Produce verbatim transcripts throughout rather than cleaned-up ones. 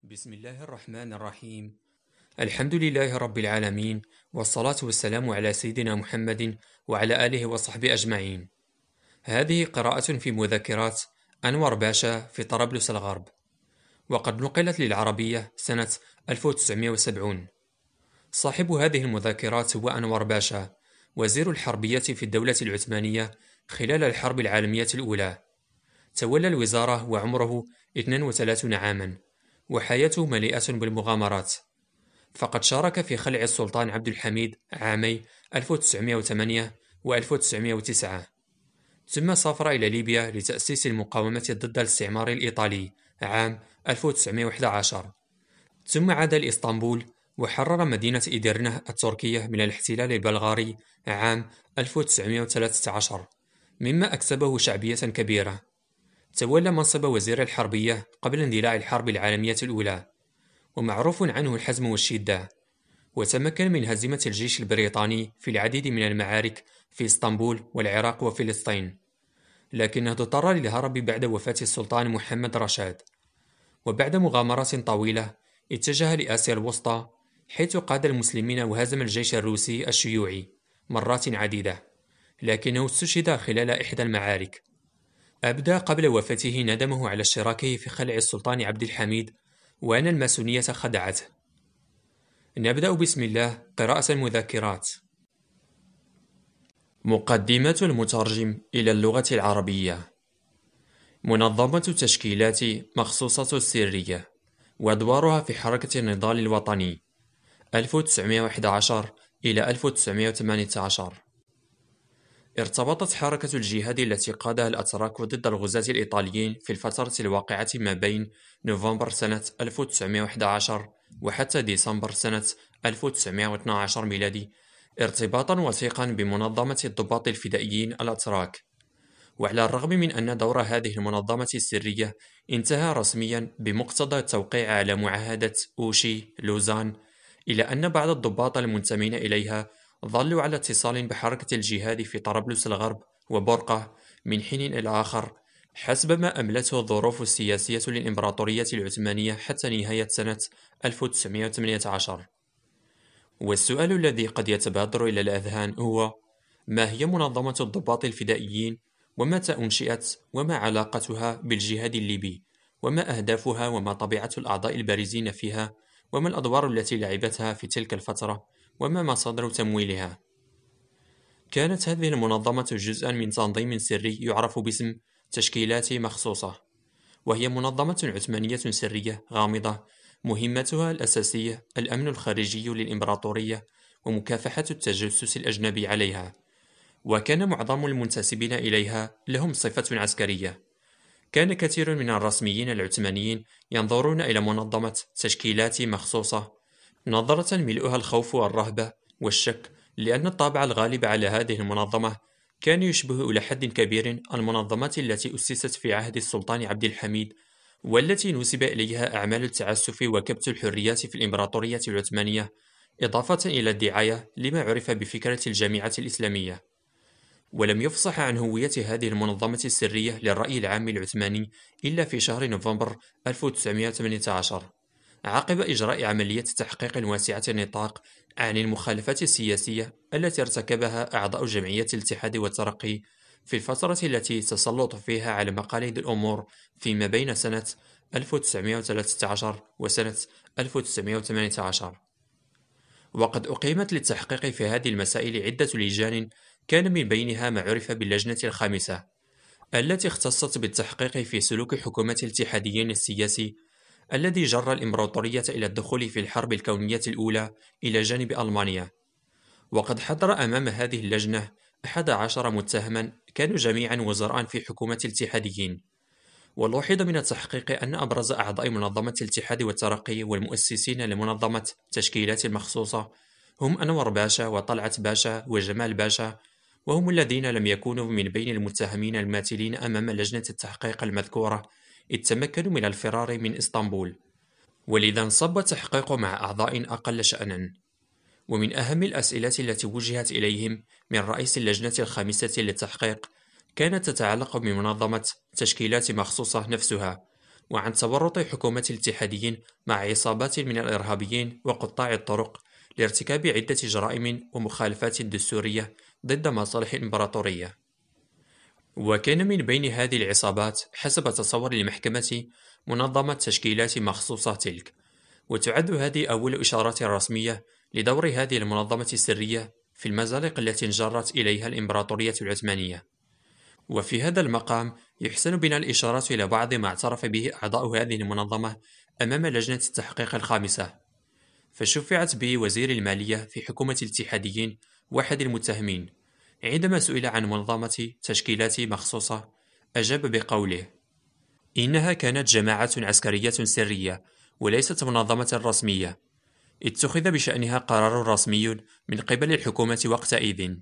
بسم الله الرحمن الرحيم. الحمد لله رب العالمين، والصلاة والسلام على سيدنا محمد وعلى آله وصحبه أجمعين. هذه قراءة في مذكرات أنور باشا في طرابلس الغرب، وقد نقلت للعربية سنة ألف وتسعمائة وسبعين. صاحب هذه المذكرات هو أنور باشا، وزير الحربية في الدولة العثمانية خلال الحرب العالمية الأولى. تولى الوزارة وعمره اثنين وثلاثين عاما، وحياته مليئة بالمغامرات، فقد شارك في خلع السلطان عبد الحميد عامي ألف وتسعمائة وثمانية و ألف وتسعمائة وتسعة، ثم سافر إلى ليبيا لتأسيس المقاومة ضد الاستعمار الإيطالي عام ألف وتسعمائة وأحد عشر، ثم عاد لإسطنبول وحرر مدينة إيدرنه التركية من الاحتلال البلغاري عام ألف وتسعمائة وثلاثة عشر، مما أكسبه شعبية كبيرة. تولى منصب وزير الحربية قبل اندلاع الحرب العالمية الأولى، ومعروف عنه الحزم والشدة، وتمكن من هزيمة الجيش البريطاني في العديد من المعارك في اسطنبول والعراق وفلسطين، لكنه اضطر للهرب بعد وفاة السلطان محمد رشاد. وبعد مغامرات طويلة اتجه لآسيا الوسطى، حيث قاد المسلمين وهزم الجيش الروسي الشيوعي مرات عديدة، لكنه استشهد خلال إحدى المعارك. أبدى قبل وفاته ندمه على اشتراكه في خلع السلطان عبد الحميد، وأن الماسونية خدعته. نبدأ بسم الله قراءة المذكرات. مقدمة المترجم إلى اللغة العربية. منظمة تشكيلات مخصوصة السرية، وأدوارها في حركة النضال الوطني ألف وتسعمائة وأحد عشر إلى ألف وتسعمائة وثمانية عشر. ارتبطت حركة الجهاد التي قادها الأتراك ضد الغزاة الإيطاليين في الفترة الواقعة ما بين نوفمبر سنة ألف وتسعمائة وأحد عشر وحتى ديسمبر سنة ألف وتسعمائة واثني عشر ميلادي ارتباطا وثيقا بمنظمة الضباط الفدائيين الأتراك. وعلى الرغم من أن دور هذه المنظمة السرية انتهى رسميا بمقتضى التوقيع على معاهدة أوشي لوزان، إلا أن بعض الضباط المنتمين إليها ظلوا على اتصال بحركة الجهاد في طرابلس الغرب وبرقة من حين إلى آخر، حسب ما أملته الظروف السياسية للإمبراطورية العثمانية حتى نهاية سنة ألف وتسعمائة وثمانية عشر. والسؤال الذي قد يتبادر إلى الأذهان هو: ما هي منظمة الضباط الفدائيين؟ ومتى أنشئت؟ وما علاقتها بالجهاد الليبي؟ وما أهدافها؟ وما طبيعة الأعضاء البارزين فيها؟ وما الأدوار التي لعبتها في تلك الفترة؟ وما مصادر تمويلها؟ كانت هذه المنظمة جزءا من تنظيم سري يعرف باسم تشكيلات مخصوصة، وهي منظمة عثمانية سرية غامضة مهمتها الأساسية الأمن الخارجي للإمبراطورية ومكافحة التجسس الأجنبي عليها، وكان معظم المنتسبين إليها لهم صفة عسكرية. كان كثير من الرسميين العثمانيين ينظرون إلى منظمة تشكيلات مخصوصة نظرة ملؤها الخوف والرهبة والشك، لأن الطابع الغالب على هذه المنظمة كان يشبه إلى حد كبير المنظمات التي أسست في عهد السلطان عبد الحميد، والتي نسب إليها أعمال التعسف وكبت الحريات في الإمبراطورية العثمانية، إضافة إلى الدعاية لما عرف بفكرة الجامعة الإسلامية. ولم يفصح عن هوية هذه المنظمة السرية للرأي العام العثماني إلا في شهر نوفمبر ألف وتسعمائة وثمانية عشر، عقب إجراء عملية تحقيق واسعة النطاق عن المخالفات السياسية التي ارتكبها أعضاء جمعية الاتحاد والترقي في الفترة التي تسلط فيها على مقاليد الأمور فيما بين سنة ألف وتسعمائة وثلاثة عشر وسنة ألف وتسعمائة وثمانية عشر. وقد أقيمت للتحقيق في هذه المسائل عدة لجان، كان من بينها ما عرف باللجنة الخامسة، التي اختصت بالتحقيق في سلوك حكومة الاتحاديين السياسي الذي جر الإمبراطورية إلى الدخول في الحرب الكونية الأولى إلى جانب ألمانيا. وقد حضر أمام هذه اللجنة أحد عشر متهما كانوا جميعا وزراء في حكومة الاتحاديين. ولوحظ من التحقيق أن أبرز أعضاء منظمة الاتحاد والترقي والمؤسسين لمنظمة تشكيلات المخصوصة هم أنور باشا وطلعت باشا وجمال باشا، وهم الذين لم يكونوا من بين المتهمين الماثلين أمام لجنة التحقيق المذكورة، إذ تمكنوا من الفرار من إسطنبول، ولذا انصب التحقيق مع أعضاء أقل شأنا. ومن أهم الأسئلة التي وجهت إليهم من رئيس اللجنة الخامسة للتحقيق كانت تتعلق بمنظمة تشكيلات مخصوصة نفسها، وعن تورط حكومة الاتحاديين مع عصابات من الإرهابيين وقطاع الطرق لارتكاب عدة جرائم ومخالفات دستورية ضد مصالح الإمبراطورية. وكان من بين هذه العصابات حسب تصور المحكمة منظمة تشكيلات مخصوصة تلك، وتعد هذه أول إشارات رسمية لدور هذه المنظمة السرية في المزالق التي انجرت إليها الإمبراطورية العثمانية. وفي هذا المقام يحسن بنا الإشارة إلى بعض ما اعترف به أعضاء هذه المنظمة أمام لجنة التحقيق الخامسة. فشفعت به وزير المالية في حكومة الاتحاديين واحد المتهمين، عندما سئل عن منظمة تشكيلات مخصوصة أجاب بقوله: إنها كانت جماعة عسكرية سرية وليست منظمة رسمية، اتخذ بشأنها قرار رسمي من قبل الحكومة وقتئذ.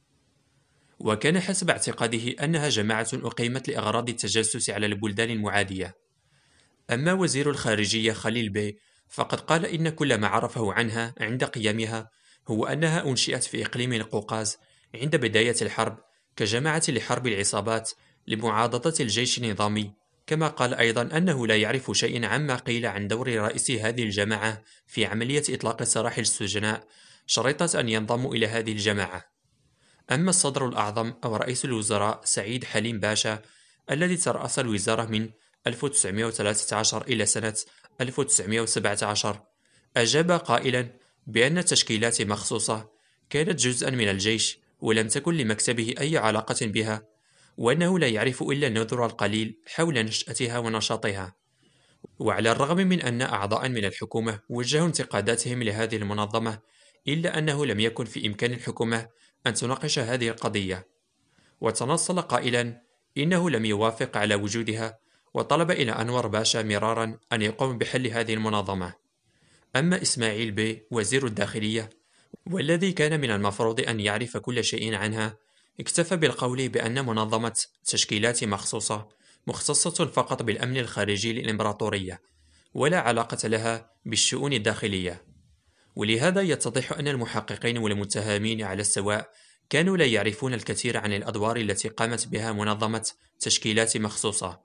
وكان حسب اعتقاده أنها جماعة أقيمت لأغراض التجسس على البلدان المعادية. أما وزير الخارجية خليل بي فقد قال إن كل ما عرفه عنها عند قيامها هو أنها أنشئت في إقليم القوقاز عند بداية الحرب كجماعة لحرب العصابات لمعاضدة الجيش النظامي، كما قال أيضا أنه لا يعرف شيئا عما قيل عن دور رئيس هذه الجماعة في عملية إطلاق سراح السجناء شريطة أن ينضموا إلى هذه الجماعة. أما الصدر الأعظم أو رئيس الوزراء سعيد حليم باشا الذي ترأس الوزارة من ألف وتسعمائة وثلاثة عشر إلى سنة ألف وتسعمائة وسبعة عشر، أجاب قائلا بأن تشكيلات مخصوصة كانت جزءا من الجيش ولم تكن لمكتبه أي علاقة بها، وأنه لا يعرف إلا النذر القليل حول نشأتها ونشاطها. وعلى الرغم من أن أعضاء من الحكومة وجهوا انتقاداتهم لهذه المنظمة، إلا أنه لم يكن في إمكان الحكومة أن تناقش هذه القضية، وتنصل قائلا إنه لم يوافق على وجودها، وطلب إلى أنور باشا مرارا أن يقوم بحل هذه المنظمة. أما إسماعيل بي وزير الداخلية والذي كان من المفروض أن يعرف كل شيء عنها، اكتفى بالقول بأن منظمة تشكيلات مخصوصة مختصة فقط بالأمن الخارجي للإمبراطورية ولا علاقة لها بالشؤون الداخلية. ولهذا يتضح أن المحققين والمتهمين على السواء كانوا لا يعرفون الكثير عن الأدوار التي قامت بها منظمة تشكيلات مخصوصة،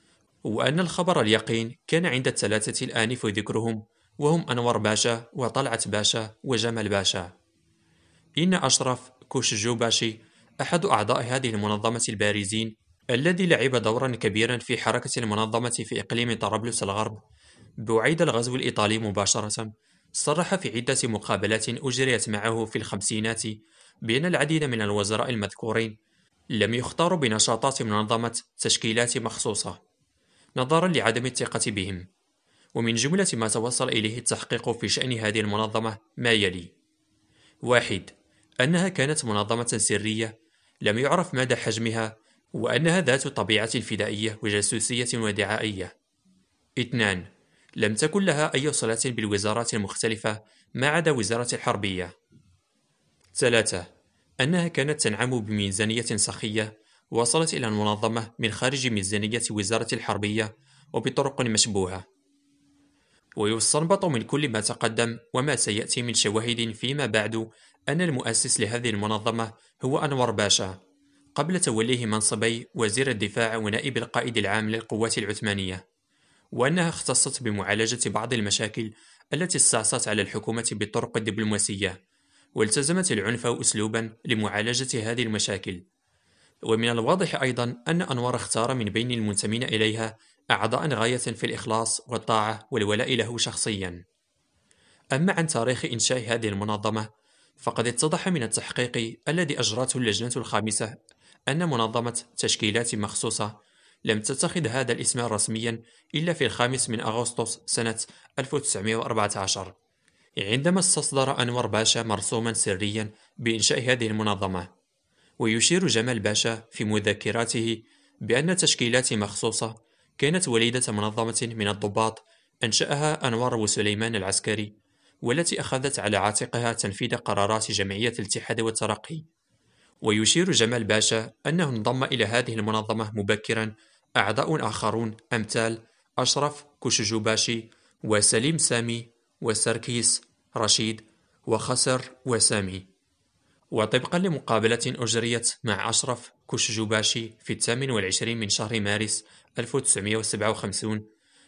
وأن الخبر اليقين كان عند الثلاثة الآنف ذكرهم، وهم أنور باشا وطلعت باشا وجمال باشا. إن أشرف كوشجوباشي أحد أعضاء هذه المنظمة البارزين الذي لعب دورا كبيرا في حركة المنظمة في إقليم طرابلس الغرب بعيد الغزو الإيطالي مباشرة، صرح في عدة مقابلات أجريت معه في الخمسينات بأن العديد من الوزراء المذكورين لم يختاروا بنشاطات منظمة تشكيلات مخصوصة نظرا لعدم الثقة بهم. ومن جملة ما توصل إليه التحقيق في شأن هذه المنظمة ما يلي: واحد، أنها كانت منظمة سرية لم يعرف مدى حجمها، وأنها ذات طبيعة فدائية وجاسوسية ودعائية. اثنان، لم تكن لها أي صلة بالوزارات المختلفة ما عدا وزارة الحربية. ثلاثة، أنها كانت تنعم بميزانية سخية وصلت إلى المنظمة من خارج ميزانية وزارة الحربية وبطرق مشبوهة. ويستنبط من كل ما تقدم وما سيأتي من شواهد فيما بعد أن المؤسس لهذه المنظمة هو أنور باشا قبل توليه منصبي وزير الدفاع ونائب القائد العام للقوات العثمانية، وأنها اختصت بمعالجة بعض المشاكل التي استعصت على الحكومة بالطرق الدبلوماسية، والتزمت العنف أسلوبا لمعالجة هذه المشاكل. ومن الواضح أيضا أن أنور اختار من بين المنتمين إليها أعضاء غاية في الإخلاص والطاعة والولاء له شخصيا. أما عن تاريخ إنشاء هذه المنظمة فقد اتضح من التحقيق الذي أجرته اللجنة الخامسة أن منظمة تشكيلات مخصوصة لم تتخذ هذا الاسم رسميا إلا في الخامس من أغسطس سنة ألف وتسعمائة وأربعة عشر، عندما استصدر أنور باشا مرسوما سريا بإنشاء هذه المنظمة. ويشير جمال باشا في مذكراته بأن تشكيلات مخصوصة كانت وليدة منظمة من الضباط أنشأها أنور وسليمان العسكري، والتي أخذت على عاتقها تنفيذ قرارات جمعية الاتحاد والترقي. ويشير جمال باشا أنه انضم إلى هذه المنظمة مبكرا أعضاء آخرون أمثال أشرف كوشجوباشي وسليم سامي وسركيس رشيد وخسر وسامي. وطبقا لمقابلة أجريت مع أشرف كوشجوباشي في الثامن والعشرين من شهر مارس ألف وتسعمائة وسبعة وخمسين،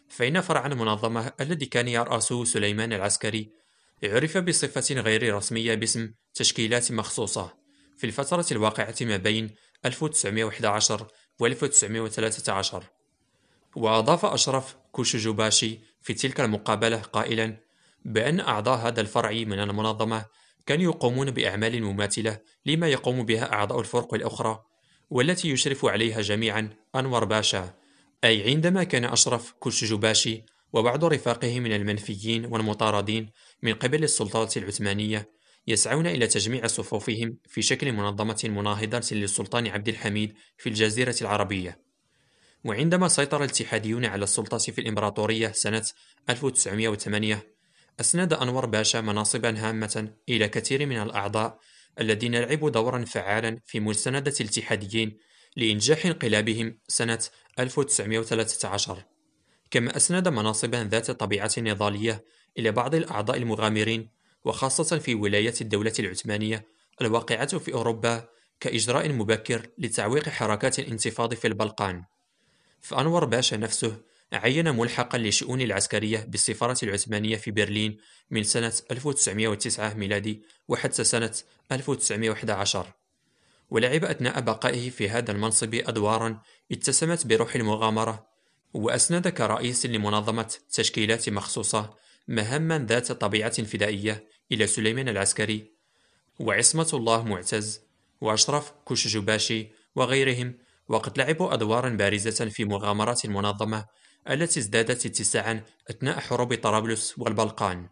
فإن فرع المنظمة الذي كان يرأسه سليمان العسكري عرف بصفة غير رسمية باسم تشكيلات مخصوصة في الفترة الواقعة ما بين ألف وتسعمائة وأحد عشر و ألف وتسعمائة وثلاثة عشر. وأضاف أشرف كوشجوباشي في تلك المقابلة قائلا بأن أعضاء هذا الفرع من المنظمة كانوا يقومون بأعمال مماثلة لما يقوم بها أعضاء الفرق الأخرى، والتي يشرف عليها جميعا أنور باشا. أي عندما كان أشرف كوشجوباشي وبعض رفاقه من المنفيين والمطاردين من قبل السلطات العثمانية يسعون إلى تجميع صفوفهم في شكل منظمة مناهضة للسلطان عبد الحميد في الجزيرة العربية. وعندما سيطر الاتحاديون على السلطة في الإمبراطورية سنة ألف وتسعمائة وثمانية، أسند أنور باشا مناصبا هامة إلى كثير من الأعضاء الذين لعبوا دورا فعالا في مساندة الاتحاديين لإنجاح انقلابهم سنة ألف وتسعمائة وثلاثة عشر. كما أسند مناصبا ذات طبيعة نضالية إلى بعض الأعضاء المغامرين، وخاصة في ولايات الدولة العثمانية الواقعة في أوروبا، كإجراء مبكر لتعويق حركات الانتفاضة في البلقان. فأنور باشا نفسه عين ملحقا للشؤون العسكرية بالسفارة العثمانية في برلين من سنة ألف وتسعمائة وتسعة ميلادي وحتى سنة ألف وتسعمائة وأحد عشر، ولعب أثناء بقائه في هذا المنصب أدوارا اتسمت بروح المغامرة، وأسند كرئيس لمنظمة تشكيلات مخصوصة مهاما ذات طبيعة فدائية إلى سليمان العسكري وعصمة الله معتز وأشرف كوشجوباشي وغيرهم، وقد لعبوا أدوارا بارزة في مغامرات المنظمة التي ازدادت اتساعا أثناء حروب طرابلس والبلقان.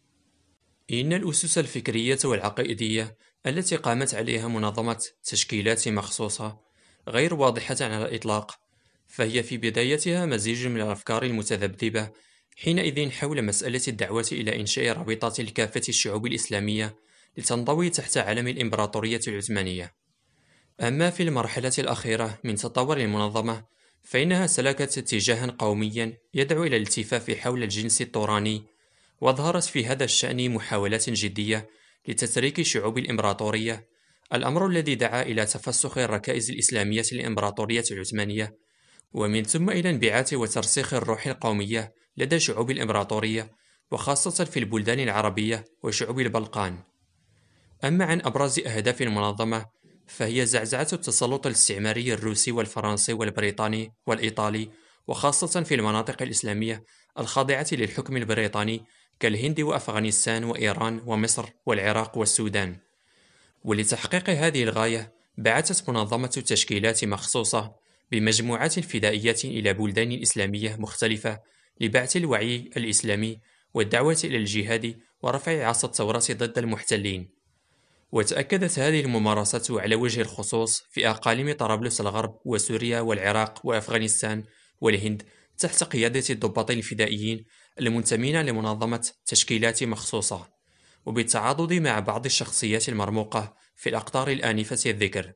إن الأسس الفكرية والعقائدية التي قامت عليها منظمة تشكيلات مخصوصة غير واضحة على الإطلاق، فهي في بدايتها مزيج من الأفكار المتذبذبة حينئذ حول مسألة الدعوة إلى إنشاء رابطة لكافة الشعوب الإسلامية لتنضوي تحت علم الإمبراطورية العثمانية. أما في المرحلة الأخيرة من تطور المنظمة، فإنها سلكت اتجاها قوميا يدعو إلى الالتفاف حول الجنس الطوراني، وظهرت في هذا الشأن محاولات جدية لتتريك شعوب الإمبراطورية، الأمر الذي دعا إلى تفسخ الركائز الإسلامية للإمبراطورية العثمانية، ومن ثم إلى انبعاث وترسيخ الروح القومية لدى شعوب الإمبراطورية، وخاصة في البلدان العربية وشعوب البلقان. أما عن أبرز أهداف المنظمة، فهي زعزعة التسلط الاستعماري الروسي والفرنسي والبريطاني والإيطالي، وخاصة في المناطق الإسلامية الخاضعة للحكم البريطاني كالهند وأفغانستان وإيران ومصر والعراق والسودان. ولتحقيق هذه الغاية بعثت منظمة تشكيلات مخصوصة بمجموعات فدائية إلى بلدان إسلامية مختلفة لبعث الوعي الإسلامي والدعوة إلى الجهاد ورفع عصا الثورة ضد المحتلين. وتأكدت هذه الممارسات على وجه الخصوص في أقاليم طرابلس الغرب وسوريا والعراق وأفغانستان والهند تحت قيادة الضباط الفدائيين المنتمين لمنظمة تشكيلات مخصوصة، وبالتعاضد مع بعض الشخصيات المرموقة في الأقطار الآنفة الذكر.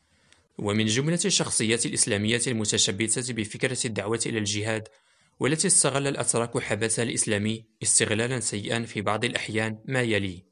ومن جملة الشخصيات الإسلامية المتشبثة بفكرة الدعوة إلى الجهاد، والتي استغل الأتراك حبسها الإسلامي استغلالا سيئا في بعض الأحيان، ما يلي: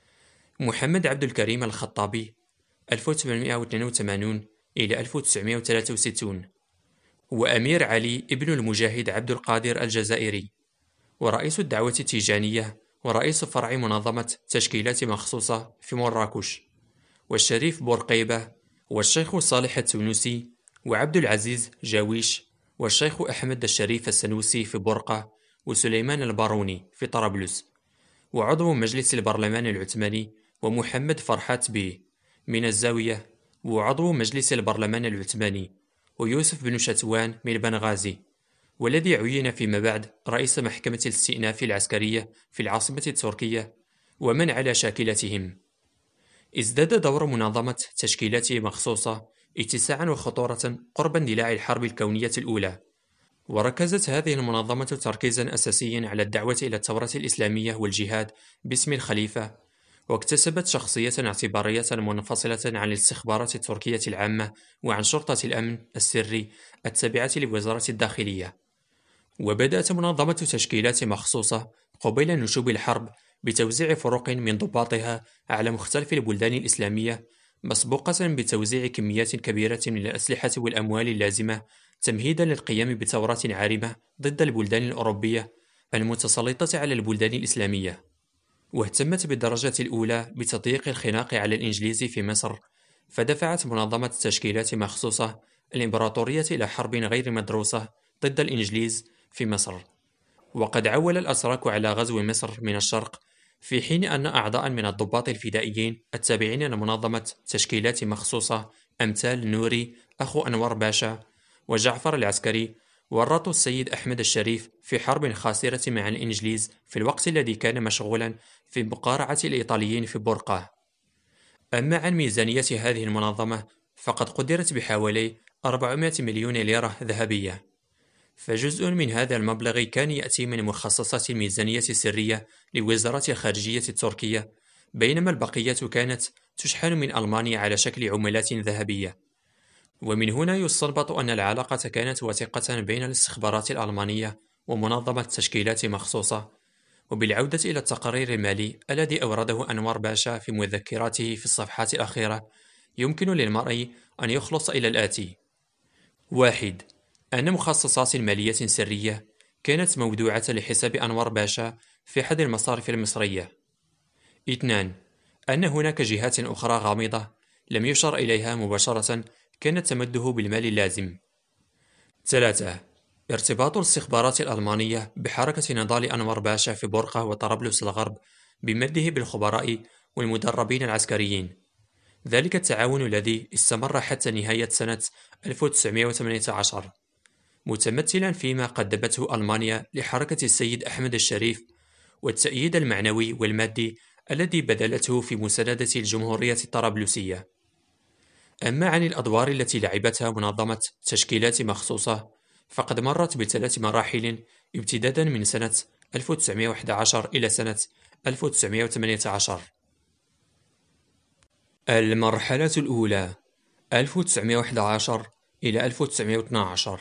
محمد عبد الكريم الخطابي ألف وثمانمائة واثنين وثمانين إلى ألف وتسعمائة وثلاثة وستين، وأمير علي ابن المجاهد عبد القادر الجزائري، ورئيس الدعوة التيجانية ورئيس فرع منظمة تشكيلات مخصوصة في مراكش، والشريف بورقيبة، والشيخ صالح التونسي، وعبد العزيز جاويش، والشيخ أحمد الشريف السنوسي في برقة، وسليمان الباروني في طرابلس، وعضو مجلس البرلمان العثماني ومحمد فرحات بيه من الزاوية، وعضو مجلس البرلمان العثماني، ويوسف بن شتوان من بنغازي، والذي عين فيما بعد رئيس محكمة الاستئناف العسكرية في العاصمة التركية، ومن على شاكلتهم. ازداد دور منظمة تشكيلات مخصوصة اتساعا وخطورة قرب اندلاع الحرب الكونية الأولى، وركزت هذه المنظمة تركيزا أساسيا على الدعوة إلى الثورة الإسلامية والجهاد باسم الخليفة، واكتسبت شخصية اعتبارية منفصلة عن الاستخبارات التركية العامة وعن شرطة الأمن السري التابعة لوزارة الداخلية. وبدأت منظمة تشكيلات مخصوصة قبيل نشوب الحرب بتوزيع فرق من ضباطها على مختلف البلدان الإسلامية مسبوقة بتوزيع كميات كبيرة من الأسلحة والأموال اللازمة تمهيدا للقيام بثورات عارمة ضد البلدان الأوروبية المتسلطة على البلدان الإسلامية. واهتمت بالدرجة الأولى بتضييق الخناق على الإنجليز في مصر، فدفعت منظمة تشكيلات مخصوصة الإمبراطورية إلى حرب غير مدروسة ضد الإنجليز في مصر. وقد عول الأتراك على غزو مصر من الشرق، في حين أن أعضاء من الضباط الفدائيين التابعين لمنظمة تشكيلات مخصوصة أمثال نوري أخو أنور باشا وجعفر العسكري ورطوا السيد أحمد الشريف في حرب خاسرة مع الإنجليز في الوقت الذي كان مشغولا في مقارعة الإيطاليين في بورقة. أما عن ميزانية هذه المنظمة فقد قدرت بحوالي أربعمائة مليون ليرة ذهبية، فجزء من هذا المبلغ كان يأتي من مخصصات الميزانية السرية لوزارة الخارجية التركية، بينما البقية كانت تشحن من ألمانيا على شكل عملات ذهبية. ومن هنا يستنبط أن العلاقة كانت وثيقة بين الاستخبارات الألمانية ومنظمة تشكيلات مخصوصة. وبالعودة إلى التقرير المالي الذي أورده أنور باشا في مذكراته في الصفحات الأخيرة، يمكن للمرء أن يخلص إلى الآتي: واحد. أن مخصصات مالية سرية كانت مودوعة لحساب أنور باشا في أحد المصارف المصرية. اثنان. أن هناك جهات أخرى غامضة لم يشر إليها مباشرة كانت تمده بالمال اللازم. ثلاثة. ارتباط الاستخبارات الألمانية بحركة نضال أنور باشا في بورقة وطرابلس الغرب بمده بالخبراء والمدربين العسكريين، ذلك التعاون الذي استمر حتى نهاية سنة ألف وتسعمائة وثمانية عشر، متمثلا فيما قدمته ألمانيا لحركة السيد أحمد الشريف والتأييد المعنوي والمادي الذي بذلته في مساندة الجمهورية الطرابلسية. أما عن الأدوار التي لعبتها منظمة تشكيلات مخصوصة فقد مرت بثلاث مراحل امتدادا من سنة ألف وتسعمائة وأحد عشر إلى سنة ألف وتسعمائة وثمانية عشر. المرحلة الأولى ألف وتسعمائة وأحد عشر إلى ألف وتسعمائة واثني عشر.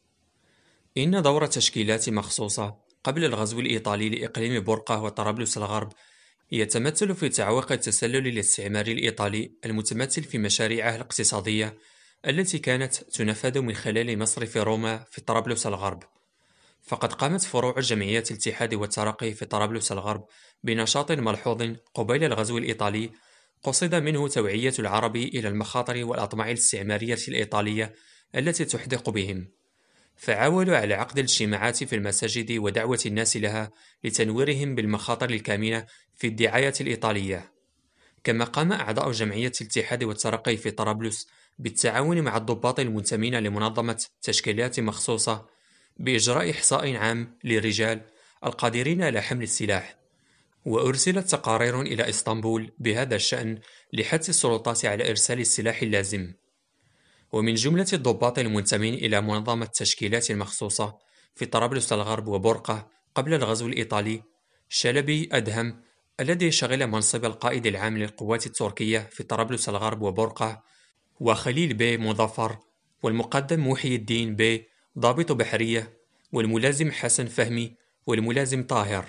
إن دور تشكيلات مخصوصة قبل الغزو الإيطالي لإقليم بورقة وطرابلس الغرب يتمثل في تعويق التسلل الاستعماري الإيطالي المتمثل في مشاريعه الاقتصادية التي كانت تنفذ من خلال مصرف روما في طرابلس الغرب. فقد قامت فروع جمعية الاتحاد والترقي في طرابلس الغرب بنشاط ملحوظ قبيل الغزو الإيطالي، قصد منه توعية العرب إلى المخاطر والأطماع الاستعمارية الإيطالية التي تحدق بهم، فعاولوا على عقد الاجتماعات في المساجد ودعوة الناس لها لتنويرهم بالمخاطر الكامنة في الدعاية الإيطالية. كما قام أعضاء جمعية الاتحاد والترقي في طرابلس بالتعاون مع الضباط المنتمين لمنظمة تشكيلات مخصوصة بإجراء إحصاء عام للرجال القادرين على حمل السلاح، وأرسلت تقارير إلى إسطنبول بهذا الشأن لحث السلطات على إرسال السلاح اللازم. ومن جملة الضباط المنتمين إلى منظمة التشكيلات المخصوصة في طرابلس الغرب وبورقة قبل الغزو الإيطالي شلبي أدهم الذي شغل منصب القائد العام للقوات التركية في طرابلس الغرب وبورقة، وخليل بي مظفر، والمقدم محي الدين بي ضابط بحرية، والملازم حسن فهمي، والملازم طاهر.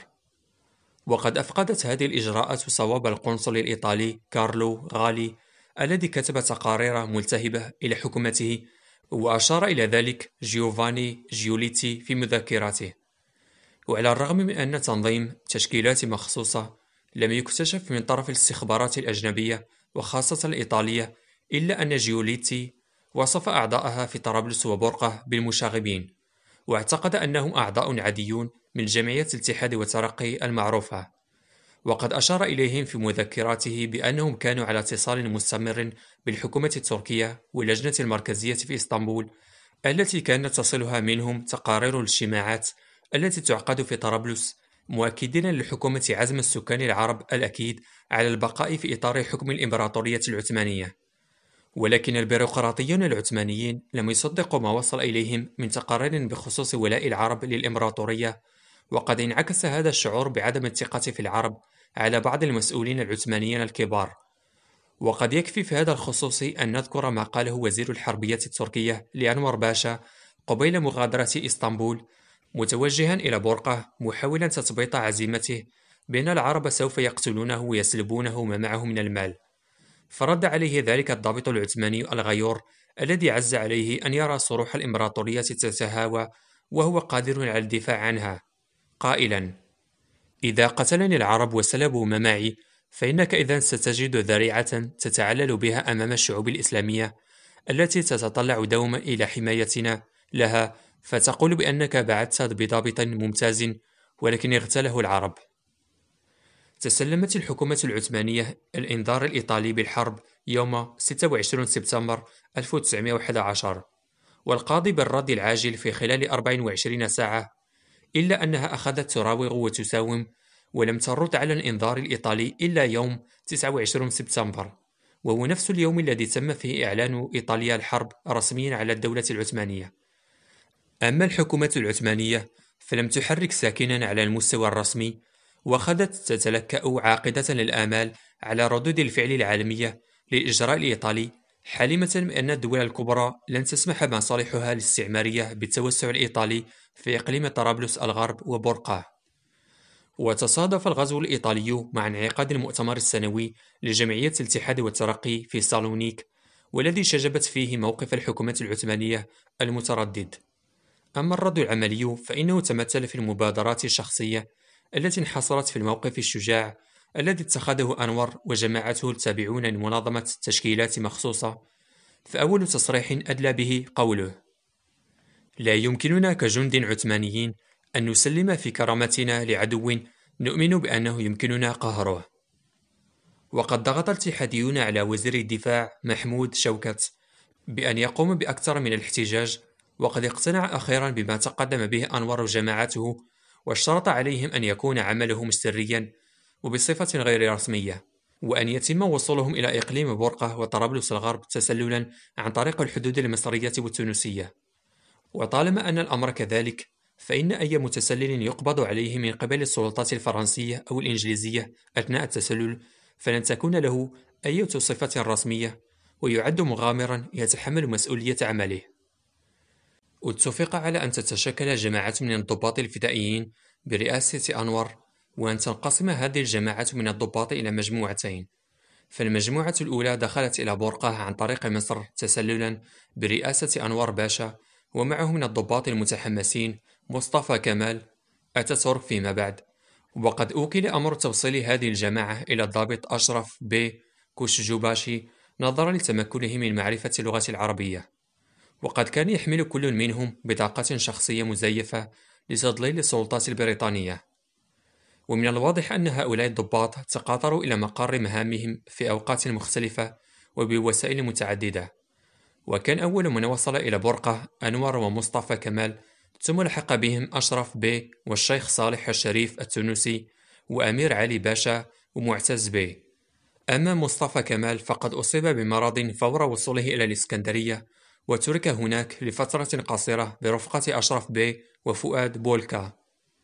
وقد أفقدت هذه الإجراءات صواب القنصل الإيطالي كارلو غالي الذي كتب تقارير ملتهبة إلى حكومته، وأشار إلى ذلك جيوفاني جيوليتي في مذكراته. وعلى الرغم من أن تنظيم تشكيلات مخصوصة لم يكتشف من طرف الاستخبارات الأجنبية وخاصة الإيطالية، إلا أن جيوليتي وصف أعضاءها في طرابلس وبورقة بالمشاغبين، واعتقد أنهم أعضاء عاديون من جمعية الاتحاد والترقي المعروفة. وقد أشار إليهم في مذكراته بأنهم كانوا على اتصال مستمر بالحكومة التركية واللجنة المركزية في إسطنبول التي كانت تصلها منهم تقارير الاجتماعات التي تعقد في طرابلس، مؤكدين للحكومة عزم السكان العرب الأكيد على البقاء في إطار حكم الإمبراطورية العثمانية. ولكن البيروقراطيون العثمانيين لم يصدقوا ما وصل إليهم من تقارير بخصوص ولاء العرب للإمبراطورية، وقد انعكس هذا الشعور بعدم الثقة في العرب على بعض المسؤولين العثمانيين الكبار. وقد يكفي في هذا الخصوص أن نذكر ما قاله وزير الحربية التركية لأنور باشا قبيل مغادرة إسطنبول، متوجها إلى بورقة محاولا تثبيط عزيمته بأن العرب سوف يقتلونه ويسلبونه ما معه من المال. فرد عليه ذلك الضابط العثماني الغيور الذي عز عليه أن يرى صروح الإمبراطورية تتهاوى وهو قادر على الدفاع عنها، قائلا: إذا قتلني العرب وسلبوا ما معي، فإنك إذن ستجد ذريعة تتعلل بها أمام الشعوب الإسلامية التي تتطلع دوما إلى حمايتنا لها، فتقول بأنك بعثت بضابط ممتاز ولكن اغتاله العرب. تسلمت الحكومة العثمانية الإنذار الإيطالي بالحرب يوم ستة وعشرين سبتمبر ألف وتسعمائة وأحد عشر، والقاضي بالرد العاجل في خلال أربع وعشرين ساعة، إلا أنها أخذت تراوغ وتساوم، ولم ترد على الإنذار الإيطالي إلا يوم تسعة وعشرين سبتمبر، وهو نفس اليوم الذي تم فيه إعلان إيطاليا الحرب رسميا على الدولة العثمانية. أما الحكومة العثمانية فلم تحرك ساكنا على المستوى الرسمي، وأخذت تتلكأ عاقدة الآمال على ردود الفعل العالمية للإجراء الإيطالي، حالمة بأن الدول الكبرى لن تسمح بمصالحها الاستعمارية بالتوسع الإيطالي في إقليم طرابلس الغرب وبورقة. وتصادف الغزو الإيطالي مع انعقاد المؤتمر السنوي لجمعية الاتحاد والترقي في سالونيك، والذي شجبت فيه موقف الحكومة العثمانية المتردد. أما الرد العملي فإنه تمثل في المبادرات الشخصية التي انحصرت في الموقف الشجاع الذي اتخذه أنور وجماعته التابعون لمنظمة تشكيلات مخصوصة. فأول تصريح أدلى به قوله: لا يمكننا كجند عثمانيين أن نسلم في كرامتنا لعدو نؤمن بأنه يمكننا قهره. وقد ضغط الاتحاديون على وزير الدفاع محمود شوكت بأن يقوم بأكثر من الاحتجاج، وقد اقتنع أخيرا بما تقدم به أنور وجماعته، واشترط عليهم أن يكون عملهم سريا وبصفة غير رسمية، وأن يتم وصولهم إلى إقليم بورقة وطرابلس الغرب تسللا عن طريق الحدود المصرية والتونسية. وطالما أن الأمر كذلك، فإن أي متسلل يقبض عليه من قبل السلطات الفرنسية أو الإنجليزية أثناء التسلل فلن تكون له أي صفة رسمية، ويعد مغامرا يتحمل مسؤولية عمله. اتفق على أن تتشكل جماعة من الضباط الفدائيين برئاسة أنور، وأن تنقسم هذه الجماعة من الضباط إلى مجموعتين. فالمجموعة الأولى دخلت إلى بورقة عن طريق مصر تسللا برئاسة أنور باشا، ومعه من الضباط المتحمسين مصطفى كمال أتاتورك فيما بعد. وقد أوكل أمر توصيل هذه الجماعة إلى الضابط أشرف بي كوشجوباشي نظرا لتمكنه من معرفة اللغة العربية، وقد كان يحمل كل منهم بطاقة شخصية مزيفة لتضليل السلطات البريطانية. ومن الواضح أن هؤلاء الضباط تقاطروا إلى مقر مهامهم في أوقات مختلفة وبوسائل متعددة، وكان أول من وصل إلى بورقة أنور ومصطفى كمال، ثم لحق بهم أشرف بي والشيخ صالح الشريف التونسي وأمير علي باشا ومعتز بي. أما مصطفى كمال فقد أصيب بمرض فور وصوله إلى الإسكندرية، وترك هناك لفترة قصيرة برفقة أشرف بي وفؤاد بولكا.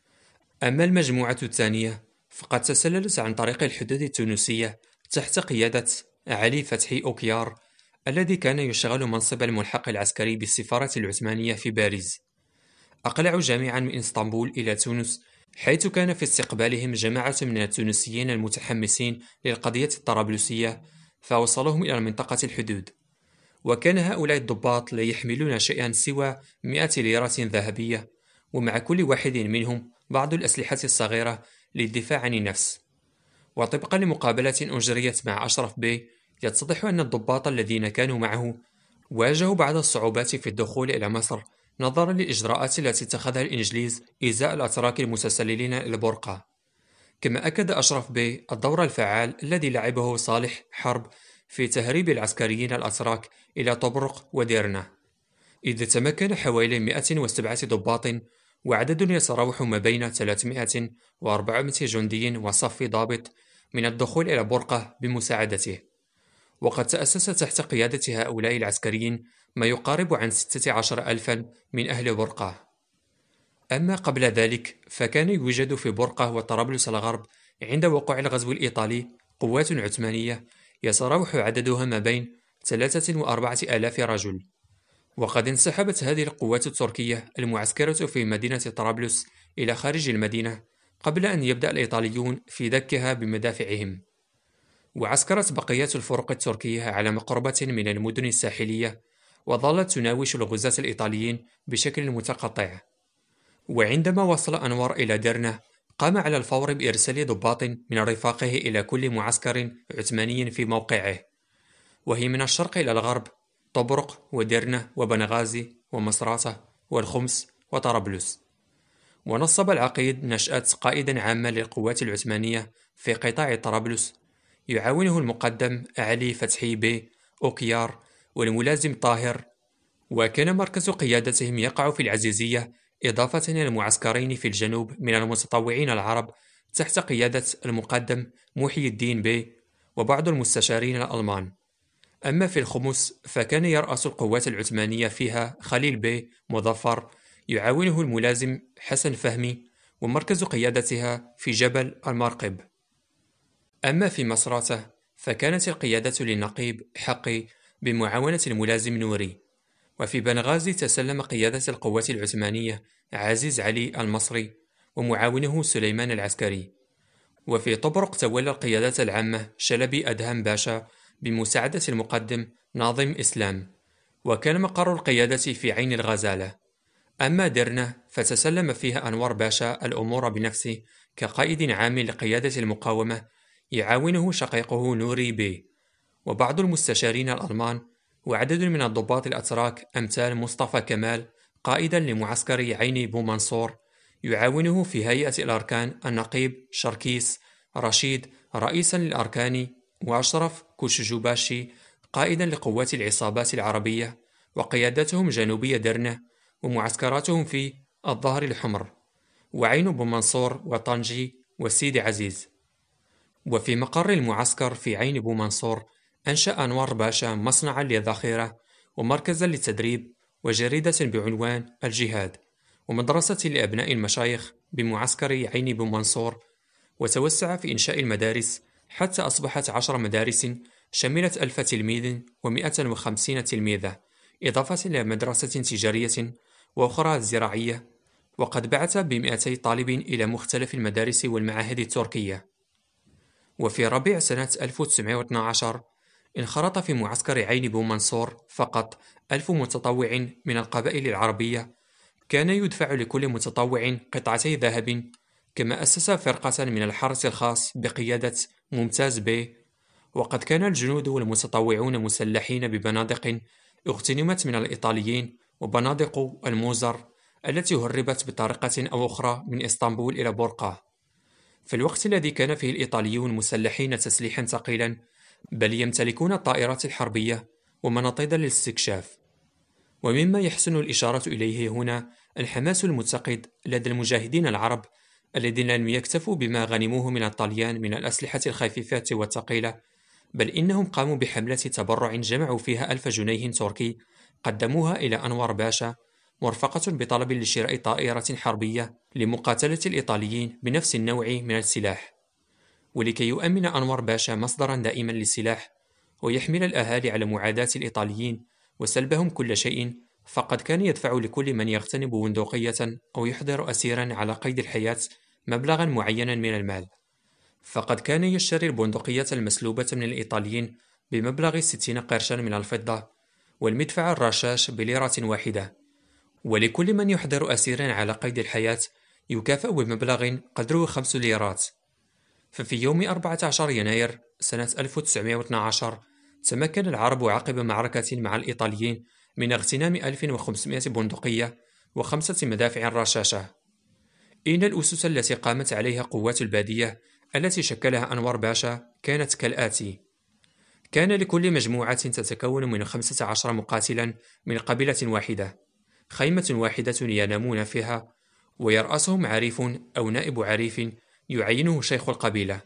أما المجموعة الثانية فقد تسللت عن طريق الحدود التونسية تحت قيادة علي فتحي أوكيار، الذي كان يشغل منصب الملحق العسكري بالسفارة العثمانية في باريس. أقلعوا جميعا من إسطنبول إلى تونس، حيث كان في استقبالهم جماعة من التونسيين المتحمسين للقضية الطرابلسية، فوصلوهم إلى منطقة الحدود. وكان هؤلاء الضباط لا يحملون شيئا سوى مئة ليرة ذهبية، ومع كل واحد منهم بعض الأسلحة الصغيرة للدفاع عن النفس. وطبقا لمقابلة أجريت مع أشرف بي، يتضح أن الضباط الذين كانوا معه واجهوا بعض الصعوبات في الدخول إلى مصر نظرا للإجراءات التي اتخذها الإنجليز إزاء الأتراك المتسللين إلى البرقة. كما أكد أشرف بي الدور الفعال الذي لعبه صالح حرب في تهريب العسكريين الأتراك إلى طبرق وديرنا، إذ تمكن حوالي مئة وسبعة ضباط وعدد يتراوح ما بين ثلاثمئة وأربعمئة جندي وصف ضابط من الدخول إلى برقة بمساعدته. وقد تأسس تحت قيادة هؤلاء العسكريين ما يقارب عن ستة عشر ألفا من أهل برقة. أما قبل ذلك فكان يوجد في برقة وطرابلس الغرب عند وقوع الغزو الإيطالي قوات عثمانية يتراوح عددها ما بين ثلاثة وأربعة آلاف رجل. وقد انسحبت هذه القوات التركية المعسكرة في مدينة طرابلس إلى خارج المدينة قبل أن يبدأ الإيطاليون في دكها بمدافعهم. وعسكرت بقية الفرق التركية على مقربة من المدن الساحلية، وظلت تناوش الغزاة الإيطاليين بشكل متقطع. وعندما وصل أنور إلى ديرنا، قام على الفور بإرسال ضباط من رفاقه إلى كل معسكر عثماني في موقعه، وهي من الشرق إلى الغرب: طبرق وديرنا وبنغازي ومصراتة والخمس وطرابلس. ونصب العقيد نشأة قائدا عاما للقوات العثمانية في قطاع طرابلس، يعاونه المقدم علي فتحي بي أوكيار والملازم طاهر. وكان مركز قيادتهم يقع في العزيزية، إضافة إلى المعسكرين في الجنوب من المتطوعين العرب تحت قيادة المقدم محي الدين بي وبعض المستشارين الألمان. أما في الخمس فكان يرأس القوات العثمانية فيها خليل بي مظفر، يعاونه الملازم حسن فهمي، ومركز قيادتها في جبل المرقب. أما في مصراتة فكانت القيادة للنقيب حقي بمعاونة الملازم نوري. وفي بنغازي تسلم قيادة القوات العثمانية عزيز علي المصري ومعاونه سليمان العسكري. وفي طبرق تولى القيادة العامة شلبي أدهم باشا بمساعدة المقدم ناظم إسلام، وكان مقر القيادة في عين الغزالة. أما ديرنا فتسلم فيها أنور باشا الأمور بنفسه كقائد عام لقيادة المقاومة، يعاونه شقيقه نوري بي وبعض المستشارين الألمان، وعدد من الضباط الأتراك أمثال مصطفى كمال قائدا لمعسكر عين بومنصور، يعاونه في هيئة الأركان النقيب شركيس رشيد رئيسا للأركان، وأشرف كوشجوباشي قائدا لقوات العصابات العربية، وقيادتهم جنوبية درنة، ومعسكراتهم في الظهر الحمر وعين بومنصور وطنجي وسيدي عزيز. وفي مقر المعسكر في عين بومنصور أنشأ أنور باشا مصنعا للذخيرة ومركزا للتدريب وجريدة بعنوان الجهاد، ومدرسة لأبناء المشايخ بمعسكر عين بومنصور، وتوسع في إنشاء المدارس حتى أصبحت عشر مدارس شملت ألف تلميذ ومئة وخمسين تلميذة، إضافة إلى مدرسة تجارية وأخرى زراعية. وقد بعث بمئتي طالب إلى مختلف المدارس والمعاهد التركية. وفي ربيع سنة ألف وتسعمائة واثني عشر انخرط في معسكر عين بومنصور فقط ألف متطوع من القبائل العربية، كان يدفع لكل متطوع قطعتي ذهب، كما أسس فرقة من الحرس الخاص بقيادة ممتاز بي. وقد كان الجنود والمتطوعون مسلحين ببنادق اغتنمت من الإيطاليين، وبنادق الموزر التي هربت بطريقة أو أخرى من إسطنبول إلى بورقة، في الوقت الذي كان فيه الإيطاليون مسلحين تسليحا ثقيلا، بل يمتلكون الطائرات الحربية ومناطيد للاستكشاف. ومما يحسن الإشارة إليه هنا الحماس المتقد لدى المجاهدين العرب الذين لم يكتفوا بما غنموه من الطليان من الأسلحة الخفيفة والثقيلة، بل إنهم قاموا بحملة تبرع جمعوا فيها ألف جنيه تركي قدموها إلى أنور باشا، مرفقة بطلب لشراء طائرة حربية لمقاتلة الإيطاليين بنفس النوع من السلاح. ولكي يؤمن أنور باشا مصدرا دائما للسلاح ويحمل الأهالي على معاداة الإيطاليين وسلبهم كل شيء، فقد كان يدفع لكل من يغتنم بندقية أو يحضر أسيرا على قيد الحياة مبلغا معينا من المال. فقد كان يشتري البندقية المسلوبة من الإيطاليين بمبلغ ستين قرشا من الفضة، والمدفع الرشاش بليرة واحدة. ولكل من يحضر أسيرا على قيد الحياة يكافأ بمبلغ قدره خمس ليرات. ففي يوم أربعة عشر يناير سنة ألف وتسعمائة واثني عشر تمكن العرب عقب معركة مع الإيطاليين من اغتنام ألف وخمسمائة بندقية وخمسة مدافع رشاشة. إن الأسس التي قامت عليها قوات البادية التي شكلها أنور باشا كانت كالآتي: كان لكل مجموعة تتكون من خمسة عشر مقاتلا من قبيلة واحدة خيمة واحدة ينامون فيها، ويرأسهم عريف أو نائب عريف يعينه شيخ القبيلة.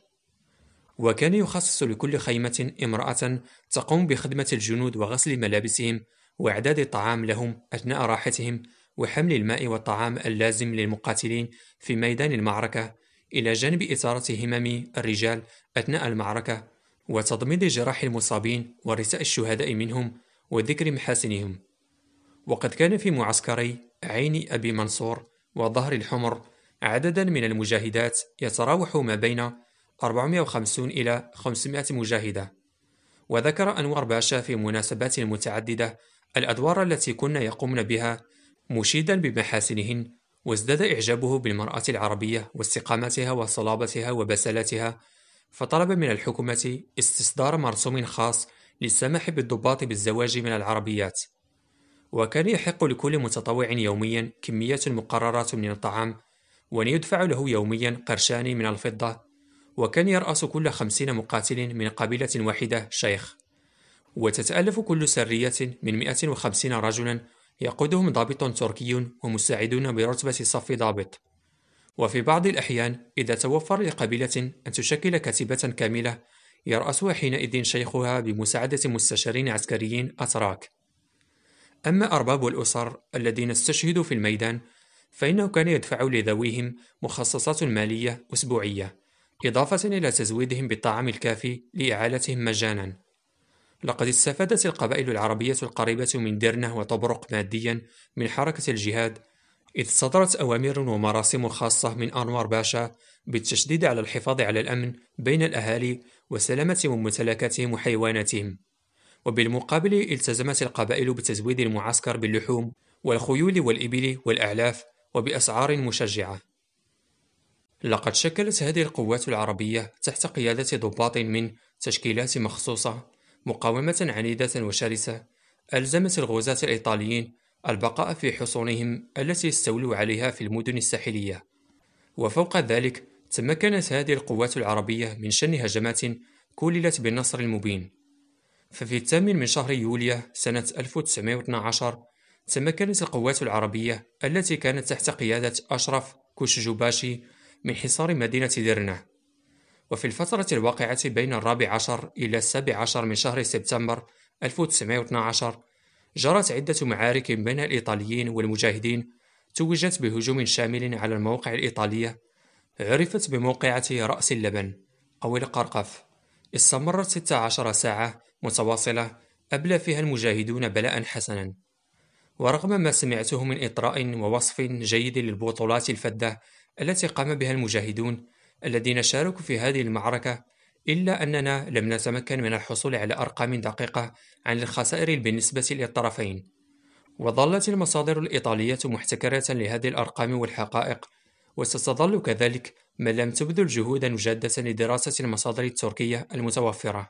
وكان يخصص لكل خيمة امرأة تقوم بخدمة الجنود وغسل ملابسهم وإعداد الطعام لهم أثناء راحتهم، وحمل الماء والطعام اللازم للمقاتلين في ميدان المعركة، إلى جانب إثارة همم الرجال أثناء المعركة، وتضميد جراح المصابين ورثاء الشهداء منهم وذكر محاسنهم. وقد كان في معسكري عين أبي منصور وظهر الحمر عددا من المجاهدات يتراوح ما بين أربعمائة وخمسين إلى خمسمائة مجاهدة. وذكر أنور باشا في مناسبات متعددة الأدوار التي كنا يقومن بها، مشيدا بمحاسنهن، وازداد إعجابه بالمرأة العربية واستقامتها وصلابتها وبسالتها، فطلب من الحكومة استصدار مرسوم خاص للسماح بالضباط بالزواج من العربيات. وكان يحق لكل متطوع يوميا كمية مقررة من الطعام، وأن يدفع له يوميا قرشان من الفضة. وكان يرأس كل خمسين مقاتل من قبيلة واحدة شيخ، وتتألف كل سرية من مئة وخمسين رجلا يقودهم ضابط تركي ومساعدون برتبة صف ضابط. وفي بعض الأحيان إذا توفر لقبيلة أن تشكل كتيبة كاملة يرأسها حينئذ شيخها بمساعدة مستشارين عسكريين أتراك. أما أرباب الأسر الذين استشهدوا في الميدان فإنه كان يدفع لذويهم مخصصات مالية أسبوعية، إضافة إلى تزويدهم بالطعام الكافي لإعالتهم مجانا. لقد استفادت القبائل العربية القريبة من ديرنة وطبرق ماديا من حركة الجهاد، إذ صدرت أوامر ومراسم خاصة من أنور باشا بالتشديد على الحفاظ على الأمن بين الأهالي وسلامة ممتلكاتهم وحيواناتهم. وبالمقابل التزمت القبائل بتزويد المعسكر باللحوم والخيول والإبل والأعلاف وبأسعار مشجعة. لقد شكلت هذه القوات العربية تحت قيادة ضباط من تشكيلات مخصوصة مقاومة عنيدة وشرسة ألزمت الغزاة الإيطاليين البقاء في حصونهم التي استولوا عليها في المدن الساحلية. وفوق ذلك تمكنت هذه القوات العربية من شن هجمات كللت بالنصر المبين. ففي الثامن من شهر يوليو سنة ألف وتسعمائة واثني عشر تمكنت القوات العربية التي كانت تحت قيادة أشرف كوشجوباشي من حصار مدينة ديرنة. وفي الفترة الواقعة بين الرابع عشر إلى السابع عشر من شهر سبتمبر ألف وتسعمائة واثني عشر جرت عدة معارك بين الإيطاليين والمجاهدين، توجت بهجوم شامل على المواقع الإيطالية عرفت بموقعة رأس اللبن أو القرقف، استمرت ستة عشر ساعة متواصلة أبلى فيها المجاهدون بلاء حسنا. ورغم ما سمعته من إطراء ووصف جيد للبطولات الفذة التي قام بها المجاهدون الذين شاركوا في هذه المعركة، إلا أننا لم نتمكن من الحصول على أرقام دقيقة عن الخسائر بالنسبة للطرفين. وظلت المصادر الإيطالية محتكرة لهذه الأرقام والحقائق، وستظل كذلك ما لم تبذل جهودا جادة لدراسة المصادر التركية المتوفرة.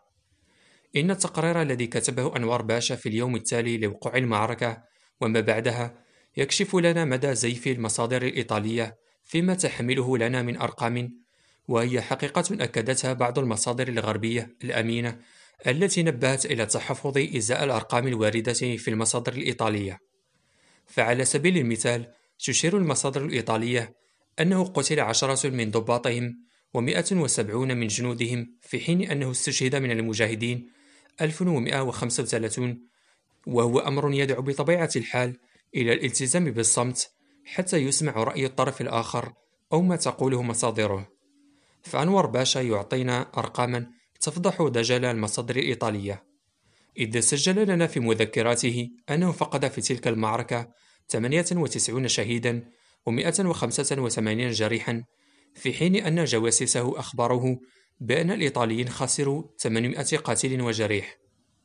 إن التقرير الذي كتبه أنور باشا في اليوم التالي لوقوع المعركة وما بعدها يكشف لنا مدى زيف المصادر الإيطالية فيما تحمله لنا من أرقام، وهي حقيقة أكدتها بعض المصادر الغربية الأمينة التي نبهت إلى التحفظ إزاء الأرقام الواردة في المصادر الإيطالية. فعلى سبيل المثال تشير المصادر الإيطالية أنه قتل عشرة من ضباطهم ومئة وسبعون من جنودهم، في حين أنه استشهد من المجاهدين ألف ومئة وخمسة وثلاثين، وهو أمر يدعو بطبيعة الحال إلى الالتزام بالصمت حتى يسمع رأي الطرف الآخر أو ما تقوله مصادره. فأنور باشا يعطينا أرقاما تفضح دجل المصادر الإيطالية، إذ سجل لنا في مذكراته أنه فقد في تلك المعركة ثمانية وتسعين شهيدا ومئة وخمسة وثمانين جريحا، في حين أن جواسيسه أخبروه بأن الإيطاليين خسروا ثمانمائة قاتل وجريح.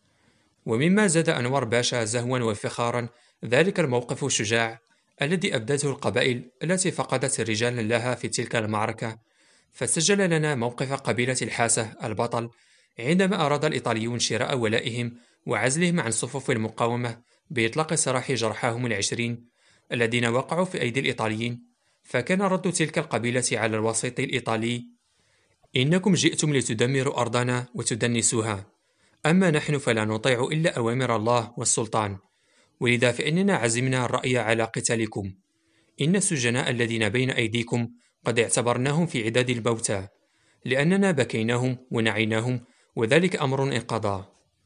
ومما زاد أنور باشا زهوا وفخارا ذلك الموقف الشجاع الذي أبدته القبائل التي فقدت رجالا لها في تلك المعركة، فسجل لنا موقف قبيلة الحاسة البطل عندما أراد الإيطاليون شراء ولائهم وعزلهم عن صفوف المقاومة بإطلاق سراح جرحاهم العشرين الذين وقعوا في أيدي الإيطاليين. فكان رد تلك القبيلة على الوسيط الإيطالي: إنكم جئتم لتدمروا أرضنا وتدنسوها، أما نحن فلا نطيع إلا أوامر الله والسلطان، ولذا فإننا عزمنا الرأي على قتالكم. إن السجناء الذين بين أيديكم قد اعتبرناهم في عداد الموتى، لأننا بكيناهم ونعيناهم، وذلك أمر انقضى.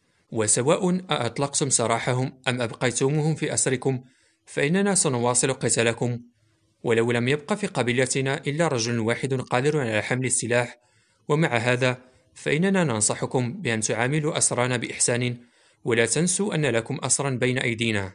وسواء أطلقتم سراحهم أم أبقيتموهم في أسركم فإننا سنواصل قتالكم، ولو لم يبق في قبيلتنا إلا رجل واحد قادر على حمل السلاح. ومع هذا فإننا ننصحكم بأن تعاملوا أسرانا بإحسان، ولا تنسوا أن لكم أسرا بين أيدينا.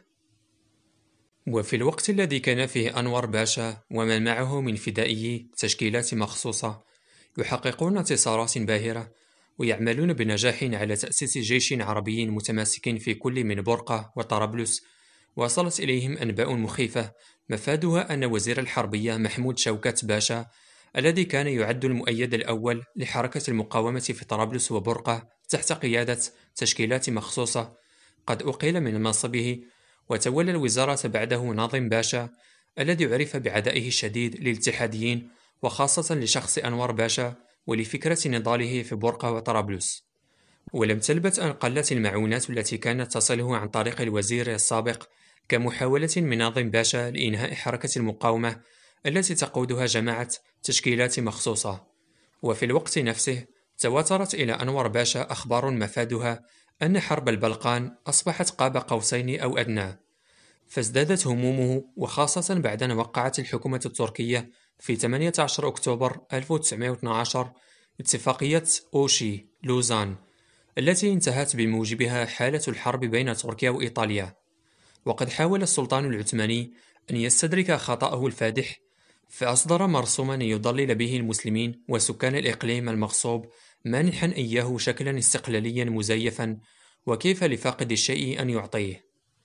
وفي الوقت الذي كان فيه أنور باشا ومن معه من فدائي تشكيلات مخصوصة يحققون انتصارات باهرة ويعملون بنجاح على تأسيس جيش عربي متماسك في كل من برقة وطرابلس. وصلت إليهم أنباء مخيفة مفادها أن وزير الحربية محمود شوكات باشا، الذي كان يعد المؤيد الأول لحركة المقاومة في طرابلس وبرقة تحت قيادة تشكيلات مخصوصة، قد أقيل من منصبه، وتولى الوزارة بعده ناظم باشا، الذي عرف بعدائه الشديد للاتحاديين وخاصة لشخص أنور باشا ولفكرة نضاله في برقة وطرابلس. ولم تلبث أن قلت المعونات التي كانت تصله عن طريق الوزير السابق، كمحاولة من ناظم باشا لإنهاء حركة المقاومة التي تقودها جماعة تشكيلات مخصوصة. وفي الوقت نفسه تواترت إلى أنور باشا أخبار مفادها أن حرب البلقان أصبحت قاب قوسين أو أدنى، فازدادت همومه، وخاصة بعد أن وقعت الحكومة التركية في ثمانية عشر أكتوبر ألف وتسعمائة واثني عشر اتفاقية أوشي لوزان، التي انتهت بموجبها حالة الحرب بين تركيا وإيطاليا. وقد حاول السلطان العثماني أن يستدرك خطأه الفادح، فأصدر مرسوما يضلل به المسلمين وسكان الإقليم المغصوب، مانحا إياه شكلا استقلاليا مزيفا، وكيف لفاقد الشيء أن يعطيه.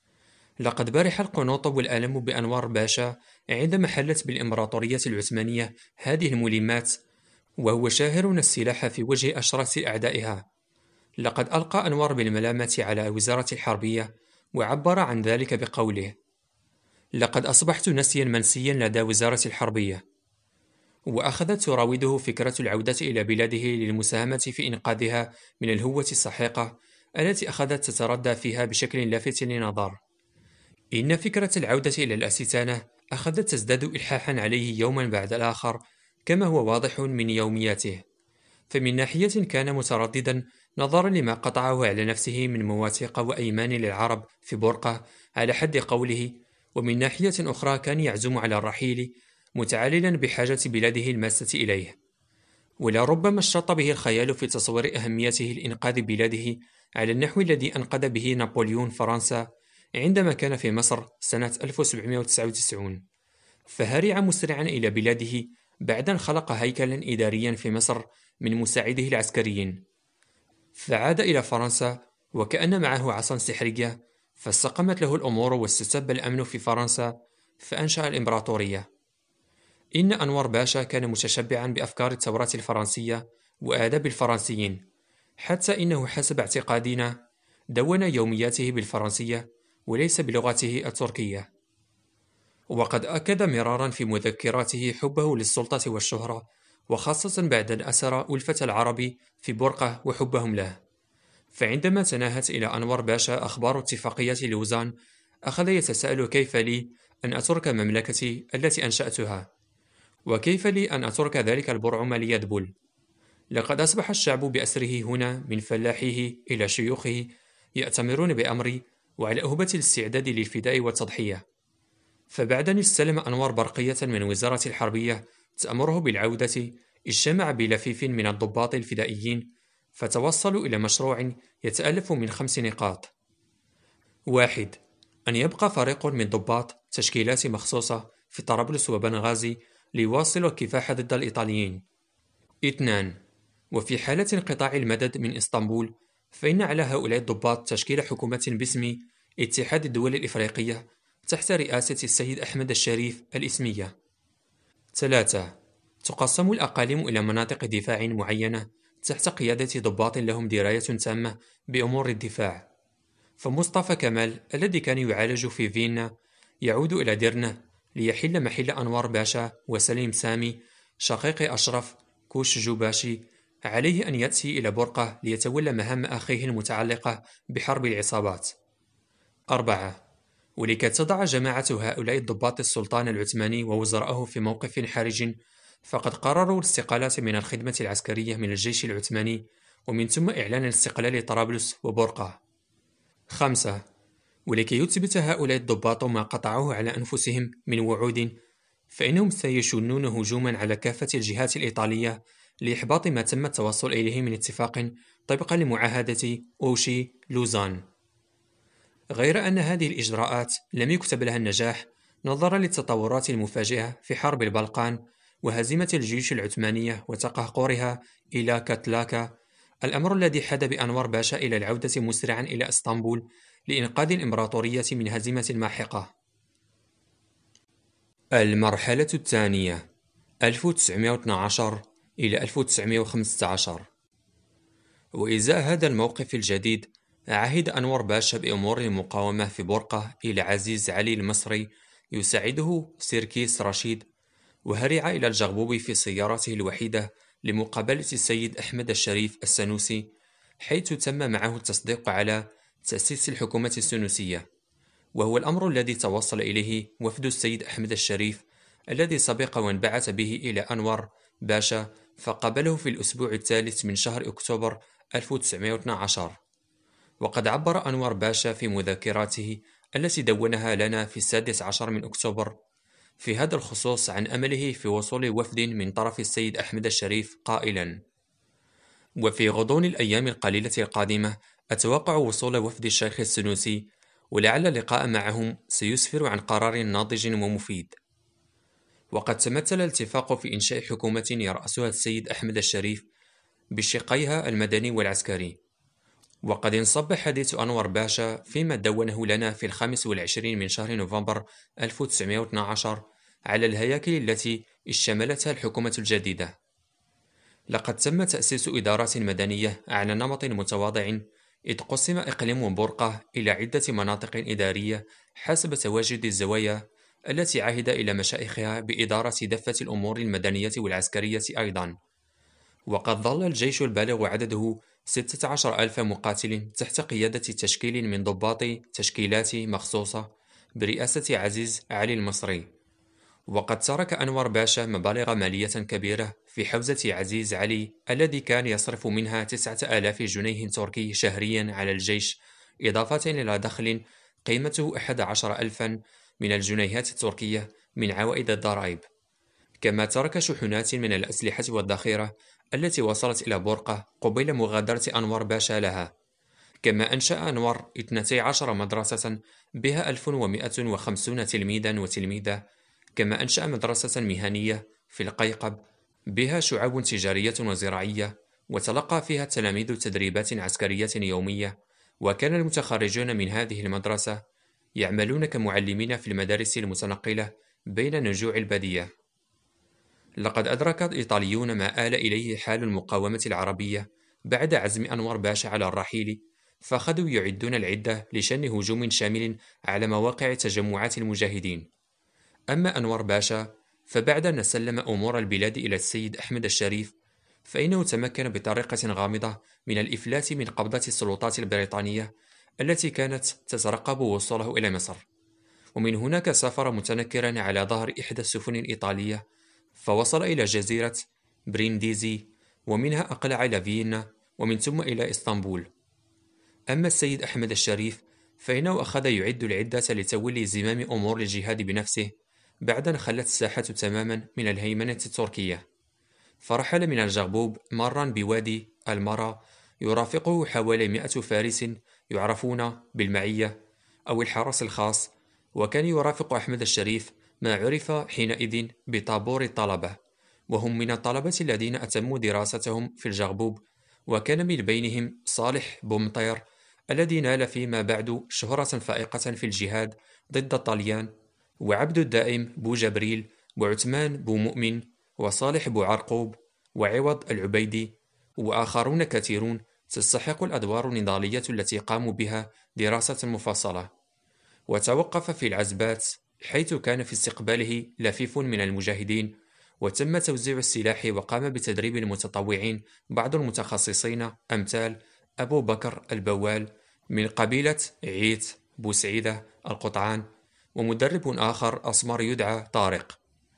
لقد برح القنوط والألم بأنور باشا عندما حلت بالإمبراطورية العثمانية هذه الملمات، وهو شاهر السلاح في وجه أشرس أعدائها. لقد ألقى أنور بالملامة على وزارة الحربية، وعبر عن ذلك بقوله: لقد أصبحت نسيا منسيا لدى وزارة الحربية. وأخذت تراوده فكرة العودة إلى بلاده للمساهمة في إنقاذها من الهوة السحيقة التي أخذت تتردى فيها بشكل لافت للنظر. إن فكرة العودة إلى الاستتانة أخذت تزداد إلحاحا عليه يوما بعد الآخر، كما هو واضح من يومياته. فمن ناحية كان مترددا نظرا لما قطعه على نفسه من مواثيق وأيمان للعرب في برقة على حد قوله، ومن ناحية أخرى كان يعزم على الرحيل متعللا بحاجة بلاده الماسة إليه. ولربما اشتط به الخيال في تصوير أهميته لإنقاذ بلاده على النحو الذي أنقذ به نابليون فرنسا عندما كان في مصر سنة ألف وسبعمائة وتسعة وتسعين، فهرع مسرعا إلى بلاده بعد أن خلق هيكلا إداريا في مصر من مساعده العسكريين، فعاد إلى فرنسا وكأن معه عصا سحرية، فاستقمت له الأمور واستتب الأمن في فرنسا، فأنشأ الإمبراطورية. إن أنور باشا كان متشبعا بأفكار الثورة الفرنسية وآداب الفرنسيين، حتى إنه حسب اعتقادنا دون يومياته بالفرنسية وليس بلغته التركية. وقد أكد مرارا في مذكراته حبه للسلطة والشهرة، وخاصة بعد أن أسر ألفة العرب في برقة وحبهم له. فعندما تناهت إلى أنور باشا أخبار اتفاقية لوزان، أخذ يتساءل: كيف لي أن أترك مملكتي التي أنشأتها؟ وكيف لي أن أترك ذلك البرعم ليدبل؟ لقد أصبح الشعب بأسره هنا من فلاحيه إلى شيوخه يأتمرون بأمري، وعلى أهبة الاستعداد للفداء والتضحية. فبعد أن استلم أنور برقية من وزارة الحربية تأمره بالعودة، اجتمع بلفيف من الضباط الفدائيين، فتوصلوا إلى مشروع يتألف من خمس نقاط. واحد: أن يبقى فريق من ضباط تشكيلات مخصوصة في طرابلس وبنغازي ليواصلوا الكفاح ضد الإيطاليين. اثنان: وفي حالة انقطاع المدد من إسطنبول، فإن على هؤلاء الضباط تشكيل حكومة باسم اتحاد الدول الإفريقية تحت رئاسة السيد أحمد الشريف الإسمية. ثلاثة: تقسم الأقاليم إلى مناطق دفاع معينة تحت قيادة ضباط لهم دراية تامة بأمور الدفاع. فمصطفى كمال الذي كان يعالج في فيينا يعود إلى ديرنة ليحل محل أنور باشا وسليم سامي شقيق أشرف كوش جوباشي. عليه أن يأتي إلى برقة ليتولى مهام أخيه المتعلقة بحرب العصابات. أربعة: ولكي تضع جماعة هؤلاء الضباط السلطان العثماني ووزراءه في موقف حرج، فقد قرروا الاستقالة من الخدمة العسكرية من الجيش العثماني، ومن ثم إعلان الاستقلال طرابلس وبرقة. خمسة: ولكي يثبت هؤلاء الضباط ما قطعوه على أنفسهم من وعود، فإنهم سيشنون هجوما على كافة الجهات الإيطالية لإحباط ما تم التوصل إليه من اتفاق طبقا لمعاهدة أوشي لوزان. غير أن هذه الإجراءات لم يكتب لها النجاح نظرا للتطورات المفاجئة في حرب البلقان، وهزيمة الجيوش العثمانية وتقهقرها إلى كاتلاكا، الأمر الذي حاد بأنور باشا إلى العودة مسرعا إلى إسطنبول لإنقاذ الإمبراطورية من هزيمة ماحقة. المرحلة الثانية ألف وتسعمائة واثني عشر إلى ألف وتسعمائة وخمسة عشر. وإزاء هذا الموقف الجديد، عهد أنور باشا بأمور المقاومة في بورقة إلى عزيز علي المصري يساعده سيركيس رشيد، وهرع إلى الجغبوب في سيارته الوحيدة لمقابلة السيد أحمد الشريف السنوسي، حيث تم معه التصديق على تأسيس الحكومة السنوسية، وهو الأمر الذي توصل إليه وفد السيد أحمد الشريف الذي سبق وانبعث به إلى أنور باشا، فقابله في الأسبوع الثالث من شهر أكتوبر ألف وتسعمائة واثني عشر. وقد عبر أنور باشا في مذكراته التي دونها لنا في السادس عشر من أكتوبر في هذا الخصوص عن أمله في وصول وفد من طرف السيد أحمد الشريف قائلا: وفي غضون الأيام القليلة القادمة أتوقع وصول وفد الشيخ السنوسي، ولعل اللقاء معهم سيسفر عن قرار ناضج ومفيد. وقد تمثل الاتفاق في إنشاء حكومة يرأسها السيد أحمد الشريف بشقيها المدني والعسكري. وقد انصب حديث أنور باشا فيما دونه لنا في الخامس والعشرين من شهر نوفمبر ألف وتسعمائة واثني عشر على الهياكل التي اشتملتها الحكومة الجديدة. لقد تم تأسيس إدارات مدنية على نمط متواضع، إذ قسم إقليم بورقة إلى عدة مناطق إدارية حسب تواجد الزوايا التي عهد إلى مشايخها بإدارة دفة الأمور المدنية والعسكرية أيضا. وقد ظل الجيش البالغ عدده ستة عشر ألف مقاتل تحت قيادة تشكيل من ضباط تشكيلات مخصوصة برئاسة عزيز علي المصري. وقد ترك أنور باشا مبالغ مالية كبيرة في حوزة عزيز علي الذي كان يصرف منها تسعة آلاف جنيه تركي شهريا على الجيش، إضافة إلى دخل قيمته أحد عشر ألفا من الجنيهات التركية من عوائد الضرائب. كما ترك شحنات من الأسلحة والذخيرة التي وصلت إلى بورقة قبيل مغادرة أنور باشا لها. كما أنشأ أنور اثنتي عشرة مدرسة بها ألف ومائة وخمسون تلميذا وتلميذة. كما أنشأ مدرسة مهنية في القيقب بها شعاب تجارية وزراعية، وتلقى فيها التلاميذ تدريبات عسكرية يومية، وكان المتخرجون من هذه المدرسة يعملون كمعلمين في المدارس المتنقلة بين نجوع البادية. لقد أدرك الإيطاليون ما آل إليه حال المقاومة العربية بعد عزم أنور باشا على الرحيل، فأخذوا يعدون العدة لشن هجوم شامل على مواقع تجمعات المجاهدين. أما أنور باشا فبعد أن سلم أمور البلاد إلى السيد أحمد الشريف، فإنه تمكن بطريقة غامضة من الإفلات من قبضة السلطات البريطانية التي كانت تترقب وصوله إلى مصر. ومن هناك سافر متنكرا على ظهر إحدى السفن الإيطالية، فوصل إلى جزيرة برينديزي، ومنها أقلع إلى فيينا، ومن ثم إلى إسطنبول. أما السيد أحمد الشريف فإنه أخذ يعد العدة لتولي زمام أمور الجهاد بنفسه بعد أن خلت الساحة تماما من الهيمنة التركية. فرحل من الجغبوب مارا بوادي المرا، يرافقه حوالي مئة فارس يعرفون بالمعية أو الحرس الخاص. وكان يرافق أحمد الشريف ما عرف حينئذ بطابور الطلبة، وهم من الطلبة الذين أتموا دراستهم في الجغبوب. وكان من بينهم صالح بومطير الذي نال فيما بعد شهرة فائقة في الجهاد ضد الطليان، وعبد الدائم بو جبريل، وعثمان بو مؤمن، وصالح بو عرقوب، وعوض العبيدي، وآخرون كثيرون تستحق الأدوار النضالية التي قاموا بها دراسة مفصلة. وتوقف في العزبات حيث كان في استقباله لفيف من المجاهدين، وتم توزيع السلاح وقام بتدريب المتطوعين بعض المتخصصين أمثال أبو بكر البوال من قبيلة عيت بوسعيدة القطعان، ومدرب آخر أسمر يدعى طارق.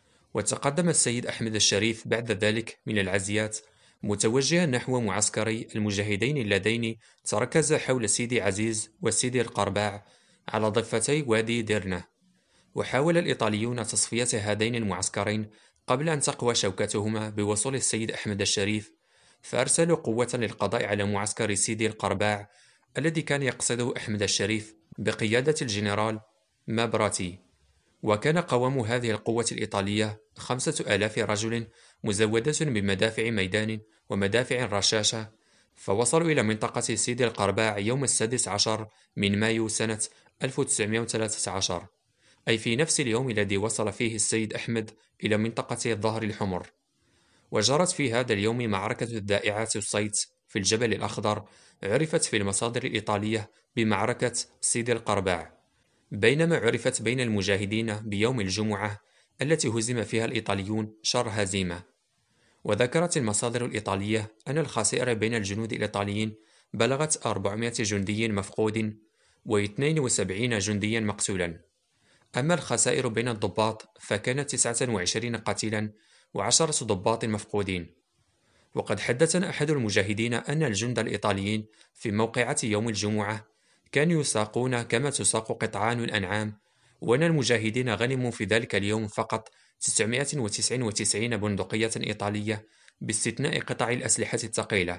وتقدم السيد أحمد الشريف بعد ذلك من العزيات متوجها نحو معسكري المجاهدين اللذين تركز حول سيدي عزيز وسيدي القرباع على ضفتي وادي ديرنة. وحاول الإيطاليون تصفية هذين المعسكرين قبل أن تقوى شوكتهما بوصول السيد أحمد الشريف، فأرسلوا قوة للقضاء على معسكر سيدي القرباع الذي كان يقصده أحمد الشريف بقيادة الجنرال مابراتي. وكان قوام هذه القوة الإيطالية خمسة آلاف رجل مزودة بمدافع ميدان ومدافع رشاشة، فوصلوا إلى منطقة سيدي القرباع يوم السادس عشر من مايو سنة ألف وتسعمائة وثلاثة عشر، أي في نفس اليوم الذي وصل فيه السيد أحمد إلى منطقة الظهر الحمر. وجرت في هذا اليوم معركة الذائعات الصيت في الجبل الأخضر، عرفت في المصادر الإيطالية بمعركة سيدي القرباع، بينما عرفت بين المجاهدين بيوم الجمعة التي هزم فيها الإيطاليون شر هزيمة. وذكرت المصادر الإيطالية أن الخسائر بين الجنود الإيطاليين بلغت أربعمائة جندي مفقود واثنين وسبعين جنديا مقتولا. أما الخسائر بين الضباط فكانت تسعة وعشرين قتيلا وعشرة ضباط مفقودين. وقد حدثنا أحد المجاهدين أن الجند الإيطاليين في موقعة يوم الجمعة كانوا يساقون كما تساق قطعان الأنعام، وأن المجاهدين غنموا في ذلك اليوم فقط تسعمائة وتسعة وتسعين بندقية إيطالية باستثناء قطع الأسلحة الثقيلة.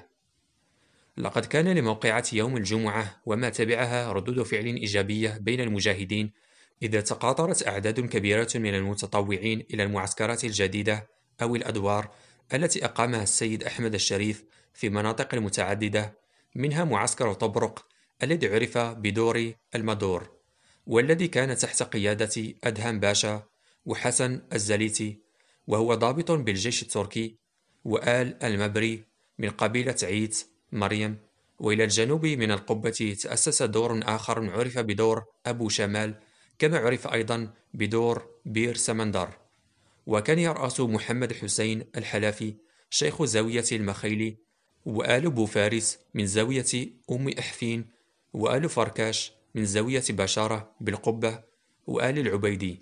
لقد كان لموقعة يوم الجمعة وما تبعها ردود فعل إيجابية بين المجاهدين، إذا تقاطرت أعداد كبيرة من المتطوعين إلى المعسكرات الجديدة أو الأدوار التي أقامها السيد أحمد الشريف في مناطق متعددة، منها معسكر طبرق الذي عرف بدور المدور، والذي كان تحت قيادة أدهم باشا وحسن الزليتي، وهو ضابط بالجيش التركي، وآل المبري من قبيلة عيت مريم. وإلى الجنوب من القبة تأسس دور آخر عرف بدور أبو شمال، كما عرف أيضا بدور بير سمندر، وكان يرأس محمد حسين الحلافي شيخ زاوية المخيلي، وآل بوفارس من زاوية أم أحفين، وآل فركاش من زاوية بشارة بالقبة، وآل العبيدي.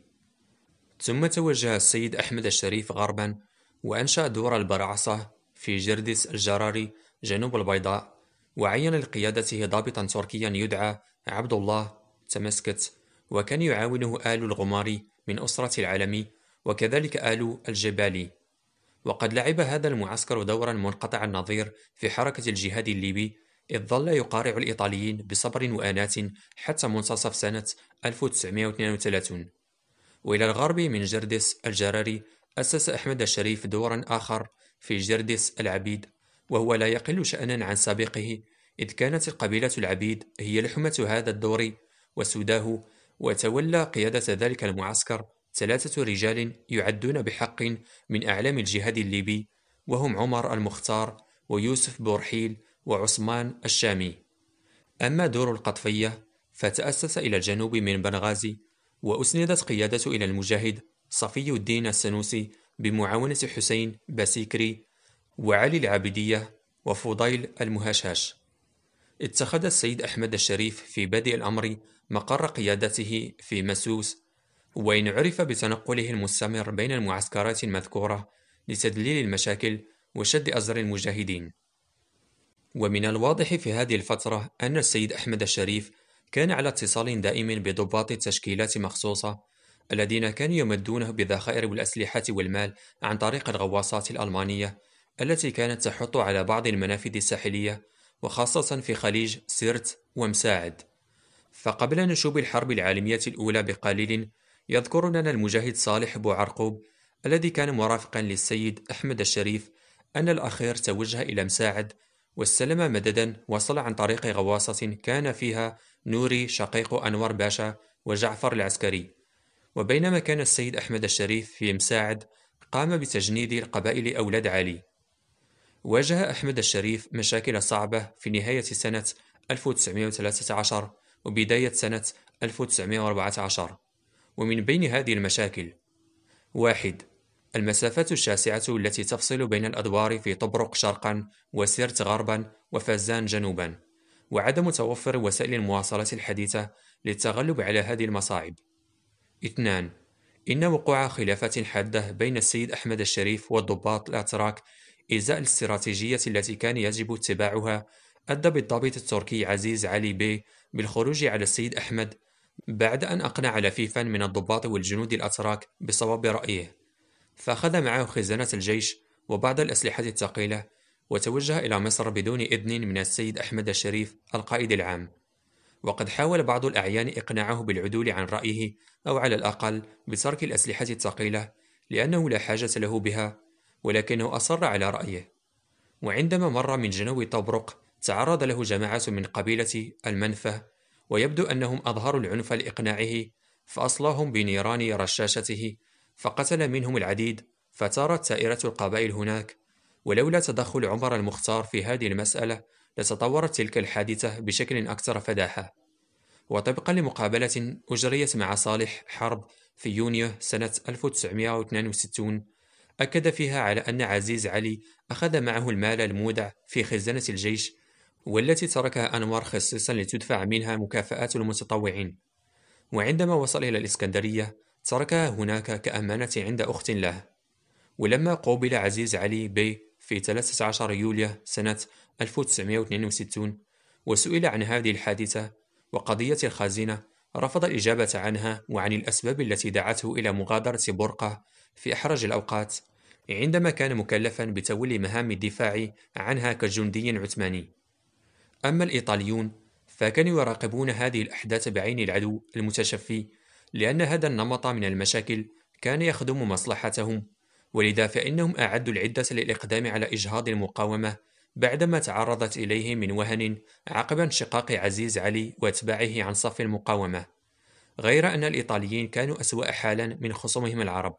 ثم توجه السيد أحمد الشريف غربا وأنشأ دور البرعصة في جردس الجراري جنوب البيضاء، وعين لقيادته ضابطا تركيا يدعى عبد الله تمسكت، وكان يعاونه آل الغماري من أسرة العلمي، وكذلك آل الجبالي. وقد لعب هذا المعسكر دورا منقطع النظير في حركة الجهاد الليبي، إذ ظل يقارع الإيطاليين بصبر وأنات حتى منتصف سنة ألف وتسعمائة واثنين وثلاثين. وإلى الغرب من جردس الجراري أسس أحمد الشريف دورا آخر في جردس العبيد، وهو لا يقل شأنا عن سابقه، إذ كانت القبيلة العبيد هي لحمة هذا الدور وسوداه. وتولى قيادة ذلك المعسكر ثلاثة رجال يعدون بحق من أعلام الجهاد الليبي، وهم عمر المختار ويوسف بورحيل وعثمان الشامي. أما دور القطفية فتأسس إلى الجنوب من بنغازي، وأسندت قيادته إلى المجاهد صفي الدين السنوسي بمعاونة حسين باسيكري وعلي العابدية وفضيل المهشهش. اتخذ السيد أحمد الشريف في بادئ الأمر مقر قيادته في مسوس، وإن عرف بتنقله المستمر بين المعسكرات المذكورة لتدليل المشاكل وشد أزر المجاهدين. ومن الواضح في هذه الفترة أن السيد أحمد الشريف كان على اتصال دائم بضباط تشكيلات مخصوصة الذين كانوا يمدونه بالذخائر والأسلحة والمال عن طريق الغواصات الألمانية التي كانت تحط على بعض المنافذ الساحلية، وخاصة في خليج سيرت ومساعد. فقبل نشوب الحرب العالمية الأولى بقليل، يذكر لنا المجاهد صالح بوعرقوب الذي كان مرافقا للسيد أحمد الشريف أن الأخير توجه إلى مساعد واستلم مددا وصل عن طريق غواصة كان فيها نوري شقيق أنور باشا وجعفر العسكري. وبينما كان السيد أحمد الشريف في مساعد قام بتجنيد القبائل أولاد علي. واجه أحمد الشريف مشاكل صعبة في نهاية سنة ألف وتسعمائة وثلاثة عشر وبداية سنة ألف وتسعمائة وأربعة عشر، ومن بين هذه المشاكل: واحد. المسافات الشاسعة التي تفصل بين الأدوار في طبرق شرقا وسيرت غربا وفازان جنوبا، وعدم توفر وسائل المواصلات الحديثة للتغلب على هذه المصاعب. اثنان. إن وقوع خلافات حادة بين السيد أحمد الشريف والضباط الأتراك إزاء الاستراتيجية التي كان يجب اتباعها أدى بالضابط التركي عزيز علي بي بالخروج على السيد أحمد بعد أن أقنع لفيفا من الضباط والجنود الأتراك بصواب رأيه، فأخذ معه خزانة الجيش وبعض الأسلحة الثقيلة وتوجه إلى مصر بدون إذن من السيد أحمد الشريف القائد العام. وقد حاول بعض الأعيان إقناعه بالعدول عن رأيه أو على الأقل بترك الأسلحة الثقيلة لأنه لا حاجة له بها، ولكنه أصر على رأيه. وعندما مر من جنوب طبرق تعرض له جماعة من قبيلة المنفى، ويبدو أنهم أظهروا العنف لإقناعه، فأصلاهم بنيران رشاشته، فقتل منهم العديد، فثارت سائرة القبائل هناك. ولولا تدخل عمر المختار في هذه المسألة لتطورت تلك الحادثة بشكل أكثر فداحة. وطبقا لمقابلة أجريت مع صالح حرب في يونيو سنة ألف وتسعمائة واثنين وستين، أكد فيها على أن عزيز علي أخذ معه المال المودع في خزانة الجيش، والتي تركها أنور خصيصا لتدفع منها مكافآت المتطوعين. وعندما وصل إلى الإسكندرية تركها هناك كأمانة عند أخت له. ولما قوبل عزيز علي بي في ثلاثة عشر يوليو سنة ألف وتسعمائة واثنين وستين وسئل عن هذه الحادثة وقضية الخزينة، رفض الإجابة عنها وعن الأسباب التي دعته إلى مغادرة برقة في أحرج الأوقات، عندما كان مكلفا بتولي مهام الدفاع عنها كجندي عثماني. أما الإيطاليون فكانوا يراقبون هذه الأحداث بعين العدو المتشفي، لأن هذا النمط من المشاكل كان يخدم مصلحتهم، ولذا فإنهم أعدوا العدة للإقدام على إجهاض المقاومة بعدما تعرضت إليه من وهن عقب انشقاق عزيز علي وأتباعه عن صف المقاومة. غير أن الإيطاليين كانوا أسوأ حالا من خصومهم العرب،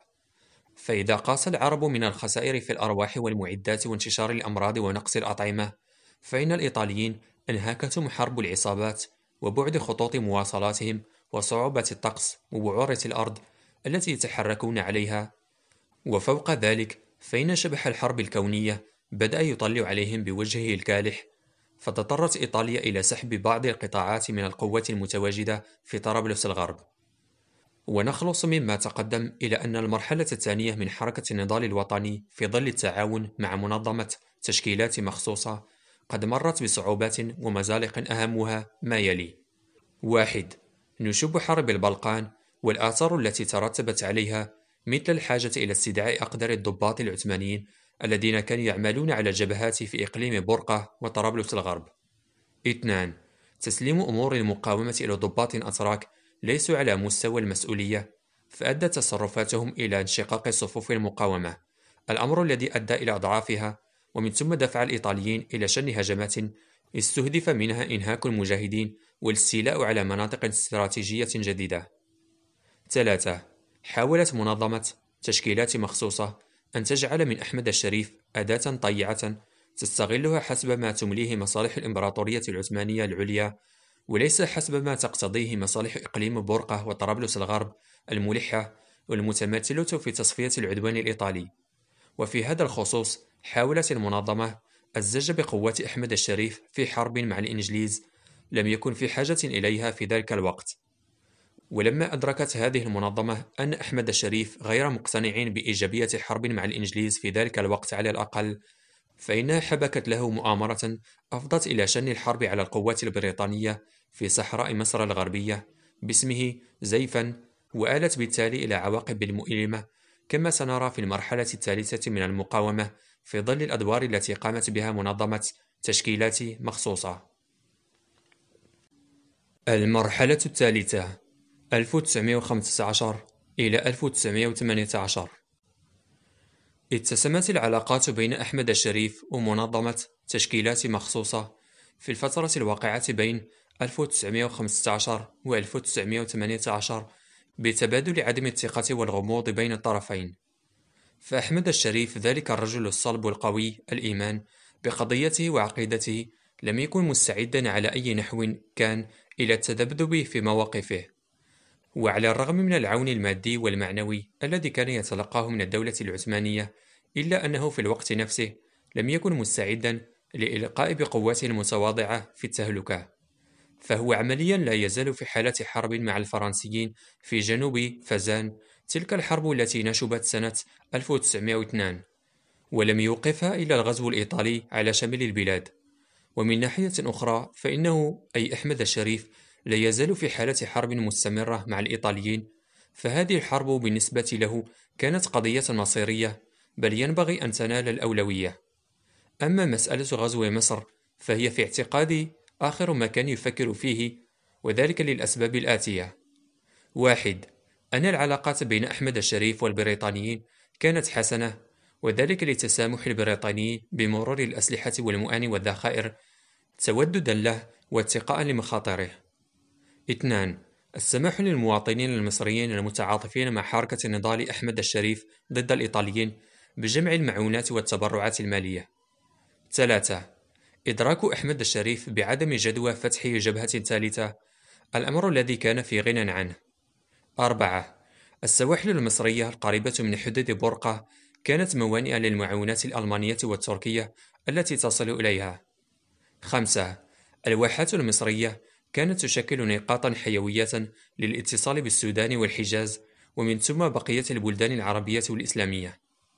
فإذا قاس العرب من الخسائر في الأرواح والمعدات وانتشار الأمراض ونقص الأطعمة، فإن الإيطاليين أنهكتهم حرب العصابات وبعد خطوط مواصلاتهم وصعوبة الطقس وبعورة الأرض التي يتحركون عليها. وفوق ذلك فإن شبح الحرب الكونية بدأ يطلع عليهم بوجهه الكالح، فتضطرت إيطاليا إلى سحب بعض القطاعات من القوات المتواجدة في طرابلس الغرب. ونخلص مما تقدم إلى أن المرحلة الثانية من حركة النضال الوطني في ظل التعاون مع منظمة تشكيلات مخصوصة قد مرت بصعوبات ومزالق أهمها ما يلي: واحد. نشوب حرب البلقان والآثار التي ترتبت عليها، مثل الحاجة إلى استدعاء أقدر الضباط العثمانيين الذين كانوا يعملون على الجبهات في إقليم برقة وطرابلس الغرب. اثنان. تسليم أمور المقاومة إلى ضباط أتراك ليسوا على مستوى المسؤولية، فأدت تصرفاتهم إلى انشقاق صفوف المقاومة، الأمر الذي أدى إلى أضعافها، ومن ثم دفع الإيطاليين إلى شن هجمات استهدف منها إنهاك المجاهدين والاستيلاء على مناطق استراتيجية جديدة. ثلاثة. حاولت منظمة تشكيلات مخصوصة أن تجعل من أحمد الشريف أداة طيعة تستغلها حسب ما تمليه مصالح الإمبراطورية العثمانية العليا، وليس حسب ما تقتضيه مصالح إقليم برقة وطرابلس الغرب الملحة والمتمثلة في تصفية العدوان الإيطالي. وفي هذا الخصوص حاولت المنظمة الزج بقوات أحمد الشريف في حرب مع الإنجليز لم يكن في حاجة إليها في ذلك الوقت. ولما أدركت هذه المنظمة أن أحمد الشريف غير مقتنع بإيجابية حرب مع الإنجليز في ذلك الوقت على الأقل، فإنها حبكت له مؤامرة أفضت إلى شن الحرب على القوات البريطانية في صحراء مصر الغربية باسمه زيفا، وآلت بالتالي إلى عواقب مؤلمة كما سنرى في المرحلة الثالثة من المقاومة في ظل الأدوار التي قامت بها منظمة تشكيلات مخصوصة. المرحلة الثالثة ألف وتسعمائة وخمسة عشر إلى ألف وتسعمائة وثمانية عشر. اتسمت العلاقات بين أحمد الشريف ومنظمة تشكيلات مخصوصة في الفترة الواقعة بين ألف وتسعمائة وخمسة عشر و ألف وتسعمائة وثمانية عشر بتبادل عدم الثقة والغموض بين الطرفين. فأحمد الشريف ذلك الرجل الصلب القوي الإيمان بقضيته وعقيدته لم يكن مستعدا على أي نحو كان إلى التذبذب في مواقفه، وعلى الرغم من العون المادي والمعنوي الذي كان يتلقاه من الدولة العثمانية، إلا أنه في الوقت نفسه لم يكن مستعدا لإلقاء بقواته المتواضعة في التهلكة، فهو عمليا لا يزال في حالة حرب مع الفرنسيين في جنوب فزان، تلك الحرب التي نشبت سنة ألف وتسعمائة واثنين، ولم يوقفها إلا الغزو الإيطالي على شمال البلاد. ومن ناحية أخرى فإنه أي أحمد الشريف لا يزال في حالة حرب مستمرة مع الإيطاليين، فهذه الحرب بالنسبة له كانت قضية مصيرية، بل ينبغي أن تنال الأولوية. أما مسألة غزو مصر فهي في اعتقادي آخر ما كان يفكر فيه، وذلك للأسباب الآتية: واحد. أن العلاقات بين أحمد الشريف والبريطانيين كانت حسنة، وذلك لتسامح البريطانيين بمرور الأسلحة والمؤن والذخائر توددا له واتقاء لمخاطره. اثنان. السماح للمواطنين المصريين المتعاطفين مع حركة نضال أحمد الشريف ضد الإيطاليين بجمع المعونات والتبرعات المالية. ثلاثة. إدراك أحمد الشريف بعدم جدوى فتح جبهة ثالثة، الأمر الذي كان في غنى عنه. أربعة. السواحل المصرية القريبة من حدود بورقة كانت موانئ للمعونات الألمانية والتركية التي تصل إليها. خمسة. الواحات المصرية كانت تشكل نقاطا حيوية للاتصال بالسودان والحجاز، ومن ثم بقية البلدان العربية والإسلامية.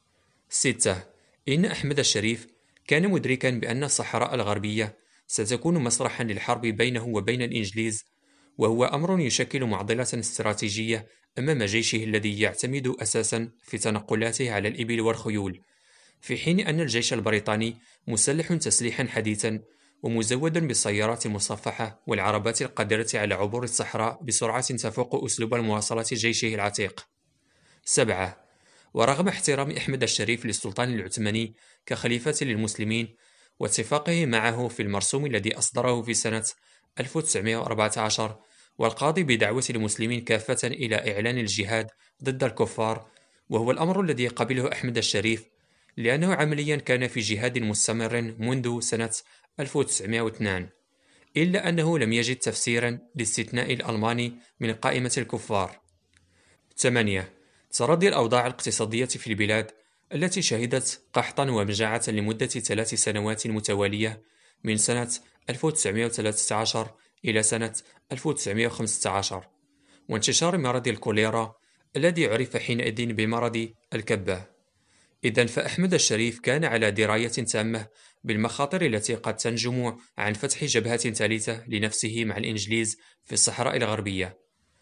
ستة. إن أحمد الشريف كان مدركا بأن الصحراء الغربية ستكون مسرحا للحرب بينه وبين الإنجليز، وهو أمر يشكل معضلة استراتيجية أمام جيشه الذي يعتمد أساسا في تنقلاته على الإبل والخيول، في حين أن الجيش البريطاني مسلح تسليحا حديثا ومزود بالسيارات المصفحة والعربات القادرة على عبور الصحراء بسرعة تفوق أسلوب المواصلات جيشه العتيق. سبعة. ورغم احترام أحمد الشريف للسلطان العثماني كخليفة للمسلمين واتفاقه معه في المرسوم الذي أصدره في سنة ألف وتسعمائة وأربعة عشر والقاضي بدعوة المسلمين كافة إلى إعلان الجهاد ضد الكفار، وهو الأمر الذي قبله أحمد الشريف لأنه عمليا كان في جهاد مستمر منذ سنة ألف وتسعمائة واثنين، إلا أنه لم يجد تفسيرا لاستثناء الألماني من قائمة الكفار. ثمانية. تردي الأوضاع الاقتصادية في البلاد التي شهدت قحطا ومجاعة لمدة ثلاث سنوات متوالية من سنة ألف وتسعمائة وثلاثة عشر إلى سنة ألف وتسعمائة وخمسة عشر، وانتشار مرض الكوليرا الذي عرف حينئذ بمرض الكبة. إذن فأحمد الشريف كان على دراية تامة بالمخاطر التي قد تنجم عن فتح جبهة ثالثة لنفسه مع الإنجليز في الصحراء الغربية.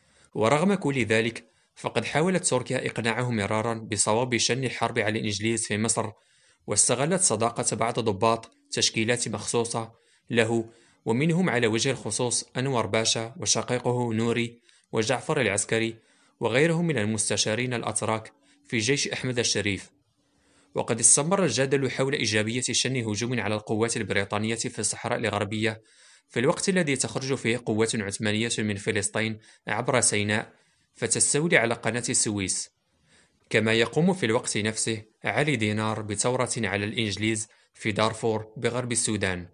ورغم كل ذلك فقد حاولت تركيا إقناعه مرارا بصواب شن الحرب على الإنجليز في مصر، واستغلت صداقة بعض ضباط تشكيلات مخصوصة له، ومنهم على وجه الخصوص أنور باشا وشقيقه نوري وجعفر العسكري وغيرهم من المستشارين الأتراك في جيش أحمد الشريف. وقد استمر الجدل حول إيجابية شن هجوم على القوات البريطانية في الصحراء الغربية في الوقت الذي تخرج فيه قوات عثمانية من فلسطين عبر سيناء فتستولي على قناة السويس، كما يقوم في الوقت نفسه علي دينار بثورة على الإنجليز في دارفور بغرب السودان.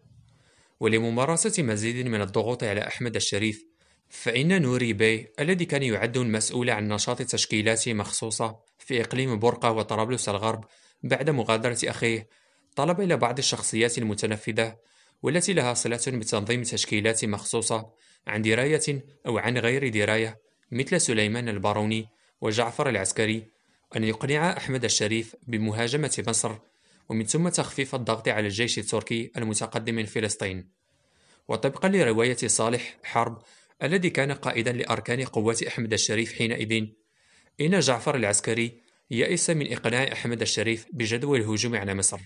ولممارسة مزيد من الضغوط على أحمد الشريف، فإن نوري باي الذي كان يعد المسؤول عن نشاط تشكيلات مخصوصة في إقليم بورقة وطرابلس الغرب بعد مغادرة أخيه، طلب إلى بعض الشخصيات المتنفذة والتي لها صلة بتنظيم تشكيلات مخصوصة عن دراية أو عن غير دراية مثل سليمان الباروني وجعفر العسكري أن يقنع أحمد الشريف بمهاجمة مصر، ومن ثم تخفيف الضغط على الجيش التركي المتقدم من فلسطين. وطبقا لرواية صالح حرب الذي كان قائدا لأركان قوات أحمد الشريف حينئذ، إن جعفر العسكري يئس من إقناع أحمد الشريف بجدوى الهجوم على مصر،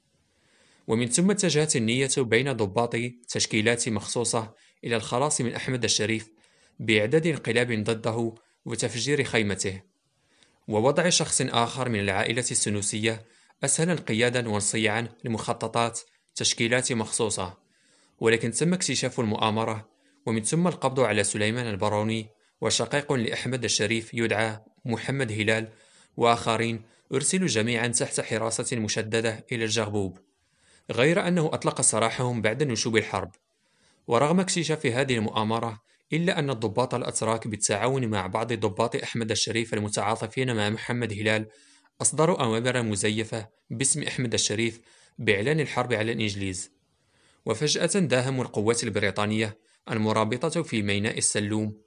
ومن ثم اتجهت النية بين ضباط تشكيلات مخصوصة إلى الخلاص من أحمد الشريف بإعداد انقلاب ضده وتفجير خيمته، ووضع شخص آخر من العائلة السنوسية أسهل انقيادا وانصياعا لمخططات تشكيلات مخصوصة. ولكن تم اكتشاف المؤامرة، ومن ثم القبض على سليمان الباروني وشقيق لأحمد الشريف يدعى محمد هلال وآخرين، أرسلوا جميعا تحت حراسة مشددة إلى الجغبوب، غير أنه أطلق سراحهم بعد نشوب الحرب. ورغم اكتشاف هذه المؤامرة، إلا أن الضباط الأتراك بالتعاون مع بعض ضباط أحمد الشريف المتعاطفين مع محمد هلال أصدروا أوامر مزيفة باسم أحمد الشريف بإعلان الحرب على الإنجليز. وفجأة داهموا القوات البريطانية المرابطة في ميناء السلوم.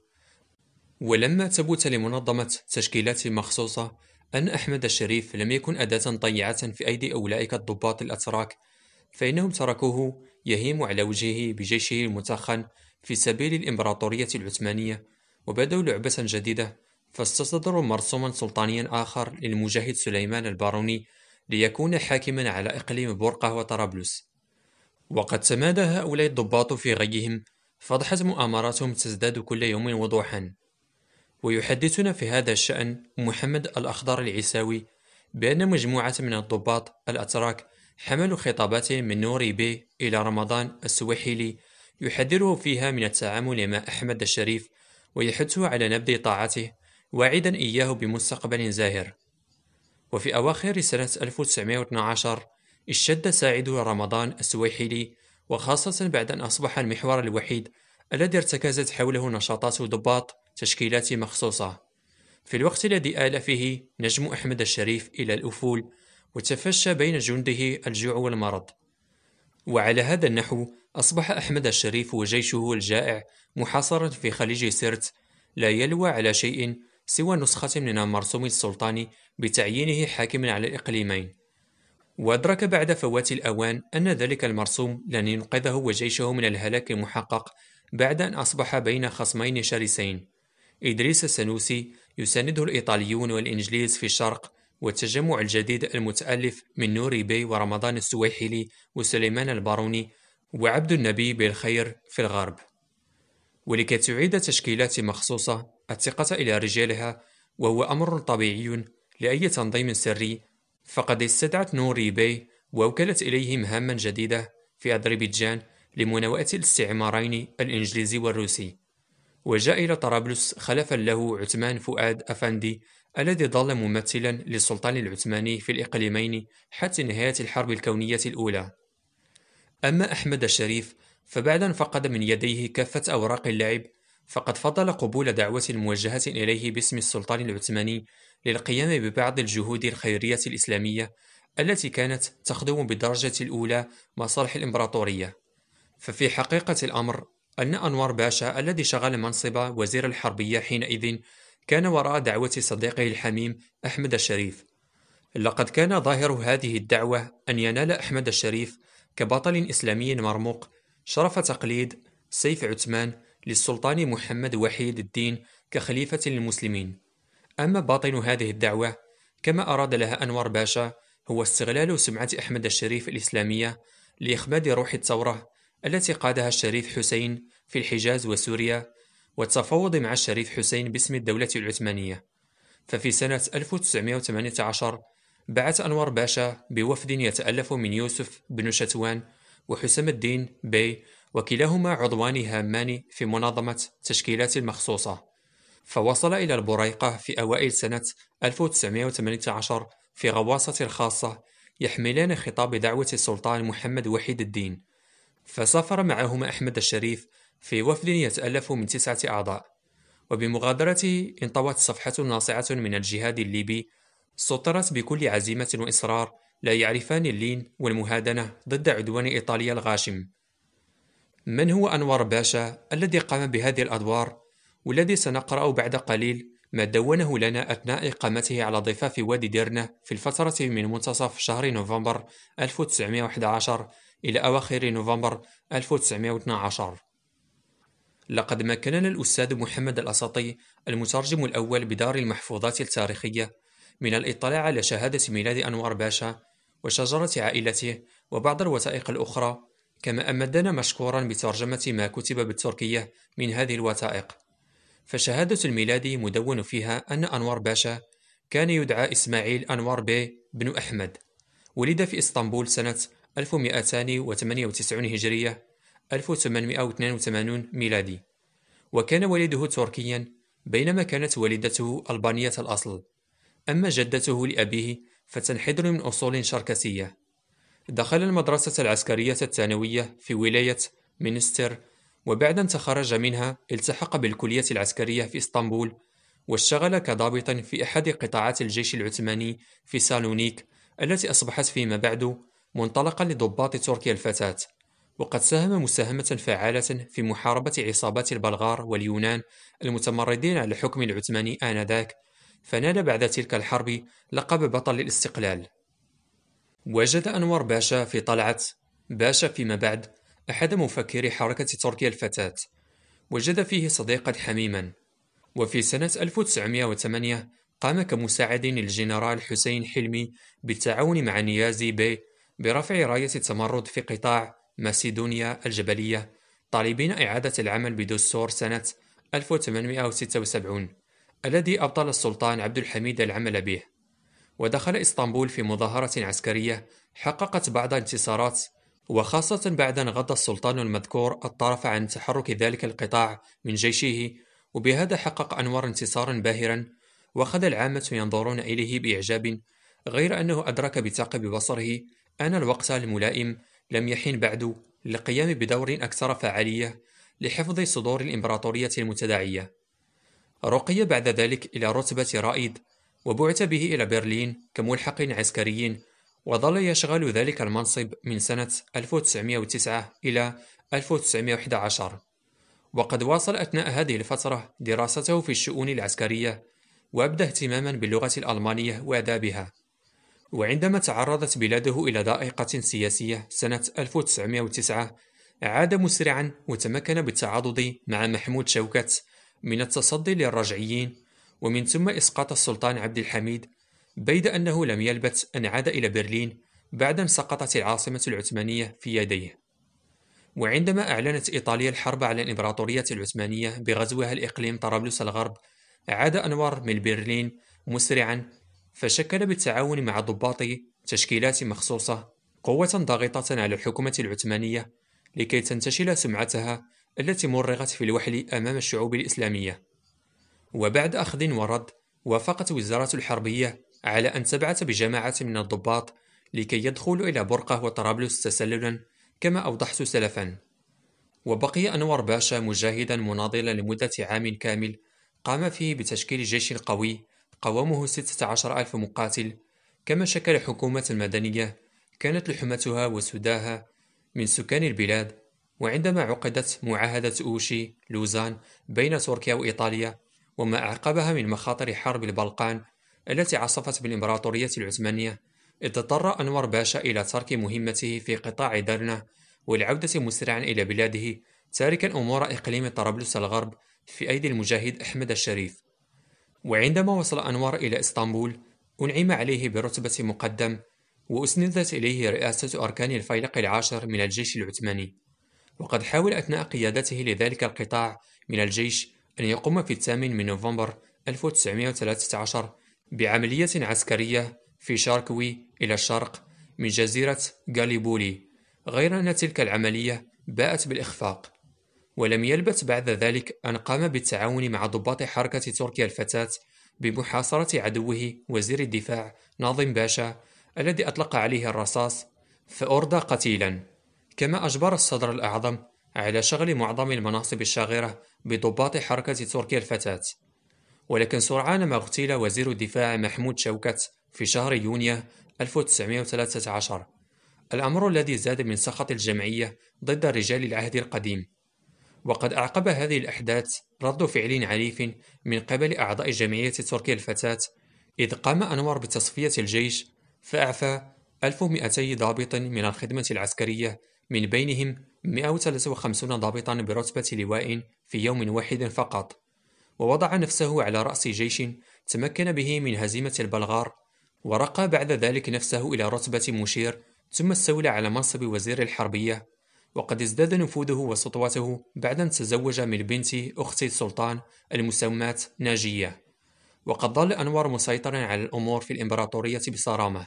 ولما ثبت لمنظمة تشكيلات مخصوصة أن أحمد الشريف لم يكن أداة طيعة في أيدي أولئك الضباط الأتراك، فإنهم تركوه يهيم على وجهه بجيشه المتخن في سبيل الإمبراطورية العثمانية، وبدأوا لعبة جديدة، فاستصدروا مرسوما سلطانيا آخر للمجاهد سليمان الباروني ليكون حاكما على إقليم بورقة وطرابلس. وقد تمادى هؤلاء الضباط في غيهم، فضحت مؤامراتهم تزداد كل يوم وضوحا. ويحدثنا في هذا الشأن محمد الأخضر العيساوي بأن مجموعة من الضباط الأتراك حملوا خطابات من نوري بي إلى رمضان السويحلي يحذره فيها من التعامل مع أحمد الشريف ويحثه على نبذ طاعته، واعدا إياه بمستقبل زاهر. وفي أواخر سنة ألف وتسعمائة واثني عشر اشتد ساعد رمضان السويحلي، وخاصة بعد أن أصبح المحور الوحيد الذي ارتكزت حوله نشاطات ضباط تشكيلات مخصوصة، في الوقت الذي آل فيه نجم أحمد الشريف إلى الأفول وتفشى بين جنده الجوع والمرض. وعلى هذا النحو أصبح أحمد الشريف وجيشه الجائع محاصرا في خليج سرت، لا يلوى على شيء سوى نسخة من المرسوم السلطاني بتعيينه حاكما على الإقليمين. وأدرك بعد فوات الأوان أن ذلك المرسوم لن ينقذه وجيشه من الهلاك المحقق بعد أن أصبح بين خصمين شرسين: إدريس السنوسي يسانده الإيطاليون والإنجليز في الشرق، والتجمع الجديد المتألف من نوري بي ورمضان السويحلي وسليمان الباروني وعبد النبي بالخير في الغرب. ولكي تعيد تشكيلات مخصوصة الثقة إلى رجالها، وهو أمر طبيعي لأي تنظيم سري، فقد استدعت نوري بي ووكلت إليه مهاما جديدة في أذربيجان لمناوئة الاستعمارين الإنجليزي والروسي. وجاء إلى طرابلس خلفا له عثمان فؤاد أفندي الذي ظل ممثلا للسلطان العثماني في الإقليمين حتى نهاية الحرب الكونية الأولى. أما أحمد الشريف فبعد أن فقد من يديه كافة أوراق اللعب، فقد فضل قبول دعوة موجهة إليه باسم السلطان العثماني للقيام ببعض الجهود الخيرية الإسلامية التي كانت تخدم بالدرجة الأولى مصالح الإمبراطورية. ففي حقيقة الأمر أن أنور باشا الذي شغل منصب وزير الحربية حينئذ كان وراء دعوة صديقه الحميم أحمد الشريف. لقد كان ظاهر هذه الدعوة أن ينال أحمد الشريف كبطل إسلامي مرموق شرف تقليد سيف عثمان للسلطان محمد وحيد الدين كخليفة للمسلمين. أما باطن هذه الدعوة كما أراد لها أنور باشا هو استغلال سمعة أحمد الشريف الإسلامية لإخماد روح الثورة التي قادها الشريف حسين في الحجاز وسوريا، والتفاوض مع الشريف حسين باسم الدولة العثمانية. ففي سنة ألف وتسعمائة وثمانية عشر بعث أنور باشا بوفد يتألف من يوسف بن شتوان وحسام الدين بي، وكلاهما عضوان هامان في منظمة تشكيلات المخصوصة، فوصل إلى البريقة في أوائل سنة ألف وتسعمائة وثمانية عشر في غواصة خاصة يحملان خطاب دعوة السلطان محمد وحيد الدين. فسافر معهما أحمد الشريف في وفد يتألف من تسعة أعضاء. وبمغادرته انطوت صفحة ناصعة من الجهاد الليبي سطرت بكل عزيمة وإصرار لا يعرفان اللين والمهادنة ضد عدوان إيطاليا الغاشم. من هو أنور باشا الذي قام بهذه الأدوار، والذي سنقرأ بعد قليل ما دونه لنا أثناء إقامته على ضفاف وادي ديرنة في الفترة من منتصف شهر نوفمبر ألف وتسعمائة وأحد عشر إلى أواخر نوفمبر ألف وتسعمائة واثني عشر. لقد مكننا الأستاذ محمد الأساطي المترجم الأول بدار المحفوظات التاريخية من الاطلاع على شهادة ميلاد أنور باشا وشجرة عائلته وبعض الوثائق الأخرى، كما أمدنا مشكورا بترجمة ما كتب بالتركية من هذه الوثائق. فشهادة الميلاد مدون فيها أن أنور باشا كان يدعى إسماعيل أنور بي بن أحمد، ولد في إسطنبول سنة ألف ومئتين وثمانية وتسعين هجرية ألف وثمانمائة واثنين وثمانين ميلادي، وكان والده تركيا بينما كانت والدته ألبانية الأصل. أما جدته لأبيه فتنحدر من أصول شركسية. دخل المدرسة العسكرية الثانوية في ولاية مينستر، وبعد أن تخرج منها التحق بالكلية العسكرية في إسطنبول، واشتغل كضابط في أحد قطاعات الجيش العثماني في سالونيك التي أصبحت فيما بعد منطلقا لضباط تركيا الفتاة. وقد ساهم مساهمة فعالة في محاربة عصابات البلغار واليونان المتمردين على الحكم العثماني آنذاك، فنال بعد تلك الحرب لقب بطل الاستقلال. وجد أنور باشا في طلعت باشا فيما بعد أحد مفكري حركة تركيا الفتاة، وجد فيه صديقا حميما. وفي سنة ألف وتسعمائة وثمانية قام كمساعد للجنرال حسين حلمي بالتعاون مع نيازي بي برفع راية التمرد في قطاع ماسيدونيا الجبلية طالبين إعادة العمل بدستور سنة ألف وثمانمئة وستة وسبعين الذي أبطل السلطان عبد الحميد العمل به. ودخل إسطنبول في مظاهرة عسكرية حققت بعض الانتصارات، وخاصة بعد أن غض السلطان المذكور الطرف عن تحرك ذلك القطاع من جيشه، وبهذا حقق أنور انتصارا باهرا وأخذ العامة ينظرون إليه بإعجاب، غير أنه أدرك بثاقب بصره أن الوقت الملائم لم يحن بعد للقيام بدور أكثر فعالية لحفظ صدور الإمبراطورية المتداعية. رقي بعد ذلك إلى رتبة رائد، وبعث به إلى برلين كملحق عسكري، وظل يشغل ذلك المنصب من سنة ألف وتسعمئة وتسعة إلى ألف وتسعمئة وأحد عشر. وقد واصل أثناء هذه الفترة دراسته في الشؤون العسكرية، وأبدى اهتماما باللغة الألمانية وآدابها. وعندما تعرضت بلاده إلى ضائقة سياسية سنة ألف وتسعمئة وتسعة، عاد مسرعا وتمكن بالتعاضد مع محمود شوكت من التصدي للرجعيين، ومن ثم إسقاط السلطان عبد الحميد، بيد أنه لم يلبث أن عاد إلى برلين بعد أن سقطت العاصمة العثمانية في يديه. وعندما أعلنت إيطاليا الحرب على الإمبراطورية العثمانية بغزوها الإقليم طرابلس الغرب، عاد أنور من برلين مسرعا، فشكل بالتعاون مع ضباط تشكيلات مخصوصة قوة ضاغطة على الحكومة العثمانية لكي تنتشل سمعتها التي مرغت في الوحل أمام الشعوب الإسلامية. وبعد أخذ ورد، وافقت وزارة الحربية على أن تبعث بجماعة من الضباط لكي يدخلوا إلى برقة وطرابلس تسللا كما أوضحت سلفا. وبقي أنور باشا مجاهدا مناضلا لمدة عام كامل، قام فيه بتشكيل جيش قوي قوامه ستة عشر ألف مقاتل، كما شكل حكومة مدنية كانت لحمتها وسداها من سكان البلاد. وعندما عقدت معاهدة أوشي لوزان بين تركيا وإيطاليا، وما أعقبها من مخاطر حرب البلقان التي عصفت بالإمبراطورية العثمانية، اضطر أنور باشا إلى ترك مهمته في قطاع درنا والعودة مسرعا إلى بلاده، تاركا أمور إقليم طرابلس الغرب في أيدي المجاهد أحمد الشريف. وعندما وصل أنور إلى إسطنبول، أنعم عليه برتبة مقدم، وأسندت إليه رئاسة أركان الفيلق العاشر من الجيش العثماني. وقد حاول أثناء قيادته لذلك القطاع من الجيش أن يقوم في الثامن من نوفمبر ألف وتسعمئة وثلاثة عشر بعملية عسكرية في شاركوي إلى الشرق من جزيرة غاليبولي، غير أن تلك العملية باءت بالإخفاق. ولم يلبث بعد ذلك أن قام بالتعاون مع ضباط حركة تركيا الفتاة بمحاصرة عدوه وزير الدفاع ناظم باشا الذي أطلق عليه الرصاص، فأردى قتيلا. كما أجبر الصدر الأعظم على شغل معظم المناصب الشاغرة بضباط حركة تركيا الفتاة. ولكن سرعان ما اغتيل وزير الدفاع محمود شوكت في شهر يونيو ألف وتسعمئة وثلاثة عشر، الأمر الذي زاد من سخط الجمعية ضد رجال العهد القديم. وقد أعقب هذه الأحداث رد فعل عنيف من قبل أعضاء جمعية تركيا الفتاة، إذ قام أنور بتصفية الجيش، فأعفى ألف ومئتي ضابط من الخدمة العسكرية، من بينهم مئة وثلاثة وخمسين ضابطا برتبة لواء في يوم واحد فقط. ووضع نفسه على رأس جيش تمكن به من هزيمة البلغار، ورقى بعد ذلك نفسه إلى رتبة مشير، ثم استولى على منصب وزير الحربية. وقد ازداد نفوذه وسطوته بعد أن تزوج من بنت أخت السلطان المسماة ناجية. وقد ظل أنور مسيطرا على الأمور في الإمبراطورية بصرامة.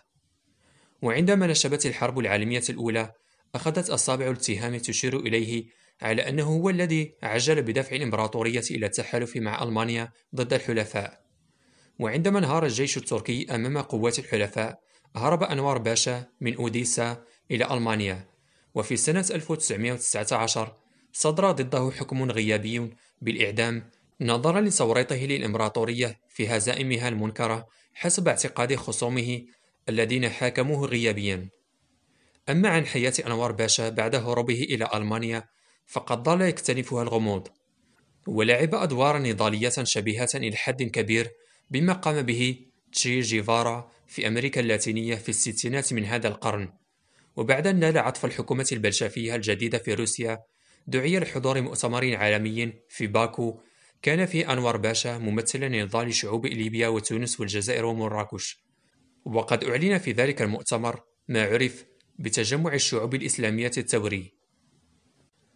وعندما نشبت الحرب العالمية الأولى، أخذت أصابع الاتهام تشير إليه على أنه هو الذي عجل بدفع الإمبراطورية إلى التحالف مع ألمانيا ضد الحلفاء. وعندما انهار الجيش التركي أمام قوات الحلفاء، هرب أنور باشا من أوديسا إلى ألمانيا. وفي سنة ألف وتسعمئة وتسعة عشر صدر ضده حكم غيابي بالإعدام نظرا لتوريطه للإمبراطورية في هزائمها المنكرة حسب اعتقاد خصومه الذين حاكموه غيابيا. أما عن حياة أنور باشا بعد هروبه إلى ألمانيا، فقد ظل يكتنفها الغموض، ولعب أدوارا نضالية شبيهة إلى حد كبير بما قام به تشي جيفارا في أمريكا اللاتينية في الستينات من هذا القرن. وبعد أن نال عطف الحكومة البلشفية الجديدة في روسيا، دعي لحضور مؤتمر عالمي في باكو، كان فيه أنور باشا ممثلا لنضال شعوب ليبيا وتونس والجزائر ومراكش. وقد أعلن في ذلك المؤتمر ما عرف بتجمع الشعوب الإسلامية الثوري.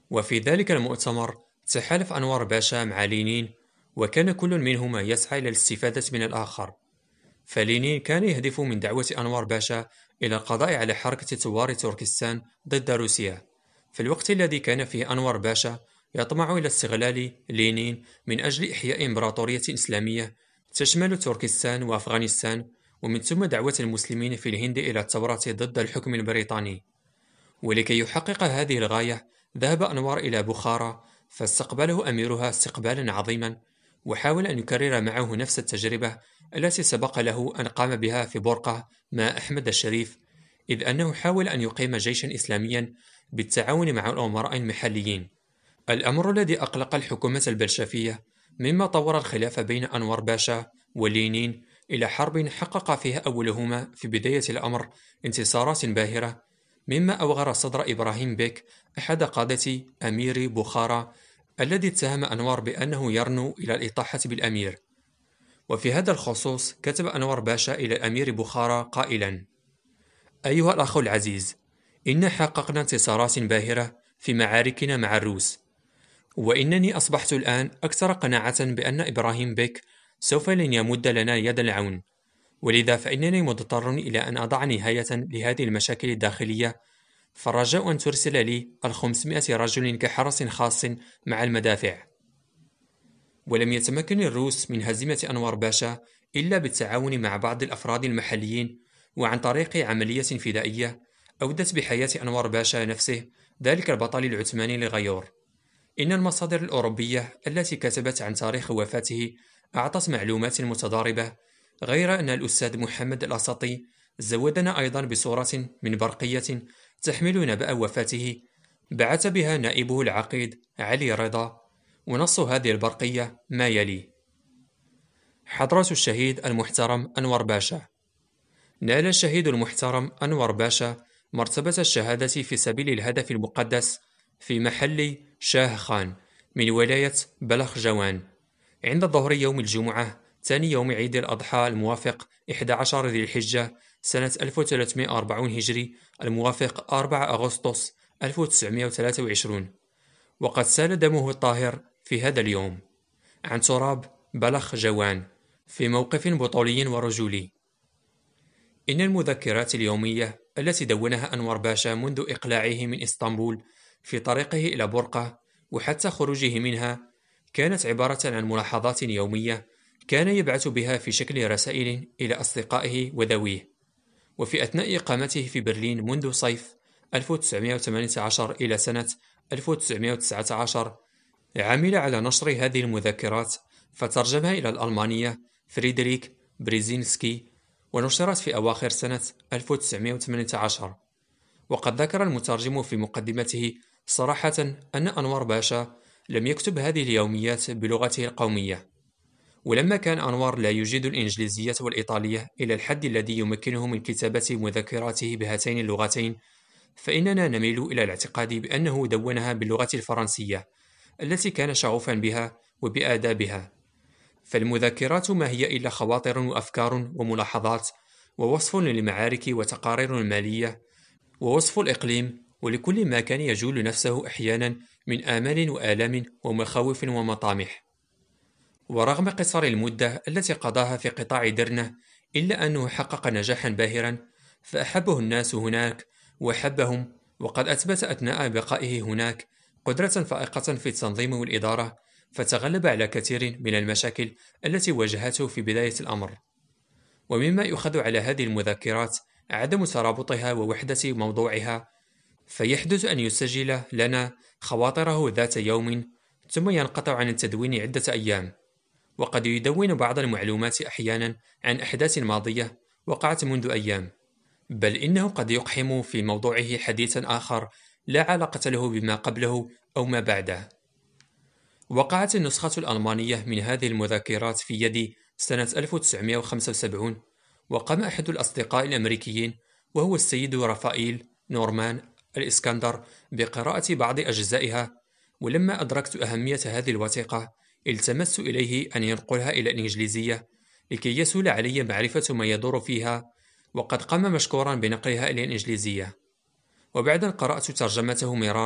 وفي ذلك المؤتمر تحالف أنور باشا مع لينين، وكان كل منهما يسعى إلى الاستفادة من الآخر. فلينين كان يهدف من دعوة أنور باشا إلى القضاء على حركة ثوار تركستان ضد روسيا، في الوقت الذي كان فيه أنور باشا يطمع إلى استغلال لينين من أجل إحياء إمبراطورية إسلامية تشمل تركستان وأفغانستان، ومن ثم دعوة المسلمين في الهند إلى الثورة ضد الحكم البريطاني. ولكي يحقق هذه الغاية ذهب أنور إلى بخارى، فاستقبله أميرها استقبالا عظيما، وحاول أن يكرر معه نفس التجربة التي سبق له أن قام بها في بورقة مع أحمد الشريف، إذ أنه حاول أن يقيم جيشا إسلاميا بالتعاون مع الأمراء المحليين، الأمر الذي أقلق الحكومة البلشفية، مما طور الخلاف بين أنور باشا ولينين إلى حرب حقق فيها أولهما في بداية الأمر انتصارات باهرة، مما أوغر صدر إبراهيم بيك أحد قادة أمير بخارى الذي اتهم أنور بأنه يرنو إلى الإطاحة بالأمير. وفي هذا الخصوص كتب أنور باشا إلى أمير بخارى قائلا: أيها الأخ العزيز، إن حققنا انتصارات باهرة في معاركنا مع الروس، وإنني أصبحت الآن أكثر قناعة بأن إبراهيم بيك سوف لن يمد لنا يد العون، ولذا فإنني مضطر إلى أن أضع نهاية لهذه المشاكل الداخلية، فالرجاء أن ترسل لي الخمسمائة رجل كحرس خاص مع المدافع. ولم يتمكن الروس من هزيمة أنور باشا إلا بالتعاون مع بعض الأفراد المحليين، وعن طريق عملية فدائية أودت بحياة أنور باشا نفسه، ذلك البطل العثماني لغيور. إن المصادر الأوروبية التي كتبت عن تاريخ وفاته أعطت معلومات متضاربة، غير أن الأستاذ محمد الأسطي زودنا أيضا بصورة من برقية تحمل نبأ وفاته بعث بها نائبه العقيد علي رضا، ونص هذه البرقية ما يلي: حضرة الشهيد المحترم أنور باشا. نال الشهيد المحترم أنور باشا مرتبة الشهادة في سبيل الهدف المقدس في محل شاه خان من ولاية بلخ جوان عند ظهر يوم الجمعة ثاني يوم عيد الأضحى الموافق أحد عشر ذي الحجة سنة ألف وثلاثمائة وأربعين هجري الموافق أربعة أغسطس ألف وتسعمائة وثلاثة وعشرين، وقد سال دمه الطاهر في هذا اليوم عن تراب بلخ جوان في موقف بطولي ورجولي. إن المذكرات اليومية التي دونها أنور باشا منذ إقلاعه من إسطنبول في طريقه إلى بورقة وحتى خروجه منها كانت عبارة عن ملاحظات يومية كان يبعث بها في شكل رسائل إلى أصدقائه وذويه. وفي أثناء إقامته في برلين منذ صيف ألف وتسعمائة وثمانية عشر إلى سنة ألف وتسعمائة وتسعة عشر عمل على نشر هذه المذكرات، فترجمها إلى الألمانية فريدريك بريزينسكي، ونشرت في أواخر سنة ألف وتسعمائة وثمانية عشر. وقد ذكر المترجم في مقدمته صراحة أن أنور باشا لم يكتب هذه اليوميات بلغته القومية، ولما كان أنور لا يجيد الإنجليزية والإيطالية إلى الحد الذي يمكنه من كتابة مذكراته بهاتين اللغتين، فإننا نميل إلى الاعتقاد بأنه دونها باللغة الفرنسية التي كان شغوفا بها وبآدابها. فالمذكرات ما هي إلا خواطر وأفكار وملاحظات، ووصف للمعارك وتقارير المالية، ووصف الإقليم، ولكل ما كان يجول نفسه أحيانا من آمال وآلام ومخاوف ومطامح. ورغم قصر المدة التي قضاها في قطاع درنة، إلا أنه حقق نجاحا باهرا، فأحبه الناس هناك وحبهم، وقد أثبت أثناء بقائه هناك قدرة فائقة في التنظيم والإدارة، فتغلب على كثير من المشاكل التي واجهته في بداية الأمر. ومما يؤخذ على هذه المذكرات عدم ترابطها ووحدة موضوعها، فيحدث أن يسجل لنا خواطره ذات يوم ثم ينقطع عن التدوين عدة أيام، وقد يدون بعض المعلومات أحيانا عن أحداث ماضية وقعت منذ أيام، بل إنه قد يقحم في موضوعه حديثا آخر لا علاقة له بما قبله أو ما بعده. وقعت النسخة الألمانية من هذه المذكرات في يدي سنة ألف وتسعمائة وخمسة وسبعين، وقام أحد الأصدقاء الأمريكيين وهو السيد رافائيل نورمان الإسكندر بقراءة بعض أجزائها، ولما أدركت أهمية هذه الوثيقة التمست إليه أن ينقلها إلى الإنجليزية لكي يسهل علي معرفة ما يدور فيها، وقد قام مشكورا بنقلها إلى الإنجليزية. وبعد أن قرأت ترجمته مرارا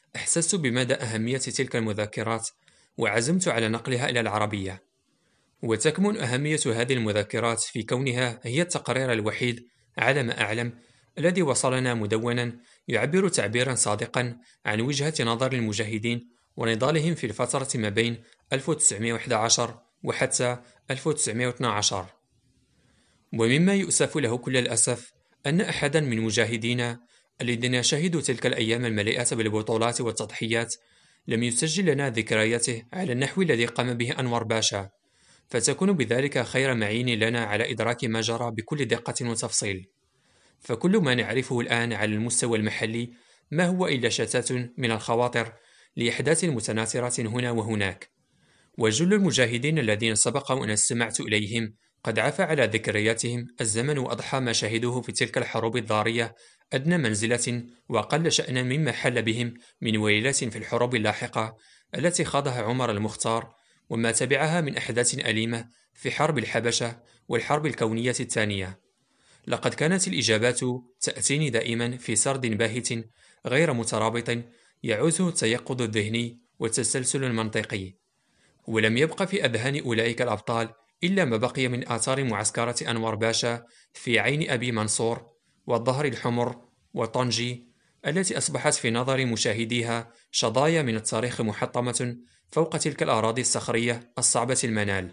أحسست بمدى أهمية تلك المذكرات وعزمت على نقلها إلى العربية. وتكمن أهمية هذه المذكرات في كونها هي التقرير الوحيد على ما أعلم الذي وصلنا مدونا يعبر تعبيرا صادقا عن وجهة نظر المجاهدين ونضالهم في الفترة ما بين ألف وتسعمائة وأحد عشر وحتى ألف وتسعمائة واثني عشر. ومما يؤسف له كل الأسف أن أحدا من مجاهدينا الذين شهدوا تلك الأيام المليئة بالبطولات والتضحيات لم يسجل لنا ذكرياته على النحو الذي قام به أنور باشا، فتكون بذلك خير معين لنا على إدراك ما جرى بكل دقة وتفصيل. فكل ما نعرفه الآن على المستوى المحلي ما هو إلا شتات من الخواطر لأحداث متناثرة هنا وهناك، وجل المجاهدين الذين سبق وأن استمعت إليهم قد عفى على ذكرياتهم الزمن وأضحى ما شهدوه في تلك الحروب الضارية أدنى منزلة وأقل شأنا مما حل بهم من ويلات في الحروب اللاحقة التي خاضها عمر المختار وما تبعها من أحداث أليمة في حرب الحبشة والحرب الكونية الثانية. لقد كانت الإجابات تأتيني دائما في سرد باهت غير مترابط يعوزه التيقظ الذهني والتسلسل المنطقي، ولم يبق في أذهان أولئك الأبطال إلا ما بقي من آثار معسكرة أنور باشا في عين أبي منصور والظهر الحمر وطنجي، التي أصبحت في نظر مشاهديها شظايا من التاريخ محطمة فوق تلك الأراضي الصخرية الصعبة المنال.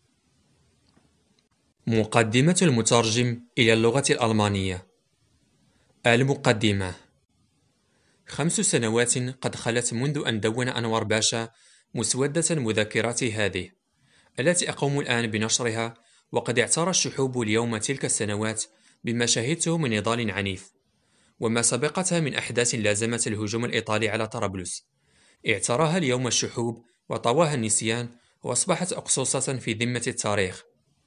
مقدمة المترجم إلى اللغة الألمانية. المقدمة. خمس سنوات قد خلت منذ أن دون أنور باشا مسودة مذكراتي هذه التي أقوم الآن بنشرها، وقد اعترى الشحوب اليوم تلك السنوات بما شهدته من نضال عنيف وما سبقتها من أحداث لازمت الهجوم الإيطالي على طرابلس. اعتراها اليوم الشحوب وطواها النسيان وأصبحت أقصوصة في ذمة التاريخ،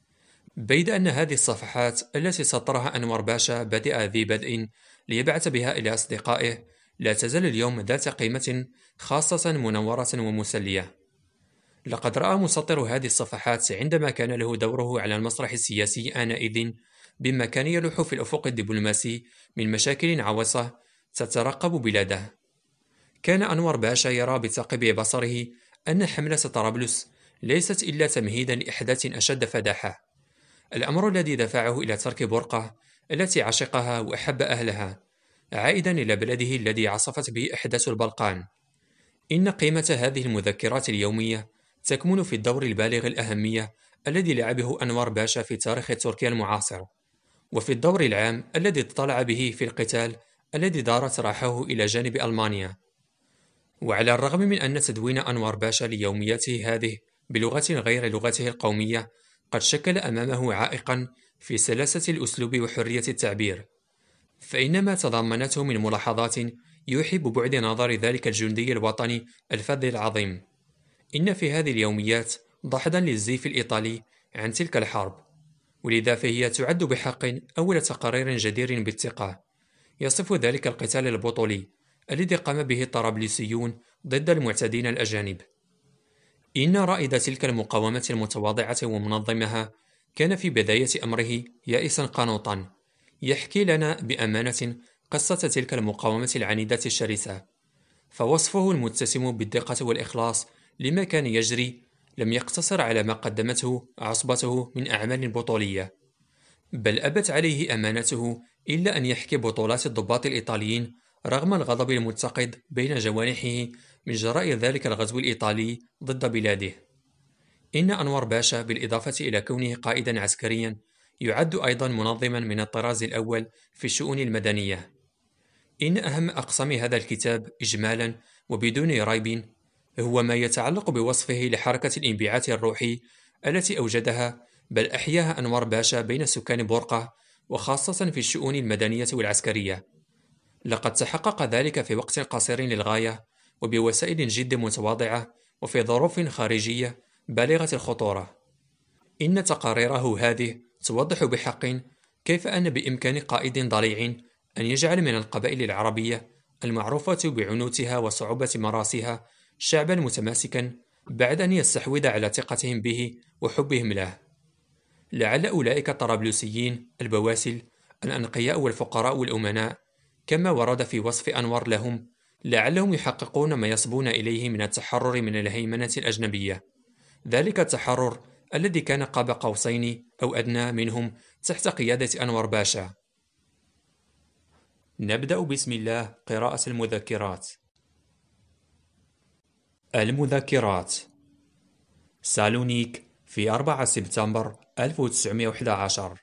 بيد أن هذه الصفحات التي سطرها أنور باشا بدأ ذي بدء ليبعث بها إلى أصدقائه لا تزال اليوم ذات قيمة خاصة منورة ومسلية. لقد رأى مسطر هذه الصفحات عندما كان له دوره على المسرح السياسي آنئذ بما كان يلوح في الأفق الدبلوماسي من مشاكل عويصة تترقب بلاده. كان أنور باشا يرى بثاقب بصره أن حملة طرابلس ليست إلا تمهيدا لأحداث أشد فداحة، الأمر الذي دفعه إلى ترك برقة التي عشقها وأحب أهلها عائدا إلى بلده الذي عصفت به أحداث البلقان. إن قيمة هذه المذكرات اليومية تكمن في الدور البالغ الأهمية الذي لعبه أنور باشا في تاريخ تركيا المعاصر، وفي الدور العام الذي اطلع به في القتال الذي دارت راحه إلى جانب ألمانيا. وعلى الرغم من أن تدوين أنور باشا ليومياته هذه بلغة غير لغته القومية قد شكل أمامه عائقا في سلاسة الأسلوب وحرية التعبير، فإن ما تضمنته من ملاحظات يوحي ببعد نظر ذلك الجندي الوطني الفذ العظيم. إن في هذه اليوميات دحضا للزيف الإيطالي عن تلك الحرب، ولذا فهي تعد بحق أول تقرير جدير بالثقة يصف ذلك القتال البطولي الذي قام به الطرابلسيون ضد المعتدين الأجانب. إن رائد تلك المقاومة المتواضعة ومنظمها كان في بداية أمره يائسا قنوطا، يحكي لنا بأمانة قصة تلك المقاومة العنيدة الشرسة، فوصفه المتسم بالدقة والإخلاص لما كان يجري لم يقتصر على ما قدمته عصبته من أعمال بطولية، بل أبت عليه أمانته إلا أن يحكي بطولات الضباط الإيطاليين رغم الغضب المتقد بين جوانحه من جراء ذلك الغزو الإيطالي ضد بلاده. إن أنور باشا بالإضافة إلى كونه قائدا عسكريا يعد أيضا منظما من الطراز الأول في الشؤون المدنية. إن أهم أقسام هذا الكتاب إجمالا وبدون ريب هو ما يتعلق بوصفه لحركة الانبعاث الروحي التي أوجدها بل أحياها أنور باشا بين سكان بورقة وخاصة في الشؤون المدنية والعسكرية. لقد تحقق ذلك في وقت قصير للغاية وبوسائل جد متواضعة وفي ظروف خارجية بالغة الخطورة. إن تقاريره هذه توضح بحق كيف أن بإمكان قائد ضليع أن يجعل من القبائل العربية المعروفة بعنوتها وصعوبة مراسها شعبا متماسكا بعد أن يستحوذ على ثقتهم به وحبهم له. لعل أولئك الطرابلسيين البواسل الأنقياء والفقراء والأمناء كما ورد في وصف أنور لهم لعلهم يحققون ما يصبون إليه من التحرر من الهيمنة الأجنبية، ذلك التحرر الذي كان قاب قوسين أو أدنى منهم تحت قيادة أنور باشا. نبدأ بسم الله قراءة المذكرات. المذكرات. سالونيك في أربعة سبتمبر ألف وتسعمائة وأحد عشر.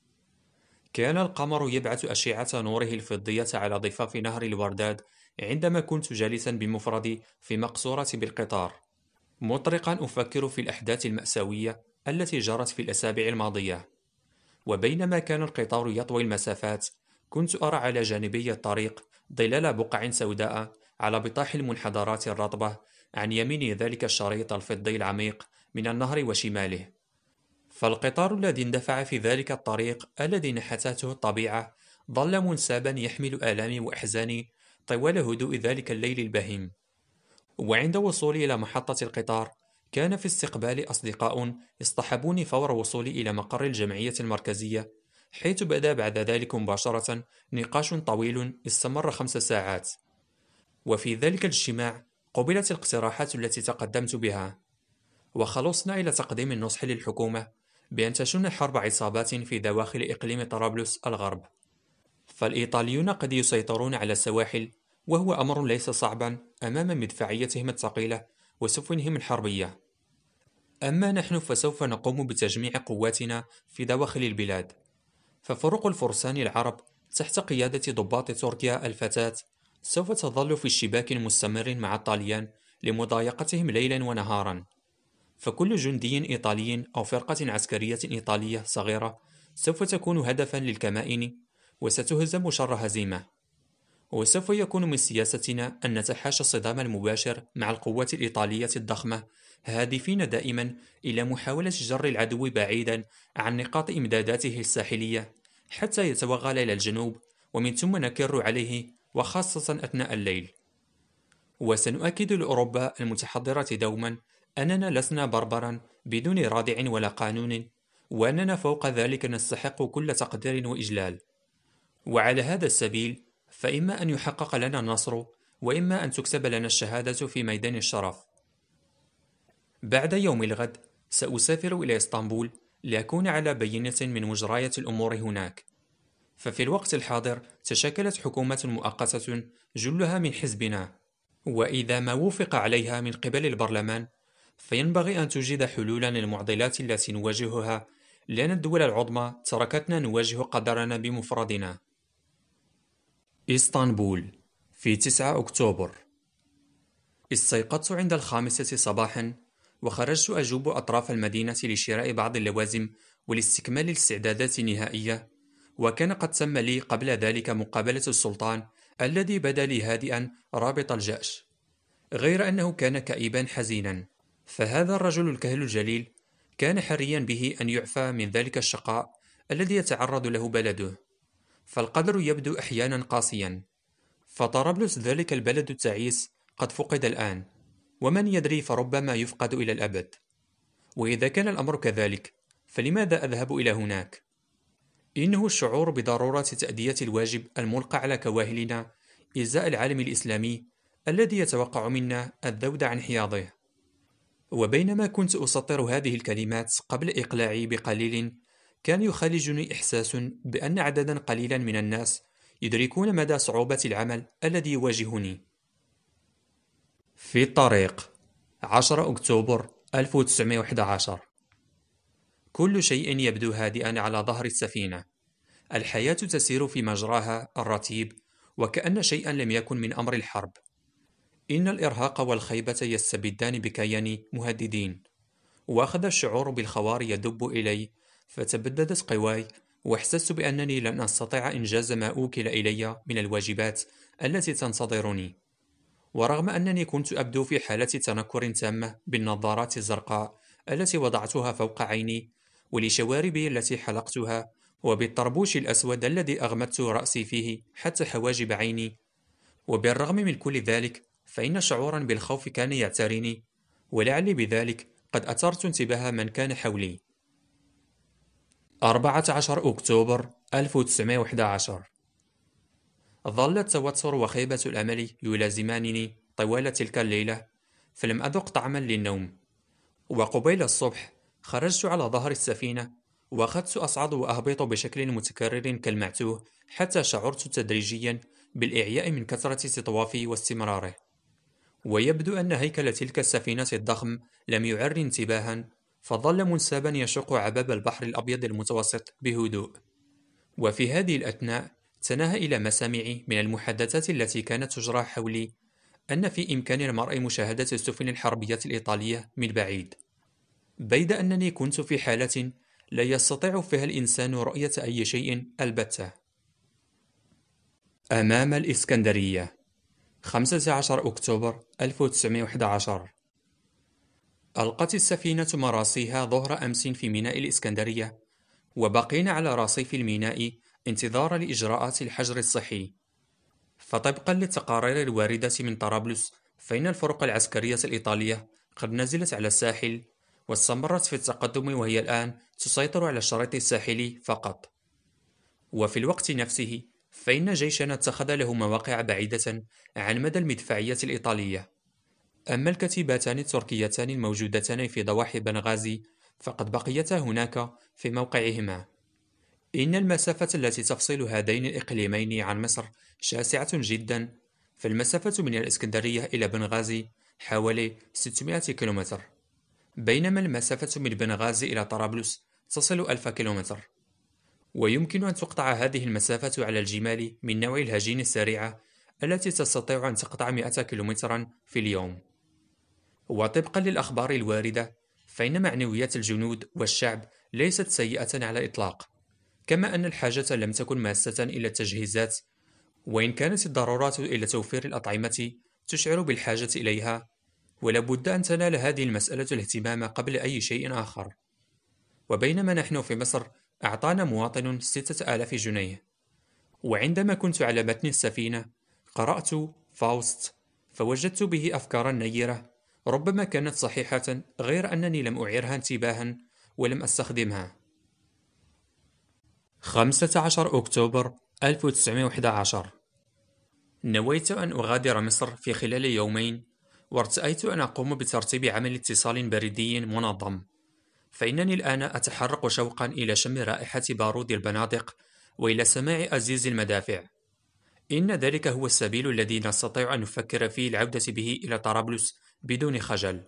كان القمر يبعث أشعة نوره الفضية على ضفاف نهر الورداد عندما كنت جالسا بمفردي في مقصورة بالقطار، مطرقا أفكر في الأحداث المأساوية التي جرت في الأسابيع الماضية. وبينما كان القطار يطوي المسافات، كنت أرى على جانبي الطريق ظلال بقع سوداء على بطاح المنحدرات الرطبة عن يمين ذلك الشريط الفضي العميق من النهر وشماله. فالقطار الذي اندفع في ذلك الطريق الذي نحتته الطبيعة ظل منسابا يحمل آلامي وأحزاني طوال هدوء ذلك الليل البهيم. وعند وصولي إلى محطة القطار، كان في استقبالي أصدقاء اصطحبوني فور وصولي إلى مقر الجمعية المركزية، حيث بدأ بعد ذلك مباشرة نقاش طويل استمر خمس ساعات. وفي ذلك الاجتماع قبلت الاقتراحات التي تقدمت بها، وخلصنا إلى تقديم النصح للحكومة بأن تشن حرب عصابات في دواخل إقليم طرابلس الغرب. فالإيطاليون قد يسيطرون على السواحل، وهو أمر ليس صعبا أمام مدفعيتهم الثقيلة وسفنهم الحربية. أما نحن فسوف نقوم بتجميع قواتنا في دواخل البلاد. ففرق الفرسان العرب تحت قيادة ضباط تركيا الفتاة سوف تظل في اشتباك مستمر مع الطاليان لمضايقتهم ليلا ونهارا. فكل جندي إيطالي أو فرقة عسكرية إيطالية صغيرة سوف تكون هدفا للكمائن، وستهزم شر هزيمة. وسوف يكون من سياستنا أن نتحاشى الصدام المباشر مع القوات الإيطالية الضخمة، هادفين دائما إلى محاولة جر العدو بعيدا عن نقاط إمداداته الساحلية حتى يتوغل إلى الجنوب، ومن ثم نكر عليه، وخاصة أثناء الليل. وسنؤكد لأوروبا المتحضرة دوما أننا لسنا بربرا بدون رادع ولا قانون، وأننا فوق ذلك نستحق كل تقدير وإجلال. وعلى هذا السبيل فإما أن يحقق لنا النصر، وإما أن تكسب لنا الشهادة في ميدان الشرف. بعد يوم الغد سأسافر إلى إسطنبول لأكون على بينة من مجريات الأمور هناك. ففي الوقت الحاضر تشكلت حكومة مؤقتة جلها من حزبنا، وإذا ما وافق عليها من قبل البرلمان فينبغي أن توجد حلولا للمعضلات التي نواجهها، لأن الدول العظمى تركتنا نواجه قدرنا بمفردنا. إسطنبول في تسعة أكتوبر. استيقظت عند الخامسة صباحا، وخرجت أجوب أطراف المدينة لشراء بعض اللوازم ولاستكمال الاستعدادات النهائية. وكان قد تم لي قبل ذلك مقابلة السلطان الذي بدا لي هادئا رابط الجأش، غير أنه كان كئيبا حزينا. فهذا الرجل الكهل الجليل كان حريا به أن يعفى من ذلك الشقاء الذي يتعرض له بلده. فالقدر يبدو أحيانا قاسيا، فطرابلس ذلك البلد التعيس قد فقد الآن، ومن يدري فربما يفقد إلى الأبد. وإذا كان الأمر كذلك فلماذا أذهب إلى هناك؟ إنه الشعور بضرورة تأدية الواجب الملقى على كواهلنا إزاء العالم الإسلامي الذي يتوقع منا الذود عن حياضه. وبينما كنت أسطر هذه الكلمات قبل إقلاعي بقليل، كان يخالجني إحساس بأن عددا قليلا من الناس يدركون مدى صعوبة العمل الذي يواجهني. في الطريق عشرة أكتوبر ألف وتسعمائة وأحد عشر. كل شيء يبدو هادئا على ظهر السفينة. الحياة تسير في مجراها الرتيب، وكأن شيئا لم يكن من أمر الحرب. إن الإرهاق والخيبة يستبدان بكياني مهددين، وأخذ الشعور بالخوار يدب إلي، فتبددت قواي، واحسست بأنني لن أستطيع إنجاز ما أوكل إلي من الواجبات التي تنتظرني. ورغم أنني كنت أبدو في حالة تنكر تامة بالنظارات الزرقاء التي وضعتها فوق عيني، ولشواربي التي حلقتها، وبالطربوش الأسود الذي أغمدت رأسي فيه حتى حواجب عيني، وبالرغم من كل ذلك فإن شعورا بالخوف كان يعتريني، ولعلي بذلك قد أثرت انتباه من كان حولي. أربعة عشر أكتوبر ألف وتسعمائة وأحد عشر. ظل التوتر وخيبة الأمل يلازمانني طوال تلك الليلة، فلم أذق طعما للنوم. وقبيل الصبح خرجت على ظهر السفينة، وأخذت أصعد وأهبط بشكل متكرر كالمعتوه، حتى شعرت تدريجيا بالإعياء من كثرة تطوافي واستمراره. ويبدو أن هيكل تلك السفينة الضخم لم يعر انتباها، فظل منسابا يشق عباب البحر الأبيض المتوسط بهدوء. وفي هذه الأثناء تناهى إلى مسامعي من المحادثات التي كانت تجرى حولي أن في إمكان المرء مشاهدة السفن الحربية الإيطالية من بعيد، بيد أنني كنت في حالة لا يستطيع فيها الإنسان رؤية أي شيء البتة. أمام الإسكندرية، خمسة عشر أكتوبر ألف وتسعمائة وأحد عشر. ألقت السفينة مراسيها ظهر أمس في ميناء الإسكندرية، وبقينا على رصيف الميناء انتظارا لإجراءات الحجر الصحي. فطبقا للتقارير الواردة من طرابلس، فإن الفرق العسكرية الإيطالية قد نزلت على الساحل واستمرت في التقدم، وهي الآن تسيطر على الشريط الساحلي فقط. وفي الوقت نفسه فإن جيشنا اتخذ له مواقع بعيدة عن مدى المدفعية الإيطالية. أما الكتيبتان التركيتان الموجودتان في ضواحي بنغازي فقد بقيتا هناك في موقعهما. إن المسافة التي تفصل هذين الإقليمين عن مصر شاسعة جدا، فالمسافة من الإسكندرية إلى بنغازي حوالي ستمائة كيلومتر، بينما المسافة من بنغازي إلى طرابلس تصل ألف كيلومتر. ويمكن أن تقطع هذه المسافة على الجمال من نوع الهجين السريعة التي تستطيع أن تقطع مئة كيلومترا في اليوم. وطبقا للأخبار الواردة فإن معنويات الجنود والشعب ليست سيئة على الإطلاق، كما أن الحاجة لم تكن ماسة إلى التجهيزات، وإن كانت الضرورات إلى توفير الأطعمة تشعر بالحاجة إليها، ولابد أن تنال هذه المسألة الاهتمام قبل أي شيء آخر. وبينما نحن في مصر أعطانا مواطن ستة آلاف جنيه. وعندما كنت على متن السفينة قرأت فاوست، فوجدت به أفكارا نيرة ربما كانت صحيحة، غير أنني لم أعيرها انتباها ولم أستخدمها. خمسة عشر أكتوبر ألف وتسعمائة وأحد عشر. نويت أن أغادر مصر في خلال يومين، وارتأيت أن أقوم بترتيب عمل اتصال بريدي منظم، فإنني الآن أتحرق شوقا إلى شم رائحة بارود البنادق وإلى سماع أزيز المدافع. إن ذلك هو السبيل الذي نستطيع أن نفكر فيه العودة به إلى طرابلس بدون خجل.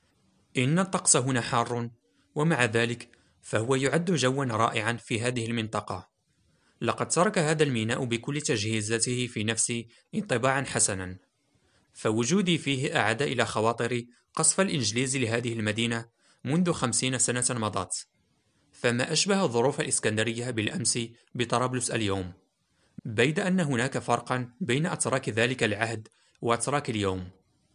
إن الطقس هنا حار، ومع ذلك فهو يعد جوا رائعا في هذه المنطقة. لقد ترك هذا الميناء بكل تجهيزاته في نفسي انطباعا حسنا، فوجودي فيه أعاد إلى خواطري قصف الإنجليز لهذه المدينة منذ خمسين سنة مضت. فما أشبه ظروف الإسكندرية بالأمس بطرابلس اليوم، بيد أن هناك فرقا بين أتراك ذلك العهد وأتراك اليوم.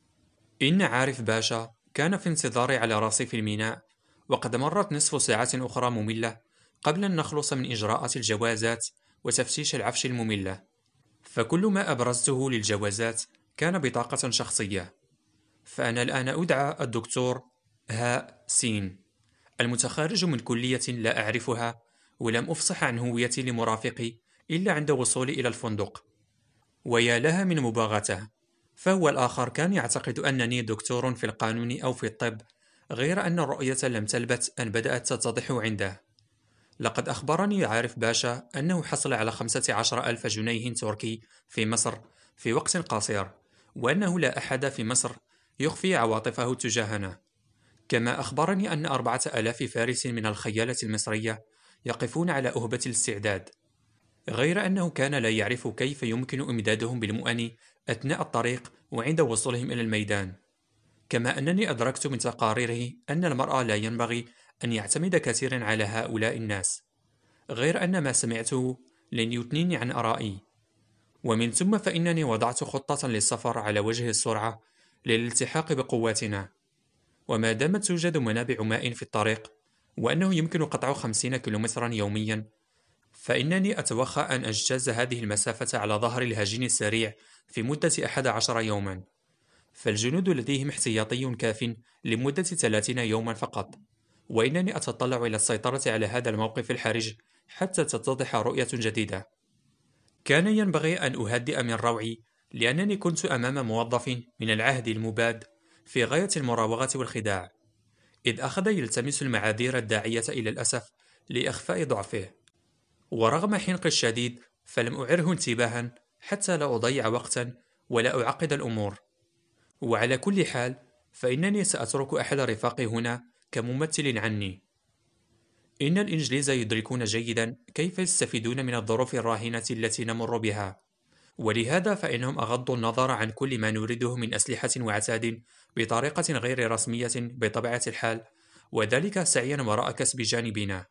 إن عارف باشا كان في انتظاري على رصيف الميناء، وقد مرت نصف ساعة أخرى مملة قبل أن نخلص من إجراءات الجوازات وتفتيش العفش المملة. فكل ما أبرزته للجوازات كان بطاقة شخصية. فأنا الآن أدعى الدكتور هاء سين، المتخرج من كلية لا أعرفها، ولم أفصح عن هويتي لمرافقي إلا عند وصولي إلى الفندق. ويا لها من مباغته، فهو الآخر كان يعتقد أنني دكتور في القانون أو في الطب، غير أن الرؤية لم تلبث أن بدأت تتضح عنده. لقد أخبرني عارف باشا أنه حصل على خمسة عشر ألف جنيه تركي في مصر في وقت قصير، وأنه لا أحد في مصر يخفي عواطفه تجاهنا. كما أخبرني أن أربعة آلاف فارس من الخيالة المصرية يقفون على أهبة الاستعداد، غير أنه كان لا يعرف كيف يمكن إمدادهم بالمؤن أثناء الطريق وعند وصولهم إلى الميدان. كما أنني أدركت من تقاريره أن المرأة لا ينبغي أن يعتمد كثيرا على هؤلاء الناس، غير أن ما سمعته لن يثنيني عن آرائي. ومن ثم فإنني وضعت خطة للسفر على وجه السرعة للالتحاق بقواتنا. وما دامت توجد منابع ماء في الطريق، وأنه يمكن قطع خمسين كيلومترا يوميا، فإنني أتوخى أن أجتاز هذه المسافة على ظهر الهجين السريع في مدة أحد عشر يوما. فالجنود لديهم احتياطي كاف لمدة ثلاثين يوما فقط، وإنني أتطلع إلى السيطرة على هذا الموقف الحرج حتى تتضح رؤية جديدة. كان ينبغي أن أهدئ من روعي، لأنني كنت أمام موظف من العهد المباد في غاية المراوغة والخداع، إذ أخذ يلتمس المعاذير الداعية إلى الأسف لإخفاء ضعفه. ورغم حنقي الشديد فلم أعره انتباها حتى لا أضيع وقتا ولا أعقد الأمور. وعلى كل حال فإنني سأترك أحد رفاقي هنا كممثل عني. إن الإنجليز يدركون جيدا كيف يستفيدون من الظروف الراهنة التي نمر بها، ولهذا فإنهم أغضوا النظر عن كل ما نريده من أسلحة وعتاد بطريقة غير رسمية بطبيعة الحال، وذلك سعيا وراء كسب جانبنا.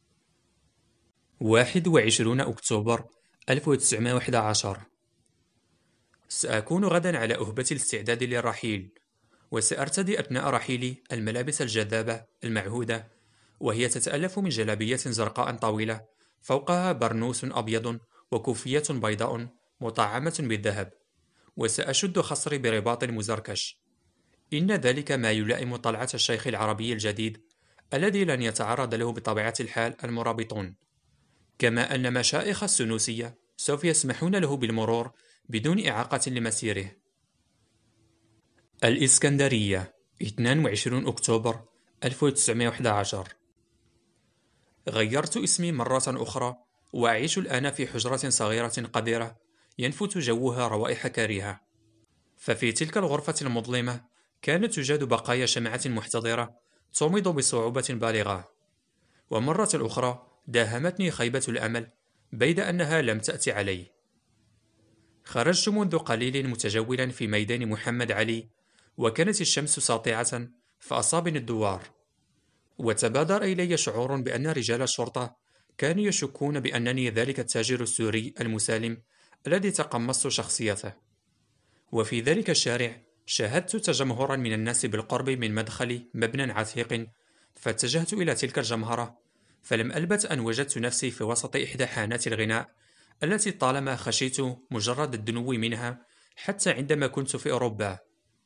واحد وعشرين أكتوبر ألف وتسعمائة وأحد عشر. سأكون غدا على أهبة الاستعداد للرحيل، وسأرتدي أثناء رحيلي الملابس الجذابة المعهودة، وهي تتألف من جلابية زرقاء طويلة فوقها برنوس أبيض وكوفية بيضاء مطعمة بالذهب، وسأشد خصري برباط مزركش. إن ذلك ما يلائم طلعة الشيخ العربي الجديد الذي لن يتعرض له بطبيعة الحال المرابطون، كما أن مشايخ السنوسية سوف يسمحون له بالمرور بدون إعاقة لمسيره. الإسكندرية، اثنين وعشرين أكتوبر ألف وتسعمائة وأحد عشر. غيرت اسمي مرة أخرى، وأعيش الآن في حجرة صغيرة قذرة ينفث جوها روائح كريهة. ففي تلك الغرفة المظلمة كانت توجد بقايا شمعة محتضرة تومض بصعوبة بالغة. ومرة أخرى داهمتني خيبة الأمل بيد أنها لم تأتي علي. خرجت منذ قليل متجولا في ميدان محمد علي، وكانت الشمس ساطعة فأصابني الدوار، وتبادر إلي شعور بأن رجال الشرطة كانوا يشكون بأنني ذلك التاجر السوري المسالم الذي تقمصت شخصيته. وفي ذلك الشارع شاهدت تجمهرا من الناس بالقرب من مدخل مبنى عتيق، فاتجهت إلى تلك الجمهرة، فلم ألبث أن وجدت نفسي في وسط إحدى حانات الغناء التي طالما خشيت مجرد الدنو منها حتى عندما كنت في أوروبا.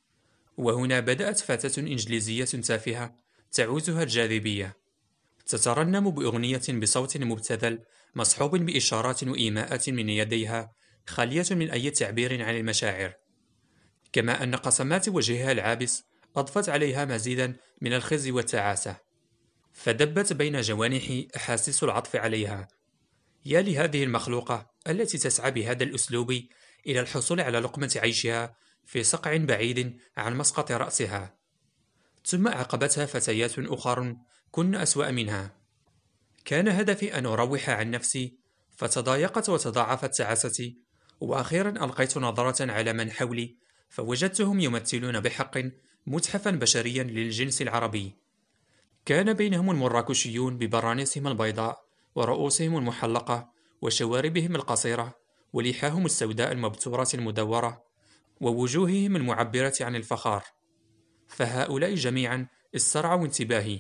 وهنا بدأت فتاة إنجليزية تافهة تعوزها الجاذبية، تترنم بأغنية بصوت مبتذل مصحوب بإشارات وإيماءات من يديها خالية من أي تعبير عن المشاعر، كما أن قسمات وجهها العابس أضفت عليها مزيدا من الخزي والتعاسة، فدبت بين جوانحي أحاسيس العطف عليها. يا لهذه المخلوقة التي تسعى بهذا الأسلوب إلى الحصول على لقمة عيشها في صقع بعيد عن مسقط رأسها. ثم عقبتها فتيات أخر كن أسوأ منها. كان هدفي أن أروح عن نفسي، فتضايقت وتضاعفت تعاستي، وأخيرا ألقيت نظرة على من حولي فوجدتهم يمثلون بحق متحفا بشريا للجنس العربي. كان بينهم المراكشيون ببرانيسهم البيضاء ورؤوسهم المحلقة وشواربهم القصيرة ولحاهم السوداء المبتورة المدورة ووجوههم المعبرة عن الفخار، فهؤلاء جميعا استرعوا انتباهي.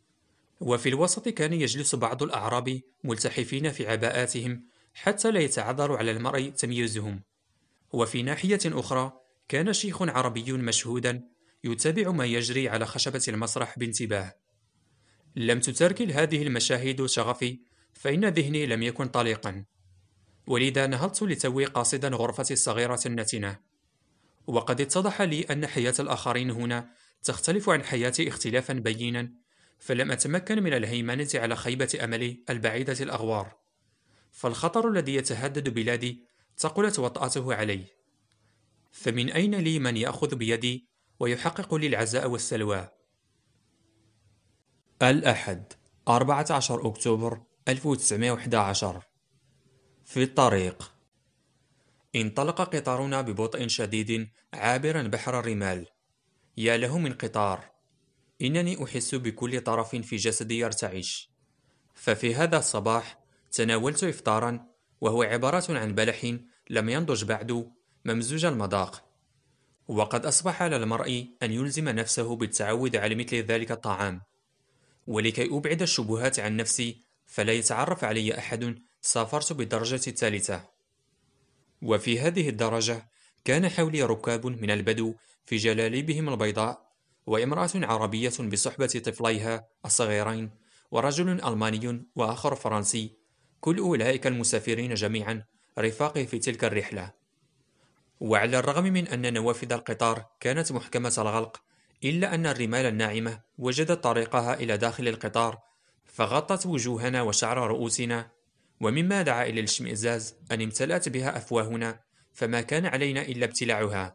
وفي الوسط كان يجلس بعض الأعراب ملتحفين في عباءاتهم حتى لا يتعذر على المرء تمييزهم. وفي ناحية أخرى كان شيخ عربي مشهودا يتابع ما يجري على خشبة المسرح بانتباه. لم تتركل هذه المشاهد شغفي، فإن ذهني لم يكن طليقا، ولذا نهضت لتوي قاصدا غرفتي الصغيرة النتنة. وقد اتضح لي أن حياة الآخرين هنا تختلف عن حياتي اختلافا بينا، فلم أتمكن من الهيمنة على خيبة أملي البعيدة الأغوار. فالخطر الذي يتهدد بلادي ثقلت وطأته علي، فمن أين لي من يأخذ بيدي ويحقق لي العزاء والسلوى؟ الأحد، أربعة عشر أكتوبر ألف وتسعمائة وأحد عشر. في الطريق. انطلق قطارنا ببطء شديد عابرا بحر الرمال. يا له من قطار! إنني أحس بكل طرف في جسدي يرتعش. ففي هذا الصباح تناولت إفطارا، وهو عبارة عن بلح لم ينضج بعد ممزوج المذاق. وقد أصبح على المرء أن يلزم نفسه بالتعود على مثل ذلك الطعام. ولكي أبعد الشبهات عن نفسي فلا يتعرف علي أحد، سافرت بالدرجة الثالثة. وفي هذه الدرجة كان حولي ركاب من البدو في جلاليبهم البيضاء، وامرأة عربية بصحبة طفليها الصغيرين، ورجل ألماني وآخر فرنسي. كل أولئك المسافرين جميعا رفاقه في تلك الرحلة. وعلى الرغم من أن نوافذ القطار كانت محكمة الغلق، إلا أن الرمال الناعمة وجدت طريقها إلى داخل القطار، فغطت وجوهنا وشعر رؤوسنا، ومما دعا إلى الاشمئزاز أن امتلأت بها أفواهنا، فما كان علينا إلا ابتلاعها.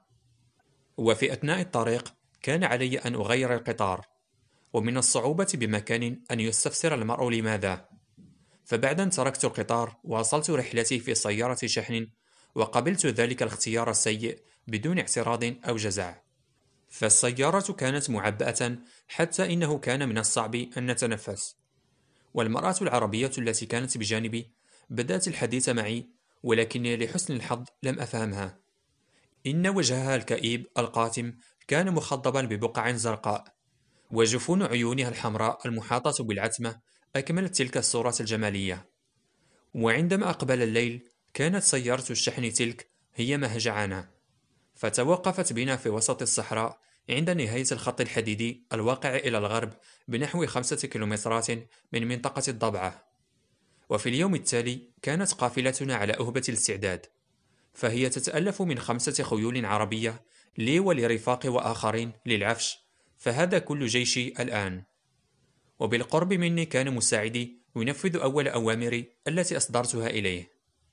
وفي أثناء الطريق كان علي أن أغير القطار، ومن الصعوبة بمكان أن يستفسر المرء لماذا. فبعد أن تركت القطار واصلت رحلتي في سيارة شحن، وقبلت ذلك الاختيار السيء بدون اعتراض أو جزع. فالسيارة كانت معبأة حتى إنه كان من الصعب أن نتنفس. والمرأة العربية التي كانت بجانبي بدأت الحديث معي، ولكني لحسن الحظ لم أفهمها. إن وجهها الكئيب القاتم كان مخضبا ببقع زرقاء، وجفون عيونها الحمراء المحاطة بالعتمة أكملت تلك الصورة الجمالية. وعندما أقبل الليل كانت سيارة الشحن تلك هي مهجعنا، فتوقفت بنا في وسط الصحراء عند نهاية الخط الحديدي الواقع إلى الغرب بنحو خمسة كيلومترات من منطقة الضبعة. وفي اليوم التالي كانت قافلتنا على أهبة الاستعداد، فهي تتألف من خمسة خيول عربية لي ولرفاقي وآخرين للعفش، فهذا كل جيشي الآن. وبالقرب مني كان مساعدي ينفذ أول أوامري التي أصدرتها إليه.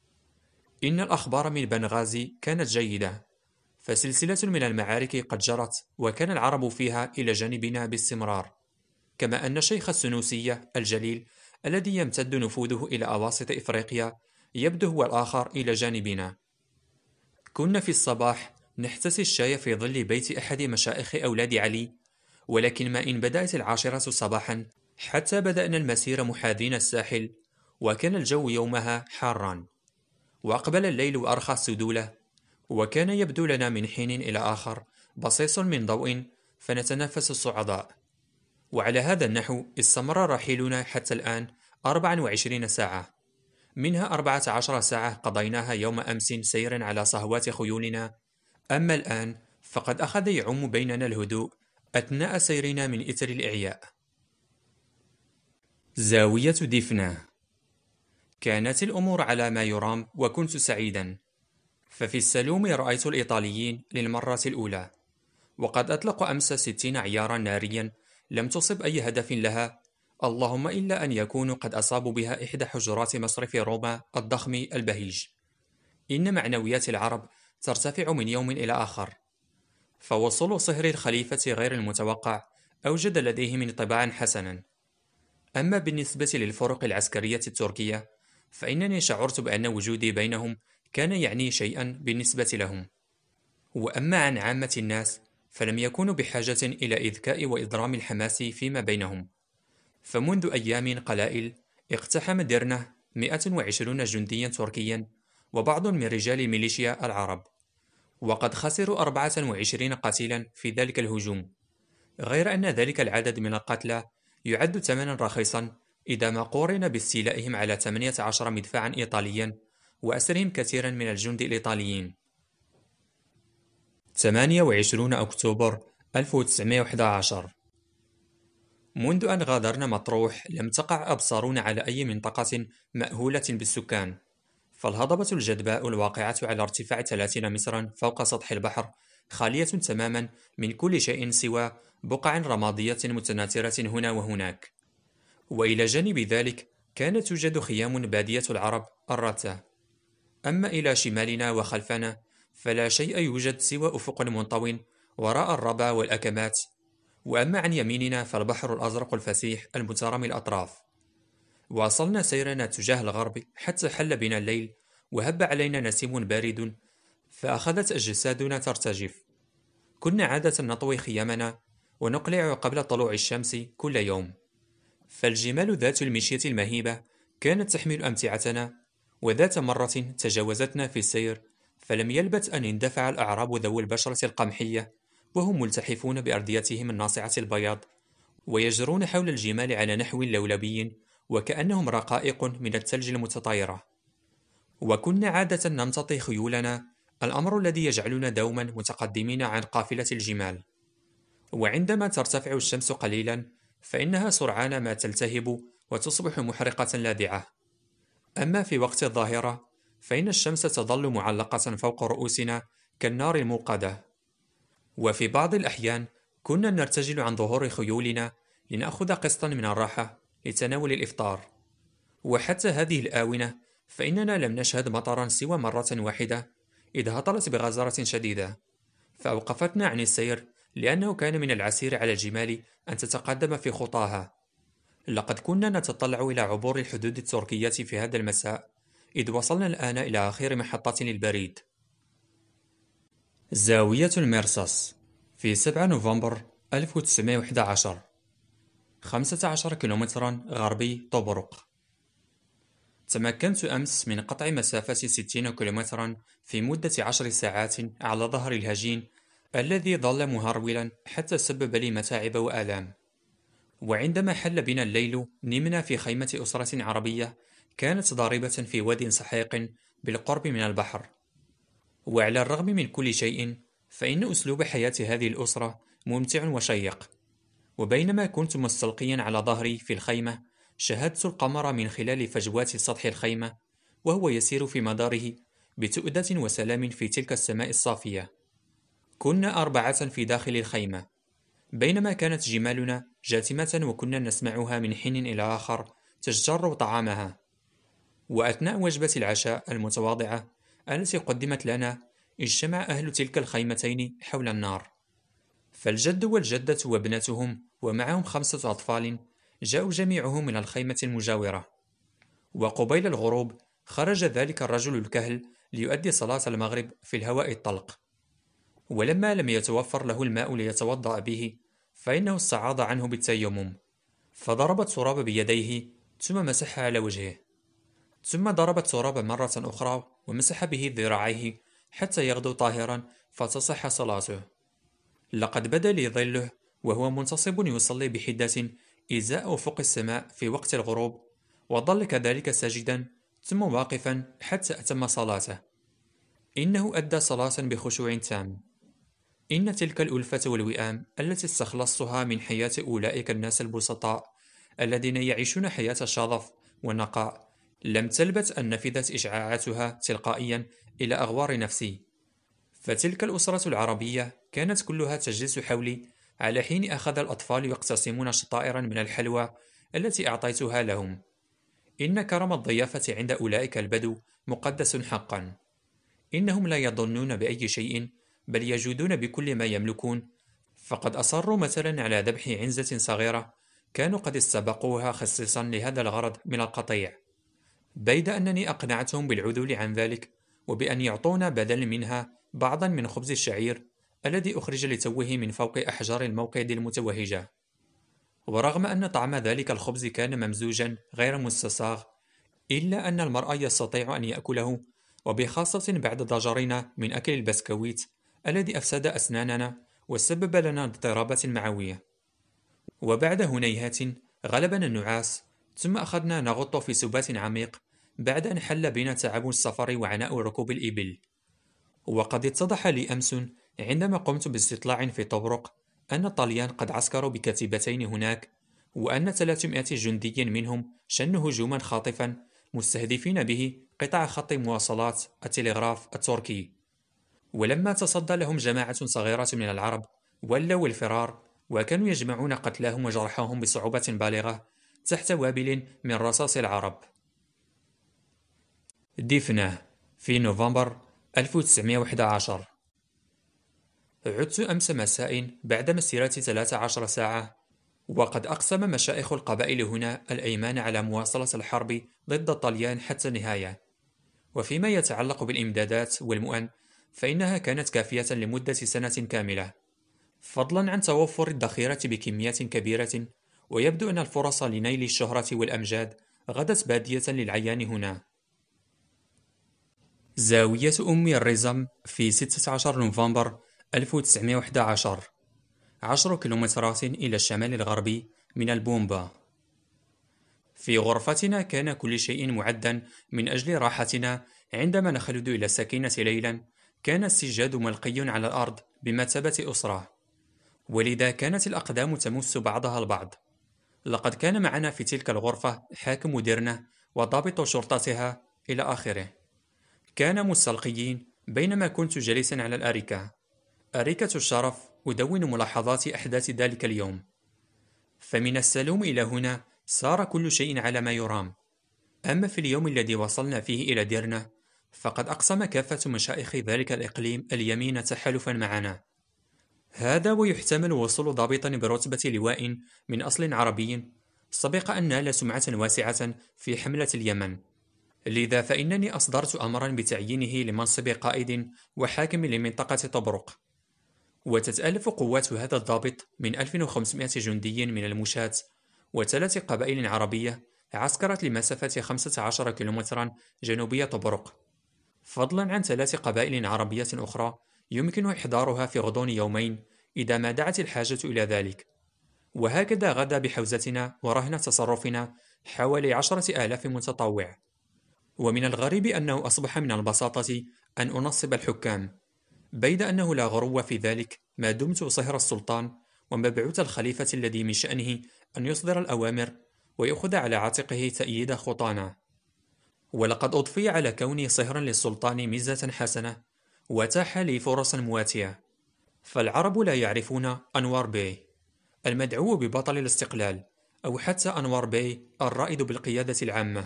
إن الأخبار من بنغازي كانت جيدة، فسلسلة من المعارك قد جرت، وكان العرب فيها إلى جانبنا باستمرار، كما أن شيخ السنوسية الجليل الذي يمتد نفوذه إلى أواسط إفريقيا يبدو هو الآخر إلى جانبنا. كنا في الصباح نحتسي الشاي في ظل بيت أحد مشائخ أولاد علي، ولكن ما إن بدأت العاشرة صباحا حتى بدأنا المسير محاذين الساحل، وكان الجو يومها حارا، وأقبل الليل وأرخى السدولة، وكان يبدو لنا من حين إلى آخر بصيص من ضوء فنتنفس الصعداء. وعلى هذا النحو استمر رحيلنا حتى الآن أربع وعشرين ساعة، منها أربعة عشر ساعة قضيناها يوم أمس سير على صهوات خيولنا، أما الآن فقد أخذ يعم بيننا الهدوء أثناء سيرنا من إثر الإعياء. زاوية دفنة. كانت الأمور على ما يرام، وكنت سعيدا، ففي السلوم رأيت الإيطاليين للمرة الأولى، وقد أطلقوا أمس ستين عيارا ناريا لم تصب أي هدف لها، اللهم إلا أن يكونوا قد أصابوا بها إحدى حجرات مصرف روما الضخم البهيج. إن معنويات العرب ترتفع من يوم إلى آخر، فوصول صهر الخليفة غير المتوقع أوجد لديهم انطباعا حسنا. أما بالنسبة للفرق العسكرية التركية، فإنني شعرت بأن وجودي بينهم كان يعني شيئا بالنسبة لهم. وأما عن عامة الناس فلم يكونوا بحاجة إلى إذكاء وإضرام الحماس فيما بينهم، فمنذ أيام قلائل اقتحم ديرنة مئة وعشرين جنديا تركيا وبعض من رجال ميليشيا العرب، وقد خسروا أربعة وعشرين قتيلا في ذلك الهجوم، غير أن ذلك العدد من القتلى يعد ثمنا رخيصا إذا ما قورن باستيلائهم على ثمانية عشر مدفعا إيطاليا وأسرهم كثيرا من الجند الإيطاليين. ثمانية وعشرين أكتوبر ألف وتسعمائة وأحد عشر. منذ أن غادرنا مطروح لم تقع أبصارنا على أي منطقة مأهولة بالسكان، فالهضبة الجدباء الواقعة على ارتفاع ثلاثين مترا فوق سطح البحر خالية تماما من كل شيء سوى بقع رمادية متناثرة هنا وهناك. وإلى جانب ذلك كانت توجد خيام بادية العرب الرتة. أما إلى شمالنا وخلفنا فلا شيء يوجد سوى أفق منطوٍ وراء الربع والأكمات، وأما عن يميننا فالبحر الأزرق الفسيح المترامي الأطراف. واصلنا سيرنا تجاه الغرب حتى حل بنا الليل وهب علينا نسيم بارد، فأخذت أجسادنا ترتجف. كنا عادة نطوي خيامنا ونقلع قبل طلوع الشمس كل يوم، فالجمال ذات المشية المهيبة كانت تحمل أمتعتنا. وذات مرة تجاوزتنا في السير، فلم يلبث أن اندفع الأعراب ذوي البشرة القمحية وهم ملتحفون بأرديتهم الناصعة البياض، ويجرون حول الجمال على نحو لولبي وكأنهم رقائق من الثلج المتطايرة. وكنا عادة نمتطي خيولنا، الأمر الذي يجعلنا دوما متقدمين عن قافلة الجمال. وعندما ترتفع الشمس قليلا فإنها سرعان ما تلتهب وتصبح محرقة لاذعة. أما في وقت الظاهرة فإن الشمس تظل معلقة فوق رؤوسنا كالنار الموقدة. وفي بعض الأحيان كنا نرتجل عن ظهور خيولنا لنأخذ قسطا من الراحة لتناول الإفطار. وحتى هذه الآونة فإننا لم نشهد مطرا سوى مرة واحدة إذ هطلت بغزارة شديدة، فأوقفتنا عن السير لأنه كان من العسير على الجمال أن تتقدم في خطاها. لقد كنا نتطلع إلى عبور الحدود التركية في هذا المساء، إذ وصلنا الآن إلى آخر محطة للبريد. زاوية المرصص في سبعة نوفمبر ألف وتسعمائة وأحد عشر، خمسة عشر كيلومترا غربي طبرق. تمكنت أمس من قطع مسافة ستين كيلومترا في مدة عشر ساعات على ظهر الهجين الذي ظل مهرولا حتى سبب لي متاعب وآلام. وعندما حل بنا الليل نمنا في خيمة أسرة عربية كانت ضاربة في واد سحيق بالقرب من البحر. وعلى الرغم من كل شيء فإن أسلوب حياة هذه الأسرة ممتع وشيق. وبينما كنت مستلقيا على ظهري في الخيمة شاهدت القمر من خلال فجوات سطح الخيمة وهو يسير في مداره بتؤدة وسلام في تلك السماء الصافية. كنا أربعة في داخل الخيمة، بينما كانت جمالنا جاثمة وكنا نسمعها من حين إلى آخر تجتر طعامها. وأثناء وجبة العشاء المتواضعة التي قدمت لنا اجتمع أهل تلك الخيمتين حول النار، فالجد والجدة وابنتهم ومعهم خمسة أطفال جاءوا جميعهم من الخيمة المجاورة. وقبيل الغروب خرج ذلك الرجل الكهل ليؤدي صلاة المغرب في الهواء الطلق، ولما لم يتوفر له الماء ليتوضأ به فإنه استعاض عنه بالتيمم، فضرب التراب بيديه ثم مسح على وجهه، ثم ضرب التراب مرة أخرى ومسح به ذراعيه حتى يغدو طاهرا فتصح صلاته. لقد بدا لي ظله وهو منتصب يصلي بحدة إزاء أفق السماء في وقت الغروب، وظل كذلك ساجدا ثم واقفا حتى أتم صلاته. إنه أدى صلاة بخشوع تام. إن تلك الألفة والوئام التي استخلصتها من حياة أولئك الناس البسطاء الذين يعيشون حياة الشظف والنقاء لم تلبث أن نفذت إشعاعاتها تلقائيا إلى أغوار نفسي. فتلك الأسرة العربية كانت كلها تجلس حولي على حين أخذ الأطفال يقتسمون شطائرا من الحلوى التي أعطيتها لهم. إن كرم الضيافة عند أولئك البدو مقدس حقا. إنهم لا يظنون بأي شيء بل يجودون بكل ما يملكون، فقد أصروا مثلا على ذبح عنزة صغيرة كانوا قد استبقوها خصيصا لهذا الغرض من القطيع، بيد أنني أقنعتهم بالعدول عن ذلك وبأن يعطونا بدل منها بعضا من خبز الشعير الذي أخرج لتوه من فوق أحجار الموقد المتوهجة. ورغم أن طعم ذلك الخبز كان ممزوجا غير مستساغ إلا أن المرء يستطيع أن يأكله، وبخاصة بعد ضجرنا من أكل البسكويت الذي أفسد أسناننا وسبب لنا اضطرابات معوية. وبعد هنيهات غلبنا النعاس، ثم أخذنا نغط في سبات عميق بعد أن حل بنا تعب السفر وعناء ركوب الإبل. وقد اتضح لي أمس عندما قمت باستطلاع في طبرق أن الطليان قد عسكروا بكتيبتين هناك، وأن ثلاثمائة جندي منهم شنوا هجوما خاطفا مستهدفين به قطع خط مواصلات التلغراف التركي. ولما تصدى لهم جماعة صغيرة من العرب ولوا الفرار، وكانوا يجمعون قتلاهم وجرحاهم بصعوبة بالغة تحت وابل من رصاص العرب. دفنة في نوفمبر ألف وتسعمائة وأحد عشر. عدت أمس مساء بعد مسيرة ثلاث عشر ساعة، وقد أقسم مشائخ القبائل هنا الأيمان على مواصلة الحرب ضد الطليان حتى النهاية. وفيما يتعلق بالإمدادات والمؤن فإنها كانت كافية لمدة سنة كاملة، فضلا عن توفر الذخيرة بكميات كبيرة. ويبدو أن الفرص لنيل الشهرة والأمجاد غدت بادية للعيان هنا. زاوية أم الرزم في ستة عشر نوفمبر ألف وتسعمائة وأحد عشر، عشر كيلومترات إلى الشمال الغربي من البومبا. في غرفتنا كان كل شيء معدا من أجل راحتنا. عندما نخلد إلى السكينة ليلا كان السجاد ملقي على الأرض بمثابة أسرة، ولذا كانت الأقدام تمس بعضها البعض. لقد كان معنا في تلك الغرفة حاكم ديرنا وضابط شرطتها إلى آخره. كان مستلقيين بينما كنت جالسا على الأريكة، أريكة الشرف، أدون ملاحظات أحداث ذلك اليوم. فمن السلوم إلى هنا سار كل شيء على ما يرام. أما في اليوم الذي وصلنا فيه إلى ديرنا، فقد أقسم كافة مشايخ ذلك الإقليم اليمين تحالفا معنا. هذا ويحتمل وصول ضابط برتبة لواء من أصل عربي سبق أن نال سمعة واسعة في حملة اليمن، لذا فإنني أصدرت أمرا بتعيينه لمنصب قائد وحاكم لمنطقة طبرق. وتتألف قوات هذا الضابط من ألف وخمسمائة جندي من المشاة وثلاث قبائل عربية عسكرت لمسافة خمسة عشر كيلومترا جنوبية طبرق، فضلا عن ثلاث قبائل عربية أخرى يمكن إحضارها في غضون يومين إذا ما دعت الحاجة إلى ذلك. وهكذا غدا بحوزتنا ورهن تصرفنا حوالي عشرة آلاف متطوع. ومن الغريب أنه أصبح من البساطة أن أنصب الحكام، بيد أنه لا غرو في ذلك ما دمت صهر السلطان ومبعوث الخليفة الذي من شأنه أن يصدر الأوامر ويأخذ على عاتقه تأييد خطانا. ولقد أضفي على كوني صهرا للسلطان ميزة حسنة واتاح لي فرصا مواتية. فالعرب لا يعرفون أنوار بي المدعو ببطل الاستقلال، أو حتى أنوار بي الرائد بالقيادة العامة،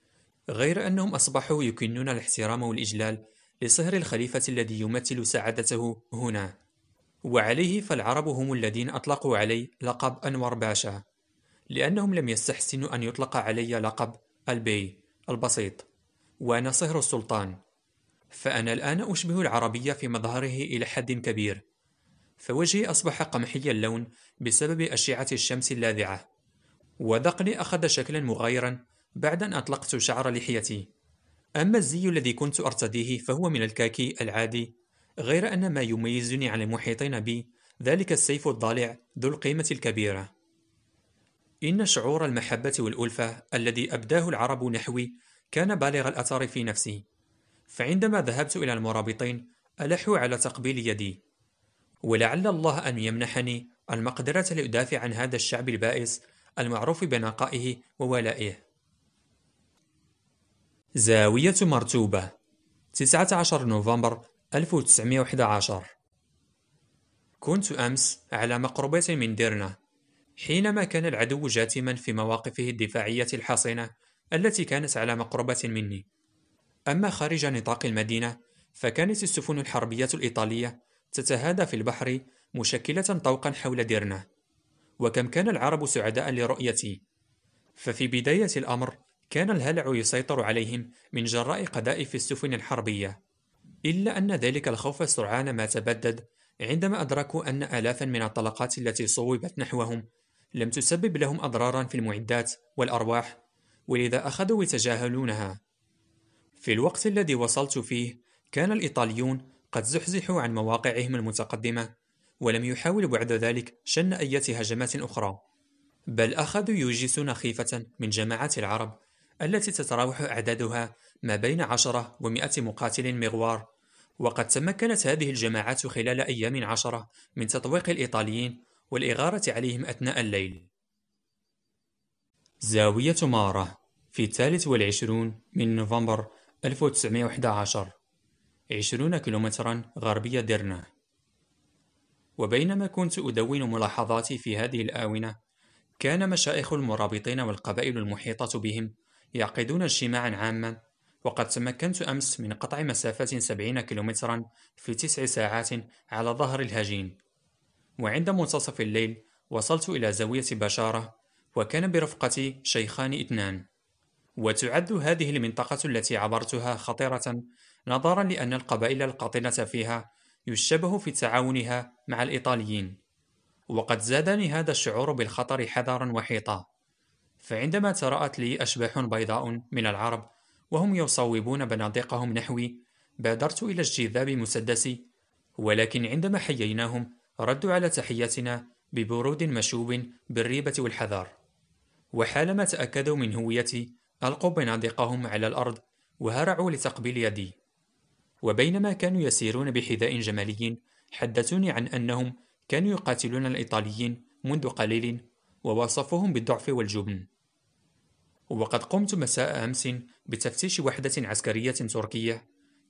غير أنهم أصبحوا يكنون الاحترام والإجلال لصهر الخليفة الذي يمثل سعادته هنا. وعليه فالعرب هم الذين أطلقوا علي لقب أنور باشا، لأنهم لم يستحسنوا أن يطلق علي لقب البي البسيط وأنا صهر السلطان. فأنا الآن أشبه العربية في مظهره إلى حد كبير، فوجهي أصبح قمحي اللون بسبب أشعة الشمس اللاذعة، وذقني أخذ شكلا مغايرا بعد أن أطلقت شعر لحيتي. أما الزي الذي كنت أرتديه فهو من الكاكي العادي، غير أن ما يميزني عن المحيطين بي ذلك السيف الضالع ذو القيمة الكبيرة. إن شعور المحبة والألفة الذي أبداه العرب نحوي كان بالغ الأثر في نفسي، فعندما ذهبت إلى المرابطين ألحوا على تقبيل يدي. ولعل الله أن يمنحني المقدرة لأدافع عن هذا الشعب البائس المعروف بنقائه وولائه. زاوية مرتوبة، تسعة عشر نوفمبر ألف وتسعمائة وأحد عشر. كنت أمس على مقربة من ديرنا حينما كان العدو جاثما في مواقفه الدفاعية الحصينة التي كانت على مقربة مني. أما خارج نطاق المدينة فكانت السفن الحربية الإيطالية تتهادى في البحر مشكلة طوقا حول ديرنا. وكم كان العرب سعداء لرؤيتي. ففي بداية الأمر كان الهلع يسيطر عليهم من جراء قذائف السفن الحربية، إلا أن ذلك الخوف سرعان ما تبدد عندما أدركوا أن آلافا من الطلقات التي صوبت نحوهم لم تسبب لهم أضرارا في المعدات والأرواح، ولذا أخذوا يتجاهلونها. في الوقت الذي وصلت فيه كان الإيطاليون قد زحزحوا عن مواقعهم المتقدمة، ولم يحاولوا بعد ذلك شن أي هجمات أخرى، بل أخذوا يوجسون خيفة من جماعات العرب التي تتراوح أعدادها ما بين عشرة ومئة مقاتل مغوار. وقد تمكنت هذه الجماعات خلال أيام عشرة من تطويق الإيطاليين والإغارة عليهم أثناء الليل. زاوية مارة، في الثالث والعشرون من نوفمبر ألف وتسعمائة وأحد عشر، عشرون كيلومترا غربية ديرنا. وبينما كنت أدون ملاحظاتي في هذه الآونة، كان مشايخ المرابطين والقبائل المحيطة بهم يعقدون اجتماعا عاما. وقد تمكنت أمس من قطع مسافة سبعين كيلومترا في تسع ساعات على ظهر الهجين. وعند منتصف الليل وصلت إلى زاوية بشارة، وكان برفقتي شيخان اثنان. وتعد هذه المنطقة التي عبرتها خطيرة نظرا لأن القبائل القاطنة فيها يشبه في تعاونها مع الإيطاليين. وقد زادني هذا الشعور بالخطر حذرا وحيطة، فعندما تراءت لي أشباح بيضاء من العرب وهم يصوبون بنادقهم نحوي بادرت إلى اجتذاب مسدسي، ولكن عندما حييناهم ردوا على تحياتنا ببرود مشوب بالريبة والحذر. وحالما تأكدوا من هويتي ألقوا بنادقهم على الأرض وهرعوا لتقبيل يدي. وبينما كانوا يسيرون بحذاء جمالي حدثوني عن أنهم كانوا يقاتلون الإيطاليين منذ قليل ووصفوهم بالضعف والجبن. وقد قمت مساء أمس بتفتيش وحدة عسكرية تركية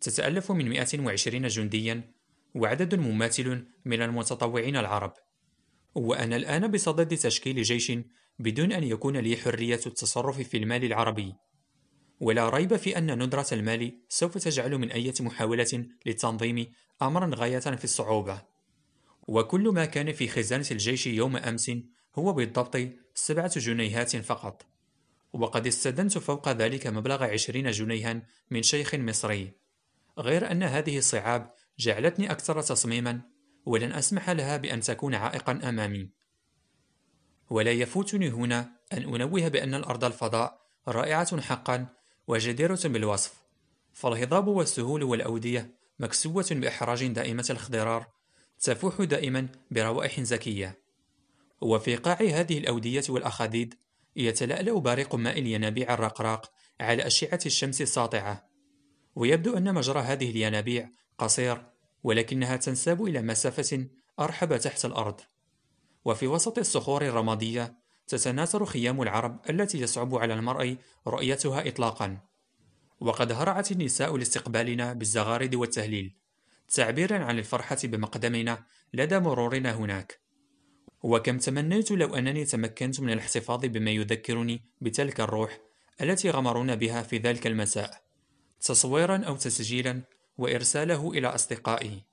تتألف من مئة وعشرين جنديا وعدد مماثل من المتطوعين العرب. وأنا الآن بصدد تشكيل جيش بدون أن يكون لي حرية التصرف في المال العربي، ولا ريب في أن ندرة المال سوف تجعل من أي محاولة للتنظيم أمرا غاية في الصعوبة. وكل ما كان في خزانة الجيش يوم أمس هو بالضبط سبعة جنيهات فقط، وقد استدنت فوق ذلك مبلغ عشرين جنيها من شيخ مصري، غير أن هذه الصعاب جعلتني أكثر تصميما، ولن أسمح لها بأن تكون عائقا أمامي. ولا يفوتني هنا أن أنوه بأن الأرض الفضاء رائعة حقا وجديرة بالوصف، فالهضاب والسهول والأودية مكسوة بإحراج دائمة الاخضرار تفوح دائما بروائح زكية. وفي قاع هذه الأودية والأخاديد يتلألأ بارق ماء الينابيع الرقراق على أشعة الشمس الساطعة، ويبدو أن مجرى هذه الينابيع قصير، ولكنها تنساب إلى مسافة أرحب تحت الأرض. وفي وسط الصخور الرمادية تتناثر خيام العرب التي يصعب على المرء رؤيتها إطلاقا، وقد هرعت النساء لاستقبالنا بالزغارد والتهليل، تعبيرا عن الفرحة بمقدمنا لدى مرورنا هناك. وكم تمنيت لو أنني تمكنت من الاحتفاظ بما يذكرني بتلك الروح التي غمرونا بها في ذلك المساء، تصويرا أو تسجيلا وإرساله إلى أصدقائي.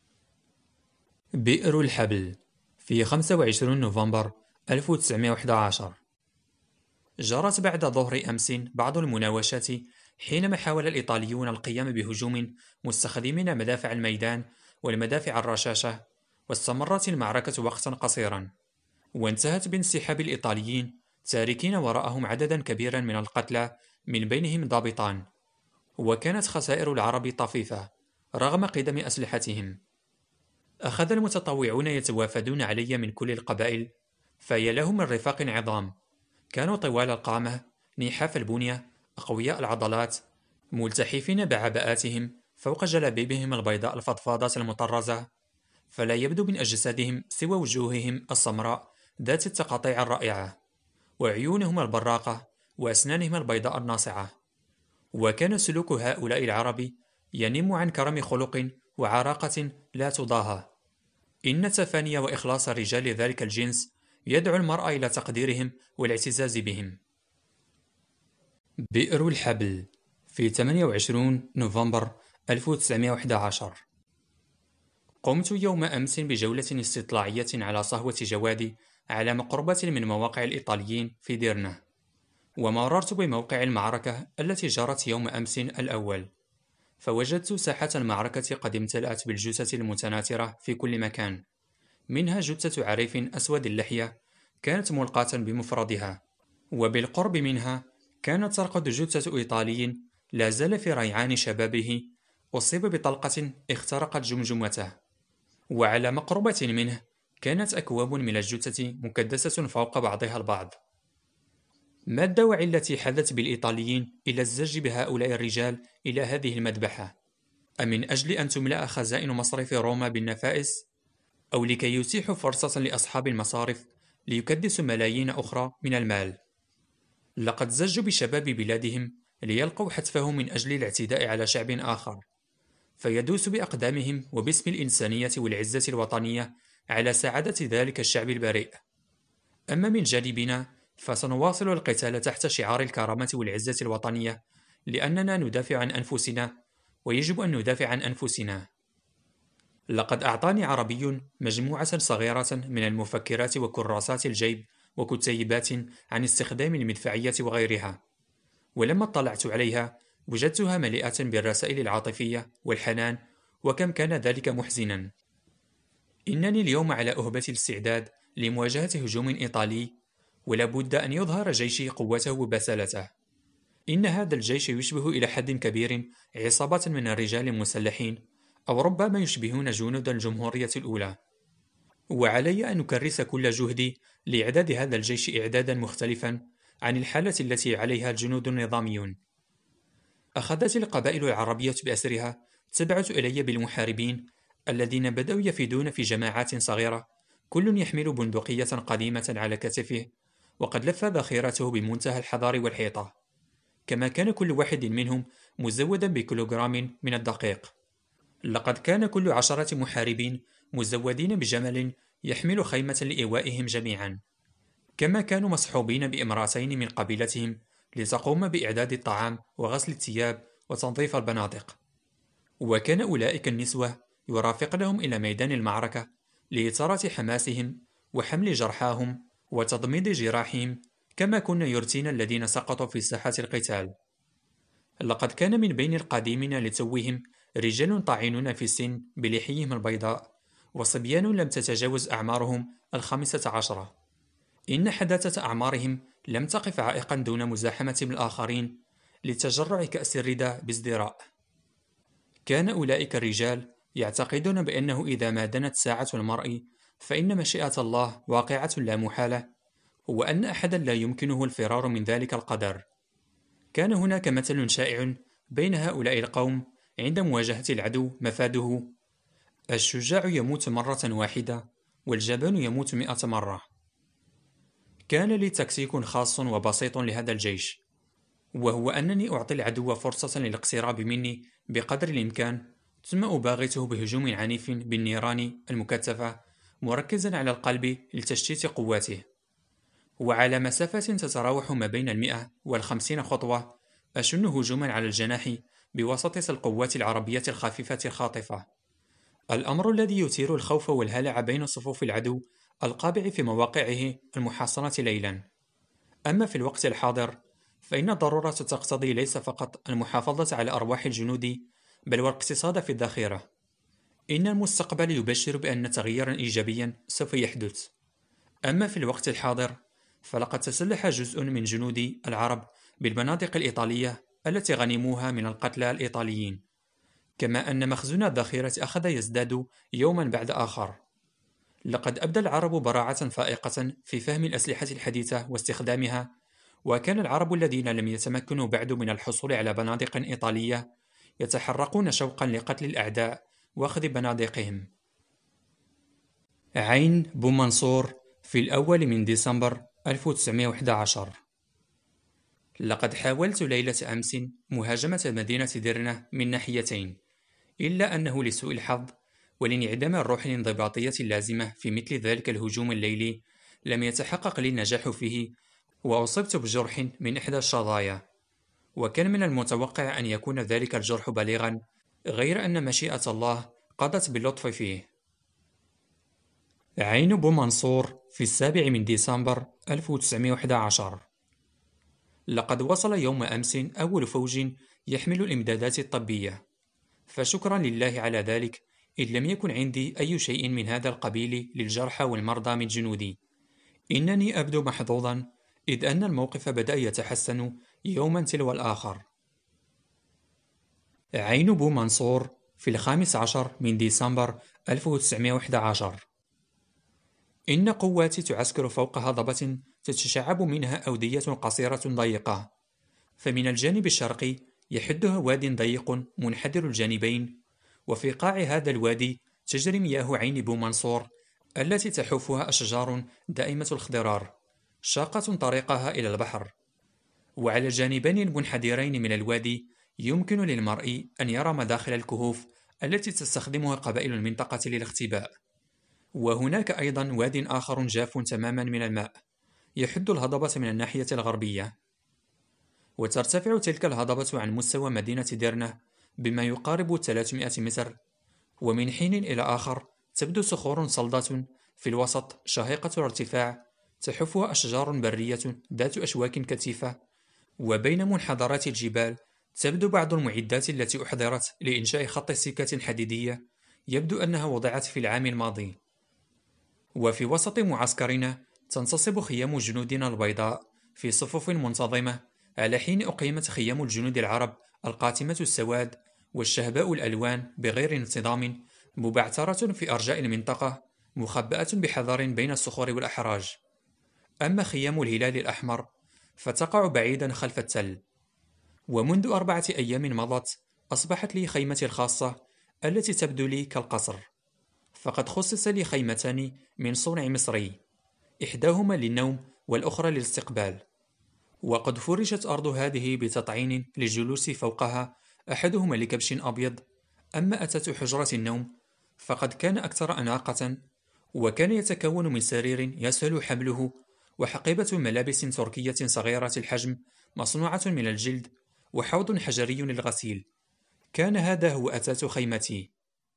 بئر الحبل في خمسة وعشرين نوفمبر ألف وتسعمائة وأحد عشر. جرت بعد ظهر أمس بعض المناوشات حينما حاول الإيطاليون القيام بهجوم مستخدمين مدافع الميدان والمدافع الرشاشة، واستمرت المعركة وقتا قصيرا، وانتهت بانسحاب الإيطاليين تاركين وراءهم عددا كبيرا من القتلى من بينهم ضابطان. وكانت خسائر العرب طفيفة رغم قدم أسلحتهم. أخذ المتطوعون يتوافدون علي من كل القبائل، فهي لهم من رفاق عظام، كانوا طوال القامة، نحاف البنية، أقوياء العضلات، ملتحفين بعباءاتهم فوق جلابيبهم البيضاء الفضفاضة المطرزة، فلا يبدو من أجسادهم سوى وجوههم السمراء ذات التقاطيع الرائعة، وعيونهم البراقة، وأسنانهم البيضاء الناصعة. وكان سلوك هؤلاء العرب ينم عن كرم خلق وعراقة لا تضاهى. إن تفاني وإخلاص رجال ذلك الجنس يدعو المرء إلى تقديرهم والاعتزاز بهم. بئر الحبل في ثمانية وعشرين نوفمبر ألف وتسعمائة وأحد عشر. قمت يوم أمس بجولة استطلاعية على صهوة جوادي على مقربة من مواقع الإيطاليين في ديرنا، ومررت بموقع المعركة التي جرت يوم أمس الأول، فوجدت ساحة المعركة قد امتلأت بالجثث المتناثرة في كل مكان، منها جثة عريف أسود اللحية كانت ملقاة بمفردها، وبالقرب منها كانت ترقد جثة إيطالي لا زال في ريعان شبابه أصيب بطلقة اخترقت جمجمته، وعلى مقربة منه كانت أكواب من الجثث مكدسة فوق بعضها البعض. ما الدواعي التي حدت بالإيطاليين إلى الزج بهؤلاء الرجال إلى هذه المذبحة؟ أمن أجل أن تملأ خزائن مصرف روما بالنفائس؟ أو لكي يتيحوا فرصة لأصحاب المصارف ليكدسوا ملايين أخرى من المال؟ لقد زجوا بشباب بلادهم ليلقوا حتفهم من أجل الاعتداء على شعب آخر، فيدوس بأقدامهم وباسم الإنسانية والعزة الوطنية على سعادة ذلك الشعب البريء. أما من جانبنا فسنواصل القتال تحت شعار الكرامة والعزة الوطنية، لأننا ندافع عن أنفسنا ويجب أن ندافع عن أنفسنا. لقد أعطاني عربي مجموعة صغيرة من المفكرات وكراسات الجيب وكتيبات عن استخدام المدفعية وغيرها، ولما اطلعت عليها وجدتها مليئة بالرسائل العاطفية والحنان، وكم كان ذلك محزنا. إنني اليوم على أهبة الاستعداد لمواجهة هجوم إيطالي، ولا بد أن يظهر جيشي قوته وبسالته. إن هذا الجيش يشبه إلى حد كبير عصابة من الرجال المسلحين، أو ربما يشبهون جنود الجمهورية الأولى، وعلي أن أكرس كل جهدي لإعداد هذا الجيش إعدادا مختلفا عن الحالة التي عليها الجنود النظاميون. أخذت القبائل العربية بأسرها تبعث إلي بالمحاربين الذين بدأوا يفيدون في جماعات صغيرة، كل يحمل بندقية قديمة على كتفه وقد لف ذخيرته بمنتهى الحذر والحيطة. كما كان كل واحد منهم مزودا بكيلوغرام من الدقيق. لقد كان كل عشرة محاربين مزودين بجمل يحمل خيمة لإيوائهم جميعا، كما كانوا مصحوبين بامرأتين من قبيلتهم لتقوم بإعداد الطعام وغسل الثياب وتنظيف البنادق. وكان أولئك النسوة يرافقنهم إلى ميدان المعركة لإثارة حماسهم وحمل جرحاهم وتضميد جراحهم، كما كنا يرثين الذين سقطوا في ساحة القتال. لقد كان من بين القادمين لتوهم رجال طاعنون في السن بلحيهم البيضاء، وصبيان لم تتجاوز أعمارهم الخامسة عشرة. إن حداثة أعمارهم لم تقف عائقا دون مزاحمة الآخرين لتجرع كأس الردى بازدراء. كان أولئك الرجال يعتقدون بأنه إذا ما دنت ساعة المرء فإن مشيئة الله واقعة لا محالة، وأن أحدا لا يمكنه الفرار من ذلك القدر. كان هناك مثل شائع بين هؤلاء القوم عند مواجهة العدو مفاده: الشجاع يموت مرة واحدة والجبان يموت مئة مرة. كان لي تكتيك خاص وبسيط لهذا الجيش، وهو أنني أعطي العدو فرصة للاقتراب مني بقدر الإمكان، ثم أباغته بهجوم عنيف بالنيران المكثفة مركزا على القلب لتشتيت قواته. وعلى مسافة تتراوح ما بين المئة والخمسين خطوة أشن هجوما على الجناح بواسطة القوات العربية الخفيفة الخاطفة، الأمر الذي يثير الخوف والهلع بين صفوف العدو القابع في مواقعه المحاصنة ليلا. أما في الوقت الحاضر فإن الضرورة تقتضي ليس فقط المحافظة على أرواح الجنود، بل والاقتصاد في الذخيرة. إن المستقبل يبشر بأن تغييرا إيجابيا سوف يحدث. أما في الوقت الحاضر فلقد تسلح جزء من جنود العرب بالمناطق الإيطالية التي غنموها من القتلى الإيطاليين، كما أن مخزون الذخيرة أخذ يزداد يوما بعد آخر. لقد أبدى العرب براعة فائقة في فهم الأسلحة الحديثة واستخدامها، وكان العرب الذين لم يتمكنوا بعد من الحصول على بنادق إيطالية يتحرقون شوقا لقتل الأعداء وأخذ بنادقهم. عين بومنصور في الأول من ديسمبر ألف وتسعمائة وأحد عشر. لقد حاولت ليلة أمس مهاجمة مدينة ديرنة من ناحيتين، إلا أنه لسوء الحظ ولانعدام الروح الانضباطية اللازمة في مثل ذلك الهجوم الليلي لم يتحقق لي النجاح فيه، وأصبت بجرح من إحدى الشظايا. وكان من المتوقع أن يكون ذلك الجرح بليغا، غير أن مشيئة الله قضت باللطف فيه. عين بومنصور في السابع من ديسمبر ألف وتسعمائة وأحد عشر. لقد وصل يوم أمس أول فوج يحمل الإمدادات الطبية، فشكرا لله على ذلك، إذ لم يكن عندي أي شيء من هذا القبيل للجرحى والمرضى من جنودي. إنني أبدو محظوظا، إذ أن الموقف بدأ يتحسن يوما تلو الآخر. عين بومنصور في الخامس عشر من ديسمبر ألف وتسعمائة وأحد عشر. إن قواتي تعسكر فوق هضبة تتشعب منها أودية قصيرة ضيقة، فمن الجانب الشرقي يحدها واد ضيق منحدر الجانبين، وفي قاع هذا الوادي تجري مياه عين بومنصور التي تحوفها أشجار دائمة الخضرار شاقة طريقها إلى البحر. وعلى الجانبين المنحدرين من الوادي يمكن للمرء أن يرى مداخل الكهوف التي تستخدمها قبائل المنطقة للاختباء. وهناك أيضا واد آخر جاف تماما من الماء يحد الهضبة من الناحية الغربية، وترتفع تلك الهضبة عن مستوى مدينة ديرنة بما يقارب ثلاثمائة متر، ومن حين إلى آخر تبدو صخور صلدة في الوسط شاهقة الارتفاع تحفها أشجار برية ذات أشواك كثيفة، وبين منحدرات الجبال تبدو بعض المعدات التي أحضرت لإنشاء خط سكة حديدية يبدو أنها وضعت في العام الماضي. وفي وسط معسكرنا تنتصب خيام جنودنا البيضاء في صفوف منتظمة، على حين أقيمت خيام الجنود العرب القاتمة السواد والشهباء الألوان بغير انتظام مبعثرة في أرجاء المنطقة، مخبأة بحذر بين الصخور والأحراج. أما خيام الهلال الأحمر فتقع بعيدا خلف التل. ومنذ أربعة أيام مضت أصبحت لي خيمتي الخاصة التي تبدو لي كالقصر، فقد خصص لي خيمتان من صنع مصري، إحداهما للنوم والأخرى للاستقبال. وقد فرشت أرض هذه بتطعين للجلوس فوقها أحدهما لكبش أبيض. أما أثاث حجرة النوم فقد كان أكثر أناقة، وكان يتكون من سرير يسهل حمله وحقيبة ملابس تركية صغيرة الحجم مصنوعة من الجلد وحوض حجري للغسيل. كان هذا هو أثاث خيمتي.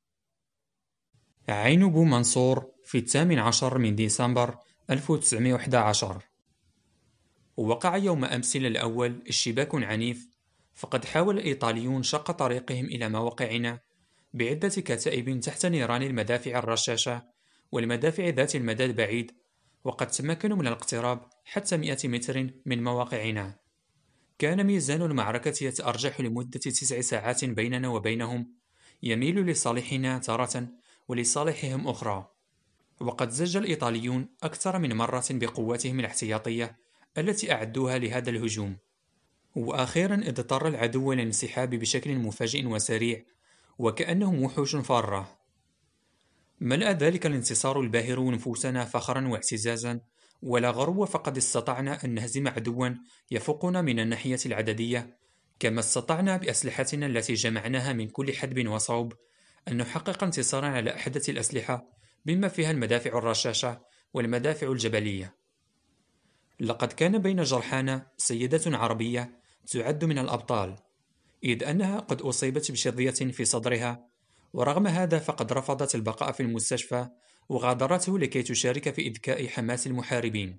عين بو منصور في الثامن عشر من ديسمبر ألف وتسعمائة وأحد عشر. وقع يوم أمس الأول اشتباك عنيف، فقد حاول الإيطاليون شق طريقهم إلى مواقعنا بعدة كتائب تحت نيران المدافع الرشاشة والمدافع ذات المدى البعيد، وقد تمكنوا من الاقتراب حتى مئة متر من مواقعنا. كان ميزان المعركة يتأرجح لمدة تسع ساعات بيننا وبينهم، يميل لصالحنا تارة ولصالحهم أخرى. وقد زج الإيطاليون أكثر من مرة بقواتهم الاحتياطية التي أعدوها لهذا الهجوم، وأخيرا اضطر العدو للانسحاب بشكل مفاجئ وسريع وكأنهم وحوش فارة. ملأ ذلك الانتصار الباهر نفوسنا فخرا واعتزازا، ولا غرو، فقد استطعنا أن نهزم عدوا يفوقنا من الناحية العددية، كما استطعنا بأسلحتنا التي جمعناها من كل حدب وصوب أن نحقق انتصارا على أحدث الأسلحة بما فيها المدافع الرشاشة والمدافع الجبلية. لقد كان بين جرحانا سيدة عربية تعد من الأبطال، إذ أنها قد أصيبت بشظية في صدرها، ورغم هذا فقد رفضت البقاء في المستشفى وغادرته لكي تشارك في إذكاء حماس المحاربين.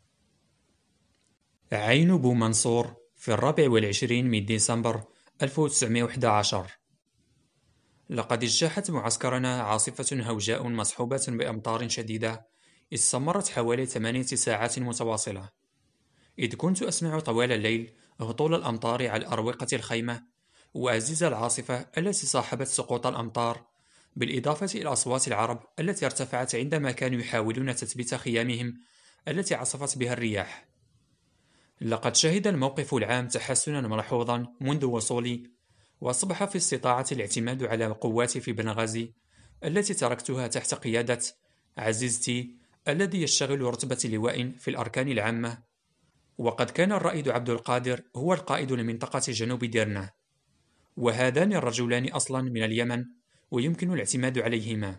عين بو منصور في الرابع والعشرين من ديسمبر ألف وتسعمائة وأحد عشر. لقد اجتاحت معسكرنا عاصفة هوجاء مصحوبة بأمطار شديدة استمرت حوالي ثمانية ساعات متواصلة، إذ كنت أسمع طوال الليل هطول الأمطار على أروقة الخيمة وأزيز العاصفة التي صاحبت سقوط الأمطار، بالإضافة إلى أصوات العرب التي ارتفعت عندما كانوا يحاولون تثبيت خيامهم التي عصفت بها الرياح. لقد شهد الموقف العام تحسنا ملحوظا منذ وصولي، وأصبح في استطاعة الاعتماد على قواتي في بنغازي التي تركتها تحت قيادة عزيزتي الذي يشتغل رتبة لواء في الأركان العامة. وقد كان الرائد عبد القادر هو القائد لمنطقة جنوب ديرنا، وهذان الرجلان أصلا من اليمن ويمكن الاعتماد عليهما.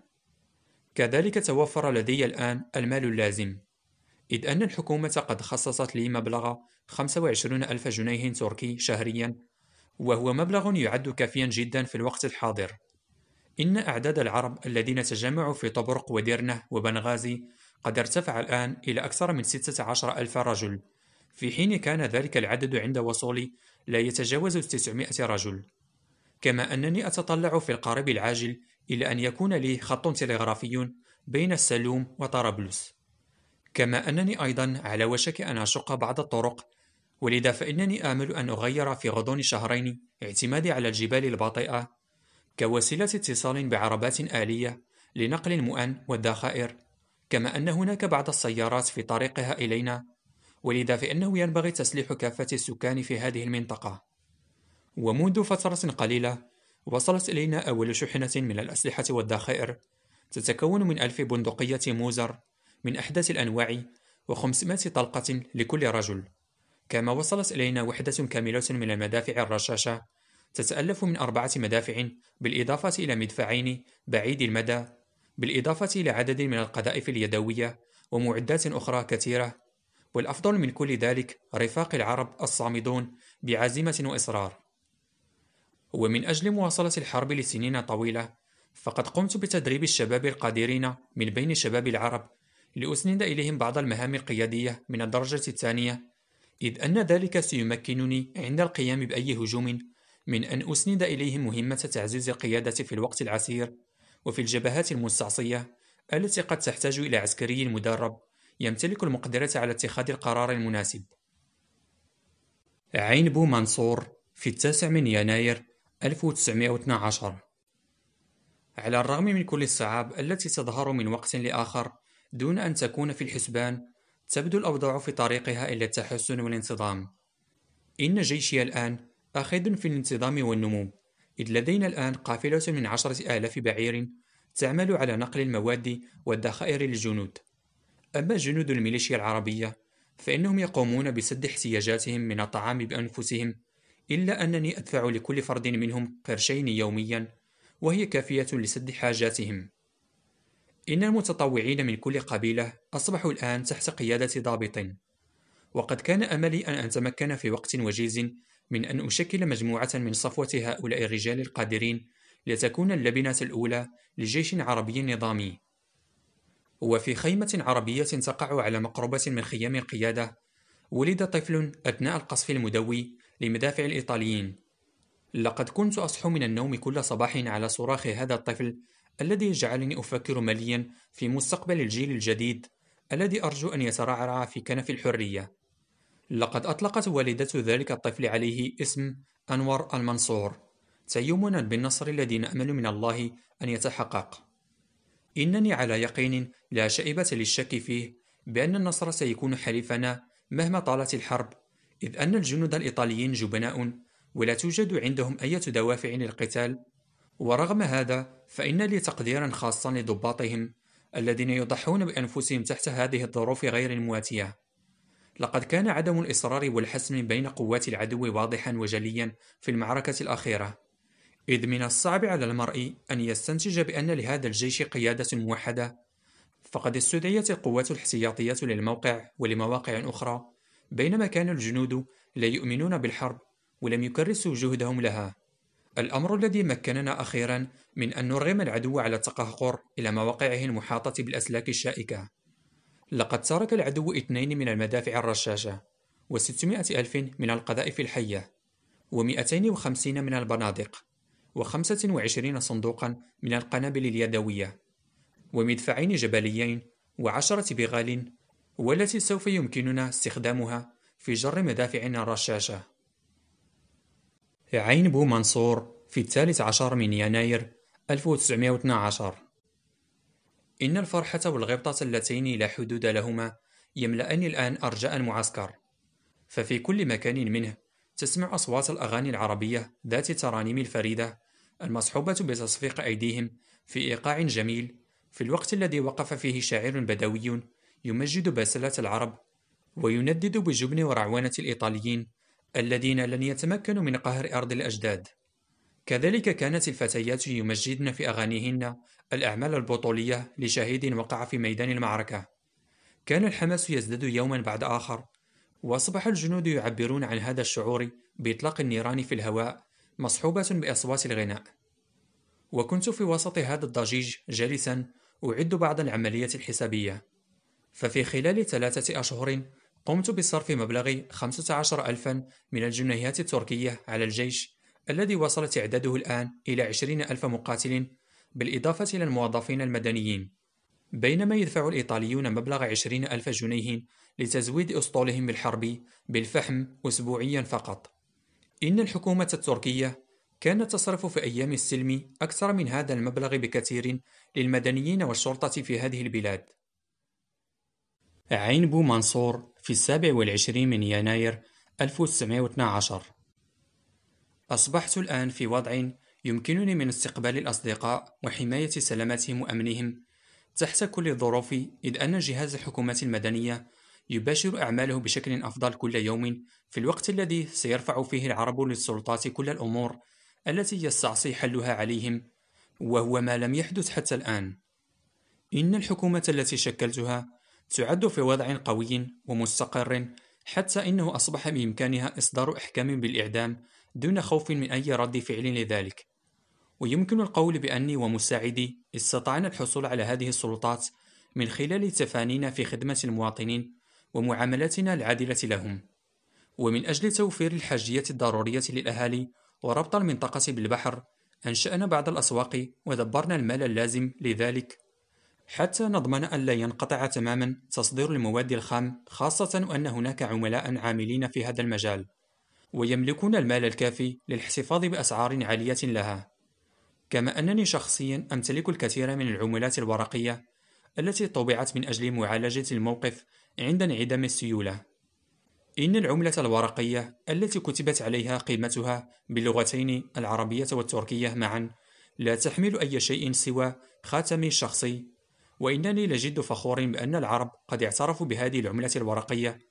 كذلك توفر لدي الآن المال اللازم، إذ أن الحكومة قد خصصت لي مبلغ خمسة وعشرين ألف جنيه تركي شهريا، وهو مبلغ يعد كافيا جدا في الوقت الحاضر. إن أعداد العرب الذين تجمعوا في طبرق وديرنة وبنغازي قد ارتفع الآن إلى أكثر من ستة عشر ألف رجل، في حين كان ذلك العدد عند وصولي لا يتجاوز تسعمائة رجل. كما أنني أتطلع في القريب العاجل إلى أن يكون لي خط تلغرافي بين السلوم وطرابلس، كما أنني أيضا على وشك أن أشق بعض الطرق، ولذا فإنني آمل أن أغير في غضون شهرين اعتمادي على الجبال البطيئة كوسيلة اتصال بعربات آلية لنقل المؤن والذخائر، كما أن هناك بعض السيارات في طريقها إلينا، ولذا فإنه ينبغي تسليح كافة السكان في هذه المنطقة. ومنذ فترة قليلة وصلت إلينا أول شحنة من الأسلحة والذخائر تتكون من ألف بندقية موزر من أحدث الأنواع وخمسمائة طلقة لكل رجل، كما وصلت إلينا وحدة كاملة من المدافع الرشاشة تتألف من أربعة مدافع بالإضافة إلى مدفعين بعيد المدى، بالإضافة إلى عدد من القذائف اليدوية ومعدات أخرى كثيرة. والأفضل من كل ذلك رفاق العرب الصامدون بعزيمة وإصرار. ومن أجل مواصلة الحرب لسنين طويلة فقد قمت بتدريب الشباب القادرين من بين شباب العرب لأسند إليهم بعض المهام القيادية من الدرجة الثانية، إذ أن ذلك سيمكنني عند القيام بأي هجوم من أن أسند إليهم مهمة تعزيز القيادة في الوقت العسير وفي الجبهات المستعصية التي قد تحتاج إلى عسكري مدرب يمتلك المقدرة على اتخاذ القرار المناسب. عين بو منصور في التاسع من يناير ألف وتسعمائة واثني عشر. على الرغم من كل الصعاب التي تظهر من وقت لآخر دون أن تكون في الحسبان، تبدو الأوضاع في طريقها إلى التحسن والانتظام. إن جيشي الآن أخذ في الانتظام والنمو، إذ لدينا الآن قافلة من عشرة آلاف بعير تعمل على نقل المواد والذخائر للجنود. أما جنود الميليشيا العربية فإنهم يقومون بسد احتياجاتهم من الطعام بأنفسهم، إلا أنني أدفع لكل فرد منهم قرشين يوميا، وهي كافية لسد حاجاتهم. إن المتطوعين من كل قبيلة أصبحوا الآن تحت قيادة ضابط، وقد كان أملي أن أتمكن في وقت وجيز من أن أشكل مجموعة من صفوة هؤلاء الرجال القادرين لتكون اللبنة الأولى لجيش عربي نظامي. وفي خيمة عربية تقع على مقربة من خيام القيادة، ولد طفل أثناء القصف المدوي لمدافع الإيطاليين. لقد كنت أصحو من النوم كل صباح على صراخ هذا الطفل الذي يجعلني أفكر مليا في مستقبل الجيل الجديد الذي أرجو أن يترعرع في كنف الحرية. لقد أطلقت والدة ذلك الطفل عليه اسم أنور المنصور، تيمنا بالنصر الذي نأمل من الله أن يتحقق. إنني على يقين لا شائبة للشك فيه بأن النصر سيكون حليفنا مهما طالت الحرب، إذ أن الجنود الإيطاليين جبناء ولا توجد عندهم أي دوافع للقتال. ورغم هذا فإن لي تقديرا خاصا لضباطهم الذين يضحون بأنفسهم تحت هذه الظروف غير المواتية. لقد كان عدم الإصرار والحسم بين قوات العدو واضحا وجليا في المعركة الأخيرة، إذ من الصعب على المرء أن يستنتج بأن لهذا الجيش قيادة موحدة، فقد استدعيت القوات الاحتياطية للموقع ولمواقع أخرى، بينما كان الجنود لا يؤمنون بالحرب ولم يكرسوا جهدهم لها، الأمر الذي مكننا أخيرا من أن نرغم العدو على التقهقر إلى مواقعه المحاطة بالأسلاك الشائكة. لقد ترك العدو اثنين من المدافع الرشاشة، وستمائة ألف من القذائف الحية، ومئتين وخمسين من البنادق، وخمسة وعشرين صندوقا من القنابل اليدوية، ومدفعين جبليين، وعشرة بغال، والتي سوف يمكننا استخدامها في جر مدافعنا الرشاشة. عين بو منصور في الثالث عشر من يناير ألف وتسعمائة واثني عشر. إن الفرحة والغبطة اللتين لا حدود لهما يملأني الآن أرجاء المعسكر، ففي كل مكان منه تسمع أصوات الأغاني العربية ذات الترانيم الفريدة المصحوبة بتصفيق أيديهم في إيقاع جميل، في الوقت الذي وقف فيه شاعر بدوي يمجد باسلات العرب ويندد بجبن ورعونة الإيطاليين الذين لن يتمكنوا من قهر أرض الأجداد. كذلك كانت الفتيات يمجدن في أغانيهن الأعمال البطولية لشهيد وقع في ميدان المعركة. كان الحماس يزداد يوما بعد آخر، وأصبح الجنود يعبرون عن هذا الشعور بإطلاق النيران في الهواء مصحوبة بأصوات الغناء. وكنت في وسط هذا الضجيج جالسا أعد بعض العملية الحسابية، ففي خلال ثلاثة أشهر قمت بصرف مبلغ خمسة عشر ألفا من الجنيهات التركية على الجيش الذي وصل تعداده الآن إلى عشرين ألف مقاتل، بالإضافة إلى الموظفين المدنيين، بينما يدفع الإيطاليون مبلغ عشرين ألف جنيه لتزويد أسطولهم بالحرب بالفحم أسبوعيا فقط. إن الحكومة التركية كانت تصرف في أيام السلم أكثر من هذا المبلغ بكثير للمدنيين والشرطة في هذه البلاد. عين بو منصور في السابع والعشرين من يناير ألف وتسعمائة واثني عشر. أصبحت الآن في وضع يمكنني من استقبال الأصدقاء وحماية سلامتهم وأمنهم تحت كل الظروف، إذ أن جهاز الحكومة المدنية يباشر أعماله بشكل أفضل كل يوم، في الوقت الذي سيرفع فيه العرب للسلطات كل الأمور التي يستعصي حلها عليهم، وهو ما لم يحدث حتى الآن. إن الحكومة التي شكلتها تعد في وضع قوي ومستقر، حتى إنه أصبح بإمكانها إصدار أحكام بالإعدام دون خوف من أي رد فعل لذلك. ويمكن القول بأني ومساعدي استطعنا الحصول على هذه السلطات من خلال تفانينا في خدمة المواطنين ومعاملتنا العادلة لهم. ومن أجل توفير الحاجية الضرورية للأهالي وربط المنطقة بالبحر، أنشأنا بعض الأسواق ودبرنا المال اللازم لذلك، حتى نضمن أن لا ينقطع تماما تصدير المواد الخام، خاصة أن هناك عملاء عاملين في هذا المجال ويملكون المال الكافي للاحتفاظ بأسعار عالية لها. كما أنني شخصيا أمتلك الكثير من العملات الورقية التي طبعت من أجل معالجة الموقف عند انعدام السيولة. إن العملة الورقية التي كتبت عليها قيمتها باللغتين العربية والتركية معا لا تحمل أي شيء سوى خاتمي الشخصي، وإنني لجد فخور بأن العرب قد اعترفوا بهذه العملة الورقية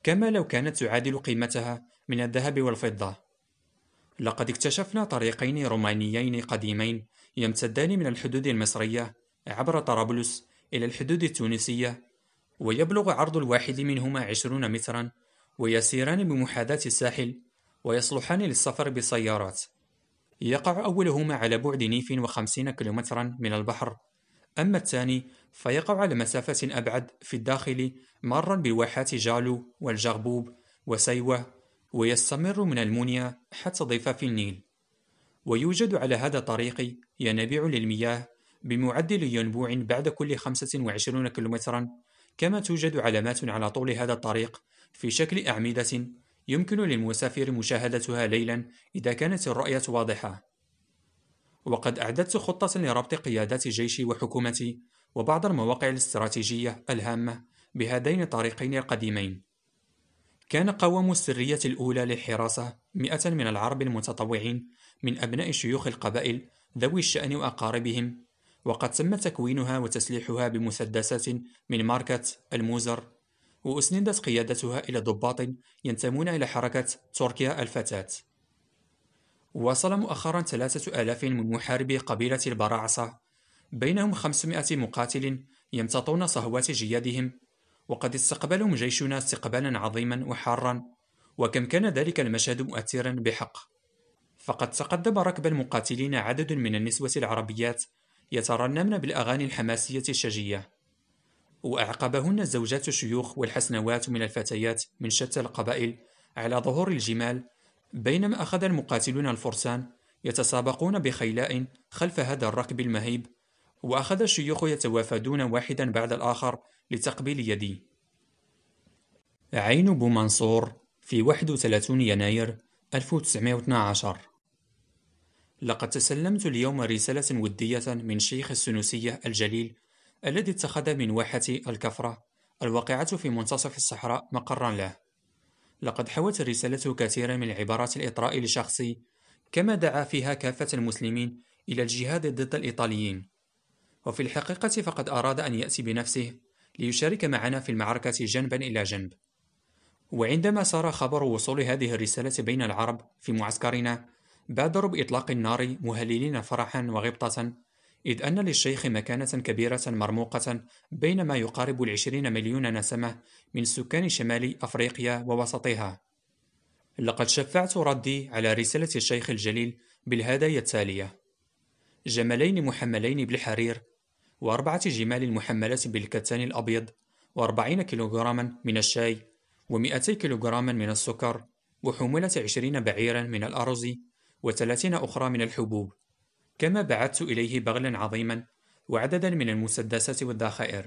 كما لو كانت تعادل قيمتها من الذهب والفضة. لقد اكتشفنا طريقين رومانيين قديمين يمتدان من الحدود المصرية عبر طرابلس إلى الحدود التونسية، ويبلغ عرض الواحد منهما عشرون مترا، ويسيران بمحاذاة الساحل، ويصلحان للسفر بالسيارات. يقع أولهما على بعد نيف وخمسين كيلومترا من البحر، أما الثاني فيقع على مسافة أبعد في الداخل مرا بواحات جالو والجغبوب وسيوة، ويستمر من المنيا حتى ضفاف النيل. ويوجد على هذا الطريق ينابيع للمياه بمعدل ينبوع بعد كل خمسة وعشرين كيلومترا، كما توجد علامات على طول هذا الطريق في شكل أعمدة يمكن للمسافر مشاهدتها ليلا إذا كانت الرؤية واضحة. وقد أعددت خطة لربط قيادات جيشي وحكومتي وبعض المواقع الاستراتيجية الهامة بهذين الطريقين القديمين. كان قوام السرية الأولى للحراسة مئة من العرب المتطوعين من أبناء شيوخ القبائل ذوي الشأن وأقاربهم، وقد تم تكوينها وتسليحها بمسدسات من ماركة الموزر، وأسندت قيادتها إلى ضباط ينتمون إلى حركة تركيا الفتاة. وصل مؤخرا ثلاثة آلاف من محاربي قبيلة البراعصة، بينهم خمسمائة مقاتل يمتطون صهوات جيادهم، وقد استقبلهم جيشنا استقبالا عظيما وحارا، وكم كان ذلك المشهد مؤثرا بحق. فقد تقدم ركب المقاتلين عدد من النسوة العربيات يترنمن بالأغاني الحماسية الشجية، وأعقبهن الزوجات الشيوخ والحسنوات من الفتيات من شتى القبائل على ظهور الجمال، بينما أخذ المقاتلون الفرسان يتسابقون بخيلاء خلف هذا الركب المهيب، وأخذ الشيوخ يتوافدون واحدا بعد الآخر لتقبيل يدي. عين بومنصور في واحد وثلاثين يناير ألف وتسعمائة واثني عشر. لقد تسلمت اليوم رسالة ودية من شيخ السنوسية الجليل الذي اتخذ من واحة الكفرة الواقعة في منتصف الصحراء مقرا له. لقد حوت رسالته كثيرا من عبارات الإطراء لشخصي، كما دعا فيها كافة المسلمين إلى الجهاد ضد الإيطاليين. وفي الحقيقة فقد أراد أن يأتي بنفسه ليشارك معنا في المعركة جنبا إلى جنب. وعندما صار خبر وصول هذه الرسالة بين العرب في معسكرنا، بادروا بإطلاق النار مهللين فرحا وغبطة، إذ أن للشيخ مكانة كبيرة مرموقة بين ما يقارب العشرين مليون نسمة من سكان شمال أفريقيا ووسطها. لقد شفعت ردي على رسالة الشيخ الجليل بالهدايا التالية: جملين محملين بالحرير، وأربعة جمال محملة بالكتان الأبيض، وأربعين كيلوغراما من الشاي، ومئتي كيلوغراما من السكر، وحمولة عشرين بعيرا من الأرز، وثلاثين أخرى من الحبوب. كما بعثت إليه بغلا عظيما وعددا من المسدسات والذخائر.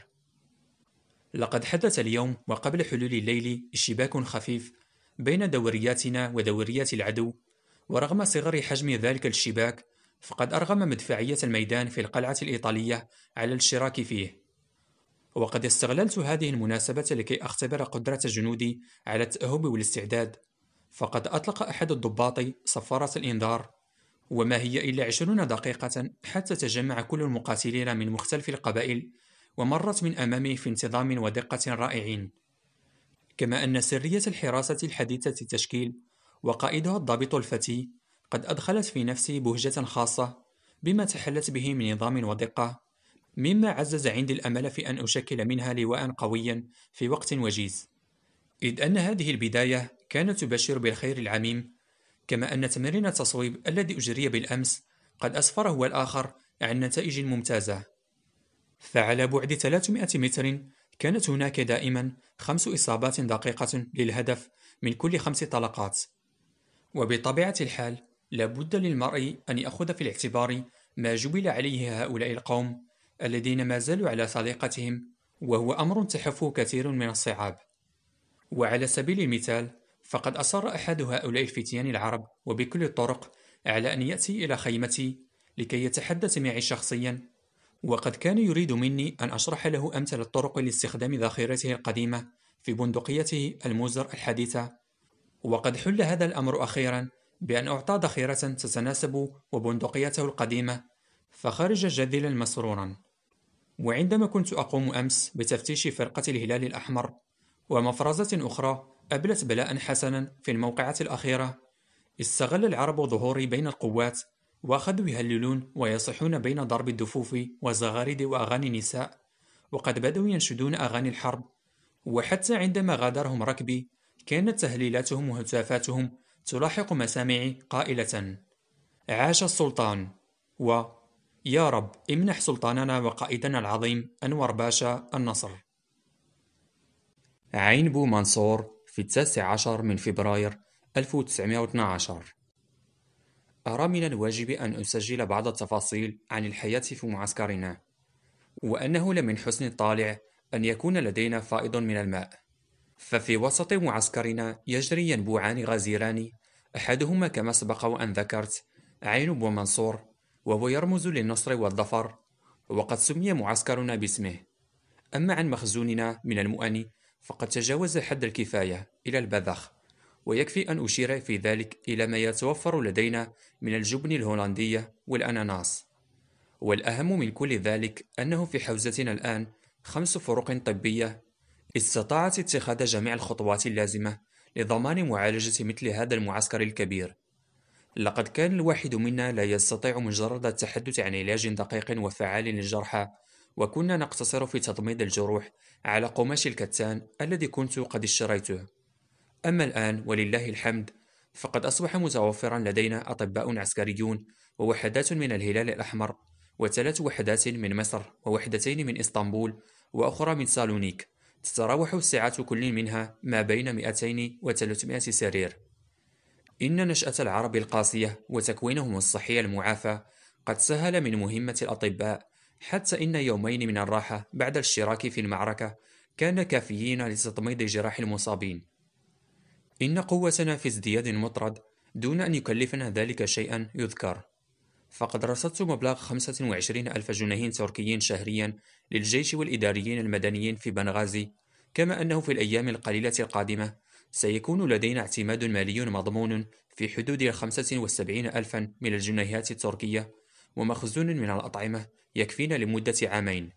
لقد حدث اليوم وقبل حلول الليل اشتباك خفيف بين دورياتنا ودوريات العدو، ورغم صغر حجم ذلك الاشتباك فقد أرغم مدفعية الميدان في القلعة الإيطالية على الاشتراك فيه. وقد استغللت هذه المناسبة لكي أختبر قدرة جنودي على التأهب والاستعداد، فقد أطلق أحد الضباط صفارة الإنذار، وما هي إلا عشرون دقيقة حتى تجمع كل المقاتلين من مختلف القبائل ومرت من أمامي في انتظام ودقة رائعين. كما أن سرية الحراسة الحديثة التشكيل وقائدها الضابط الفتي قد أدخلت في نفسي بهجة خاصة بما تحلت به من نظام ودقة، مما عزز عندي الأمل في أن أشكل منها لواء قويا في وقت وجيز، إذ أن هذه البداية كانت تبشر بالخير العميم. كما أن تمرين التصويب الذي أجري بالأمس قد أسفر هو الآخر عن نتائج ممتازة. فعلى بعد ثلاثمائة متر كانت هناك دائما خمس إصابات دقيقة للهدف من كل خمس طلقات. وبطبيعة الحال لابد للمرء أن يأخذ في الاعتبار ما جبل عليه هؤلاء القوم الذين ما زالوا على سليقتهم، وهو أمر تحفه كثير من الصعاب. وعلى سبيل المثال فقد أصر أحد هؤلاء الفتيان العرب وبكل الطرق على أن يأتي إلى خيمتي لكي يتحدث معي شخصيا، وقد كان يريد مني أن أشرح له أمثل الطرق لاستخدام ذاخرته القديمة في بندقيته الموزر الحديثة. وقد حل هذا الأمر أخيرا بأن أعطى ذخيرة تتناسب وبندقيته القديمة، فخرج جذلا مسرورا. وعندما كنت أقوم أمس بتفتيش فرقة الهلال الأحمر ومفرزة أخرى أبلت بلاء حسنا في الموقعة الأخيرة. استغل العرب ظهوري بين القوات، وأخذوا يهللون ويصيحون بين ضرب الدفوف والزغاريد وأغاني النساء، وقد بدأوا ينشدون أغاني الحرب. وحتى عندما غادرهم ركبي كانت تهليلاتهم وهتافاتهم تلاحق مسامعي قائلة: عاش السلطان، و يا رب امنح سلطاننا وقائدنا العظيم أنور باشا النصر. عين بو منصور في التاسع عشر من فبراير ألف وتسعمائة واثني عشر. أرى من الواجب أن أسجل بعض التفاصيل عن الحياة في معسكرنا، وأنه لمن حسن الطالع أن يكون لدينا فائض من الماء. ففي وسط معسكرنا يجري ينبوعان غزيران، أحدهما كما سبق وأن ذكرت عين بو منصور، وهو يرمز للنصر والظفر، وقد سمي معسكرنا باسمه. أما عن مخزوننا من المؤن فقد تجاوز حد الكفاية إلى البذخ، ويكفي أن أشير في ذلك إلى ما يتوفر لدينا من الجبن الهولندية والأناناس. والأهم من كل ذلك أنه في حوزتنا الآن خمس فرق طبية استطاعت اتخاذ جميع الخطوات اللازمة لضمان معالجة مثل هذا المعسكر الكبير. لقد كان الواحد منا لا يستطيع مجرد التحدث عن علاج دقيق وفعال للجرحى، وكنا نقتصر في تضميد الجروح على قماش الكتان الذي كنت قد اشتريته. أما الآن ولله الحمد فقد أصبح متوفرا لدينا أطباء عسكريون ووحدات من الهلال الأحمر، وثلاث وحدات من مصر، ووحدتين من إسطنبول، وأخرى من سالونيك، تتراوح السعة كل منها ما بين مئتين وثلاثمائة سرير. إن نشأة العرب القاسية وتكوينهم الصحي المعافى قد سهل من مهمة الأطباء، حتى إن يومين من الراحة بعد الاشتراك في المعركة كان كافيين لتضميد جراح المصابين. إن قوتنا في ازدياد مطرد دون أن يكلفنا ذلك شيئا يذكر. فقد رصدت مبلغ خمسة وعشرين ألف جنيه تركي شهريا للجيش والإداريين المدنيين في بنغازي، كما أنه في الأيام القليلة القادمة سيكون لدينا اعتماد مالي مضمون في حدود خمسة وسبعين ألفا من الجنيهات التركية، ومخزون من الأطعمة يكفينا لمدة عامين.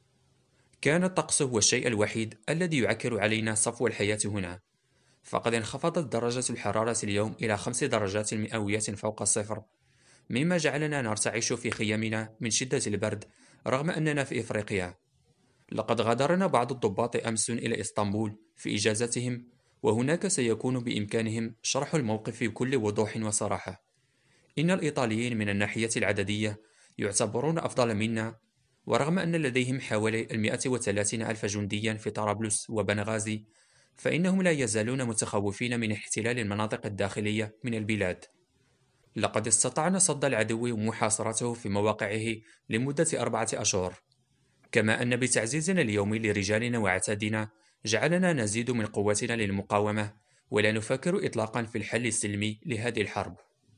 كان الطقس هو الشيء الوحيد الذي يعكر علينا صفو الحياة هنا، فقد انخفضت درجة الحرارة اليوم إلى خمس درجات مئوية فوق الصفر، مما جعلنا نرتعش في خيامنا من شدة البرد رغم أننا في إفريقيا. لقد غادرنا بعض الضباط أمس إلى إسطنبول في إجازتهم، وهناك سيكون بإمكانهم شرح الموقف بكل وضوح وصراحة. إن الإيطاليين من الناحية العددية يعتبرون أفضل منا، ورغم أن لديهم حوالي المئة وثلاثين ألف جنديا في طرابلس وبنغازي، فإنهم لا يزالون متخوفين من احتلال المناطق الداخلية من البلاد. لقد استطعنا صد العدو ومحاصرته في مواقعه لمدة أربعة أشهر، كما أن بتعزيزنا اليومي لرجالنا وعتادنا جعلنا نزيد من قوتنا للمقاومة، ولا نفكر إطلاقا في الحل السلمي لهذه الحرب.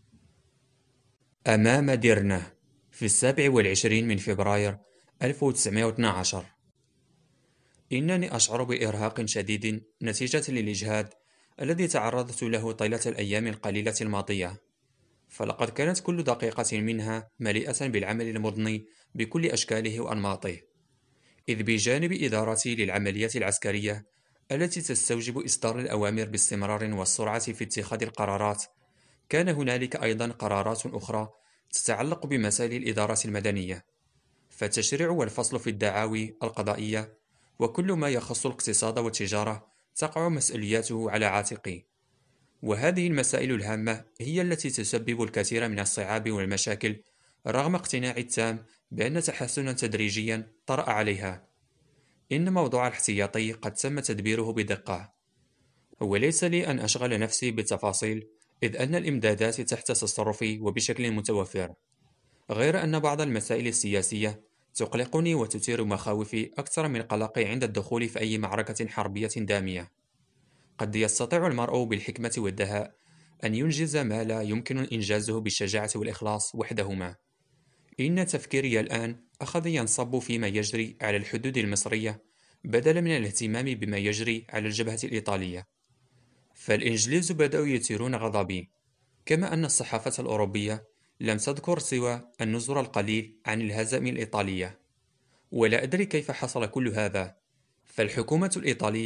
أمام ديرنا في السابع والعشرين من فبراير ألف وتسعمائة واثني عشر. إنني أشعر بإرهاق شديد نتيجة للإجهاد الذي تعرضت له طيلة الأيام القليلة الماضية، فلقد كانت كل دقيقة منها مليئة بالعمل المضني بكل أشكاله وأنماطه. إذ بجانب إدارتي للعمليات العسكرية التي تستوجب إصدار الأوامر باستمرار والسرعة في اتخاذ القرارات، كان هنالك أيضا قرارات أخرى تتعلق بمسائل الإدارة المدنية، فالتشريع والفصل في الدعاوي القضائية وكل ما يخص الاقتصاد والتجارة تقع مسؤولياته على عاتقي. وهذه المسائل الهامة هي التي تسبب الكثير من الصعاب والمشاكل، رغم اقتناعي التام بأن تحسنا تدريجيا طرأ عليها. إن موضوع الاحتياطي قد تم تدبيره بدقة، وليس لي أن أشغل نفسي بالتفاصيل إذ أن الإمدادات تحت تصرفي وبشكل متوفر، غير أن بعض المسائل السياسية تقلقني وتثير مخاوفي أكثر من قلقي عند الدخول في أي معركة حربية دامية. قد يستطيع المرء بالحكمة والدهاء أن ينجز ما لا يمكن إنجازه بالشجاعة والإخلاص وحدهما. إن تفكيري الآن أخذ ينصب فيما يجري على الحدود المصرية بدلا من الاهتمام بما يجري على الجبهة الإيطالية، فالإنجليز بدأوا يثيرون غضبي، كما أن الصحافة الأوروبية لم تذكر سوى النظر القليل عن الهزائم الإيطالية. ولا أدري كيف حصل كل هذا، فالحكومة الإيطالية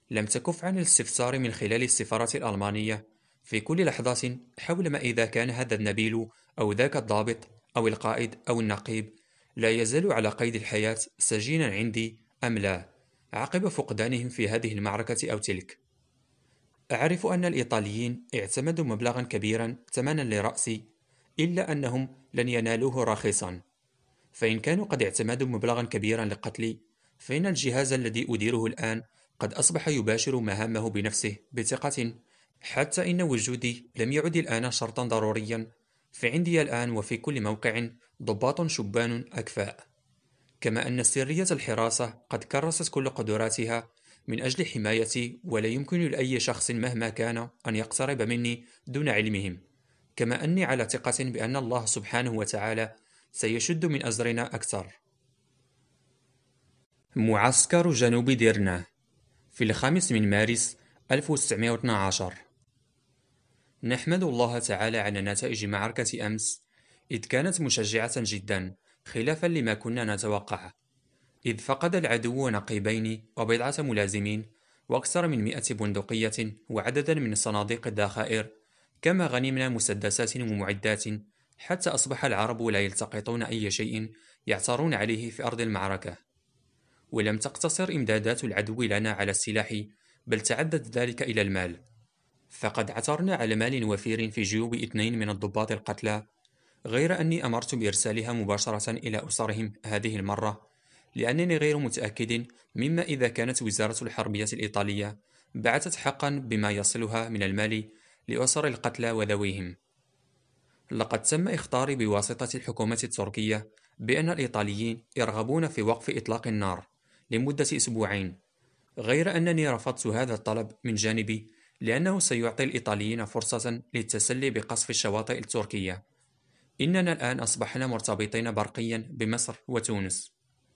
لم تكف عن الاستفسار من خلال السفارة الألمانية في كل لحظة حول ما إذا كان هذا النبيل أو ذاك الضابط أو القائد أو النقيب لا يزال على قيد الحياة سجينا عندي أم لا، عقب فقدانهم في هذه المعركة أو تلك. أعرف أن الإيطاليين اعتمدوا مبلغا كبيرا ثمنا لرأسي، إلا أنهم لن ينالوه راخصا، فإن كانوا قد اعتمدوا مبلغا كبيرا لقتلي، فإن الجهاز الذي أديره الآن قد أصبح يباشر مهامه بنفسه بثقة، حتى إن وجودي لم يعد الآن شرطا ضروريا، فعندي الآن وفي كل موقع ضباط شبان أكفاء، كما أن سرية الحراسة قد كرست كل قدراتها من أجل حمايتي، ولا يمكن لأي شخص مهما كان أن يقترب مني دون علمهم، كما أني على ثقة بأن الله سبحانه وتعالى سيشد من أزرنا أكثر. معسكر جنوب ديرنا في الخامس من مارس ألف وتسعمائة واثني عشر. نحمد الله تعالى على نتائج معركة أمس، إذ كانت مشجعة جدا خلافا لما كنا نتوقع، إذ فقد العدو نقيبين وبضعة ملازمين وأكثر من مئة بندقية وعددا من صناديق الذخائر، كما غنمنا مسدسات ومعدات، حتى أصبح العرب لا يلتقطون أي شيء يعثرون عليه في أرض المعركة. ولم تقتصر إمدادات العدو لنا على السلاح، بل تعدت ذلك إلى المال، فقد عثرنا على مال وفير في جيوب اثنين من الضباط القتلى، غير أني أمرت بإرسالها مباشرة إلى أسرهم هذه المرة، لأنني غير متأكد مما إذا كانت وزارة الحربية الإيطالية بعثت حقا بما يصلها من المال لأسر القتلى وذويهم. لقد تم إخطاري بواسطة الحكومة التركية بأن الإيطاليين يرغبون في وقف إطلاق النار لمدة أسبوعين، غير أنني رفضت هذا الطلب من جانبي، لأنه سيعطي الإيطاليين فرصة للتسلي بقصف الشواطئ التركية. إننا الآن أصبحنا مرتبطين برقيا بمصر وتونس.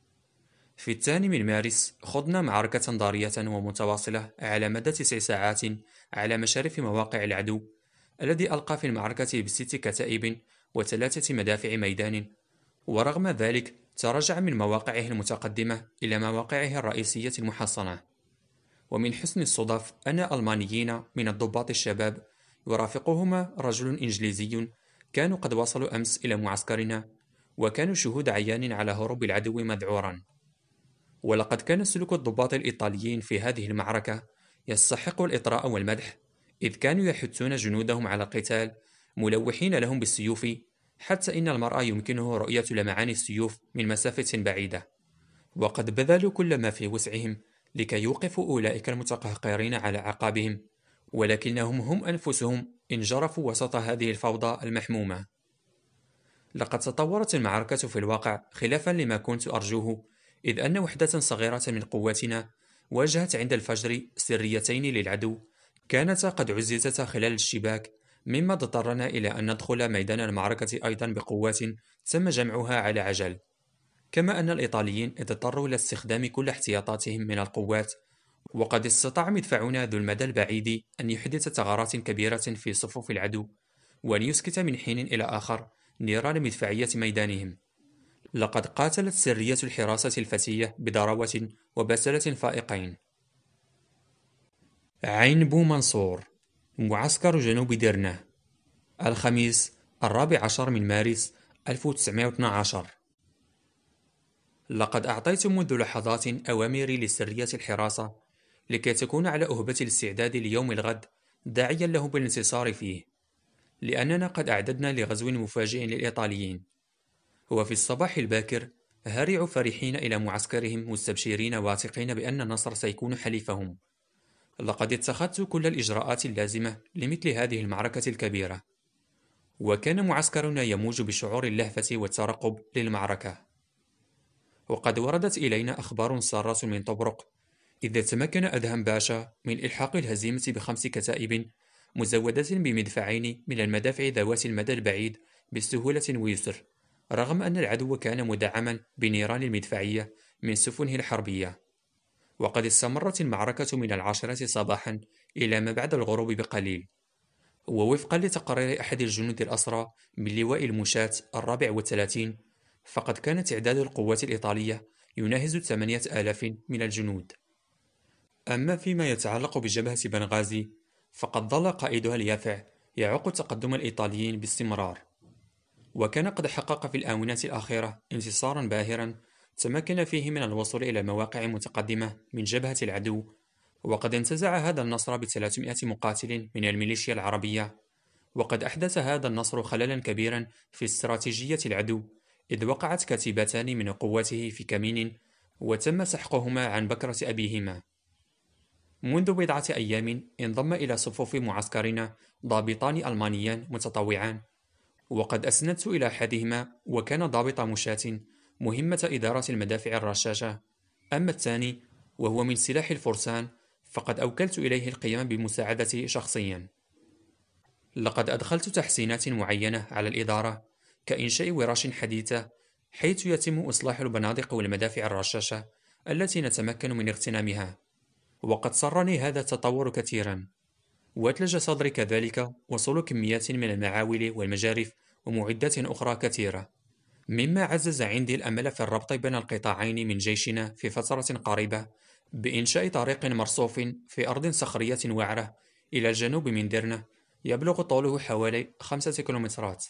في الثاني من مارس خضنا معركة ضارية ومتواصلة على مدى تسع ساعات على مشارف مواقع العدو، الذي ألقى في المعركة بست كتائب وثلاثة مدافع ميدان، ورغم ذلك تراجع من مواقعه المتقدمة إلى مواقعه الرئيسية المحصنة. ومن حسن الصدف أن ألمانيين من الضباط الشباب يرافقهما رجل إنجليزي كانوا قد وصلوا أمس إلى معسكرنا، وكانوا شهود عيان على هروب العدو مذعورا. ولقد كان سلوك الضباط الإيطاليين في هذه المعركة يستحق الإطراء والمدح، إذ كانوا يحثون جنودهم على القتال ملوحين لهم بالسيوف، حتى إن المرء يمكنه رؤية لمعان السيوف من مسافة بعيدة، وقد بذلوا كل ما في وسعهم لكي يوقفوا أولئك المتقهقرين على أعقابهم، ولكنهم هم أنفسهم انجرفوا وسط هذه الفوضى المحمومة. لقد تطورت المعركة في الواقع خلافا لما كنت أرجوه، إذ أن وحدة صغيرة من قواتنا واجهت عند الفجر سريتين للعدو كانتا قد عززتا خلال الشباك، مما اضطرنا إلى أن ندخل ميدان المعركة أيضا بقوات تم جمعها على عجل، كما أن الإيطاليين اضطروا إلى استخدام كل احتياطاتهم من القوات، وقد استطاع مدفعنا ذو المدى البعيد أن يحدث ثغرات كبيرة في صفوف العدو، وأن يسكت من حين إلى آخر نيران مدفعية ميدانهم. لقد قاتلت سرية الحراسة الفتية بضراوة وبسالة فائقين. عين بو منصور، معسكر جنوب ديرنا، الخميس الرابع عشر من مارس ألف وتسعمائة واثني عشر. لقد أعطيت منذ لحظات أوامري لسرية الحراسة لكي تكون على أهبة الاستعداد ليوم الغد، داعيا له بالانتصار فيه، لأننا قد أعددنا لغزو مفاجئ للإيطاليين. وفي الصباح الباكر هرعوا فرحين إلى معسكرهم مستبشرين واثقين بأن النصر سيكون حليفهم. لقد اتخذت كل الإجراءات اللازمة لمثل هذه المعركة الكبيرة، وكان معسكرنا يموج بشعور اللهفة والترقب للمعركة. وقد وردت إلينا أخبار سارة من طبرق، إذ تمكن أدهم باشا من إلحاق الهزيمة بخمس كتائب مزودة بمدفعين من المدافع ذوات المدى البعيد بسهولة ويسر، رغم أن العدو كان مدعما بنيران المدفعية من سفنه الحربية. وقد استمرت المعركة من العاشرة صباحا إلى ما بعد الغروب بقليل، ووفقا لتقرير أحد الجنود الأسرى من لواء المشاة الرابع والثلاثين، فقد كان تعداد القوات الإيطالية يناهز ثمانية آلاف من الجنود. أما فيما يتعلق بجبهة بنغازي، فقد ظل قائدها اليافع يعوق تقدم الإيطاليين باستمرار، وكان قد حقق في الآونة الأخيرة انتصارا باهرا تمكن فيه من الوصول إلى مواقع متقدمة من جبهة العدو، وقد انتزع هذا النصر بثلاثمائة مقاتل من الميليشيا العربية. وقد أحدث هذا النصر خللا كبيرا في استراتيجية العدو، إذ وقعت كتيبتان من قواته في كمين وتم سحقهما عن بكرة أبيهما. منذ بضعة أيام انضم إلى صفوف معسكرنا ضابطان ألمانيان متطوعان، وقد أسندت إلى أحدهما وكان ضابط مشاة مهمة إدارة المدافع الرشاشة. أما الثاني وهو من سلاح الفرسان فقد أوكلت إليه القيام بمساعدته شخصيا. لقد أدخلت تحسينات معينة على الإدارة كإنشاء ورش حديثة حيث يتم إصلاح البنادق والمدافع الرشاشة التي نتمكن من اغتنامها، وقد سرني هذا التطور كثيرا. وأثلج صدري كذلك وصول كميات من المعاول والمجارف ومعدات أخرى كثيرة، مما عزز عندي الأمل في الربط بين القطاعين من جيشنا في فترة قريبة بإنشاء طريق مرصوف في أرض صخرية وعرة إلى الجنوب من ديرنا يبلغ طوله حوالي خمسة كيلومترات.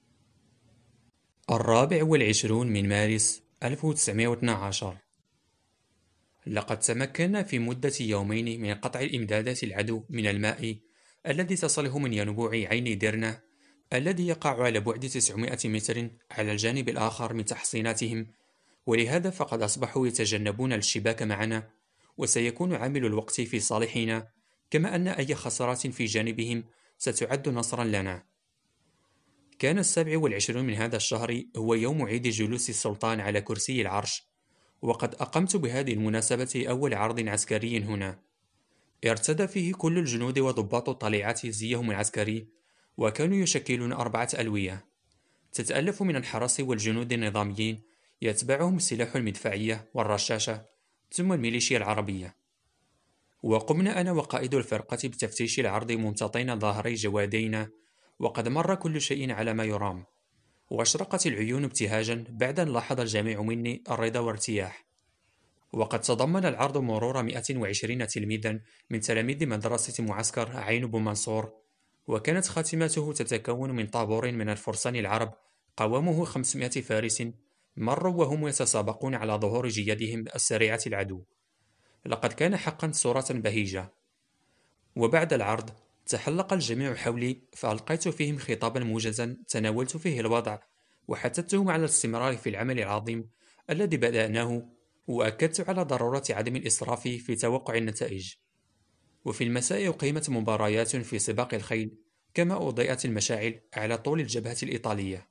الرابع والعشرون من مارس ألف وتسعمائة واثني عشر. لقد تمكنا في مدة يومين من قطع الإمدادات العدو من الماء الذي تصله من ينبوع عين ديرنا الذي يقع على بعد تسعمائة متر على الجانب الآخر من تحصيناتهم، ولهذا فقد أصبحوا يتجنبون الاشتباك معنا، وسيكون عامل الوقت في صالحنا، كما أن أي خسارات في جانبهم ستعد نصرا لنا. كان السابع والعشرون من هذا الشهر هو يوم عيد جلوس السلطان على كرسي العرش، وقد أقمت بهذه المناسبة أول عرض عسكري هنا. ارتدى فيه كل الجنود وضباط الطليعة زيهم العسكري، وكانوا يشكلون أربعة ألوية تتألف من الحرس والجنود النظاميين، يتبعهم السلاح المدفعية والرشاشة، ثم الميليشيا العربية. وقمنا أنا وقائد الفرقة بتفتيش العرض ممتطين ظهري جوادينا، وقد مر كل شيء على ما يرام، واشرقت العيون ابتهاجا بعد أن لاحظ الجميع مني الرضا وارتياح. وقد تضمن العرض مرور مئة وعشرين تلميذا من تلاميذ مدرسة معسكر عين بومنصور، وكانت خاتمته تتكون من طابور من الفرسان العرب قوامه خمسمائة فارس مروا وهم يتسابقون على ظهور جيادهم السريعة العدو. لقد كان حقا صورة بهيجة. وبعد العرض تحلق الجميع حولي، فألقيت فيهم خطابا موجزا تناولت فيه الوضع وحثثتهم على الاستمرار في العمل العظيم الذي بدأناه، وأكدت على ضرورة عدم الإسراف في توقع النتائج. وفي المساء أقيمت مباريات في سباق الخيل، كما أضيئت المشاعل على طول الجبهة الإيطالية.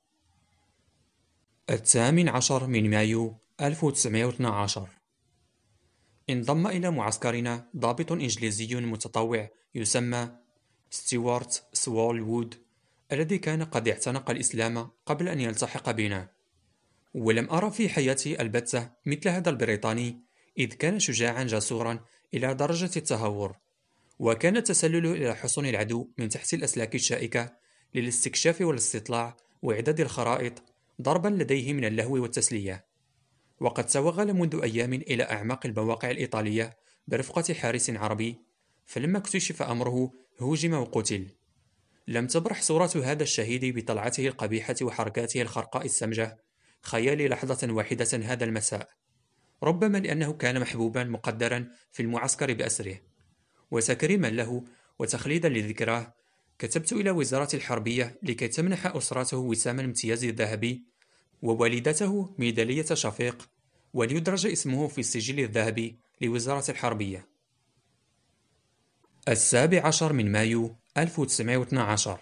الثامن عشر من مايو ألف وتسعمائة واثني عشر. انضم إلى معسكرنا ضابط إنجليزي متطوع يسمى ستيوارت سوال وود، الذي كان قد اعتنق الإسلام قبل أن يلتحق بنا. ولم أرى في حياتي البتة مثل هذا البريطاني، إذ كان شجاعا جسورا إلى درجة التهور، وكان التسلل إلى حصون العدو من تحت الأسلاك الشائكة للاستكشاف والاستطلاع وإعداد الخرائط ضربا لديه من اللهو والتسلية. وقد توغل منذ أيام إلى أعماق المواقع الإيطالية برفقة حارس عربي، فلما اكتشف أمره هوجم وقتل. لم تبرح صورة هذا الشهيد بطلعته القبيحة وحركاته الخرقاء السمجة خيالي لحظة واحدة هذا المساء، ربما لأنه كان محبوبا مقدرا في المعسكر بأسره. وتكريما له وتخليدا لذكراه كتبت إلى وزارة الحربية لكي تمنح أسرته وسام الامتياز الذهبي ووالدته ميدالية شفيق، وليدرج اسمه في السجل الذهبي لوزارة الحربية. السابع عشر من مايو ألف وتسعمائة واثني عشر.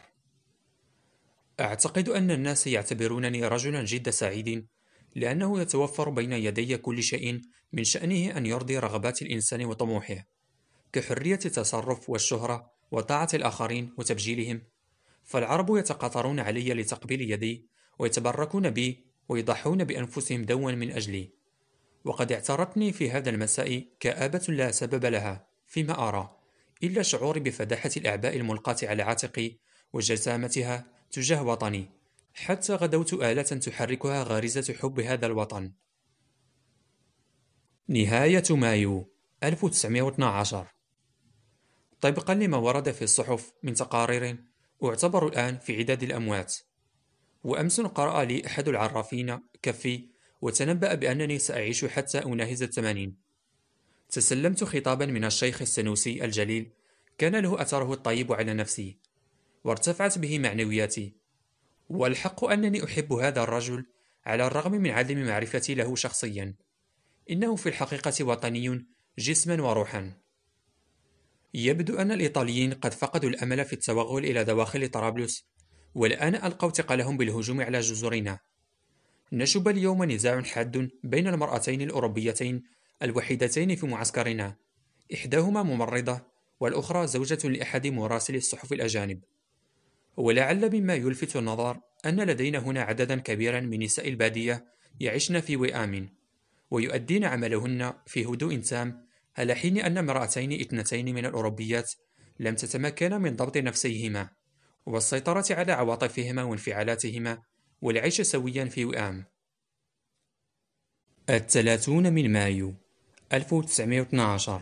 أعتقد أن الناس يعتبرونني رجلا جد سعيد، لأنه يتوفر بين يدي كل شيء من شأنه أن يرضي رغبات الإنسان وطموحه، كحرية التصرف والشهرة وطاعة الآخرين وتبجيلهم. فالعرب يتقاطرون علي لتقبيل يدي ويتبركون بي ويضحون بأنفسهم دوا من أجلي. وقد اعترتني في هذا المساء كآبة لا سبب لها فيما أرى، إلا شعوري بفداحة الأعباء الملقاة على عاتقي وجسامتها تجاه وطني، حتى غدوت آلة تحركها غريزة حب هذا الوطن. نهاية مايو ألف وتسعمائة واثني عشر. طبقا لما ورد في الصحف من تقارير، أعتبر الآن في عداد الأموات. وأمس قرأ لي أحد العرافين كفي وتنبأ بأنني سأعيش حتى أناهز الثمانين. تسلمت خطابا من الشيخ السنوسي الجليل كان له أثره الطيب على نفسي، وارتفعت به معنوياتي. والحق أنني أحب هذا الرجل على الرغم من عدم معرفتي له شخصيا. إنه في الحقيقة وطني جسما وروحا. يبدو أن الإيطاليين قد فقدوا الأمل في التوغل إلى دواخل طرابلس، والآن ألقوا ثقلهم بالهجوم على جزرنا. نشب اليوم نزاع حاد بين المرأتين الأوروبيتين الوحيدتين في معسكرنا، إحداهما ممرضة والأخرى زوجة لأحد مراسلي الصحف الأجانب. ولعل مما يلفت النظر أن لدينا هنا عددا كبيرا من نساء البادية يعشن في وئام، ويؤدين عملهن في هدوء تام، على حين أن امرأتين اثنتين من الأوروبيات لم تتمكنا من ضبط نفسيهما والسيطرة على عواطفهما وانفعالاتهما والعيش سويا في وئام. الثلاثون من مايو ألف وتسعمائة واثني عشر.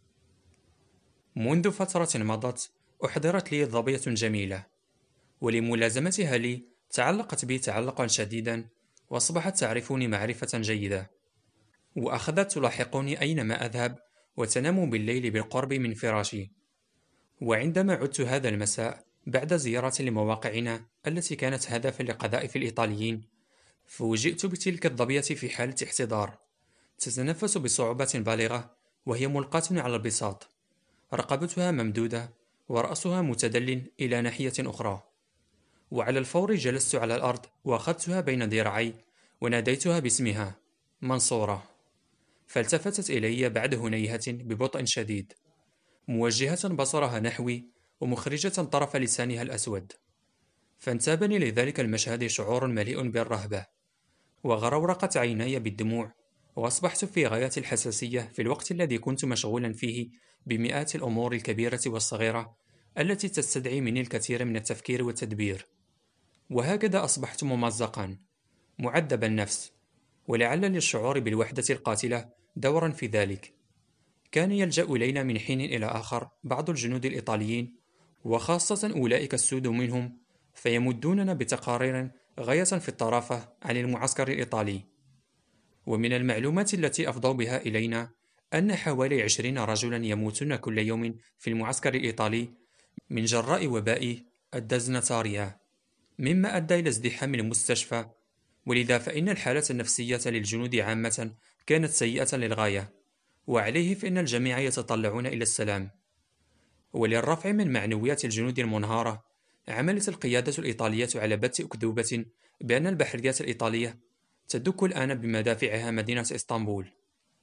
منذ فترة مضت أحضرت لي ظبية جميلة، ولملازمتها لي تعلقت بي تعلقا شديدا، وأصبحت تعرفني معرفة جيدة، وأخذت تلاحقني أينما أذهب وتنام بالليل بالقرب من فراشي. وعندما عدت هذا المساء بعد زيارة لمواقعنا التي كانت هدفا لقذائف الإيطاليين، فوجئت بتلك الظبية في حالة احتضار، تتنفس بصعوبة بالغة وهي ملقاة على البساط، رقبتها ممدودة ورأسها متدل إلى ناحية أخرى. وعلى الفور جلست على الأرض وأخذتها بين ذراعي وناديتها باسمها: منصورة. فالتفتت إلي بعد هنيهة ببطء شديد، موجهة بصرها نحوي ومخرجة طرف لسانها الأسود. فانتابني لذلك المشهد شعور مليء بالرهبة، وغرورقت عيناي بالدموع، وأصبحت في غاية الحساسية في الوقت الذي كنت مشغولا فيه بمئات الأمور الكبيرة والصغيرة التي تستدعي مني الكثير من التفكير والتدبير. وهكذا أصبحت ممزقا معذب النفس، ولعل للشعور بالوحدة القاتلة دورا في ذلك. كان يلجأ إلينا من حين إلى آخر بعض الجنود الإيطاليين، وخاصة أولئك السود منهم، فيمدوننا بتقارير غاية في الطرافة عن المعسكر الإيطالي. ومن المعلومات التي أفضوا بها إلينا أن حوالي عشرين رجلا يموتون كل يوم في المعسكر الإيطالي من جراء وباء الدزنتاريا، مما أدى إلى ازدحام المستشفى. ولذا فإن الحالة النفسية للجنود عامة كانت سيئة للغاية، وعليه فإن الجميع يتطلعون إلى السلام. وللرفع من معنويات الجنود المنهارة، عملت القيادة الإيطالية على بث أكذوبة بأن البحريات الإيطالية تدك الآن بمدافعها مدينة إسطنبول.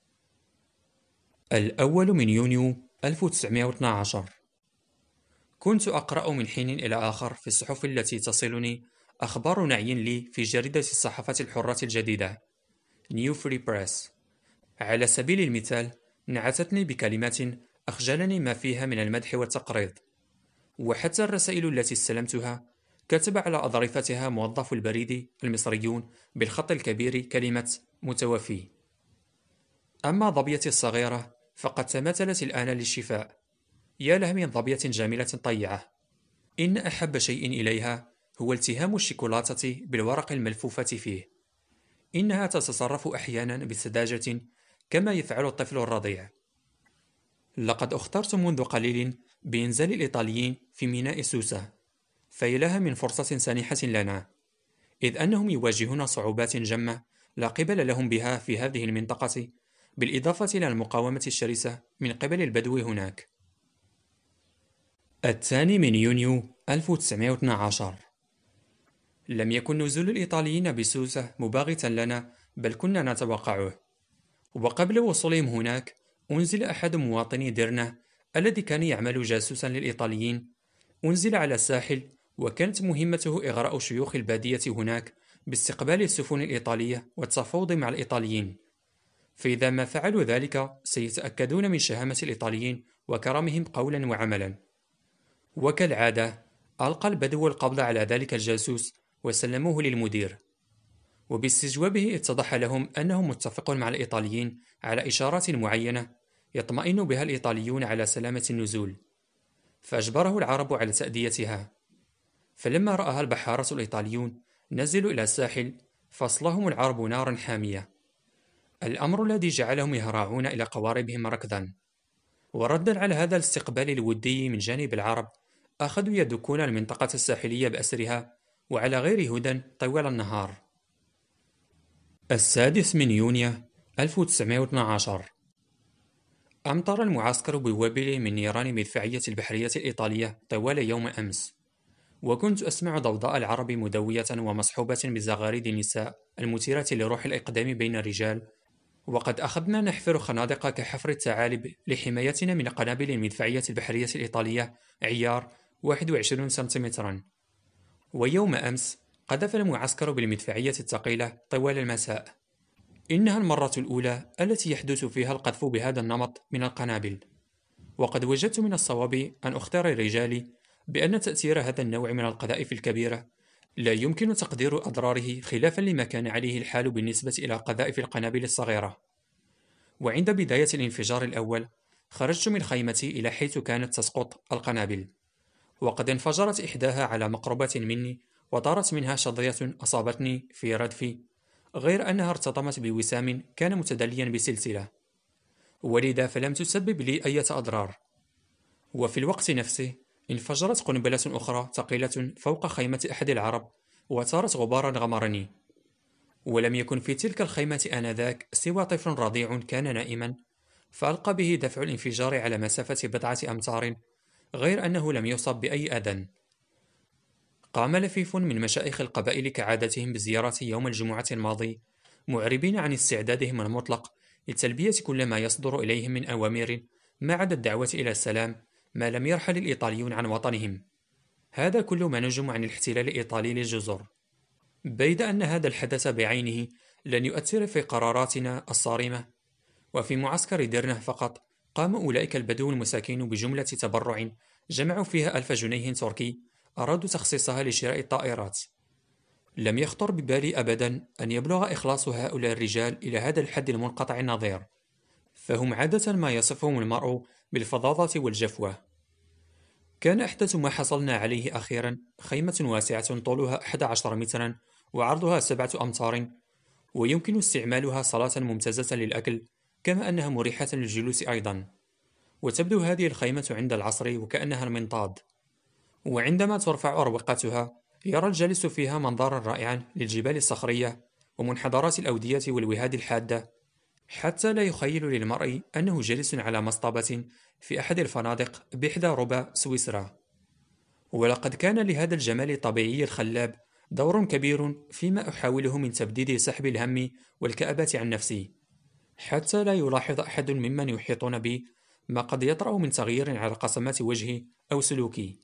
الأول من يونيو ألف وتسعمائة واثني عشر. كنت أقرأ من حين إلى آخر في الصحف التي تصلني أخبار نعي لي في جريدة الصحافة الحرة الجديدة نيو فري بريس. على سبيل المثال، نعتتني بكلمات أخجلني ما فيها من المدح والتقريض، وحتى الرسائل التي استلمتها كتب على أظرفتها موظف البريد المصريون بالخط الكبير كلمة متوفي. أما ظبيتي الصغيرة فقد تماثلت الآن للشفاء. يا له من ظبية جميلة طيعة! إن أحب شيء إليها هو التهام الشيكولاتة بالورق الملفوفة فيه. إنها تتصرف أحيانا بسذاجة كما يفعل الطفل الرضيع. لقد اخترت منذ قليل بإنزال الإيطاليين في ميناء سوسة، فهي لها من فرصة سانحة لنا، إذ أنهم يواجهون صعوبات جمة لا قبل لهم بها في هذه المنطقة، بالإضافة إلى المقاومة الشرسة من قبل البدو هناك. الثاني من يونيو ألف وتسعمائة واثني عشر. لم يكن نزول الإيطاليين بسوسة مباغتا لنا، بل كنا نتوقعه. وقبل وصولهم هناك أنزل أحد مواطني ديرنا الذي كان يعمل جاسوسا للإيطاليين، أنزل على الساحل، وكانت مهمته إغراء شيوخ البادية هناك باستقبال السفن الإيطالية والتفاوض مع الإيطاليين. فإذا ما فعلوا ذلك سيتأكدون من شهامة الإيطاليين وكرمهم قولا وعملا. وكالعادة ألقى البدو القبض على ذلك الجاسوس وسلموه للمدير، وباستجوابه اتضح لهم أنه متفق مع الإيطاليين على إشارات معينة يطمئن بها الإيطاليون على سلامة النزول، فأجبره العرب على تأديتها. فلما رآها البحارة الإيطاليون نزلوا إلى الساحل، فأصلهم العرب نارا حامية، الأمر الذي جعلهم يهرعون إلى قواربهم ركضا. وردا على هذا الاستقبال الودي من جانب العرب، أخذوا يدكون المنطقة الساحلية بأسرها وعلى غير هدى طوال النهار. السادس من يونيو ألف وتسعمائة واثني عشر. أمطر المعسكر بوابل من نيران مدفعية البحرية الإيطالية طوال يوم أمس، وكنت أسمع ضوضاء العرب مدوية ومصحوبة بزغاريد النساء المثيرة لروح الإقدام بين الرجال. وقد أخذنا نحفر خنادق كحفر الثعالب لحمايتنا من قنابل المدفعية البحرية الإيطالية عيار واحد وعشرين سنتيمترا. ويوم أمس قذف المعسكر بالمدفعية الثقيلة طوال المساء. إنها المرة الأولى التي يحدث فيها القذف بهذا النمط من القنابل، وقد وجدت من الصواب أن أخبر رجالي بأن تأثير هذا النوع من القذائف الكبيرة لا يمكن تقدير أضراره، خلافا لما كان عليه الحال بالنسبة إلى قذائف القنابل الصغيرة. وعند بداية الانفجار الأول خرجت من خيمتي إلى حيث كانت تسقط القنابل، وقد انفجرت إحداها على مقربة مني وطارت منها شظية أصابتني في ردفي، غير أنها ارتطمت بوسام كان متدليا بسلسلة، ولذا فلم تسبب لي أي أضرار. وفي الوقت نفسه انفجرت قنبلة أخرى ثقيلة فوق خيمة أحد العرب وثارت غبارا غمرني. ولم يكن في تلك الخيمة آنذاك سوى طفل رضيع كان نائما، فألقى به دفع الانفجار على مسافة بضعة أمتار، غير أنه لم يصب بأي أذى. قام لفيف من مشايخ القبائل كعادتهم بزيارتي يوم الجمعة الماضي، معربين عن استعدادهم المطلق لتلبية كل ما يصدر إليهم من أوامر، ما عدا الدعوة إلى السلام ما لم يرحل الإيطاليون عن وطنهم. هذا كل ما نجم عن الاحتلال الإيطالي للجزر، بيد أن هذا الحدث بعينه لن يؤثر في قراراتنا الصارمة. وفي معسكر ديرنه فقط قام أولئك البدو المساكين بجملة تبرع جمعوا فيها ألف جنيه تركي أرادوا تخصيصها لشراء الطائرات. لم يخطر ببالي أبدا أن يبلغ إخلاص هؤلاء الرجال إلى هذا الحد المنقطع النظير، فهم عادة ما يصفهم المرء بالفظاظة والجفوة. كان أحدث ما حصلنا عليه أخيرا خيمة واسعة طولها أحد عشر مترا وعرضها سبعة أمتار، ويمكن استعمالها صلاة ممتازة للأكل، كما أنها مريحة للجلوس أيضا. وتبدو هذه الخيمة عند العصر وكأنها المنطاد، وعندما ترفع أروقتها يرى الجالس فيها منظرا رائعا للجبال الصخرية ومنحدرات الأودية والوهاد الحادة، حتى لا يخيل للمرء أنه جالس على مصطبة في أحد الفنادق بإحدى ربى سويسرا. ولقد كان لهذا الجمال الطبيعي الخلاب دور كبير فيما أحاوله من تبديد سحب الهم والكآبة عن نفسي، حتى لا يلاحظ أحد ممن يحيطون بي ما قد يطرأ من تغيير على قسمات وجهي أو سلوكي.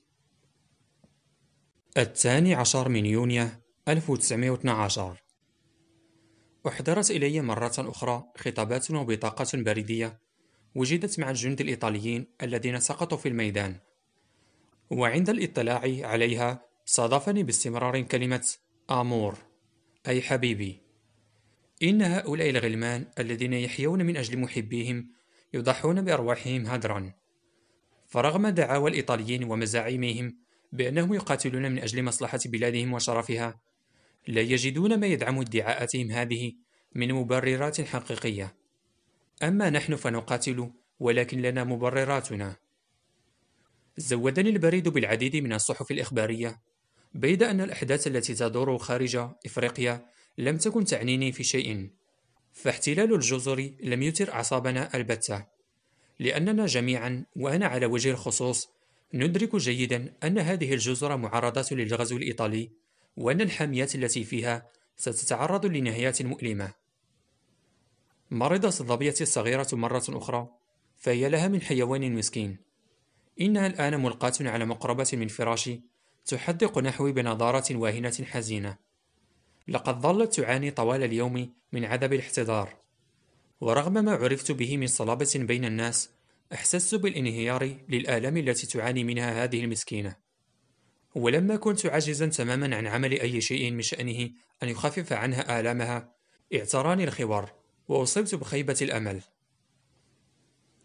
الثاني عشر من يونيو ألف وتسعمائة واثني عشر. أحضرت إلي مرة أخرى خطابات وبطاقات بريدية وجدت مع الجند الإيطاليين الذين سقطوا في الميدان، وعند الاطلاع عليها صادفني باستمرار كلمة آمور، أي حبيبي. إن هؤلاء الغلمان الذين يحيون من أجل محبيهم يضحون بأرواحهم هدرا، فرغم دعاوى الإيطاليين ومزاعيمهم بأنهم يقاتلون من أجل مصلحة بلادهم وشرفها، لا يجدون ما يدعم ادعاءاتهم هذه من مبررات حقيقية. أما نحن فنقاتل، ولكن لنا مبرراتنا. زودني البريد بالعديد من الصحف الإخبارية، بيد أن الأحداث التي تدور خارج إفريقيا لم تكن تعنيني في شيء، فاحتلال الجزر لم يثر أعصابنا البتة، لأننا جميعا وأنا على وجه الخصوص ندرك جيدا أن هذه الجزر معرضة للغزو الإيطالي، وأن الحاميات التي فيها ستتعرض لنهايات مؤلمة. مرضت ظبيتي الصغيرة مرة أخرى، فهي لها من حيوان مسكين. إنها الآن ملقاة على مقربة من فراشي تحدق نحوي بنظارة واهنة حزينة. لقد ظلت تعاني طوال اليوم من عذاب الاحتضار، ورغم ما عرفت به من صلابة بين الناس أحسست بالانهيار للآلام التي تعاني منها هذه المسكينة. ولما كنت عاجزا تماما عن عمل أي شيء من شأنه أن يخفف عنها آلامها اعتراني الخوار وأصبت بخيبة الأمل.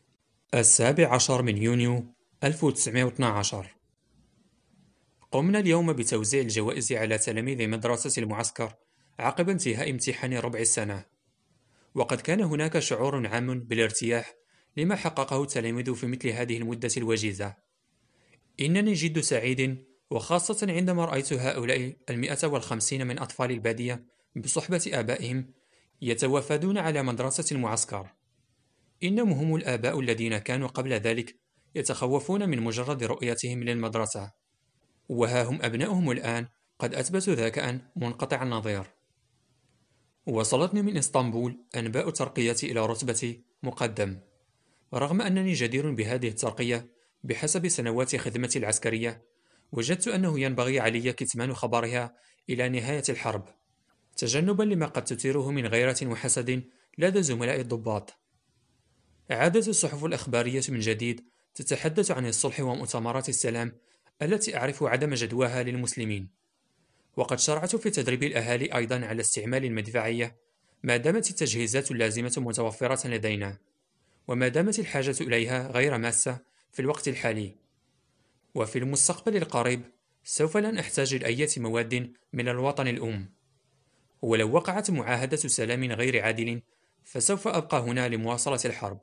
السابع عشر من يونيو ألف وتسعمائة واثني عشر. قمنا اليوم بتوزيع الجوائز على تلاميذ مدرسة المعسكر عقب انتهاء امتحان ربع السنة، وقد كان هناك شعور عام بالارتياح لما حققه التلاميذ في مثل هذه المدة الوجيزة. إنني جد سعيد، وخاصة عندما رأيت هؤلاء المئة والخمسين من أطفال البادية بصحبة آبائهم يتوافدون على مدرسة المعسكر. إنهم هم الآباء الذين كانوا قبل ذلك يتخوفون من مجرد رؤيتهم للمدرسة، وها هم أبناؤهم الآن قد أثبتوا ذكاء منقطع النظير. وصلتني من إسطنبول أنباء ترقيتي إلى رتبة مقدم، رغم أنني جدير بهذه الترقية بحسب سنوات خدمتي العسكرية. وجدت أنه ينبغي علي كتمان خبرها إلى نهاية الحرب، تجنبا لما قد تثيره من غيرة وحسد لدى زملاء الضباط. عادت الصحف الإخبارية من جديد تتحدث عن الصلح ومؤتمرات السلام التي أعرف عدم جدواها للمسلمين، وقد شرعت في تدريب الأهالي أيضا على استعمال المدفعية ما دامت التجهيزات اللازمة متوفرة لدينا، وما دامت الحاجة إليها غير ماسة في الوقت الحالي. وفي المستقبل القريب سوف لن أحتاج لأية مواد من الوطن الأم، ولو وقعت معاهدة سلام غير عادل فسوف أبقى هنا لمواصلة الحرب.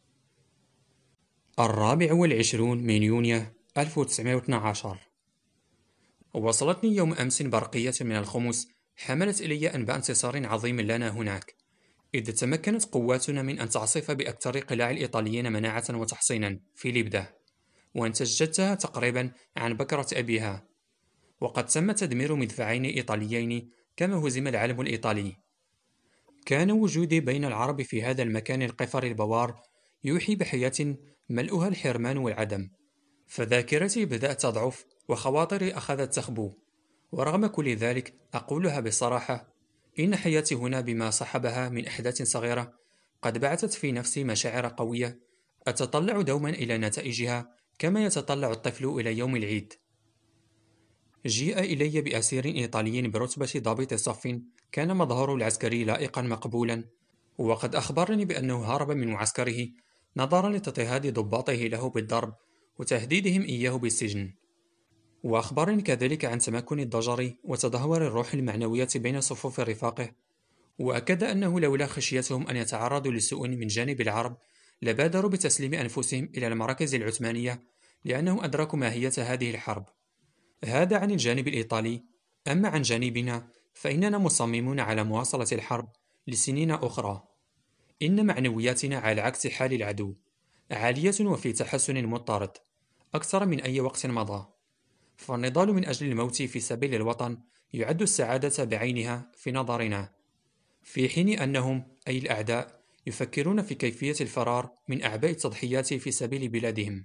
الرابع والعشرون من يونيو ألف وتسعمائة واثني عشر. وصلتني يوم أمس برقية من الخمس حملت إلي أنباء انتصار عظيم لنا هناك، إذ تمكنت قواتنا من أن تعصف بأكثر قلاع الإيطاليين مناعة وتحصينا في ليبدا، وانتجتها تقريبا عن بكرة أبيها. وقد تم تدمير مدفعين إيطاليين كما هزم العلم الإيطالي. كان وجودي بين العرب في هذا المكان القفر البوار يوحي بحياة ملؤها الحرمان والعدم، فذاكرتي بدأت تضعف وخواطري أخذت تخبو. ورغم كل ذلك أقولها بصراحة، إن حياتي هنا بما صحبها من أحداث صغيرة قد بعثت في نفسي مشاعر قوية أتطلع دوما إلى نتائجها كما يتطلع الطفل إلى يوم العيد. جيء إلي بأسير إيطالي برتبة ضابط صف كان مظهره العسكري لائقا مقبولا، وقد أخبرني بأنه هرب من معسكره نظرا لاضطهاد ضباطه له بالضرب وتهديدهم إياه بالسجن. وأخبرني كذلك عن تمكن الضجر وتدهور الروح المعنوية بين صفوف رفاقه، وأكد أنه لولا خشيتهم أن يتعرضوا لسوء من جانب العرب لبادروا بتسليم أنفسهم إلى المراكز العثمانية، لأنهم أدركوا ماهية هذه الحرب. هذا عن الجانب الإيطالي. أما عن جانبنا فإننا مصممون على مواصلة الحرب لسنين أخرى. إن معنوياتنا على عكس حال العدو عالية وفي تحسن مضطرد أكثر من أي وقت مضى، فالنضال من أجل الموت في سبيل الوطن يعد السعادة بعينها في نظرنا، في حين أنهم أي الأعداء يفكرون في كيفية الفرار من أعباء التضحيات في سبيل بلادهم.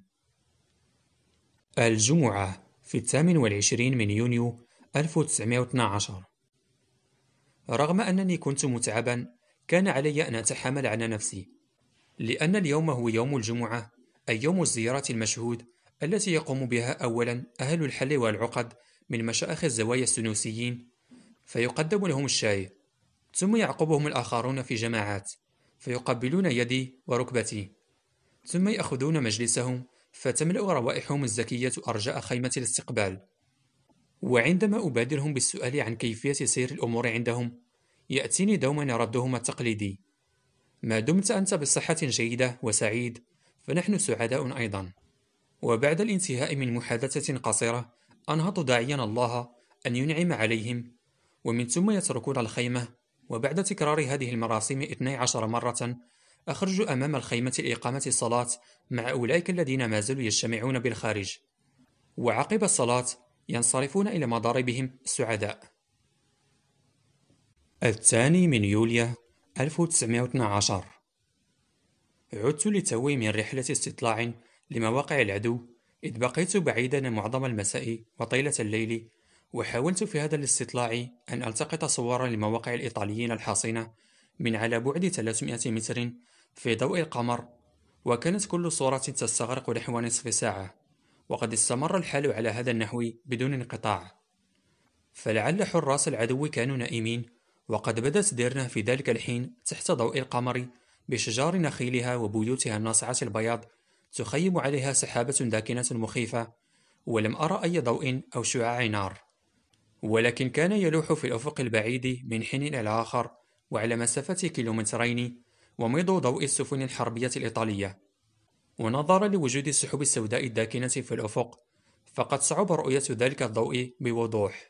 الجمعة في الثامن والعشرين من يونيو ألف وتسعمائة واثني عشر. رغم أنني كنت متعبا كان علي أن أتحامل على نفسي، لأن اليوم هو يوم الجمعة، أي يوم الزيارة المشهود التي يقوم بها أولا أهل الحل والعقد من مشائخ الزوايا السنوسيين، فيقدم لهم الشاي، ثم يعقبهم الآخرون في جماعات فيقبلون يدي وركبتي، ثم يأخذون مجلسهم فتملأ روائحهم الزكية أرجاء خيمة الاستقبال. وعندما أبادرهم بالسؤال عن كيفية سير الأمور عندهم يأتيني دوما ردهم التقليدي: ما دمت أنت بصحة جيدة وسعيد فنحن سعداء أيضا. وبعد الانتهاء من محادثة قصيرة أنهض داعيا الله أن ينعم عليهم، ومن ثم يتركون الخيمة. وبعد تكرار هذه المراسم اثنتي عشرة مرة أخرج أمام الخيمة لإقامة الصلاة مع أولئك الذين ما زالوا يجتمعون بالخارج، وعقب الصلاة ينصرفون إلى مضاربهم السعداء. الثاني من يوليو ألف وتسعمائة واثني عشر. عدت لتوي من رحلة استطلاع لمواقع العدو، إذ بقيت بعيدا معظم المساء وطيلة الليل، وحاولت في هذا الاستطلاع أن ألتقط صورا لمواقع الإيطاليين الحاصنة من على بعد ثلاثمائة متر في ضوء القمر، وكانت كل صورة تستغرق نحو نصف ساعة، وقد استمر الحال على هذا النحو بدون انقطاع. فلعل حراس العدو كانوا نائمين، وقد بدت ديرنا في ذلك الحين تحت ضوء القمر بشجار نخيلها وبيوتها الناصعة البياض تخيم عليها سحابة داكنة مخيفة، ولم أرى أي ضوء أو شعاع نار، ولكن كان يلوح في الأفق البعيد من حين إلى آخر وعلى مسافة كيلومترين وميض ضوء السفن الحربية الإيطالية. ونظرا لوجود السحب السوداء الداكنة في الأفق، فقد صعب رؤية ذلك الضوء بوضوح.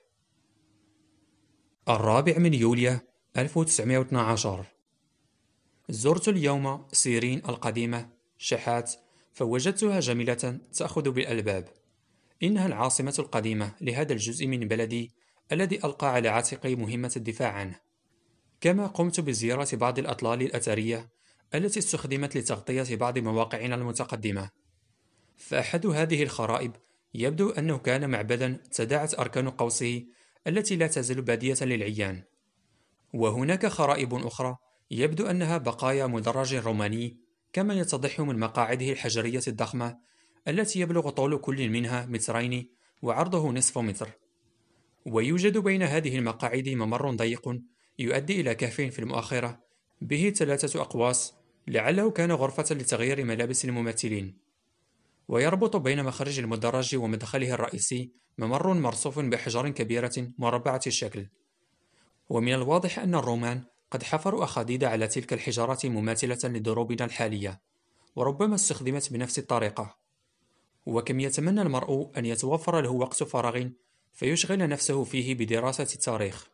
الرابع من يوليو ألف وتسعمائة واثني عشر. زرت اليوم سيرين القديمة شحات، فوجدتها جميلة تأخذ بالألباب. إنها العاصمة القديمة لهذا الجزء من بلدي الذي ألقى على عاتقي مهمة الدفاع عنه. كما قمت بزيارة بعض الأطلال الأثرية التي استخدمت لتغطية بعض مواقعنا المتقدمة. فأحد هذه الخرائب يبدو أنه كان معبدا تداعت أركان قوسه التي لا تزال بادية للعيان. وهناك خرائب أخرى يبدو أنها بقايا مدرج روماني، كما يتضح من مقاعده الحجرية الضخمة التي يبلغ طول كل منها مترين وعرضه نصف متر. ويوجد بين هذه المقاعد ممر ضيق يؤدي إلى كهف في المؤخرة به ثلاثة أقواس، لعله كان غرفة لتغيير ملابس الممثلين. ويربط بين مخرج المدرج ومدخله الرئيسي ممر مرصوف بحجار كبيرة مربعة الشكل. ومن الواضح أن الرومان قد حفروا أخاديد على تلك الحجارات مماثلة لدروبنا الحالية، وربما استخدمت بنفس الطريقة. وكم يتمنى المرء أن يتوفر له وقت فراغ فيشغل نفسه فيه بدراسة التاريخ.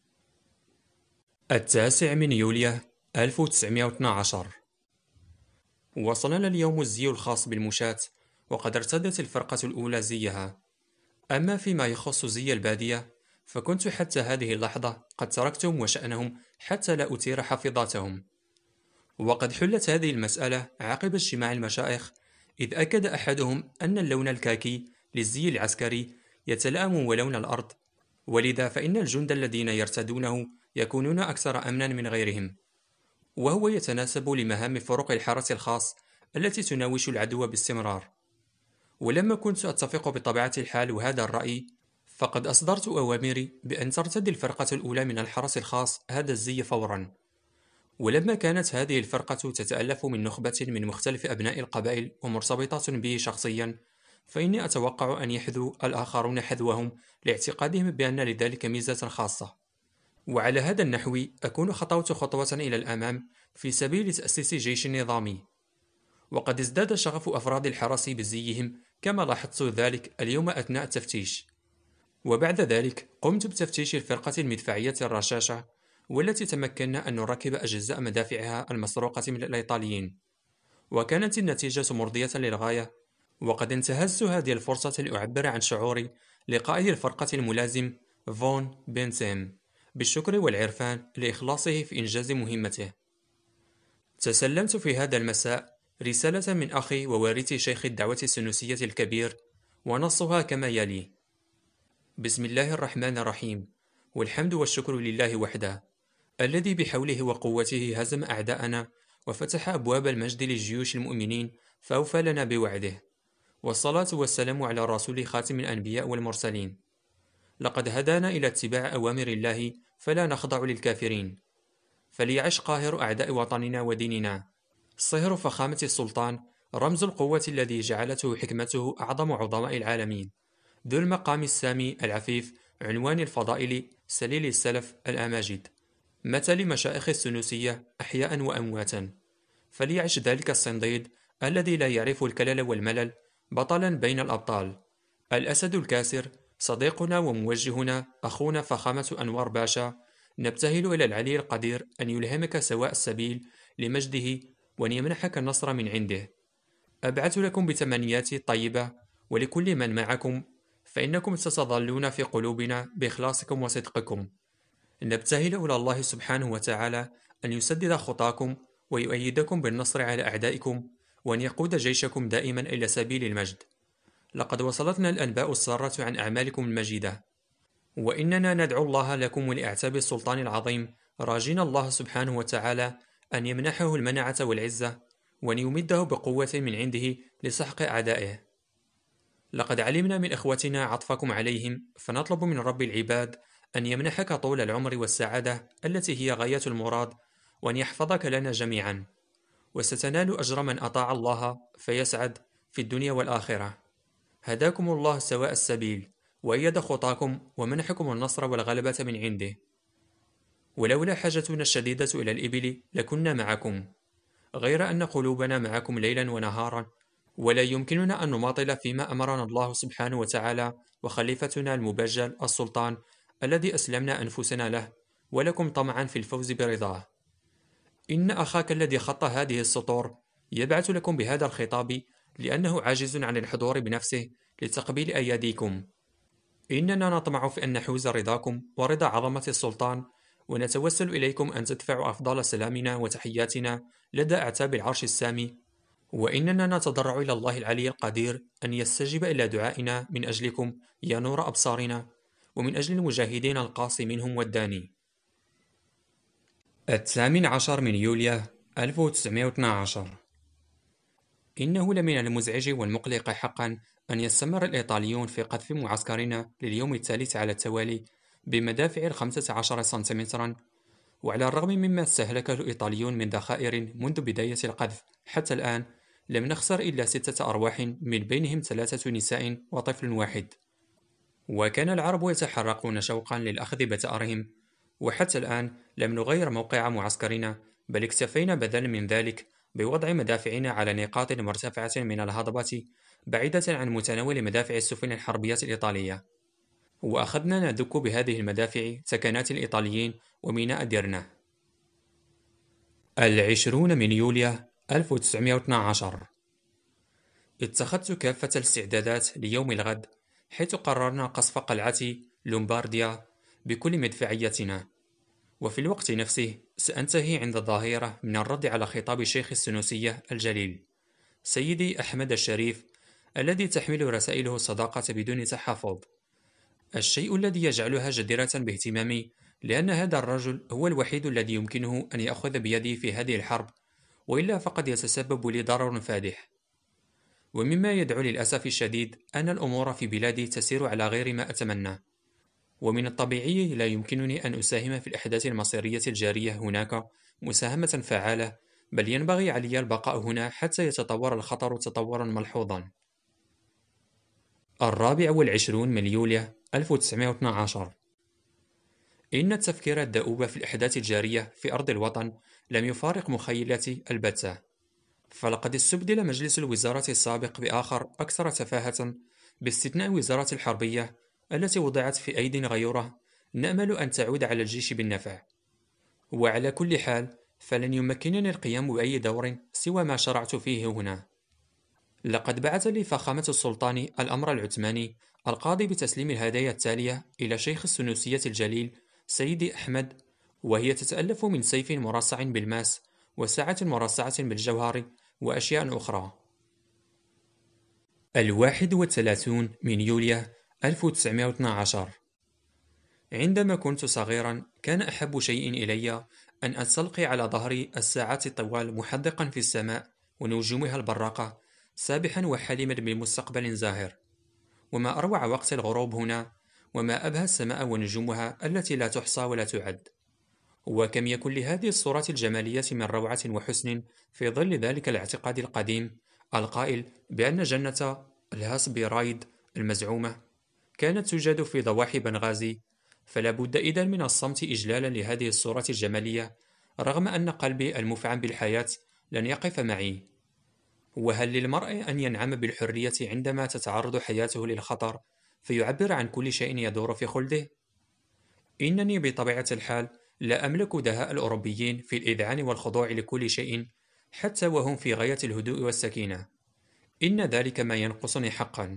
التاسع من يوليو ألف وتسعمائة واثني عشر. وصلنا اليوم الزي الخاص بالمشاة، وقد ارتدت الفرقة الأولى زيها. أما فيما يخص زي البادية، فكنت حتى هذه اللحظة قد تركتهم وشأنهم حتى لا أثير حافظاتهم. وقد حلت هذه المسألة عقب اجتماع المشايخ، إذ أكد أحدهم أن اللون الكاكي للزي العسكري يتلائم ولون الأرض، ولذا فإن الجند الذين يرتدونه يكونون أكثر أمنا من غيرهم، وهو يتناسب لمهام فرق الحرس الخاص التي تناوش العدو باستمرار. ولما كنت أتفق بطبيعة الحال وهذا الرأي، فقد أصدرت أوامري بأن ترتدي الفرقة الأولى من الحرس الخاص هذا الزي فورا. ولما كانت هذه الفرقة تتألف من نخبة من مختلف أبناء القبائل ومرتبطة به شخصيا، فإني أتوقع أن يحذو الآخرون حذوهم لاعتقادهم بأن لذلك ميزة خاصة. وعلى هذا النحو أكون خطوت خطوة إلى الأمام في سبيل تأسيس جيش نظامي. وقد ازداد شغف أفراد الحرس بزيهم، كما لاحظت ذلك اليوم أثناء التفتيش. وبعد ذلك قمت بتفتيش الفرقة المدفعية الرشاشة، والتي تمكنا أن نركب أجزاء مدافعها المسروقة من الإيطاليين. وكانت النتيجة مرضية للغاية، وقد انتهزت هذه الفرصة لأعبر عن شعوري لقائد الفرقة الملازم فون بنتيم بالشكر والعرفان لإخلاصه في إنجاز مهمته. تسلمت في هذا المساء رسالة من أخي ووارثي شيخ الدعوة السنوسية الكبير، ونصها كما يلي: بسم الله الرحمن الرحيم، والحمد والشكر لله وحده، الذي بحوله وقوته هزم أعداءنا وفتح أبواب المجد لجيوش المؤمنين فأوفى لنا بوعده. والصلاة والسلام على الرسول خاتم الأنبياء والمرسلين. لقد هدانا إلى اتباع أوامر الله فلا نخضع للكافرين. فليعش قاهر أعداء وطننا وديننا، صهر فخامة السلطان، رمز القوة الذي جعلته حكمته أعظم عظماء العالمين، ذو المقام السامي العفيف، عنوان الفضائل، سليل السلف الأماجد، مثل مشائخ السنوسية أحياء وأمواتا. فليعش ذلك الصنديد الذي لا يعرف الكلل والملل، بطلا بين الأبطال، الأسد الكاسر، صديقنا وموجهنا أخونا فخامة أنوار باشا. نبتهل إلى العلي القدير أن يلهمك سواء السبيل لمجده، وأن يمنحك النصر من عنده. أبعث لكم بتمنياتي الطيبة ولكل من معكم، فإنكم ستظلون في قلوبنا بإخلاصكم وصدقكم. نبتهل إلى الله سبحانه وتعالى أن يسدد خطاكم ويؤيدكم بالنصر على أعدائكم، وأن يقود جيشكم دائما إلى سبيل المجد. لقد وصلتنا الأنباء السارة عن أعمالكم المجيدة، وإننا ندعو الله لكم ولأعتاب السلطان العظيم، راجين الله سبحانه وتعالى أن يمنحه المنعة والعزة، وأن يمده بقوة من عنده لسحق أعدائه. لقد علمنا من إخوتنا عطفكم عليهم، فنطلب من رب العباد أن يمنحك طول العمر والسعادة التي هي غاية المراد، وأن يحفظك لنا جميعا. وستنال أجر من أطاع الله فيسعد في الدنيا والآخرة. هداكم الله سواء السبيل، وأيد خطاكم ومنحكم النصر والغلبة من عنده. ولولا حاجتنا الشديدة إلى الإبل لكنا معكم، غير أن قلوبنا معكم ليلا ونهارا، ولا يمكننا أن نماطل فيما أمرنا الله سبحانه وتعالى وخليفتنا المبجل السلطان الذي أسلمنا أنفسنا له، ولكم طمعا في الفوز برضاه. إن أخاك الذي خط هذه السطور يبعث لكم بهذا الخطاب لأنه عاجز عن الحضور بنفسه لتقبيل أيديكم. إننا نطمع في أن نحوز رضاكم ورضا عظمة السلطان، ونتوسل إليكم أن تدفعوا أفضل سلامنا وتحياتنا لدى أعتاب العرش السامي، وإننا نتضرع إلى الله العلي القدير أن يستجيب إلى دعائنا من أجلكم يا نور أبصارنا، ومن أجل المجاهدين القاصي منهم والداني. الثامن عشر من يوليو ألف وتسعمائة واثني عشر. إنه لمن المزعج والمقلق حقا أن يستمر الإيطاليون في قذف معسكرنا لليوم الثالث على التوالي بمدافع الخمسة عشر سنتيمترا، وعلى الرغم مما استهلكه الإيطاليون من ذخائر منذ بداية القذف حتى الآن، لم نخسر إلا ستة أرواح من بينهم ثلاثة نساء وطفل واحد. وكان العرب يتحرقون شوقا للأخذ بثأرهم، وحتى الآن لم نغير موقع معسكرنا، بل اكتفينا بدلا من ذلك بوضع مدافعنا على نقاط مرتفعة من الهضبة بعيدة عن متناول مدافع السفن الحربية الإيطالية، وأخذنا ندك بهذه المدافع سكنات الإيطاليين وميناء ديرنا. العشرون من يوليو ألف وتسعمائة واثني عشر. اتخذت كافة الاستعدادات ليوم الغد، حيث قررنا قصف قلعة لومبارديا بكل مدفعيتنا، وفي الوقت نفسه سأنتهي عند الظهيرة من الرد على خطاب شيخ السنوسية الجليل سيدي أحمد الشريف، الذي تحمل رسائله الصداقة بدون تحفظ، الشيء الذي يجعلها جديرة باهتمامي، لأن هذا الرجل هو الوحيد الذي يمكنه أن يأخذ بيدي في هذه الحرب، وإلا فقد يتسبب لي ضرر فادح. ومما يدعو للأسف الشديد أن الأمور في بلادي تسير على غير ما أتمنى، ومن الطبيعي لا يمكنني أن أساهم في الأحداث المصيرية الجارية هناك مساهمة فعالة، بل ينبغي علي البقاء هنا حتى يتطور الخطر تطورا ملحوظا. الرابع والعشرون من يوليو ألف وتسعمائة واثني عشر. إن التفكير الدؤوب في الأحداث الجارية في أرض الوطن لم يفارق مخيلتي البتة، فلقد استبدل مجلس الوزارة السابق بآخر أكثر تفاهة، باستثناء وزارة الحربية التي وضعت في أيدي غيره نأمل أن تعود على الجيش بالنفع. وعلى كل حال فلن يمكنني القيام بأي دور سوى ما شرعت فيه هنا. لقد بعث لي فخامة السلطان الأمر العثماني القاضي بتسليم الهدايا التالية إلى شيخ السنوسية الجليل سيدي أحمد، وهي تتألف من سيف مرصع بالماس، وساعة مرصعة بالجوهر، وأشياء أخرى. الواحد والثلاثون من يوليو ألف وتسعمائة واثني عشر. عندما كنت صغيرا كان أحب شيء إلي أن أستلقي على ظهري الساعات الطوال محدقا في السماء ونجومها البراقة، سابحا وحالما بمستقبل زاهر. وما أروع وقت الغروب هنا، وما أبهى السماء ونجومها التي لا تحصى ولا تعد. وكم يكن لهذه الصورة الجمالية من روعة وحسن في ظل ذلك الاعتقاد القديم القائل بأن جنة الهاسبيرايد المزعومة كانت توجد في ضواحي بنغازي. فلا بد إذن من الصمت إجلالا لهذه الصورة الجمالية، رغم أن قلبي المفعم بالحياة لن يقف معي. وهل للمرء أن ينعم بالحرية عندما تتعرض حياته للخطر فيعبر عن كل شيء يدور في خلده؟ إنني بطبيعة الحال لا أملك دهاء الأوروبيين في الإذعان والخضوع لكل شيء، حتى وهم في غاية الهدوء والسكينة. إن ذلك ما ينقصني حقا.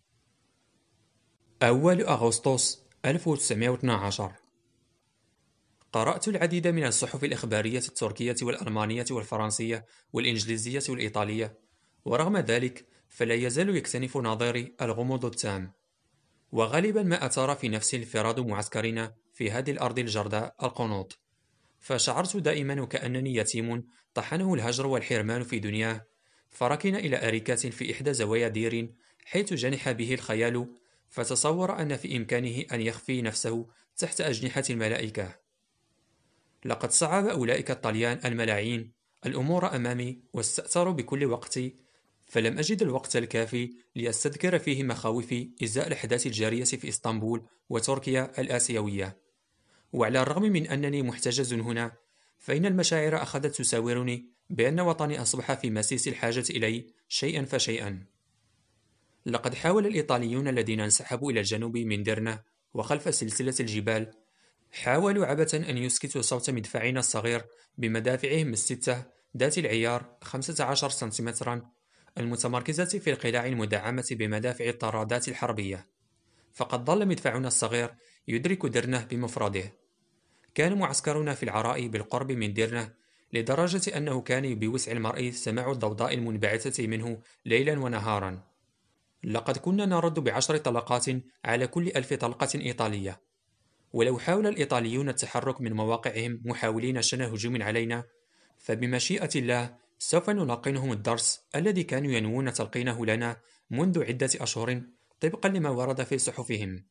أول أغسطس ألف وتسعمائة واثني عشر. قرأت العديد من الصحف الإخبارية التركية والألمانية والفرنسية والإنجليزية والإيطالية، ورغم ذلك فلا يزال يكتنف نظري الغموض التام. وغالبا ما أثار في نفسي انفراد معسكرنا في هذه الأرض الجرداء القنوط، فشعرت دائما وكأنني يتيم طحنه الهجر والحرمان في دنياه، فركن إلى أريكة في إحدى زوايا دير حيث جنح به الخيال، فتصور أن في إمكانه أن يخفي نفسه تحت أجنحة الملائكة. لقد صعب أولئك الطليان الملاعين الأمور أمامي واستأثر بكل وقتي، فلم أجد الوقت الكافي لأستذكر فيه مخاوفي إزاء الأحداث الجارية في إسطنبول وتركيا الآسيوية. وعلى الرغم من أنني محتجز هنا، فإن المشاعر أخذت تساورني بأن وطني أصبح في مسيس الحاجة إلي شيئا فشيئا. لقد حاول الإيطاليون الذين انسحبوا إلى الجنوب من ديرنا وخلف سلسلة الجبال، حاولوا عبثا أن يسكتوا صوت مدفعنا الصغير بمدافعهم الستة ذات العيار خمسة عشر سنتيمترا المتمركزة في القلاع المدعمة بمدافع الطرادات الحربية. فقد ظل مدفعنا الصغير يدرك ديرنة بمفرده. كان معسكرنا في العراء بالقرب من ديرنة، لدرجة أنه كان بوسع المرء سماع الضوضاء المنبعثة منه ليلا ونهارا. لقد كنا نرد بعشر طلقات على كل ألف طلقة إيطالية. ولو حاول الإيطاليون التحرك من مواقعهم محاولين شن هجوم علينا، فبمشيئة الله سوف نلقنهم الدرس الذي كانوا ينوون تلقينه لنا منذ عدة أشهر طبقا لما ورد في صحفهم.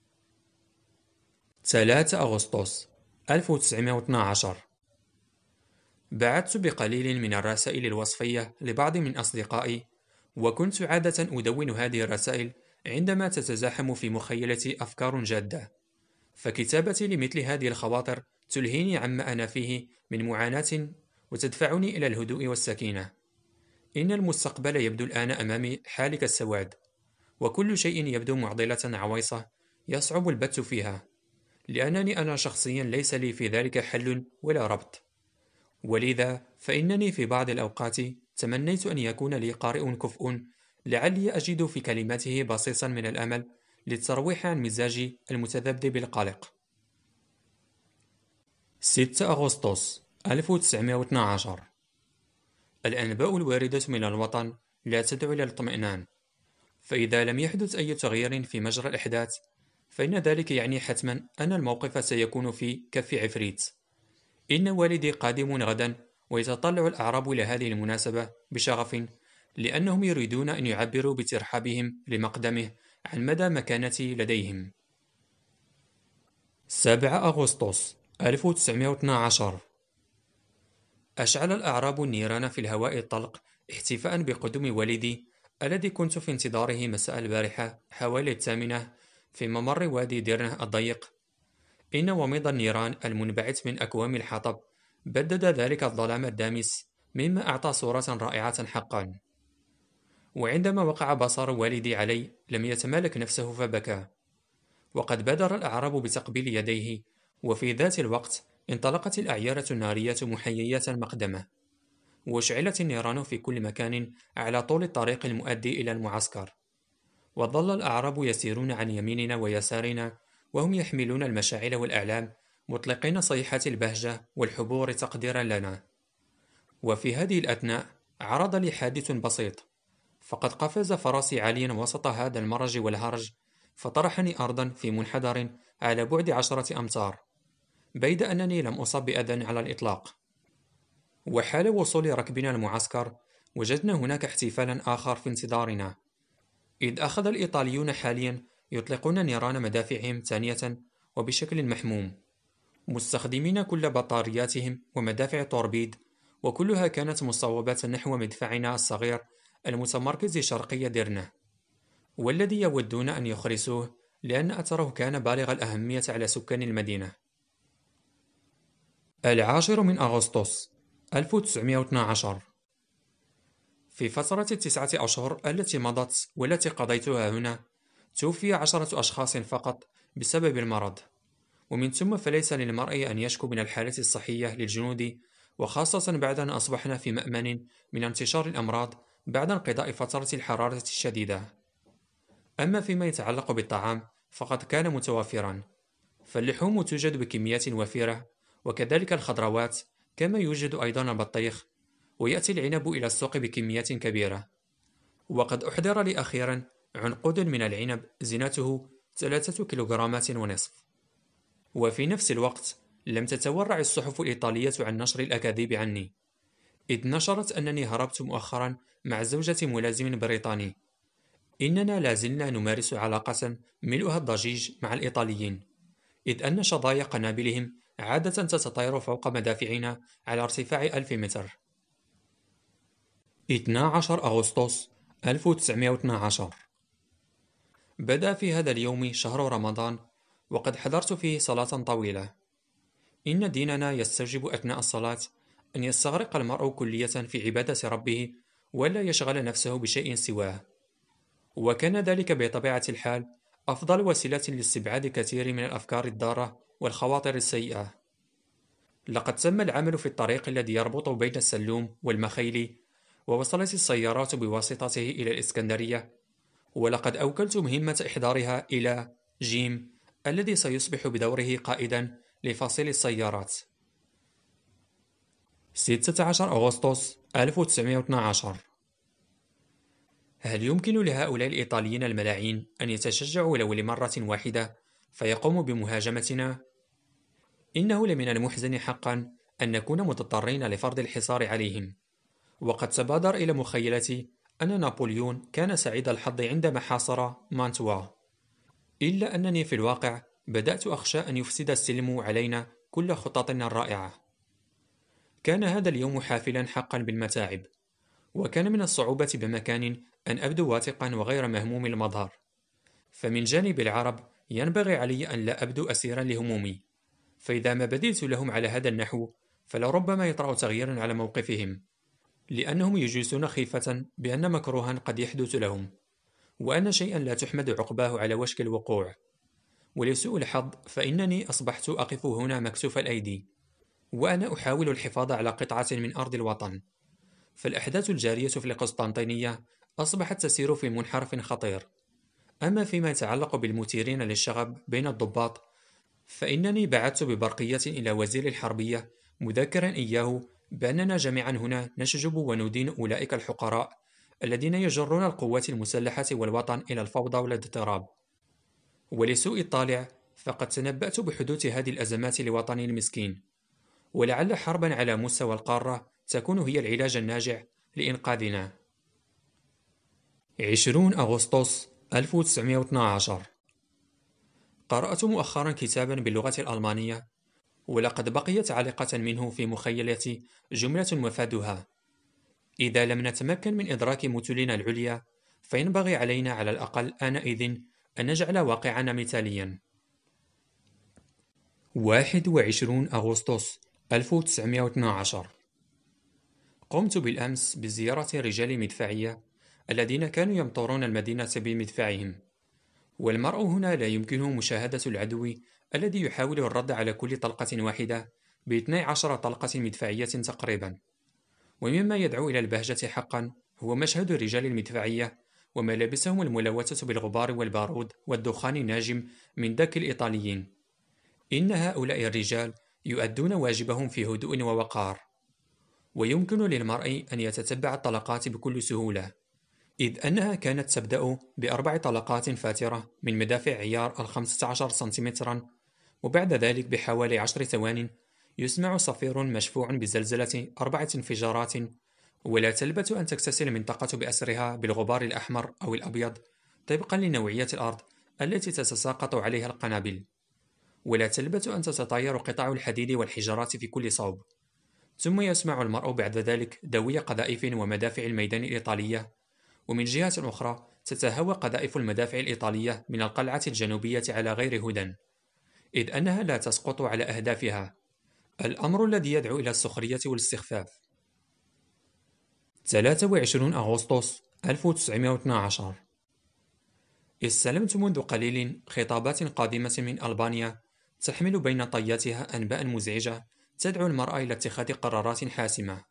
ثلاثة أغسطس ألف وتسعمائة واثني عشر. بعثت بقليل من الرسائل الوصفية لبعض من أصدقائي، وكنت عادة أدون هذه الرسائل عندما تتزاحم في مخيلتي أفكار جادة. فكتابتي لمثل هذه الخواطر تلهيني عما أنا فيه من معاناة وتدفعني إلى الهدوء والسكينة. إن المستقبل يبدو الآن أمامي حالك السواد، وكل شيء يبدو معضلة عويصة يصعب البت فيها، لأنني أنا شخصيا ليس لي في ذلك حل ولا ربط. ولذا فإنني في بعض الأوقات تمنيت أن يكون لي قارئ كفء لعلي أجد في كلماته بصيصا من الأمل للترويح عن مزاجي المتذبذب القلق. ستة أغسطس ألف وتسعمائة واثني عشر. الأنباء الواردة من الوطن لا تدعو إلى الاطمئنان، فإذا لم يحدث أي تغيير في مجرى الأحداث، فإن ذلك يعني حتما أن الموقف سيكون في كف عفريت. إن والدي قادم غدا، ويتطلع الأعراب إلى هذه المناسبة بشغف، لأنهم يريدون أن يعبروا بترحابهم لمقدمه عن مدى مكانتي لديهم. سابع أغسطس ألف وتسعمائة واثني عشر. أشعل الأعراب النيران في الهواء الطلق احتفاء بقدوم والدي الذي كنت في انتظاره مساء البارحة حوالي الثامنة في ممر وادي ديرنه الضيق. إن وميض النيران المنبعث من أكوام الحطب بدد ذلك الظلام الدامس، مما أعطى صورة رائعة حقا. وعندما وقع بصر والدي علي لم يتمالك نفسه فبكى. وقد بادر الأعراب بتقبيل يديه، وفي ذات الوقت انطلقت الأعيرة النارية محيية المقدمة، واشعلت النيران في كل مكان على طول الطريق المؤدي إلى المعسكر. وظل الأعراب يسيرون عن يميننا ويسارنا وهم يحملون المشاعل والأعلام، مطلقين صيحات البهجة والحبور تقديرا لنا. وفي هذه الأثناء عرض لي حادث بسيط، فقد قفز فرسي عاليا وسط هذا المرج والهرج، فطرحني أرضا في منحدر على بعد عشرة أمتار، بيد أنني لم أصب بأذى على الإطلاق. وحال وصول ركبنا المعسكر وجدنا هناك احتفالا آخر في انتظارنا، إذ أخذ الإيطاليون حاليا يطلقون نيران مدافعهم ثانية وبشكل محموم، مستخدمين كل بطارياتهم ومدافع توربيد، وكلها كانت مصوبة نحو مدفعنا الصغير المتمركز شرقي ديرنه، والذي يودون أن يخرسوه لأن أثره كان بالغ الأهمية على سكان المدينة. العاشر من أغسطس ألف وتسعمائة واثني عشر. في فترة التسعة أشهر التي مضت والتي قضيتها هنا، توفي عشرة أشخاص فقط بسبب المرض، ومن ثم فليس للمرء أن يشكو من الحالة الصحية للجنود، وخاصة بعد أن أصبحنا في مأمن من انتشار الأمراض بعد انقضاء فترة الحرارة الشديدة. أما فيما يتعلق بالطعام فقد كان متوفرا، فاللحوم توجد بكميات وفيرة، وكذلك الخضروات، كما يوجد أيضا البطيخ، ويأتي العنب إلى السوق بكميات كبيرة. وقد أحضر لي أخيرا عنقود من العنب زينته ثلاثة كيلوغرامات ونصف. وفي نفس الوقت لم تتورع الصحف الإيطالية عن نشر الأكاذيب عني، إذ نشرت أنني هربت مؤخرا مع زوجة ملازم بريطاني. إننا لازلنا نمارس علاقة ملؤها الضجيج مع الإيطاليين، إذ أن شظايا قنابلهم عادة تتطاير فوق مدافعنا على ارتفاع ألف متر. اثني عشر أغسطس ألف وتسعمائة واثني عشر. بدأ في هذا اليوم شهر رمضان، وقد حضرت فيه صلاة طويلة. إن ديننا يستوجب أثناء الصلاة أن يستغرق المرء كلية في عبادة ربه، ولا يشغل نفسه بشيء سواه. وكان ذلك بطبيعة الحال أفضل وسيلة لاستبعاد كثير من الأفكار الضارة والخواطر السيئة. لقد تم العمل في الطريق الذي يربط بين السلوم والمخيل، ووصلت السيارات بواسطته إلى الإسكندرية، ولقد أوكلت مهمة إحضارها إلى جيم الذي سيصبح بدوره قائدا لفصيل السيارات. ستة عشر أغسطس ألف وتسعمائة واثني عشر. هل يمكن لهؤلاء الإيطاليين الملاعين أن يتشجعوا ولو لمرة واحدة فيقوموا بمهاجمتنا؟ إنه لمن المحزن حقا أن نكون مضطرين لفرض الحصار عليهم. وقد تبادر إلى مخيلتي أن نابليون كان سعيد الحظ عندما حاصر مانتوا، إلا أنني في الواقع بدأت أخشى أن يفسد السلم علينا كل خططنا الرائعة. كان هذا اليوم حافلا حقا بالمتاعب، وكان من الصعوبة بمكان أن أبدو واثقا وغير مهموم المظهر. فمن جانب العرب ينبغي علي أن لا أبدو أسيرا لهمومي، فإذا ما بديت لهم على هذا النحو فلربما يطرأ تغيير على موقفهم، لأنهم يجلسون خيفة بأن مكروها قد يحدث لهم، وأن شيئا لا تحمد عقباه على وشك الوقوع. ولسوء الحظ فإنني أصبحت أقف هنا مكسوف الأيدي، وأنا أحاول الحفاظ على قطعة من أرض الوطن. فالأحداث الجارية في القسطنطينية أصبحت تسير في منحرف خطير. أما فيما يتعلق بالمثيرين للشغب بين الضباط، فإنني بعثت ببرقية إلى وزير الحربية مذكرا إياه بأننا جميعا هنا نشجب وندين أولئك الحقراء الذين يجرون القوات المسلحة والوطن إلى الفوضى والاضطراب. ولسوء الطالع فقد تنبأت بحدوث هذه الأزمات لوطني المسكين، ولعل حربا على مستوى القارة تكون هي العلاج الناجع لإنقاذنا. عشرون أغسطس ألف وتسعمائة واثني عشر. قرأت مؤخرا كتابا باللغة الألمانية، ولقد بقيت عالقة منه في مخيلتي جملة مفادها: إذا لم نتمكن من إدراك مثلنا العليا، فينبغي علينا على الأقل آنئذ أن نجعل واقعنا مثاليا. واحد وعشرون أغسطس ألف وتسعمائة واثني عشر. قمت بالأمس بزيارة رجال المدفعية الذين كانوا يمطرون المدينة بمدفعهم، والمرء هنا لا يمكنه مشاهدة العدو الذي يحاول الرد على كل طلقة واحدة باثني عشر طلقة مدفعية تقريبا. ومما يدعو إلى البهجة حقا هو مشهد رجال المدفعية وملابسهم الملوثة بالغبار والبارود والدخان الناجم من دك الإيطاليين. إن هؤلاء الرجال يؤدون واجبهم في هدوء ووقار، ويمكن للمرء أن يتتبع الطلقات بكل سهولة، إذ أنها كانت تبدأ بأربع طلقات فاترة من مدافع عيار الخمسة عشر سنتيمترا، وبعد ذلك بحوالي عشر ثوان يسمع صفير مشفوع بزلزلة أربعة انفجارات، ولا تلبث أن تكتسي المنطقة بأسرها بالغبار الأحمر أو الأبيض طبقا لنوعية الأرض التي تتساقط عليها القنابل، ولا تلبث أن تتطاير قطع الحديد والحجارات في كل صوب. ثم يسمع المرء بعد ذلك دوي قذائف ومدافع الميدان الإيطالية، ومن جهة أخرى تتهوى قذائف المدافع الإيطالية من القلعة الجنوبية على غير هدى، إذ أنها لا تسقط على أهدافها، الأمر الذي يدعو إلى السخرية والاستخفاف. ثلاثة وعشرون أغسطس ألف وتسعمائة واثني عشر. استلمت منذ قليل خطابات قادمة من ألبانيا تحمل بين طياتها أنباء مزعجة تدعو المرأة إلى اتخاذ قرارات حاسمة.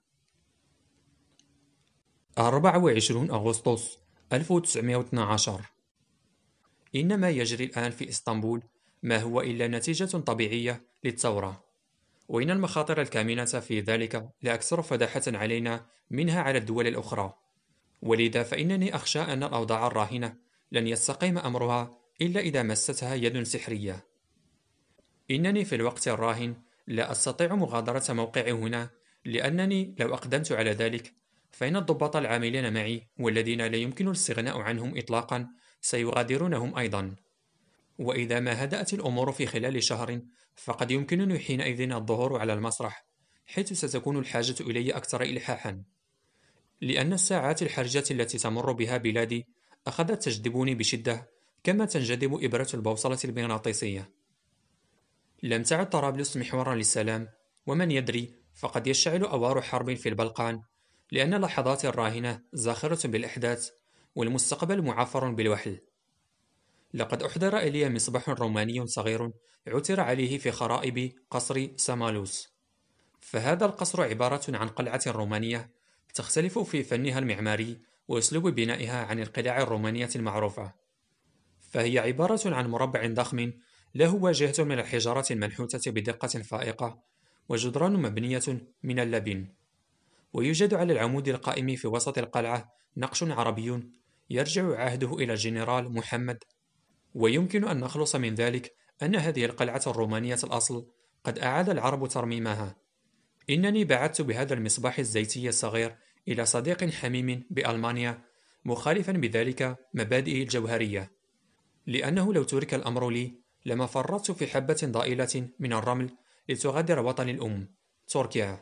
أربعة وعشرون أغسطس ألف وتسعمائة واثني عشر. إن ما يجري الآن في إسطنبول ما هو إلا نتيجة طبيعية للثورة، وإن المخاطر الكامنة في ذلك لأكثر فداحة علينا منها على الدول الأخرى، ولذا فإنني أخشى أن الأوضاع الراهنة لن يستقيم أمرها إلا إذا مستها يد سحرية. إنني في الوقت الراهن لا أستطيع مغادرة موقعي هنا، لأنني لو أقدمت على ذلك فإن الضباط العاملين معي والذين لا يمكن الاستغناء عنهم إطلاقا سيغادرونهم أيضا. وإذا ما هدأت الأمور في خلال شهر فقد يمكنني حينئذ الظهور على المسرح، حيث ستكون الحاجة إلي أكثر إلحاحا. لأن الساعات الحرجة التي تمر بها بلادي أخذت تجذبني بشدة كما تنجذب إبرة البوصلة المغناطيسية. لم تعد طرابلس محورا للسلام، ومن يدري فقد يشتعل أوار حرب في البلقان، لأن اللحظات الراهنة زاخرة بالأحداث والمستقبل معفر بالوحل. لقد أحضر إلي مصباح روماني صغير عثر عليه في خرائب قصر سامالوس. فهذا القصر عبارة عن قلعة رومانية تختلف في فنها المعماري وأسلوب بنائها عن القلاع الرومانية المعروفة. فهي عبارة عن مربع ضخم له واجهة من الحجارة المنحوتة بدقة فائقة، وجدران مبنية من اللبن. ويوجد على العمود القائم في وسط القلعة نقش عربي يرجع عهده إلى الجنرال محمد. ويمكن أن نخلص من ذلك أن هذه القلعة الرومانية الأصل قد أعاد العرب ترميمها. إنني بعثت بهذا المصباح الزيتي الصغير إلى صديق حميم بألمانيا، مخالفا بذلك مبادئه الجوهرية، لأنه لو ترك الأمر لي لما فرطت في حبة ضئيلة من الرمل لتغادر وطني الأم تركيا.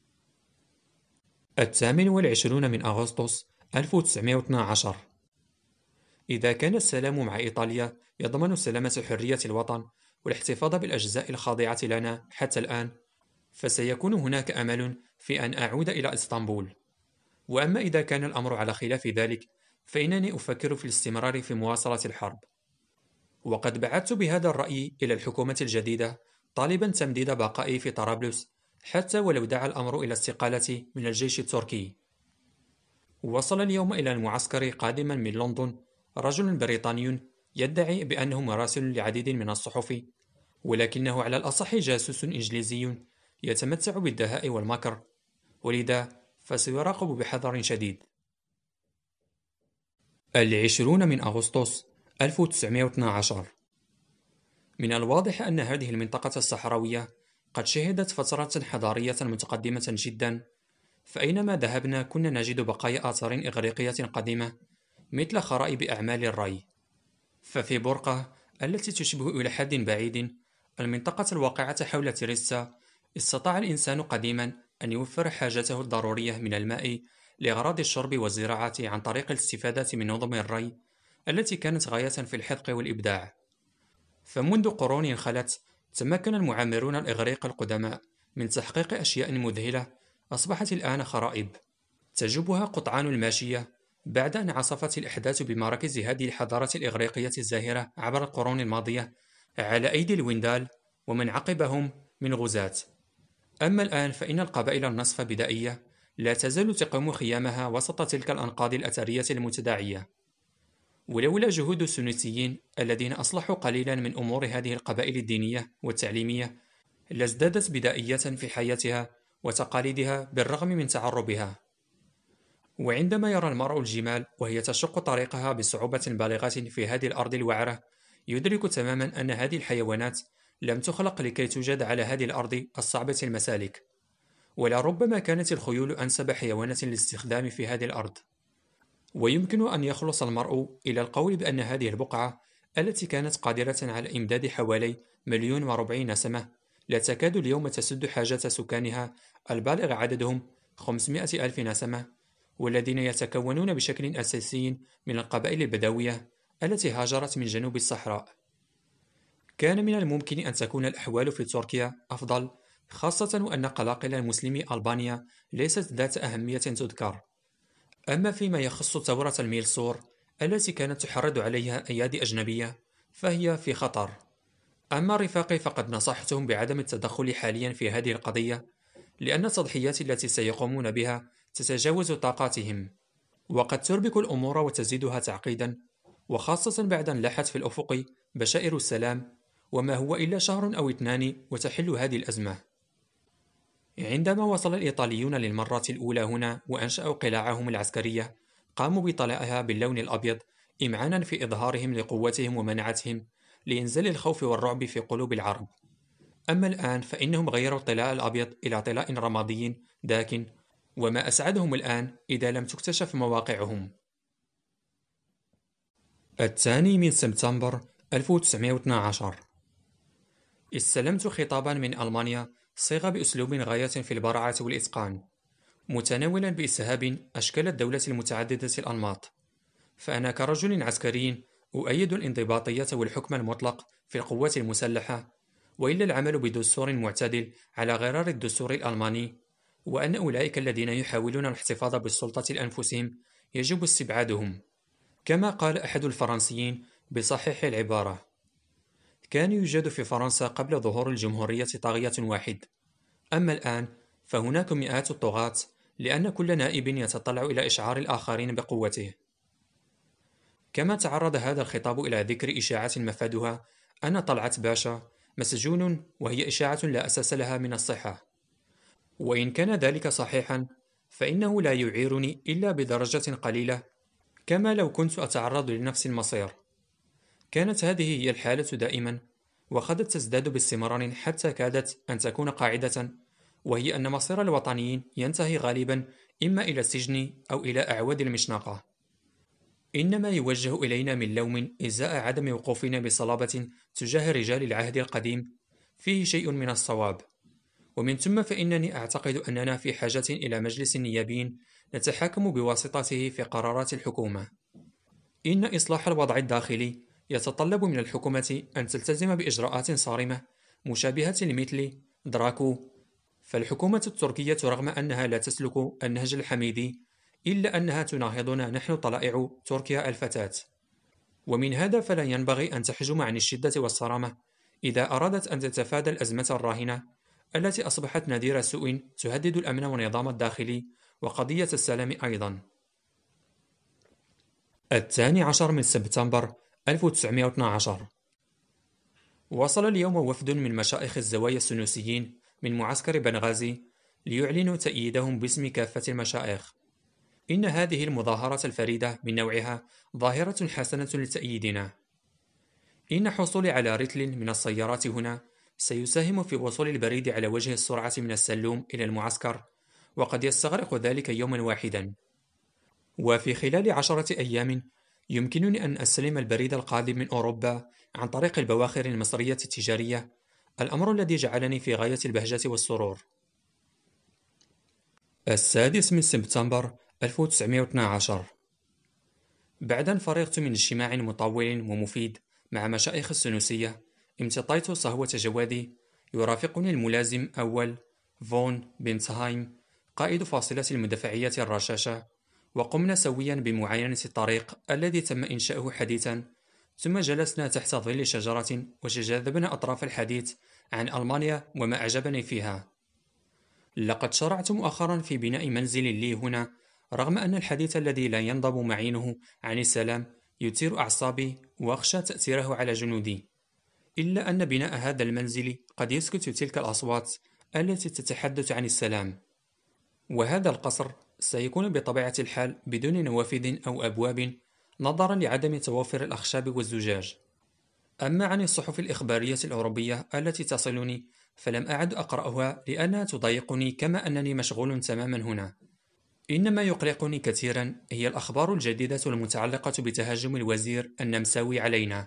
الثامن والعشرون من أغسطس ألف وتسعمائة واثني عشر. إذا كان السلام مع إيطاليا يضمن سلامة حرية الوطن والاحتفاظ بالأجزاء الخاضعة لنا حتى الآن، فسيكون هناك أمل في أن أعود إلى إسطنبول. وأما إذا كان الأمر على خلاف ذلك، فإنني أفكر في الاستمرار في مواصلة الحرب. وقد بعثت بهذا الرأي إلى الحكومة الجديدة طالبا تمديد بقائي في طرابلس حتى ولو دعا الأمر إلى استقالتي من الجيش التركي. وصل اليوم إلى المعسكر قادما من لندن رجل بريطاني يدعي بأنه مراسل لعديد من الصحف، ولكنه على الأصح جاسوس إنجليزي يتمتع بالدهاء والمكر، ولذا فسيراقب بحذر شديد. العشرون من أغسطس ألف وتسعمائة واثني عشر. من الواضح أن هذه المنطقة الصحراوية قد شهدت فترة حضارية متقدمة جدا، فأينما ذهبنا كنا نجد بقايا آثار إغريقية قديمة مثل خرائب أعمال الري. ففي بورقة التي تشبه إلى حد بعيد المنطقة الواقعة حول تريسا، استطاع الإنسان قديما أن يوفر حاجته الضرورية من الماء لأغراض الشرب والزراعة عن طريق الاستفادة من نظم الري التي كانت غاية في الحذق والإبداع. فمنذ قرون خلت تمكن المعمرون الإغريق القدماء من تحقيق أشياء مذهلة أصبحت الآن خرائب تجوبها قطعان الماشية بعد أن عصفت الأحداث بمراكز هذه الحضارة الإغريقية الزاهرة عبر القرون الماضية على أيدي الويندال ومن عقبهم من غزاة. أما الآن فإن القبائل النصف بدائية لا تزال تقوم خيامها وسط تلك الأنقاض الأثرية المتداعية. ولولا جهود السنوسيين الذين أصلحوا قليلا من أمور هذه القبائل الدينية والتعليمية لازدادت بدائية في حياتها وتقاليدها بالرغم من تعربها. وعندما يرى المرء الجمال وهي تشق طريقها بصعوبة بالغة في هذه الأرض الوعرة، يدرك تماما أن هذه الحيوانات لم تخلق لكي توجد على هذه الأرض الصعبة المسالك، ولربما كانت الخيول أنسب حيوانات للاستخدام في هذه الأرض. ويمكن أن يخلص المرء إلى القول بأن هذه البقعة التي كانت قادرة على إمداد حوالي مليون وربع نسمة لا تكاد اليوم تسد حاجة سكانها البالغ عددهم خمسمائة ألف نسمة، والذين يتكونون بشكل أساسي من القبائل البدوية التي هاجرت من جنوب الصحراء. كان من الممكن أن تكون الأحوال في تركيا أفضل، خاصة وأن قلاقل المسلمي ألبانيا ليست ذات أهمية تذكر. أما فيما يخص ثورة الميلسور التي كانت تحرض عليها أيادي أجنبية فهي في خطر. أما رفاقي فقد نصحتهم بعدم التدخل حاليا في هذه القضية، لأن التضحيات التي سيقومون بها تتجاوز طاقاتهم، وقد تربك الأمور وتزيدها تعقيدا، وخاصة بعد أن لاحت في الأفق بشائر السلام، وما هو إلا شهر أو اثنان وتحل هذه الأزمة. عندما وصل الإيطاليون للمرة الأولى هنا وأنشأوا قلاعهم العسكرية، قاموا بطلاءها باللون الأبيض إمعانا في إظهارهم لقوتهم ومناعتهم لإنزال الخوف والرعب في قلوب العرب. أما الآن فإنهم غيروا الطلاء الأبيض إلى طلاء رمادي داكن، وما أسعدهم الآن إذا لم تكتشف مواقعهم. الثاني من سبتمبر ألف وتسعمائة واثني عشر. استلمت خطابا من ألمانيا صيغ بأسلوب غاية في البراعة والإتقان، متناولا بإسهاب أشكال الدولة المتعددة الأنماط. فأنا كرجل عسكري أؤيد الانضباطية والحكم المطلق في القوات المسلحة، وإلا العمل بدستور معتدل على غرار الدستور الألماني، وأن أولئك الذين يحاولون الاحتفاظ بالسلطة لأنفسهم يجب استبعادهم. كما قال أحد الفرنسيين بصحيح العبارة: كان يوجد في فرنسا قبل ظهور الجمهورية طاغية واحد، أما الآن فهناك مئات الطغاة، لأن كل نائب يتطلع إلى إشعار الآخرين بقوته. كما تعرض هذا الخطاب إلى ذكر إشاعة مفادها أن طلعت باشا مسجون، وهي إشاعة لا أساس لها من الصحة. وإن كان ذلك صحيحا فإنه لا يعيرني إلا بدرجة قليلة، كما لو كنت أتعرض لنفس المصير. كانت هذه هي الحالة دائما، وقد تزداد باستمرار حتى كادت أن تكون قاعدة، وهي أن مصير الوطنيين ينتهي غالبا إما إلى السجن أو إلى أعواد المشنقة. إنما يوجه إلينا من لوم إزاء عدم وقوفنا بصلابة تجاه رجال العهد القديم فيه شيء من الصواب، ومن ثم فإنني أعتقد أننا في حاجة إلى مجلس نيابي نتحاكم بواسطته في قرارات الحكومة. إن إصلاح الوضع الداخلي يتطلب من الحكومة أن تلتزم بإجراءات صارمة مشابهة لمثل دراكو. فالحكومة التركية رغم أنها لا تسلك النهج الحميدي، إلا أنها تناهضنا نحن طلائع تركيا الفتاة، ومن هذا فلا ينبغي أن تحجم عن الشدة والصرامة إذا أرادت أن تتفادى الأزمة الراهنة التي أصبحت نذير سوء تهدد الأمن والنظام الداخلي وقضية السلام أيضا. الثاني عشر من سبتمبر ألف وتسعمائة واثني عشر. وصل اليوم وفد من مشائخ الزوايا السنوسيين من معسكر بنغازي ليعلنوا تأييدهم باسم كافة المشائخ. إن هذه المظاهرة الفريدة من نوعها ظاهرة حسنة لتأييدنا. إن حصولي على رتل من السيارات هنا سيساهم في وصول البريد على وجه السرعة من السلوم إلى المعسكر، وقد يستغرق ذلك يوما واحدا. وفي خلال عشرة أيام يمكنني أن أستلم البريد القادم من أوروبا عن طريق البواخر المصرية التجارية، الأمر الذي جعلني في غاية البهجة والسرور. السادس من سبتمبر ألف وتسعمائة واثني عشر. بعد أن فرغت من اجتماع مطول ومفيد مع مشايخ السنوسية، امتطيت صهوة جوادي. يرافقني الملازم أول فون بنتهايم قائد فاصلة المدفعية الرشاشة، وقمنا سويا بمعاينة الطريق الذي تم إنشاؤه حديثا، ثم جلسنا تحت ظل شجرة وتجاذبنا أطراف الحديث عن ألمانيا وما أعجبني فيها. لقد شرعت مؤخرا في بناء منزل لي هنا، رغم أن الحديث الذي لا ينضب معينه عن السلام يثير أعصابي وأخشى تأثيره على جنودي، إلا أن بناء هذا المنزل قد يسكت تلك الأصوات التي تتحدث عن السلام. وهذا القصر سيكون بطبيعة الحال بدون نوافذ أو أبواب نظرا لعدم توافر الأخشاب والزجاج. أما عن الصحف الإخبارية الأوروبية التي تصلني فلم أعد أقرأها لأنها تضايقني، كما أنني مشغول تماما هنا. إنما يقلقني كثيرا هي الأخبار الجديدة المتعلقة بتهجم الوزير النمساوي علينا.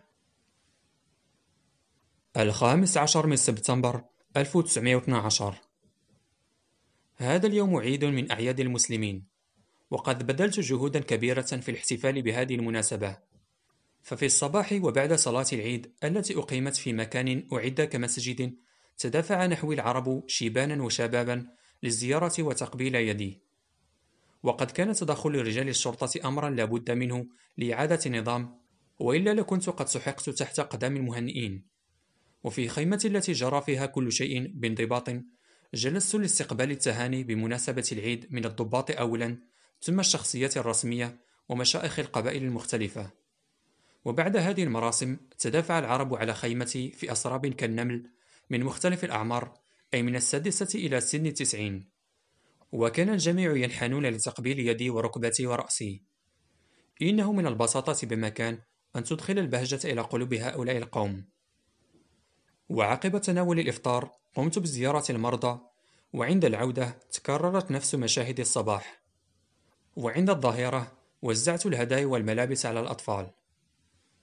الخامس عشر من سبتمبر ألف وتسعمائة واثني عشر. هذا اليوم عيد من أعياد المسلمين، وقد بذلت جهودا كبيرة في الاحتفال بهذه المناسبة. ففي الصباح وبعد صلاة العيد التي أقيمت في مكان أعد كمسجد، تدافع نحوي العرب شيبانا وشبابا للزيارة وتقبيل يدي. وقد كان تدخل رجال الشرطة أمرا لا بد منه لإعادة النظام، وإلا لكنت قد سحقت تحت قدم المهنئين. وفي خيمة التي جرى فيها كل شيء بانضباط جلست لاستقبال التهاني بمناسبة العيد من الضباط أولا، ثم الشخصيات الرسمية ومشائخ القبائل المختلفة. وبعد هذه المراسم تدافع العرب على خيمتي في أسراب كالنمل من مختلف الأعمار، أي من السادسة إلى سن التسعين، وكان الجميع ينحنون لتقبيل يدي وركبتي ورأسي. إنه من البساطة بمكان أن تدخل البهجة إلى قلوب هؤلاء القوم. وعقب تناول الإفطار قمت بزيارة المرضى، وعند العودة تكررت نفس مشاهد الصباح. وعند الظهيرة وزعت الهدايا والملابس على الأطفال.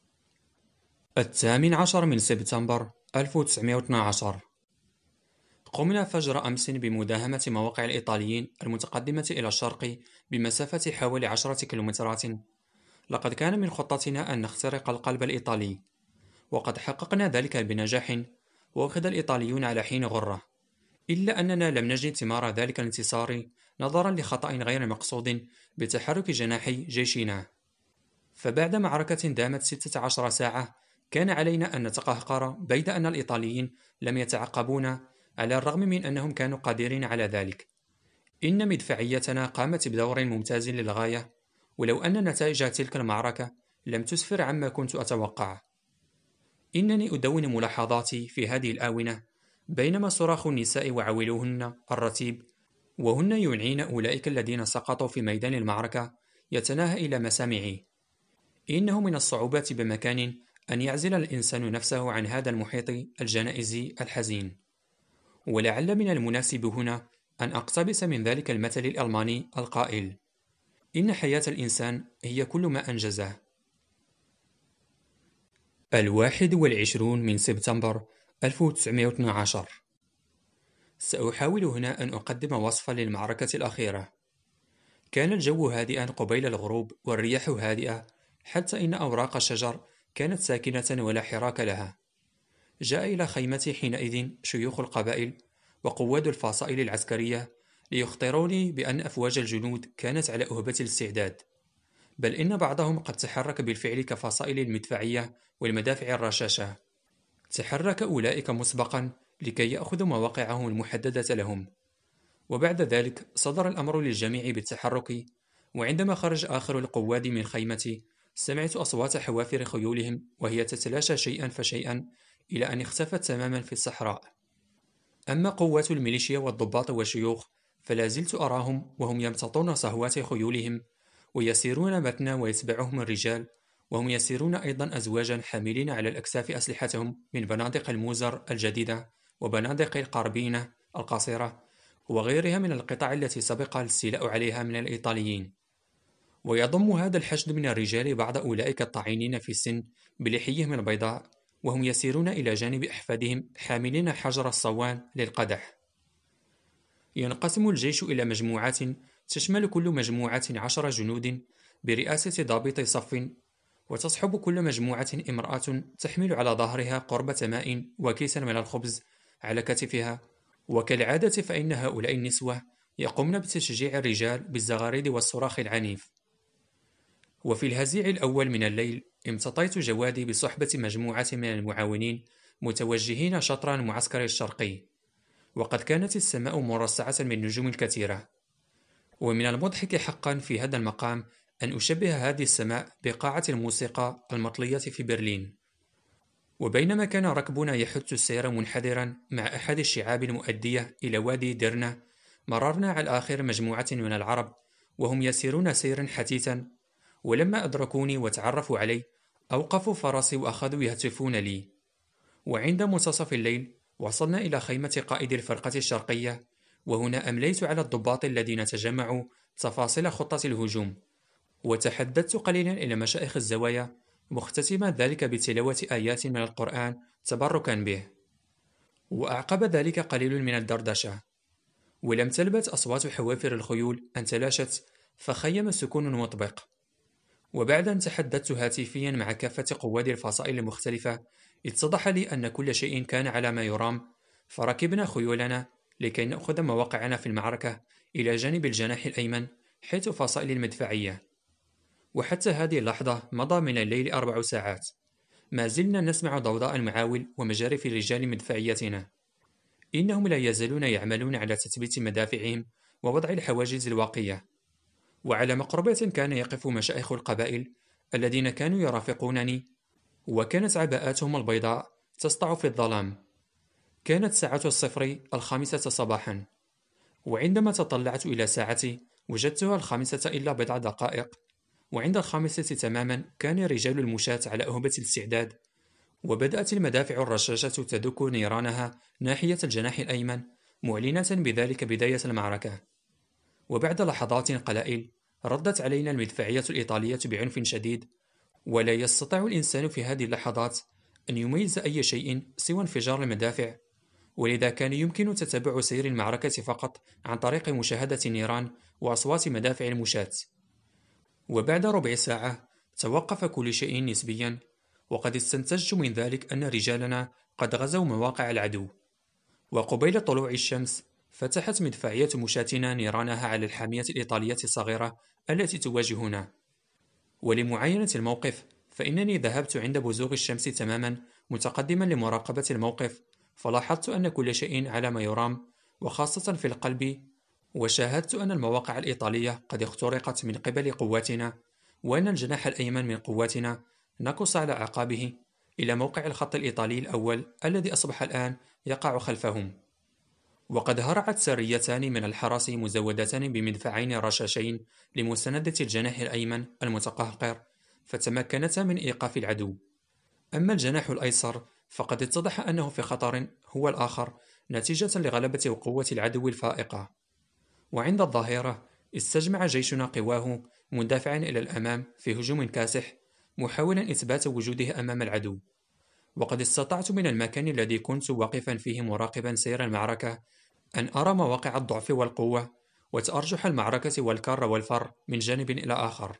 الثامن عشر من سبتمبر ألف وتسعمائة واثني عشر. قمنا فجر أمس بمداهمة مواقع الإيطاليين المتقدمة إلى الشرق بمسافة حوالي عشرة كيلومترات. لقد كان من خطتنا أن نخترق القلب الإيطالي، وقد حققنا ذلك بنجاح، وأخذ الإيطاليون على حين غرة. إلا أننا لم نجد ثمار ذلك الانتصار نظرا لخطأ غير مقصود بتحرك جناحي جيشنا. فبعد معركة دامت ستة عشر ساعة كان علينا أن نتقهقر، بيد أن الإيطاليين لم يتعقبونا على الرغم من أنهم كانوا قادرين على ذلك. إن مدفعيتنا قامت بدور ممتاز للغاية، ولو أن نتائج تلك المعركة لم تسفر عما كنت أتوقع. إنني أدون ملاحظاتي في هذه الآونة بينما صراخ النساء وعويلهن الرتيب، وهن يعنين أولئك الذين سقطوا في ميدان المعركة، يتناهى إلى مسامعي. إنه من الصعوبات بمكان أن يعزل الإنسان نفسه عن هذا المحيط الجنائزي الحزين. ولعل من المناسب هنا أن أقتبس من ذلك المثل الألماني القائل: إن حياة الإنسان هي كل ما أنجزه. الواحد والعشرون من سبتمبر ألف وتسعمائة واثني عشر. سأحاول هنا أن أقدم وصفا للمعركة الأخيرة. كان الجو هادئا قبيل الغروب والرياح هادئة، حتى إن أوراق الشجر كانت ساكنة ولا حراك لها. جاء إلى خيمتي حينئذ شيوخ القبائل وقواد الفصائل العسكرية ليخطروني بأن أفواج الجنود كانت على أهبة الاستعداد، بل إن بعضهم قد تحرك بالفعل كفصائل المدفعية والمدافع الرشاشة. تحرك أولئك مسبقا لكي يأخذوا مواقعهم المحددة لهم، وبعد ذلك صدر الأمر للجميع بالتحرك. وعندما خرج آخر القواد من خيمتي سمعت أصوات حوافر خيولهم وهي تتلاشى شيئا فشيئا إلى أن اختفت تماما في الصحراء. أما قوات الميليشيا والضباط والشيوخ فلا زلت أراهم وهم يمتطون صهوات خيولهم ويسيرون متنا، ويتبعهم الرجال وهم يسيرون أيضا أزواجا حاملين على الأكتاف أسلحتهم من بنادق الموزر الجديدة وبنادق القربينة القصيرة وغيرها من القطع التي سبق الاستيلاء عليها من الإيطاليين. ويضم هذا الحشد من الرجال بعض أولئك الطاعنين في السن بلحيهم البيضاء، وهم يسيرون إلى جانب أحفادهم حاملين حجر الصوان للقدح. ينقسم الجيش إلى مجموعات تشمل كل مجموعة عشر جنود برئاسة ضابط صف، وتصحب كل مجموعة امرأة تحمل على ظهرها قربة ماء وكيسا من الخبز على كتفها. وكالعادة فإن هؤلاء النسوة يقومن بتشجيع الرجال بالزغاريد والصراخ العنيف. وفي الهزيع الأول من الليل امتطيت جوادي بصحبة مجموعة من المعاونين متوجهين شطر المعسكر الشرقي، وقد كانت السماء مرصعة بالنجوم الكثيرة. ومن المضحك حقا في هذا المقام أن أشبه هذه السماء بقاعة الموسيقى المطلية في برلين. وبينما كان ركبنا يحث السير منحدرا مع أحد الشعاب المؤدية إلى وادي درنة، مررنا على آخر مجموعة من العرب وهم يسيرون سيرا حثيثا، ولما أدركوني وتعرفوا علي أوقفوا فرسي وأخذوا يهتفون لي. وعند منتصف الليل وصلنا إلى خيمة قائد الفرقة الشرقية، وهنا أمليت على الضباط الذين تجمعوا تفاصيل خطة الهجوم، وتحدثت قليلا إلى مشايخ الزوايا مختتما ذلك بتلاوة آيات من القرآن تبركا به. وأعقب ذلك قليل من الدردشة، ولم تلبث أصوات حوافر الخيول أن تلاشت، فخيم سكون مطبق. وبعد أن تحدثت هاتفيا مع كافة قواد الفصائل المختلفة اتضح لي أن كل شيء كان على ما يرام، فركبنا خيولنا لكي نأخذ مواقعنا في المعركة إلى جانب الجناح الأيمن حيث فصائل المدفعية. وحتى هذه اللحظة مضى من الليل أربع ساعات، ما زلنا نسمع ضوضاء المعاول ومجارف رجال مدفعيتنا. إنهم لا يزالون يعملون على تثبيت مدافعهم ووضع الحواجز الواقية. وعلى مقربة كان يقف مشايخ القبائل الذين كانوا يرافقونني، وكانت عباءاتهم البيضاء تسطع في الظلام. كانت ساعة الصفر الخامسة صباحا، وعندما تطلعت إلى ساعتي وجدتها الخامسة إلا بضع دقائق. وعند الخامسة تماما كان رجال المشاة على أهبة الاستعداد، وبدأت المدافع الرشاشة تدك نيرانها ناحية الجناح الأيمن، معلنة بذلك بداية المعركة. وبعد لحظات قلائل ردت علينا المدفعية الإيطالية بعنف شديد، ولا يستطيع الإنسان في هذه اللحظات أن يميز أي شيء سوى انفجار المدافع ولذا كان يمكن تتبع سير المعركة فقط عن طريق مشاهدة النيران وأصوات مدافع المشاة. وبعد ربع ساعة توقف كل شيء نسبيا، وقد استنتجت من ذلك أن رجالنا قد غزوا مواقع العدو. وقبيل طلوع الشمس فتحت مدفعية مشاتنا نيرانها على الحامية الإيطالية الصغيرة التي تواجهنا. ولمعاينة الموقف فإنني ذهبت عند بزوغ الشمس تماما متقدما لمراقبة الموقف، فلاحظت أن كل شيء على ما يرام، وخاصة في القلب. وشاهدت أن المواقع الإيطالية قد اخترقت من قبل قواتنا، وأن الجناح الأيمن من قواتنا نقص على أعقابه إلى موقع الخط الإيطالي الأول الذي أصبح الآن يقع خلفهم. وقد هرعت سريتان من الحرس مزودتان بمدفعين رشاشين لمساندة الجناح الأيمن المتقهقر، فتمكنتا من إيقاف العدو. أما الجناح الأيسر فقد اتضح أنه في خطر هو الآخر، نتيجة لغلبة وقوة العدو الفائقة. وعند الظهيرة استجمع جيشنا قواه مندفعا إلى الأمام في هجوم كاسح، محاولا إثبات وجوده أمام العدو. وقد استطعت من المكان الذي كنت واقفا فيه مراقبا سير المعركة أن أرى مواقع الضعف والقوة وتأرجح المعركة والكار والفر من جانب إلى آخر.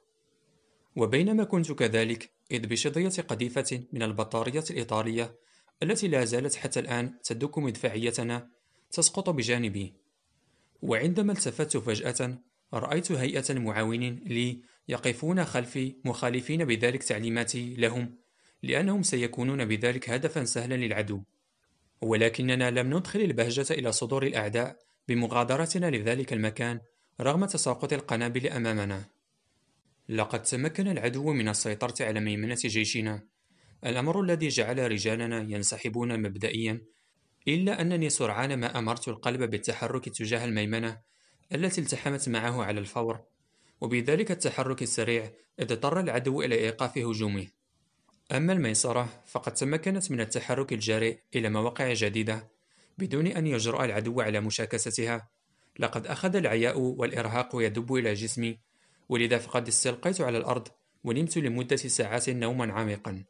وبينما كنت كذلك إذ بشظية قذيفة من البطارية الإيطالية التي لا زالت حتى الآن تدك مدفعيتنا تسقط بجانبي. وعندما التفت فجأة رأيت هيئة المعاونين لي يقفون خلفي مخالفين بذلك تعليماتي لهم، لأنهم سيكونون بذلك هدفا سهلا للعدو. ولكننا لم ندخل البهجة إلى صدور الأعداء بمغادرتنا لذلك المكان رغم تساقط القنابل أمامنا. لقد تمكن العدو من السيطرة على ميمنة جيشنا، الأمر الذي جعل رجالنا ينسحبون مبدئيا، إلا أنني سرعان ما أمرت القلب بالتحرك تجاه الميمنة التي التحمت معه على الفور. وبذلك التحرك السريع اضطر العدو إلى إيقاف هجومه. أما الميسرة فقد تمكنت من التحرك الجريء إلى مواقع جديدة بدون أن يجرؤ العدو على مشاكستها. لقد أخذ العياء والإرهاق يدب إلى جسمي، ولذا فقد استلقيت على الأرض ونمت لمدة ساعات نوما عميقا.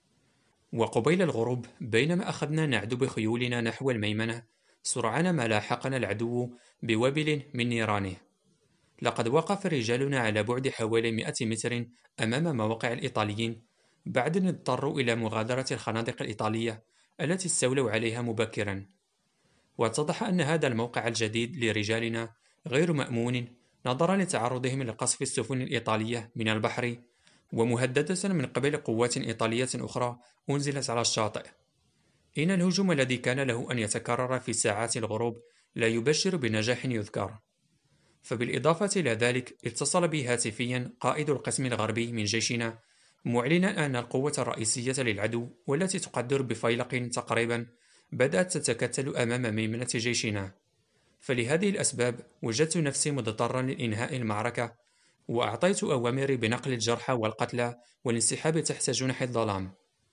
وقبيل الغروب بينما أخذنا نعدو بخيولنا نحو الميمنة، سرعان ما لاحقنا العدو بوابل من نيرانه. لقد وقف رجالنا على بعد حوالي مئة متر أمام مواقع الإيطاليين، بعد أن اضطروا إلى مغادرة الخنادق الإيطالية التي استولوا عليها مبكرا. واتضح أن هذا الموقع الجديد لرجالنا غير مأمون نظرا لتعرضهم لقصف السفن الإيطالية من البحر، ومهددة من قبل قوات إيطالية أخرى أنزلت على الشاطئ. إن الهجوم الذي كان له أن يتكرر في ساعات الغروب لا يبشر بنجاح يذكر. فبالإضافة إلى ذلك اتصل بي هاتفيا قائد القسم الغربي من جيشنا معلنا أن القوة الرئيسية للعدو والتي تقدر بفيلق تقريبا بدأت تتكتل أمام ميمنة جيشنا. فلهذه الأسباب وجدت نفسي مضطرا لإنهاء المعركة، وأعطيت أوامري بنقل الجرحى والقتلى والانسحاب تحت جنح الظلام.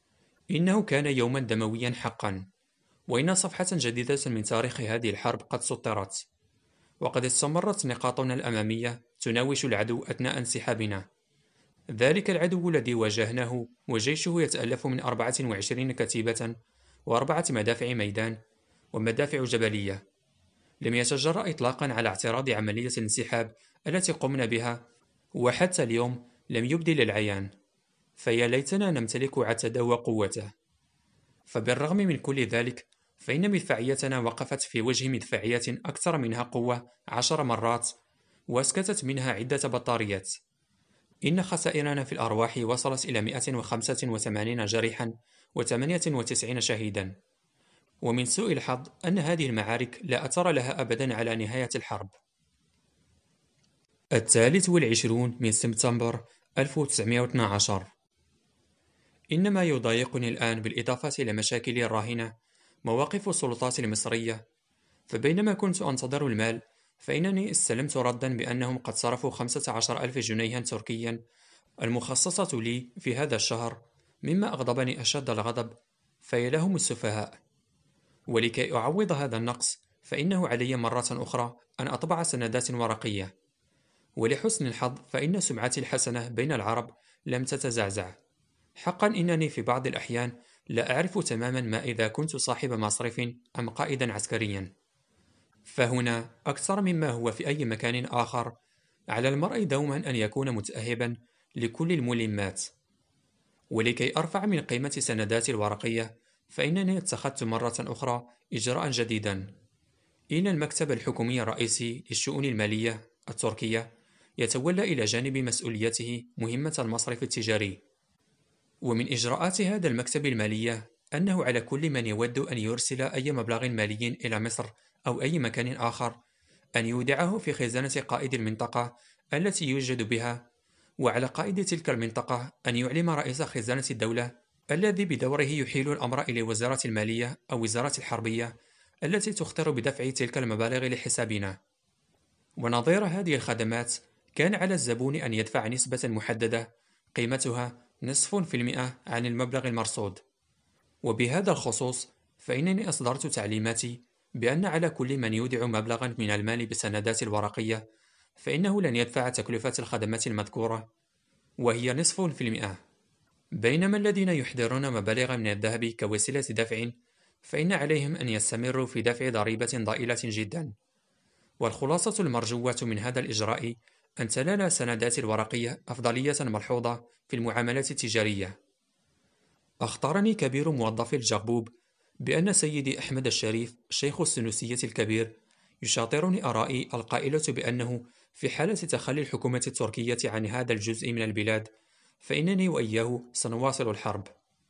إنه كان يوما دمويا حقا، وإن صفحة جديدة من تاريخ هذه الحرب قد سطرت. وقد استمرت نقاطنا الأمامية تناوش العدو أثناء انسحابنا. ذلك العدو الذي واجهناه وجيشه يتألف من أربعة وعشرين كتيبة وأربعة مدافع ميدان ومدافع جبلية، لم يتجرأ إطلاقا على اعتراض عملية الانسحاب التي قمنا بها، وحتى اليوم لم يبدي للعيان. فيا ليتنا نمتلك عتده وقوته. فبالرغم من كل ذلك فإن مدفعيتنا وقفت في وجه مدفعية أكثر منها قوة عشر مرات، واسكتت منها عدة بطاريات. إن خسائرنا في الأرواح وصلت إلى مئة وخمسة وثمانين جريحا وثمانية وتسعين شهيدا. ومن سوء الحظ أن هذه المعارك لا أثر لها أبدا على نهاية الحرب. الثالث والعشرون من سبتمبر ألف وتسعمئة واثني عشر. إن ما يضايقني الآن بالإضافة إلى مشاكلي الراهنة مواقف السلطات المصرية. فبينما كنت أنتظر المال فإنني استلمت ردا بأنهم قد صرفوا خمسة عشر ألف جنيها تركيا المخصصة لي في هذا الشهر، مما أغضبني أشد الغضب. فيا لهم السفهاء. ولكي أعوض هذا النقص فإنه علي مرة أخرى أن أطبع سندات ورقية. ولحسن الحظ فإن سمعتي الحسنة بين العرب لم تتزعزع. حقا إنني في بعض الأحيان لا أعرف تماما ما إذا كنت صاحب مصرف أم قائدا عسكريا. فهنا أكثر مما هو في أي مكان آخر على المرء دوما أن يكون متأهبا لكل الملمات. ولكي أرفع من قيمة سنداتي الورقية فإنني اتخذت مرة أخرى إجراء جديدا. إن المكتب الحكومي الرئيسي للشؤون المالية التركية يتولى إلى جانب مسؤوليته مهمة المصرف التجاري. ومن إجراءات هذا المكتب المالية أنه على كل من يود أن يرسل أي مبلغ مالي إلى مصر أو أي مكان آخر أن يودعه في خزانة قائد المنطقة التي يوجد بها، وعلى قائد تلك المنطقة أن يعلم رئيس خزانة الدولة الذي بدوره يحيل الأمر إلى وزارة المالية أو وزارة الحربية التي تخطر بدفع تلك المبالغ لحسابنا. ونظير هذه الخدمات كان على الزبون أن يدفع نسبة محددة قيمتها نصف في المئة عن المبلغ المرصود. وبهذا الخصوص فإنني أصدرت تعليماتي بأن على كل من يودع مبلغا من المال بسندات الورقية فإنه لن يدفع تكلفة الخدمات المذكورة وهي نصف في المئة، بينما الذين يحضرون مبالغ من الذهب كوسيلة دفع فإن عليهم أن يستمروا في دفع ضريبة ضئيلة جدا. والخلاصة المرجوة من هذا الإجراء أن تنال سندات الورقية أفضلية ملحوظة في المعاملات التجارية. أخطرني كبير موظفي الجغبوب بأن سيدي أحمد الشريف شيخ السنوسية الكبير يشاطرني آرائي القائلة بأنه في حالة تخلي الحكومة التركية عن هذا الجزء من البلاد فإنني وإياه سنواصل الحرب.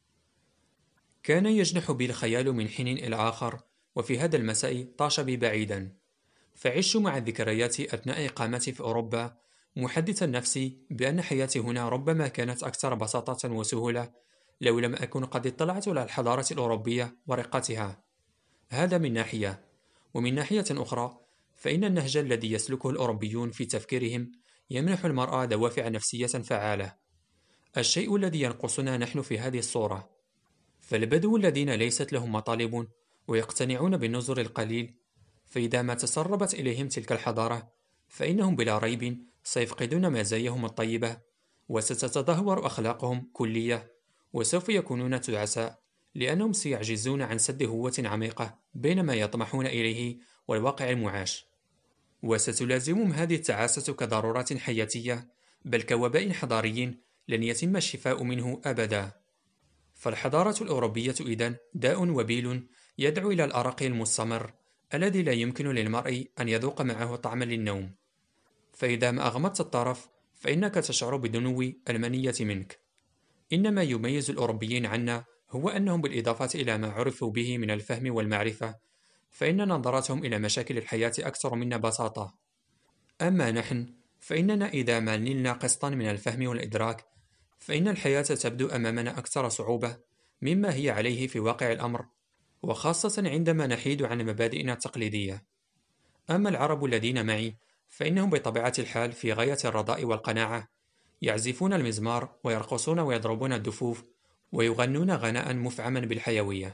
كان يجنح بي الخيال من حين إلى آخر، وفي هذا المساء طاش بي بعيدا، فعشت مع الذكريات أثناء إقامتي في أوروبا محدثا نفسي بأن حياتي هنا ربما كانت أكثر بساطة وسهولة لو لم أكن قد اطلعت على الحضارة الأوروبية ورقتها. هذا من ناحية، ومن ناحية أخرى فإن النهج الذي يسلكه الأوروبيون في تفكيرهم يمنح المرأة دوافع نفسية فعالة، الشيء الذي ينقصنا نحن في هذه الصورة. فالبدو الذين ليست لهم مطالب ويقتنعون بالنظر القليل، فإذا ما تسربت إليهم تلك الحضارة فإنهم بلا ريب سيفقدون مزاياهم الطيبة وستتدهور أخلاقهم كلية، وسوف يكونون تعساء لأنهم سيعجزون عن سد هوة عميقة بين ما يطمحون إليه والواقع المعاش. وستلازمهم هذه التعاسة كضرورات حياتية بل كوباء حضاري لن يتم الشفاء منه أبدا. فالحضارة الأوروبية إذن داء وبيل يدعو إلى الأرق المستمر الذي لا يمكن للمرء أن يذوق معه طعما للنوم. فإذا ما أغمضت الطرف فإنك تشعر بدنو المنية منك. إن ما يميز الأوروبيين عنا هو أنهم بالإضافة إلى ما عرفوا به من الفهم والمعرفة فإن نظرتهم إلى مشاكل الحياة أكثر منا بساطة. أما نحن فإننا إذا ما نلنا قسطا من الفهم والإدراك فإن الحياة تبدو أمامنا أكثر صعوبة مما هي عليه في واقع الأمر، وخاصة عندما نحيد عن مبادئنا التقليدية. أما العرب الذين معي فإنهم بطبيعة الحال في غاية الرضاء والقناعة، يعزفون المزمار ويرقصون ويضربون الدفوف ويغنون غناء مفعما بالحيوية.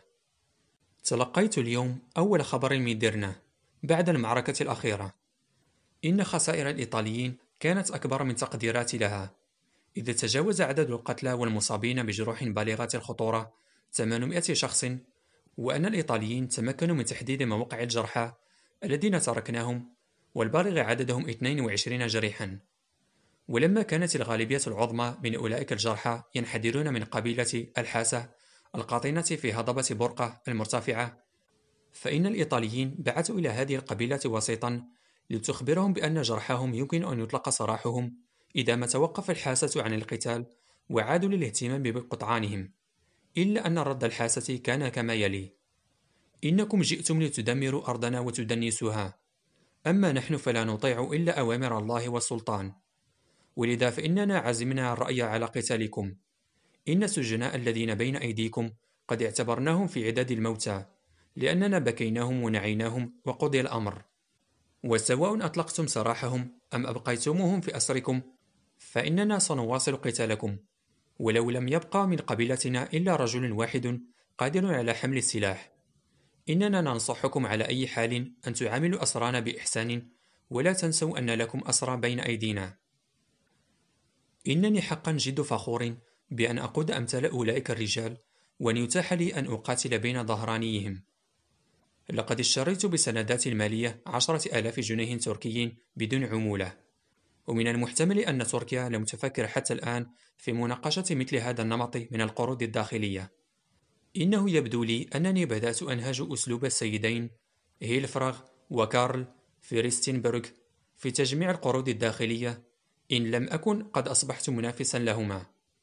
تلقيت اليوم أول خبر من ديرنا بعد المعركة الأخيرة. إن خسائر الإيطاليين كانت أكبر من تقديراتي لها، إذ تجاوز عدد القتلى والمصابين بجروح بالغة الخطورة ثمانمائة شخص، وأن الإيطاليين تمكنوا من تحديد مواقع الجرحى الذين تركناهم والبالغ عددهم اثنين وعشرين جريحا. ولما كانت الغالبية العظمى من أولئك الجرحى ينحدرون من قبيلة الحاسة القاطنة في هضبة برقة المرتفعة، فإن الإيطاليين بعثوا إلى هذه القبيلة وسيطا لتخبرهم بأن جرحاهم يمكن أن يطلق سراحهم إذا ما توقف الحاسة عن القتال وعادوا للاهتمام بقطعانهم. إلا أن رد الحاسة كان كما يلي: إنكم جئتم لتدمروا أرضنا وتدنسوها، أما نحن فلا نطيع إلا أوامر الله والسلطان، ولذا فإننا عزمنا الرأي على قتالكم. إن السجناء الذين بين أيديكم قد اعتبرناهم في عداد الموتى، لأننا بكيناهم ونعيناهم وقضي الأمر، وسواء أطلقتم سراحهم أم أبقيتموهم في أسركم فإننا سنواصل قتالكم، ولو لم يبقى من قبيلتنا إلا رجل واحد قادر على حمل السلاح. إننا ننصحكم على أي حال أن تعاملوا أسرانا بإحسان، ولا تنسوا أن لكم أسرى بين أيدينا. إنني حقا جد فخور بأن أقود أمثال أولئك الرجال وأن يتاح لي أن أقاتل بين ظهرانيهم. لقد اشتريت بسنداتي المالية عشرة آلاف جنيه تركي بدون عمولة، ومن المحتمل أن تركيا لم تفكر حتى الآن في مناقشة مثل هذا النمط من القروض الداخلية. إنه يبدو لي أنني بدأت أنهج أسلوب السيدين هيلفراغ وكارل فيرستنبرغ في تجميع القروض الداخلية، إن لم أكن قد أصبحت منافسا لهما.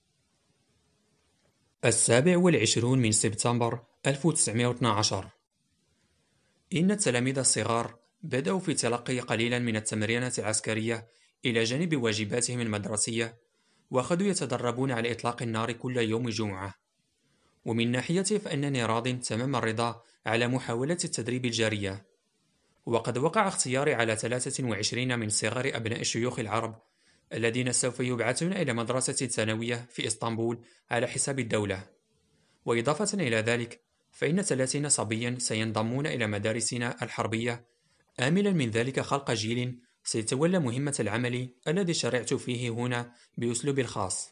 السابع والعشرون من سبتمبر ألف وتسعمائة واثني عشر. إن التلاميذ الصغار بدأوا في تلقي قليلا من التمرينة العسكرية إلى جانب واجباتهم المدرسية، وأخذوا يتدربون على إطلاق النار كل يوم جمعة. ومن ناحيتي فإنني راض تمام الرضا على محاولة التدريب الجارية، وقد وقع اختياري على ثلاثة وعشرين من صغار أبناء الشيوخ العرب الذين سوف يبعثون إلى مدرسة ثانوية في إسطنبول على حساب الدولة. وإضافة إلى ذلك فإن ثلاثين صبيا سينضمون إلى مدارسنا الحربية، آملا من ذلك خلق جيل سيتولى مهمة العمل الذي شرعت فيه هنا بأسلوبي الخاص.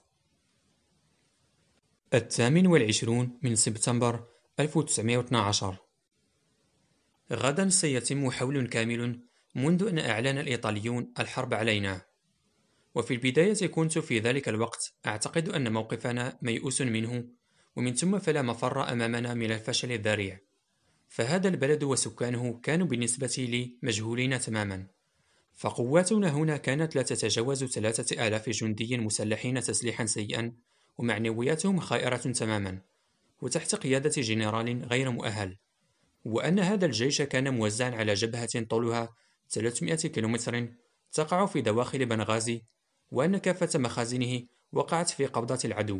الثامن والعشرون من سبتمبر ألف وتسعمائة واثني عشر. غدا سيتم حول كامل منذ أن أعلن الإيطاليون الحرب علينا، وفي البداية كنت في ذلك الوقت أعتقد أن موقفنا ميؤوس منه، ومن ثم فلا مفر أمامنا من الفشل الذريع، فهذا البلد وسكانه كانوا بالنسبة لي مجهولين تماما، فقواتنا هنا كانت لا تتجاوز ثلاثة آلاف جندي مسلحين تسليحا سيئا، ومعنوياتهم خائرة تماما، وتحت قيادة جنرال غير مؤهل، وأن هذا الجيش كان موزعا على جبهة طولها ثلاثمائة كيلومتر تقع في دواخل بنغازي، وأن كافة مخازنه وقعت في قبضة العدو.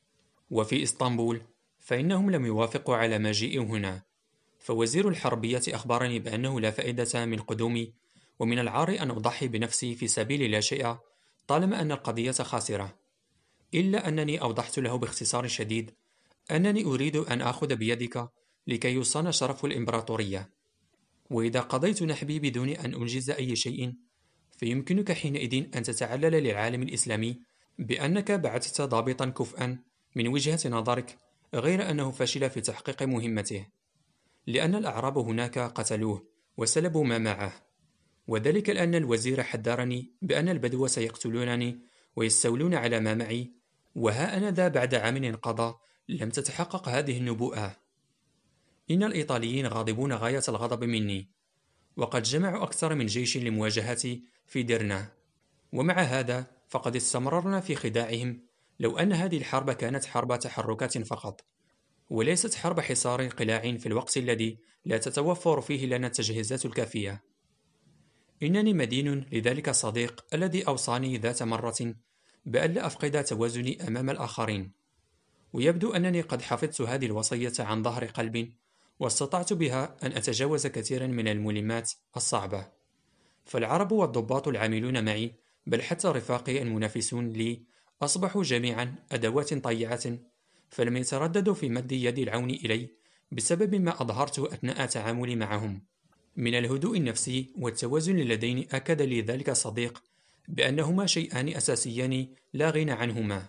وفي إسطنبول فإنهم لم يوافقوا على مجيئي هنا، فوزير الحربية أخبرني بأنه لا فائدة من قدومي، ومن العار أن أضحي بنفسي في سبيل لا شيء طالما أن القضية خاسرة، إلا أنني أوضحت له باختصار شديد أنني أريد أن آخذ بيدك لكي يصان شرف الإمبراطورية، وإذا قضيت نحبي بدون أن أنجز أي شيء فيمكنك حينئذ أن تتعلل للعالم الإسلامي بأنك بعثت ضابطا كفءا من وجهة نظرك، غير أنه فشل في تحقيق مهمته، لأن الأعراب هناك قتلوه وسلبوا ما معه، وذلك لأن الوزير حذرني بأن البدو سيقتلونني ويستولون على ما معي، وها أنا ذا بعد عام انقضى لم تتحقق هذه النبوءة. إن الإيطاليين غاضبون غاية الغضب مني، وقد جمعوا أكثر من جيش لمواجهتي في ديرنا، ومع هذا فقد استمررنا في خداعهم لو أن هذه الحرب كانت حرب تحركات فقط، وليست حرب حصار قلاع في الوقت الذي لا تتوفر فيه لنا التجهيزات الكافية. إنني مدين لذلك الصديق الذي أوصاني ذات مرة بأن لا أفقد توازني أمام الآخرين، ويبدو أنني قد حفظت هذه الوصية عن ظهر قلب، واستطعت بها أن أتجاوز كثيرا من الملمات الصعبة. فالعرب والضباط العاملون معي، بل حتى رفاقي المنافسون لي، أصبحوا جميعا أدوات طيعة، فلم يترددوا في مد يد العون إلي بسبب ما أظهرته أثناء تعاملي معهم من الهدوء النفسي والتوازن اللذين. أكد لي ذلك الصديق بأنهما شيئان أساسيان لا غنى عنهما.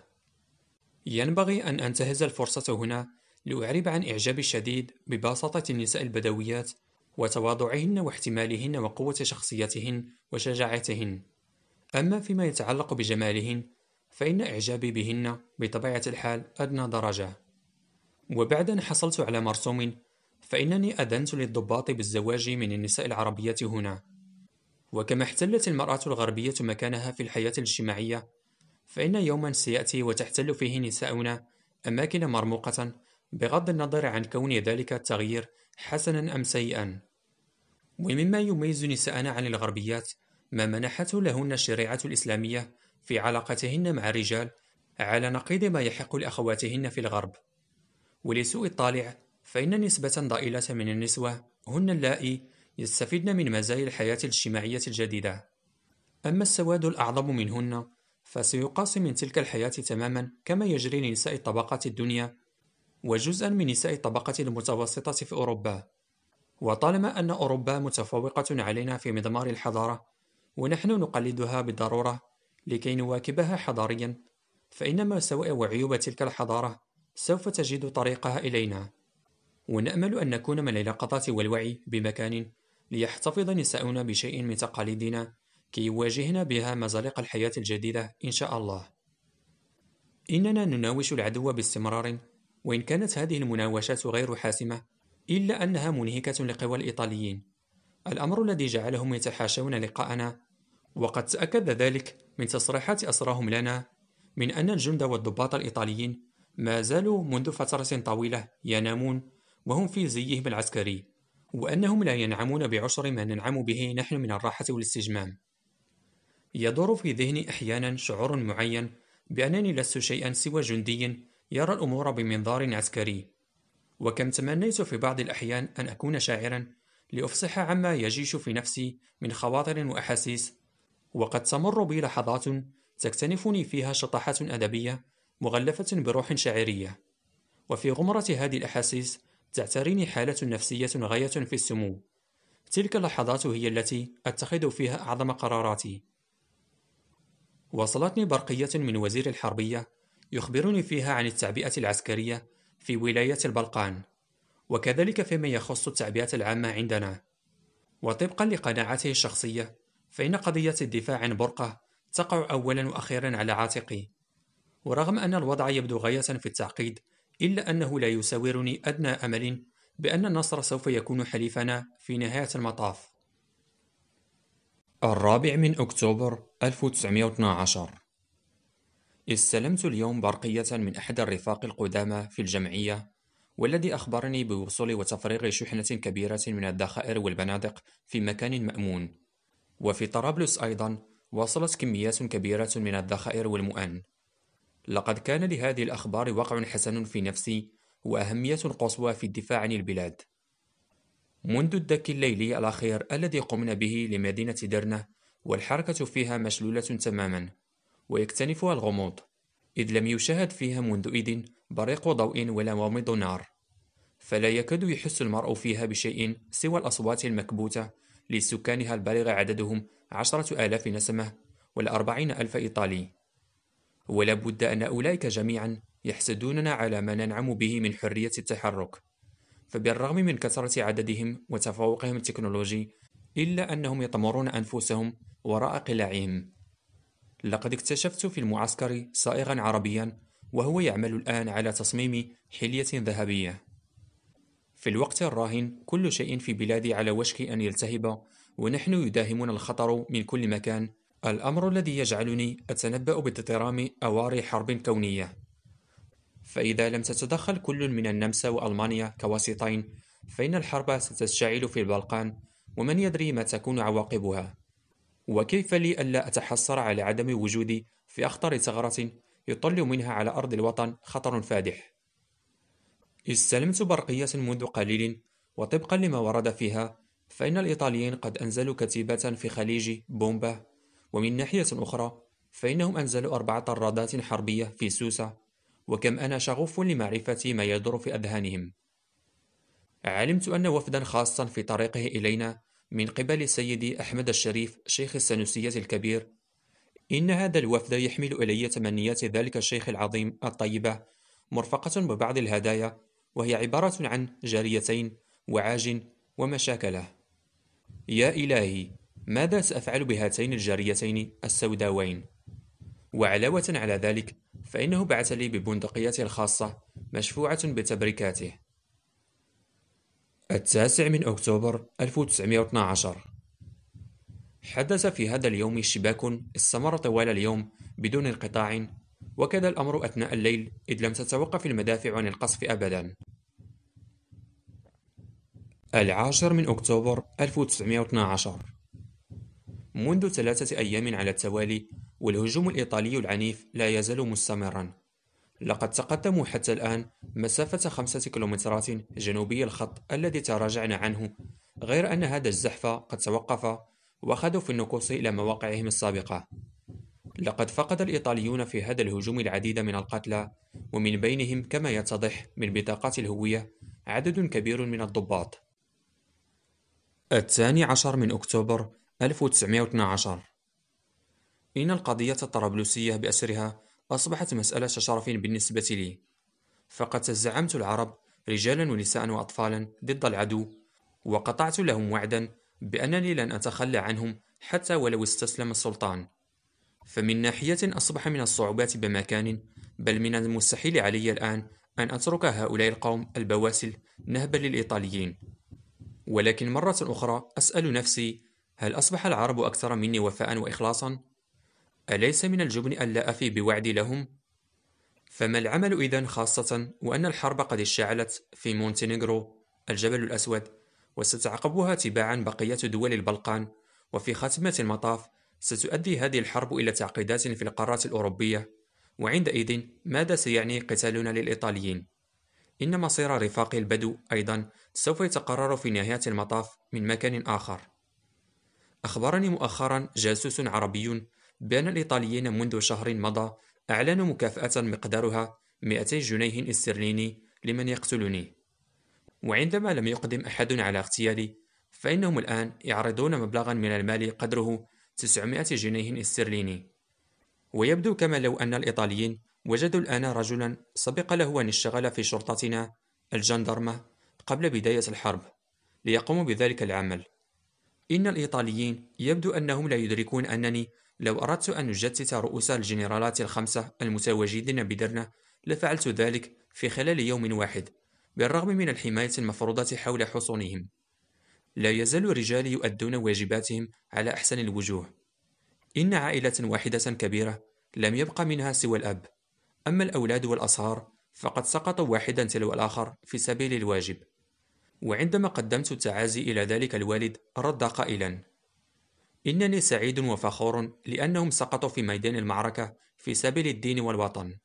ينبغي أن أنتهز الفرصة هنا لأعرب عن إعجابي الشديد ببساطة النساء البدويات وتواضعهن واحتمالهن وقوة شخصيتهن وشجاعتهن. أما فيما يتعلق بجمالهن فإن إعجابي بهن بطبيعة الحال أدنى درجة. وبعد أن حصلت على مرسوم فإنني أذنت للضباط بالزواج من النساء العربية هنا. وكما احتلت المرأة الغربية مكانها في الحياة الاجتماعية، فإن يوما سيأتي وتحتل فيه نساؤنا أماكن مرموقة، بغض النظر عن كون ذلك التغيير حسنا أم سيئا. ومما يميز نساءنا عن الغربيات ما منحته لهن الشريعة الإسلامية في علاقتهن مع الرجال، على نقيض ما يحق لأخواتهن في الغرب. ولسوء الطالع فإن نسبة ضئيلة من النسوة هن اللائي يستفيدن من مزايا الحياة الاجتماعية الجديدة، أما السواد الأعظم منهن فسيقاس من تلك الحياة تماما كما يجري لنساء الطبقة الدنيا وجزءا من نساء الطبقة المتوسطة في أوروبا. وطالما أن أوروبا متفوقة علينا في مضمار الحضارة ونحن نقلدها بالضرورة لكي نواكبها حضاريا، فإن مساوئ وعيوب تلك الحضارة سوف تجد طريقها إلينا، ونأمل أن نكون من اليقظة والوعي بمكان ليحتفظ نساؤنا بشيء من تقاليدنا كي يواجهن بها مزالق الحياة الجديدة إن شاء الله. إننا نناوش العدو باستمرار، وإن كانت هذه المناوشات غير حاسمة إلا أنها منهكة لقوى الإيطاليين، الأمر الذي جعلهم يتحاشون لقاءنا، وقد تأكد ذلك من تصريحات أسراهم لنا من أن الجند والضباط الإيطاليين ما زالوا منذ فترة طويلة ينامون وهم في زيهم العسكري، وأنهم لا ينعمون بعشر ما ننعم به نحن من الراحة والاستجمام. يدور في ذهني أحيانا شعور معين بأنني لست شيئا سوى جندي يرى الأمور بمنظار عسكري، وكم تمنيت في بعض الأحيان أن أكون شاعرا لأفصح عما يجيش في نفسي من خواطر وأحاسيس، وقد تمر بي لحظات تكتنفني فيها شطحات أدبية مغلفة بروح شاعرية، وفي غمرة هذه الأحاسيس تعتريني حالة نفسية غاية في السمو. تلك اللحظات هي التي أتخذ فيها أعظم قراراتي. وصلتني برقية من وزير الحربية يخبرني فيها عن التعبئة العسكرية في ولاية البلقان، وكذلك فيما يخص التعبئة العامة عندنا. وطبقا لقناعته الشخصية فإن قضية الدفاع عن برقة تقع أولا وأخيرا على عاتقي، ورغم أن الوضع يبدو غاية في التعقيد إلا أنه لا يساورني أدنى أمل بأن النصر سوف يكون حليفنا في نهاية المطاف. الرابع من أكتوبر ألف وتسعمائة واثني عشر. استلمت اليوم برقية من أحد الرفاق القدامى في الجمعية، والذي أخبرني بوصول وتفريغ شحنة كبيرة من الذخائر والبنادق في مكان مأمون. وفي طرابلس أيضا وصلت كميات كبيرة من الذخائر والمؤن. لقد كان لهذه الأخبار وقع حسن في نفسي وأهمية قصوى في الدفاع عن البلاد. منذ الدك الليلي الأخير الذي قمنا به لمدينة درنة والحركة فيها مشلولة تماما ويكتنفها الغموض، إذ لم يشاهد فيها منذ إذ بريق ضوء ولا ومض نار، فلا يكاد يحس المرء فيها بشيء سوى الأصوات المكبوتة لسكانها البالغ عددهم عشرة آلاف نسمة والأربعين ألف إيطالي. ولا بد أن أولئك جميعا يحسدوننا على ما ننعم به من حرية التحرك، فبالرغم من كثرة عددهم وتفوقهم التكنولوجي إلا أنهم يطمرون أنفسهم وراء قلاعهم. لقد اكتشفت في المعسكر صائغا عربيا وهو يعمل الآن على تصميم حلية ذهبية. في الوقت الراهن كل شيء في بلادي على وشك أن يلتهب، ونحن يداهمنا الخطر من كل مكان، الأمر الذي يجعلني أتنبأ باضطرام أواري حرب كونية. فإذا لم تتدخل كل من النمسا وألمانيا كواسطين فإن الحرب ستشتعل في البلقان، ومن يدري ما تكون عواقبها. وكيف لي ألا أتحسر على عدم وجودي في أخطر ثغرة يطل منها على أرض الوطن خطر فادح. استلمت برقية منذ قليل، وطبقا لما ورد فيها فإن الإيطاليين قد أنزلوا كتيبة في خليج بومبا، ومن ناحية أخرى فإنهم أنزلوا أربع طرادات حربية في سوسة، وكم أنا شغوف لمعرفة ما يدور في أذهانهم. علمت أن وفدا خاصا في طريقه إلينا من قبل سيدي أحمد الشريف شيخ السنوسية الكبير. إن هذا الوفد يحمل إلي تمنيات ذلك الشيخ العظيم الطيبة مرفقة ببعض الهدايا، وهي عبارة عن جاريتين وعاج ومشاكله. يا إلهي، ماذا سأفعل بهاتين الجاريتين السوداوين؟ وعلاوة على ذلك فإنه بعث لي ببندقيته الخاصة مشفوعة بتبريكاته. التاسع من أكتوبر ألف وتسعمائة واثني عشر. حدث في هذا اليوم شباك استمر طوال اليوم بدون انقطاع، وكذا الأمر أثناء الليل إذ لم تتوقف المدافع عن القصف أبدا. العاشر من أكتوبر ألف وتسعمائة واثني عشر. منذ ثلاثة أيام على التوالي والهجوم الإيطالي العنيف لا يزال مستمرا. لقد تقدموا حتى الآن مسافة خمسة كيلومترات جنوبي الخط الذي تراجعنا عنه، غير أن هذا الزحف قد توقف وأخذوا في النكوص إلى مواقعهم السابقة. لقد فقد الإيطاليون في هذا الهجوم العديد من القتلى، ومن بينهم كما يتضح من بطاقات الهوية عدد كبير من الضباط. الثاني عشر من أكتوبر ألف وتسعمائة واثني عشر. إن القضية الطرابلسية بأسرها أصبحت مسألة شرف بالنسبة لي، فقد تزعمت العرب رجالا ونساء وأطفالا ضد العدو، وقطعت لهم وعدا بأنني لن أتخلى عنهم حتى ولو استسلم السلطان. فمن ناحية أصبح من الصعوبات بمكان، بل من المستحيل علي الآن أن أترك هؤلاء القوم البواسل نهبا للإيطاليين. ولكن مرة أخرى أسأل نفسي: هل أصبح العرب أكثر مني وفاء وإخلاصا؟ أليس من الجبن ألا أفي بوعدي لهم؟ فما العمل إذن، خاصة وأن الحرب قد اشتعلت في مونتينيغرو الجبل الأسود، وستعقبها تباعا بقية دول البلقان، وفي خاتمة المطاف ستؤدي هذه الحرب إلى تعقيدات في القارات الأوروبية. وعندئذ ماذا سيعني قتالنا للإيطاليين؟ إن مصير رفاق البدو أيضا سوف يتقرر في نهاية المطاف من مكان آخر. أخبرني مؤخرا جاسوس عربي بأن الإيطاليين منذ شهر مضى أعلنوا مكافأة مقدارها مئتي جنيه استرليني لمن يقتلني، وعندما لم يقدم أحد على اغتيالي فإنهم الآن يعرضون مبلغا من المال قدره تسعمائة جنيه استرليني. ويبدو كما لو أن الإيطاليين وجدوا الآن رجلا سبق له أن اشتغل في شرطتنا الجندرمة قبل بداية الحرب ليقوموا بذلك العمل. إن الإيطاليين يبدو أنهم لا يدركون أنني لو أردت أن أجتث رؤوس الجنرالات الخمسة المتواجدين بدرنا لفعلت ذلك في خلال يوم واحد، بالرغم من الحماية المفروضة حول حصونهم. لا يزال رجالي يؤدون واجباتهم على أحسن الوجوه. إن عائلة واحدة كبيرة لم يبق منها سوى الأب، أما الأولاد والأصهار فقد سقطوا واحدا تلو الآخر في سبيل الواجب. وعندما قدمت التعازي إلى ذلك الوالد رد قائلا: إنني سعيد وفخور لأنهم سقطوا في ميدان المعركة في سبيل الدين والوطن.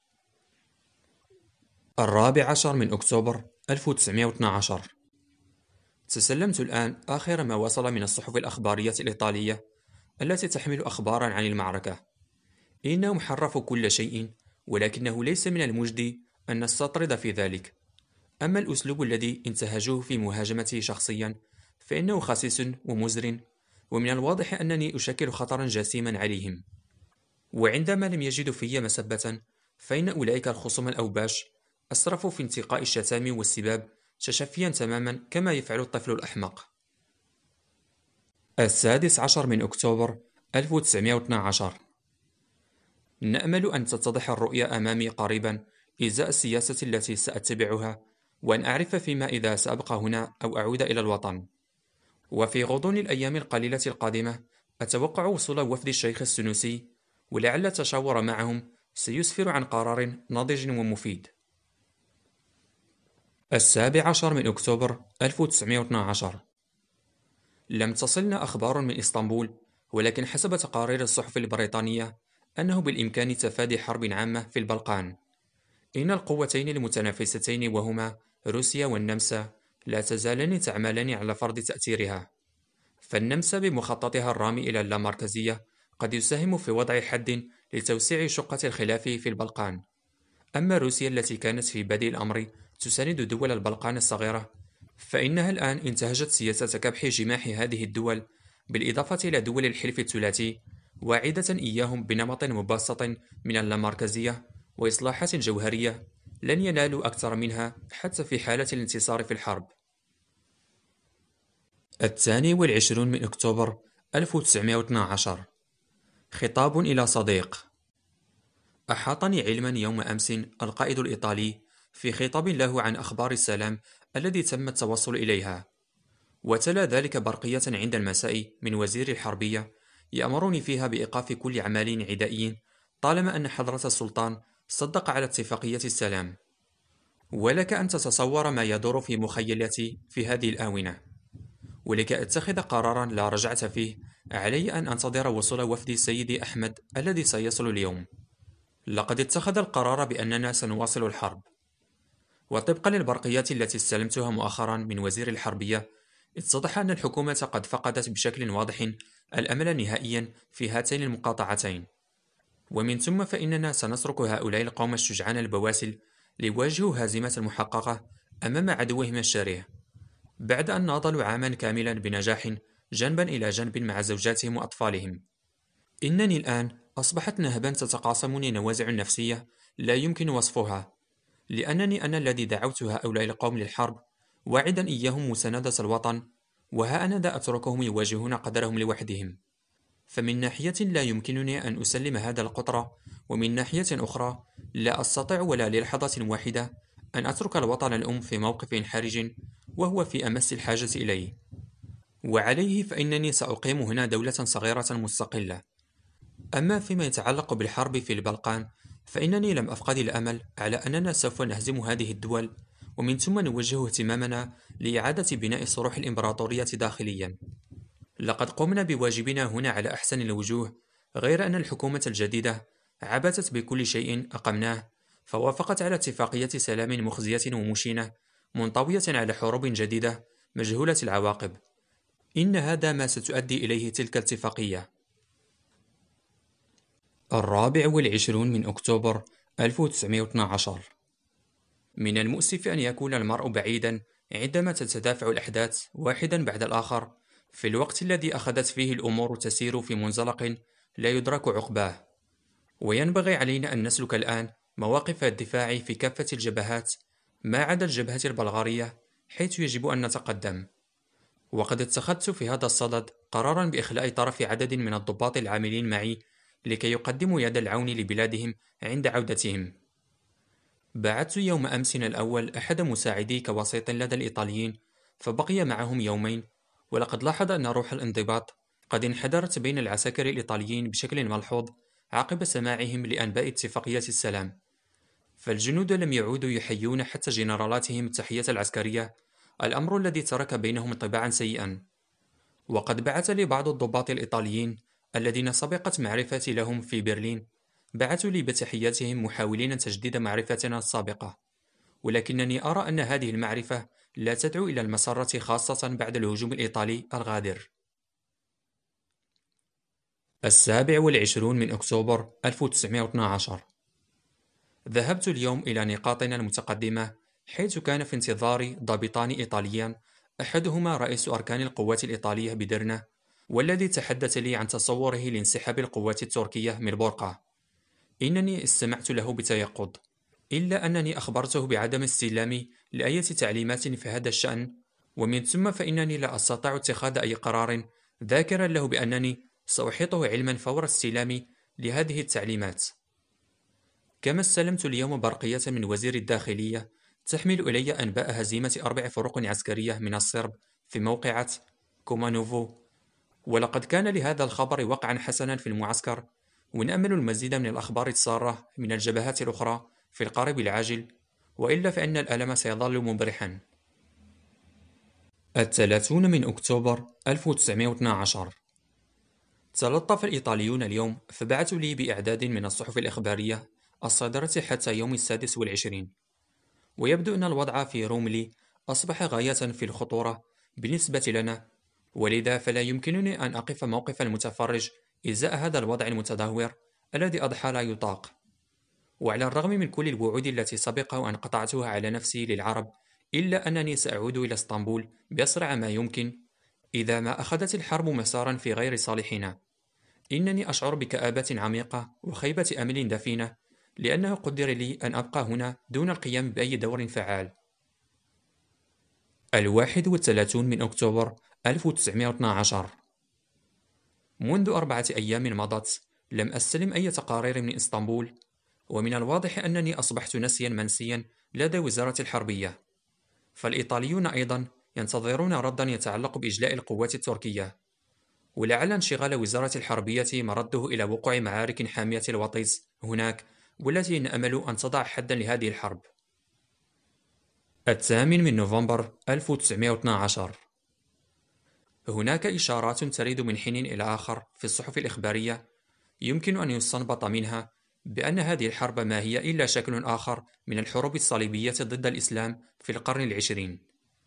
الرابع عشر من أكتوبر ألف وتسعمائة واثني عشر. تسلمت الآن آخر ما وصل من الصحف الأخبارية الإيطالية التي تحمل أخبارا عن المعركة. إنهم حرفوا كل شيء، ولكنه ليس من المجدي أن نستطرد في ذلك. أما الأسلوب الذي انتهجوه في مهاجمتي شخصيا فإنه خسيس ومزر، ومن الواضح أنني أشكل خطرا جسيما عليهم. وعندما لم يجدوا في مسبة فإن أولئك الخصوم الأوباش أسرفوا في انتقاء الشتام والسباب تشفيا تماما كما يفعل الطفل الأحمق. السادس عشر من أكتوبر ألف وتسعمائة واثني عشر. نأمل أن تتضح الرؤية أمامي قريبا إزاء السياسة التي سأتبعها، وأن أعرف فيما إذا سأبقى هنا أو أعود إلى الوطن. وفي غضون الأيام القليلة القادمة أتوقع وصول وفد الشيخ السنوسي، ولعل التشاور معهم سيسفر عن قرار ناضج ومفيد. السابع عشر من أكتوبر ألف وتسعمائة واثني عشر. لم تصلنا أخبار من إسطنبول، ولكن حسب تقارير الصحف البريطانية أنه بالإمكان تفادي حرب عامة في البلقان. إن القوتين المتنافستين وهما روسيا والنمسا لا تزالان تعملان على فرض تأثيرها. فالنمسا بمخططها الرامي إلى اللامركزية قد يساهم في وضع حد لتوسيع شقة الخلاف في البلقان، أما روسيا التي كانت في بدء الأمر تساند دول البلقان الصغيرة فإنها الآن انتهجت سياسة كبح جماح هذه الدول، بالإضافة إلى دول الحلف الثلاثي، واعدة إياهم بنمط مبسط من اللامركزية وإصلاحات جوهرية لن ينالوا أكثر منها حتى في حالة الانتصار في الحرب. الثاني والعشرون من أكتوبر ألف وتسعمائة واثني عشر. خطاب إلى صديق. أحاطني علما يوم أمس القائد الإيطالي في خطاب له عن أخبار السلام الذي تم التوصل إليها، وتلا ذلك برقية عند المساء من وزير الحربية يأمرني فيها بإيقاف كل أعمال عدائي طالما أن حضرة السلطان صدق على اتفاقية السلام. ولك أن تتصور ما يدور في مخيلتي في هذه الآونة. ولكي أتخذ قرارا لا رجعة فيه علي أن أنتظر وصول وفد سيدي أحمد الذي سيصل اليوم. لقد اتخذ القرار بأننا سنواصل الحرب، وطبقا للبرقيات التي استلمتها مؤخرا من وزير الحربية اتضح أن الحكومة قد فقدت بشكل واضح الأمل نهائيا في هاتين المقاطعتين، ومن ثم فإننا سنترك هؤلاء القوم الشجعان البواسل ليواجهوا هزيمة محققة أمام عدوهم الشرير، بعد أن ناضلوا عاما كاملا بنجاح جنبا إلى جنب مع زوجاتهم وأطفالهم. إنني الآن أصبحت نهبا تتقاسمني نوازع نفسية لا يمكن وصفها، لأنني أنا الذي دعوت هؤلاء القوم للحرب، واعدا إياهم مساندة الوطن، وها أنا ذا أتركهم يواجهون قدرهم لوحدهم. فمن ناحية لا يمكنني أن أسلم هذا القطر، ومن ناحية أخرى لا أستطيع ولا للحظة واحدة أن أترك الوطن الأم في موقف حرج وهو في أمس الحاجة إليه. وعليه فإنني سأقيم هنا دولة صغيرة مستقلة. أما فيما يتعلق بالحرب في البلقان، فإنني لم أفقد الأمل على أننا سوف نهزم هذه الدول، ومن ثم نوجه اهتمامنا لإعادة بناء صروح الإمبراطورية داخليا. لقد قمنا بواجبنا هنا على أحسن الوجوه، غير أن الحكومة الجديدة عبثت بكل شيء أقمناه، فوافقت على اتفاقية سلام مخزية ومشينة، منطوية على حروب جديدة مجهولة العواقب. إن هذا ما ستؤدي إليه تلك الاتفاقية. الرابع والعشرون من أكتوبر ألف وتسعمائة واثني عشر. من المؤسف أن يكون المرء بعيدا عندما تتدافع الأحداث واحدا بعد الآخر، في الوقت الذي أخذت فيه الأمور تسير في منزلق لا يدرك عقباه. وينبغي علينا أن نسلك الآن مواقف الدفاع في كافة الجبهات ما عدا الجبهة البلغارية، حيث يجب أن نتقدم. وقد اتخذت في هذا الصدد قرارا بإخلاء طرف عدد من الضباط العاملين معي لكي يقدموا يد العون لبلادهم عند عودتهم. بعثت يوم أمس الأول أحد مساعدي كوسيط لدى الإيطاليين، فبقي معهم يومين، ولقد لاحظ أن روح الانضباط قد انحدرت بين العساكر الإيطاليين بشكل ملحوظ عقب سماعهم لأنباء اتفاقية السلام. فالجنود لم يعودوا يحيون حتى جنرالاتهم التحية العسكرية، الأمر الذي ترك بينهم انطباعا سيئا. وقد بعث لي بعض الضباط الإيطاليين الذين سبقت معرفتي لهم في برلين، بعثوا لي بتحياتهم محاولين تجديد معرفتنا السابقة، ولكنني أرى أن هذه المعرفة لا تدعو إلى المسرة، خاصة بعد الهجوم الإيطالي الغادر. السابع والعشرون من أكتوبر ألف وتسعمائة واثني عشر. ذهبت اليوم إلى نقاطنا المتقدمة، حيث كان في انتظاري ضابطان إيطاليان، أحدهما رئيس أركان القوات الإيطالية بدرنة، والذي تحدث لي عن تصوره لانسحاب القوات التركية من بورقة. إنني استمعت له بتيقظ، إلا أنني أخبرته بعدم استلامي لأي تعليمات في هذا الشأن، ومن ثم فإنني لا أستطيع اتخاذ أي قرار، ذاكرا له بأنني سأحيطه علما فور استلامي لهذه التعليمات. كما استلمت اليوم برقية من وزير الداخلية تحمل إلي أنباء هزيمة أربع فرق عسكرية من الصرب في موقعة كومانوفو، ولقد كان لهذا الخبر وقعا حسنا في المعسكر، ونأمل المزيد من الأخبار السارة من الجبهات الأخرى في القريب العاجل، وإلا فإن الألم سيظل مبرحا. الثلاثون من أكتوبر ألف وتسعمائة واثني عشر. تلطف الإيطاليون اليوم، فبعثوا لي بإعداد من الصحف الإخبارية الصادرة حتى يوم السادس والعشرين، ويبدو أن الوضع في روملي أصبح غاية في الخطورة بالنسبة لنا، ولذا فلا يمكنني أن أقف موقف المتفرج إزاء هذا الوضع المتدهور الذي أضحى لا يطاق. وعلى الرغم من كل الوعود التي سبق وأن قطعتها على نفسي للعرب، إلا أنني سأعود إلى اسطنبول بأسرع ما يمكن إذا ما أخذت الحرب مسارا في غير صالحنا. إنني أشعر بكآبة عميقة وخيبة أمل دفينة، لأنه قدر لي أن أبقى هنا دون القيام بأي دور فعال. الواحد والثلاثون من أكتوبر ألف وتسعمائة واثني عشر. منذ أربعة أيام مضت لم أستلم أي تقارير من إسطنبول، ومن الواضح أنني أصبحت نسيا منسيا لدى وزارة الحربية. فالإيطاليون أيضا ينتظرون ردا يتعلق بإجلاء القوات التركية، ولعل انشغال وزارة الحربية مرده إلى وقوع معارك حامية الوطيس هناك، والتي نأمل أن تضع حدا لهذه الحرب. الثامن من نوفمبر ألف وتسعمائة واثني عشر. هناك إشارات ترد من حين إلى آخر في الصحف الإخبارية، يمكن أن يستنبط منها بأن هذه الحرب ما هي إلا شكل آخر من الحروب الصليبية ضد الإسلام في القرن العشرين.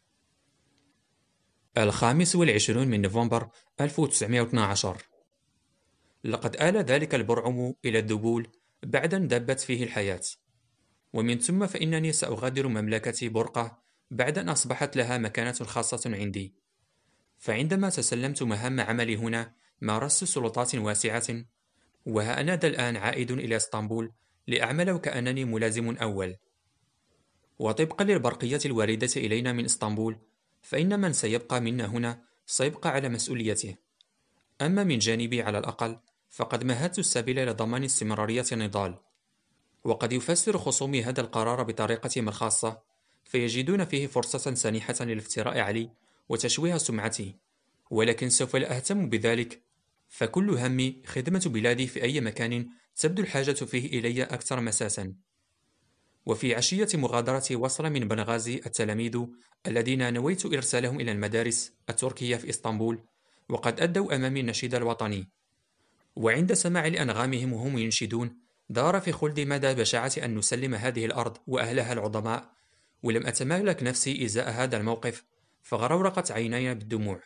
الخامس والعشرون من نوفمبر ألف وتسعمائة واثني عشر. لقد آل ذلك البرعم إلى الذبول بعد أن دبت فيه الحياة، ومن ثم فإنني سأغادر مملكة بورقة بعد أن أصبحت لها مكانة خاصة عندي. فعندما تسلمت مهام عملي هنا مارست سلطات واسعة، وها أنا ذا الآن عائد إلى اسطنبول لأعمل وكأنني ملازم أول. وطبقا للبرقية الواردة إلينا من إسطنبول، فإن من سيبقى منا هنا سيبقى على مسؤوليته. أما من جانبي على الأقل، فقد مهدت السبيل لضمان استمرارية النضال. وقد يفسر خصومي هذا القرار بطريقتهم الخاصة، فيجدون فيه فرصة سانحة للافتراء علي وتشويه سمعتي، ولكن سوف لا أهتم بذلك، فكل همي خدمة بلادي في أي مكان تبدو الحاجة فيه إلي أكثر مساسا. وفي عشية مغادرتي وصل من بنغازي التلاميذ الذين نويت إرسالهم إلى المدارس التركية في إسطنبول، وقد أدوا أمامي النشيد الوطني. وعند سماع لأنغامهم وهم ينشدون، دار في خلدي مدى بشاعة أن نسلم هذه الأرض وأهلها العظماء، ولم أتمالك نفسي إزاء هذا الموقف، فغرورقت عيناي بالدموع.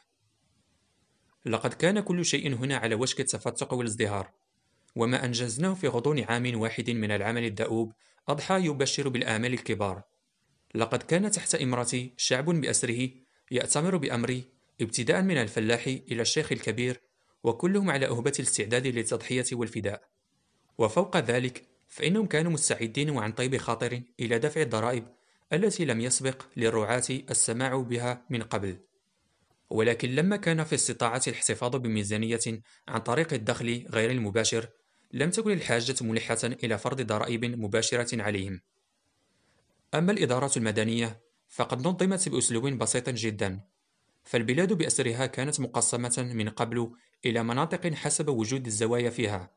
لقد كان كل شيء هنا على وشك التفتق والازدهار، وما أنجزناه في غضون عام واحد من العمل الدؤوب أضحى يبشر بالآمال الكبار. لقد كان تحت إمرتي شعب بأسره يأتمر بأمري، ابتداء من الفلاح إلى الشيخ الكبير، وكلهم على أهبة الاستعداد للتضحية والفداء. وفوق ذلك فإنهم كانوا مستعدين وعن طيب خاطر إلى دفع الضرائب التي لم يسبق للرعاة السماع بها من قبل. ولكن لما كان في استطاعة الاحتفاظ بميزانية عن طريق الدخل غير المباشر، لم تكن الحاجة ملحة إلى فرض ضرائب مباشرة عليهم. أما الإدارة المدنية فقد نظمت بأسلوب بسيط جدا، فالبلاد بأسرها كانت مقسمة من قبل إلى مناطق حسب وجود الزوايا فيها.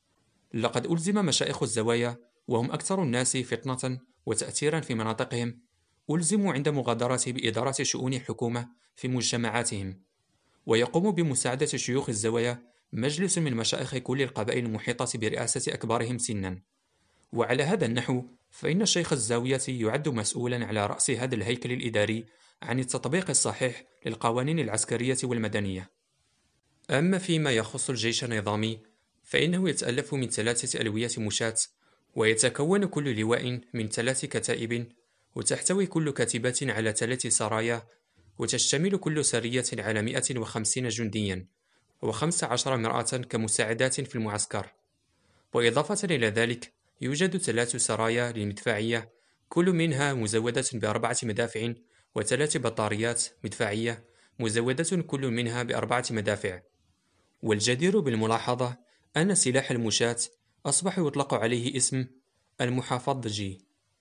لقد ألزم مشايخ الزوايا، وهم أكثر الناس فطنة وتأثيرا في مناطقهم، ألزموا عند مغادرة بإدارة شؤون الحكومة في مجتمعاتهم، ويقوم بمساعدة شيوخ الزوايا مجلس من مشايخ كل القبائل المحيطة برئاسة أكبرهم سنا. وعلى هذا النحو فإن شيخ الزاوية يعد مسؤولا على رأس هذا الهيكل الإداري عن التطبيق الصحيح للقوانين العسكرية والمدنية. أما فيما يخص الجيش النظامي، فإنه يتألف من ثلاثة ألوية مشاة، ويتكون كل لواء من ثلاث كتائب، وتحتوي كل كتيبة على ثلاث سرايا، وتشتمل كل سرية على مئة وخمسين جنديا وخمس عشر امرأة كمساعدات في المعسكر. وإضافة إلى ذلك يوجد ثلاث سرايا للمدفعية، كل منها مزودة بأربعة مدافع، وثلاث بطاريات مدفعية مزودة كل منها بأربعة مدافع. والجدير بالملاحظة أن سلاح المشاة أصبح يطلق عليه اسم المحافظجي.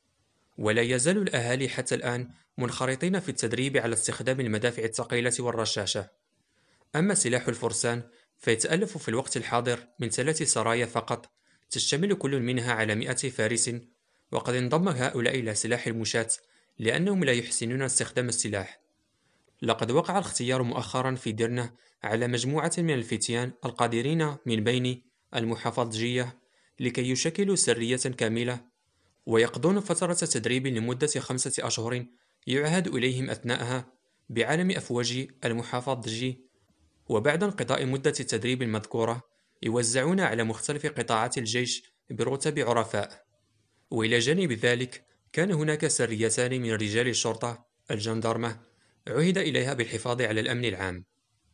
ولا يزال الأهالي حتى الآن منخرطين في التدريب على استخدام المدافع الثقيلة والرشاشة. أما سلاح الفرسان فيتألف في الوقت الحاضر من ثلاث سرايا فقط، تشتمل كل منها على مئة فارس، وقد انضم هؤلاء إلى سلاح المشاة لأنهم لا يحسنون استخدام السلاح. لقد وقع الاختيار مؤخرا في ديرنا على مجموعة من الفتيان القادرين من بين المحافظجية لكي يشكلوا سرية كاملة، ويقضون فترة تدريب لمدة خمسة أشهر يعهد إليهم أثناءها بعلم أفواج المحافظجي. وبعد انقضاء مدة التدريب المذكورة يوزعون على مختلف قطاعات الجيش برتب عرفاء. وإلى جانب ذلك كان هناك سريتان من رجال الشرطة الجندرمة عهد إليها بالحفاظ على الأمن العام.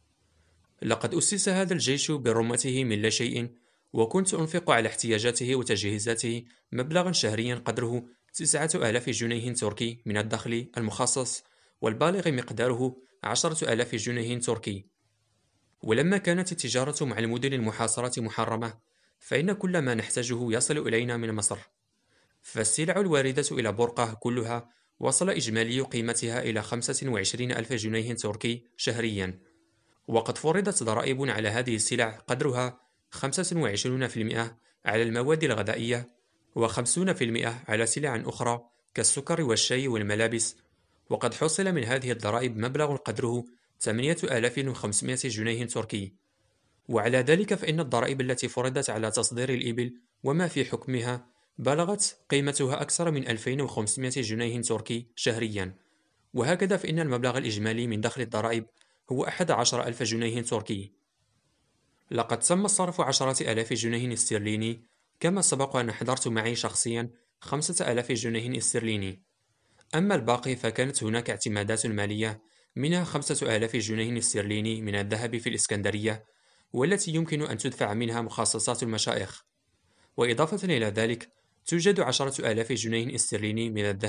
لقد أسس هذا الجيش برمته من لا شيء، وكنت أنفق على احتياجاته وتجهيزاته مبلغا شهريا قدره تسعة آلاف جنيه تركي من الدخل المخصص، والبالغ مقداره عشرة آلاف جنيه تركي. ولما كانت التجارة مع المدن المحاصرة محرمة، فإن كل ما نحتاجه يصل إلينا من مصر، فالسلع الواردة إلى بورقة كلها وصل إجمالي قيمتها إلى خمسة وعشرين ألف جنيه تركي شهريا. وقد فرضت ضرائب على هذه السلع قدرها خمسة وعشرين بالمئة على المواد الغذائية، وخمسين بالمئة على سلع أخرى كالسكر والشاي والملابس. وقد حصل من هذه الضرائب مبلغ قدره ثمانية آلاف وخمسمئة جنيه تركي. وعلى ذلك فإن الضرائب التي فرضت على تصدير الإبل وما في حكمها بلغت قيمتها أكثر من ألفين وخمسمئة جنيه تركي شهريا. وهكذا فإن المبلغ الإجمالي من دخل الضرائب هو أحد عشر ألف جنيه تركي. لقد تم صرف عشرة آلاف جنيه استرليني، كما سبق أن أحضرت معي شخصيا خمسة آلاف جنيه استرليني. أما الباقي فكانت هناك اعتمادات مالية، منها خمسة آلاف جنيه استرليني من الذهب في الإسكندرية، والتي يمكن أن تدفع منها مخصصات المشايخ. وإضافة إلى ذلك توجد عشرة آلاف جنيه استرليني من الذهب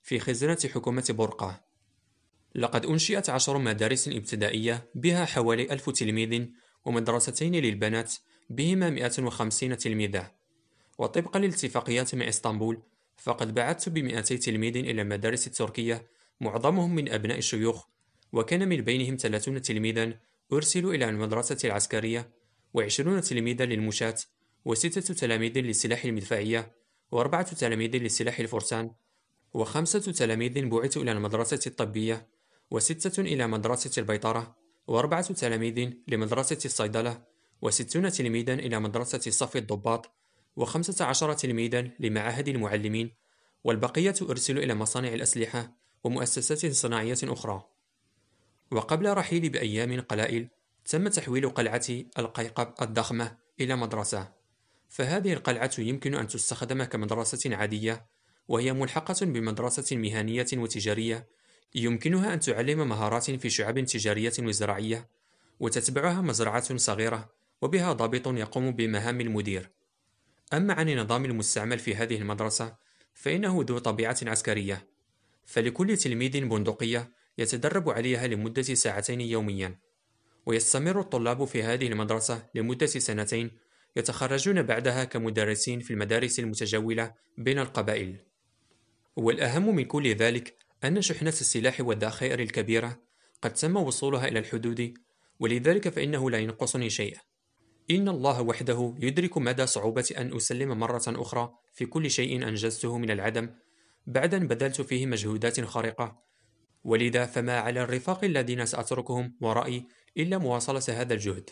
في خزانة حكومة بورقة. لقد أنشئت عشر مدارس ابتدائية بها حوالي ألف تلميذ، ومدرستين للبنات بهما مئة وخمسين تلميذة. وطبقا للاتفاقيات مع إسطنبول، فقد بعثت بمئتي تلميذ إلى المدارس التركية، معظمهم من أبناء الشيوخ، وكان من بينهم ثلاثون تلميذا أرسلوا إلى المدرسة العسكرية، وعشرون تلميذا للمشاة، وستة تلاميذ للسلاح المدفعية، وأربعة تلاميذ للسلاح الفرسان، وخمسة تلاميذ بعثوا إلى المدرسة الطبية، وستة إلى مدرسة البيطرة، وأربعة تلاميذ لمدرسة الصيدلة، وستون تلميذا إلى مدرسة صف الضباط، وخمسة عشر تلميذا لمعاهد المعلمين، والبقية أرسلوا إلى مصانع الأسلحة ومؤسسات صناعية أخرى. وقبل رحيلي بأيام قلائل، تم تحويل قلعة القيقب الضخمة إلى مدرسة، فهذه القلعة يمكن أن تستخدم كمدرسة عادية، وهي ملحقة بمدرسة مهنية وتجارية يمكنها أن تعلم مهارات في شعب تجارية وزراعية، وتتبعها مزرعة صغيرة وبها ضابط يقوم بمهام المدير. أما عن النظام المستعمل في هذه المدرسة، فإنه ذو طبيعة عسكرية، فلكل تلميذ بندقية يتدرب عليها لمدة ساعتين يوميا، ويستمر الطلاب في هذه المدرسة لمدة سنتين، يتخرجون بعدها كمدرسين في المدارس المتجولة بين القبائل. والأهم من كل ذلك أن شحنة السلاح والذخائر الكبيرة قد تم وصولها إلى الحدود، ولذلك فإنه لا ينقصني شيء. إن الله وحده يدرك مدى صعوبة أن أسلم مرة أخرى في كل شيء أنجزته من العدم بعد أن بذلت فيه مجهودات خارقة، ولذا فما على الرفاق الذين سأتركهم ورائي إلا مواصلة هذا الجهد.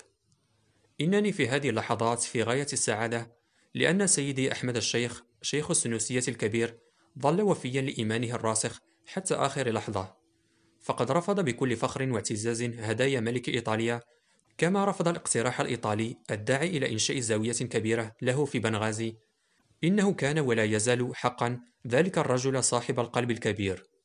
إنني في هذه اللحظات في غاية السعادة، لأن سيدي أحمد الشيخ شيخ السنوسية الكبير ظل وفيا لإيمانه الراسخ حتى آخر لحظة، فقد رفض بكل فخر واعتزاز هدايا ملك إيطاليا، كما رفض الاقتراح الإيطالي الداعي إلى إنشاء زاوية كبيرة له في بنغازي. إنه كان ولا يزال حقا ذلك الرجل صاحب القلب الكبير.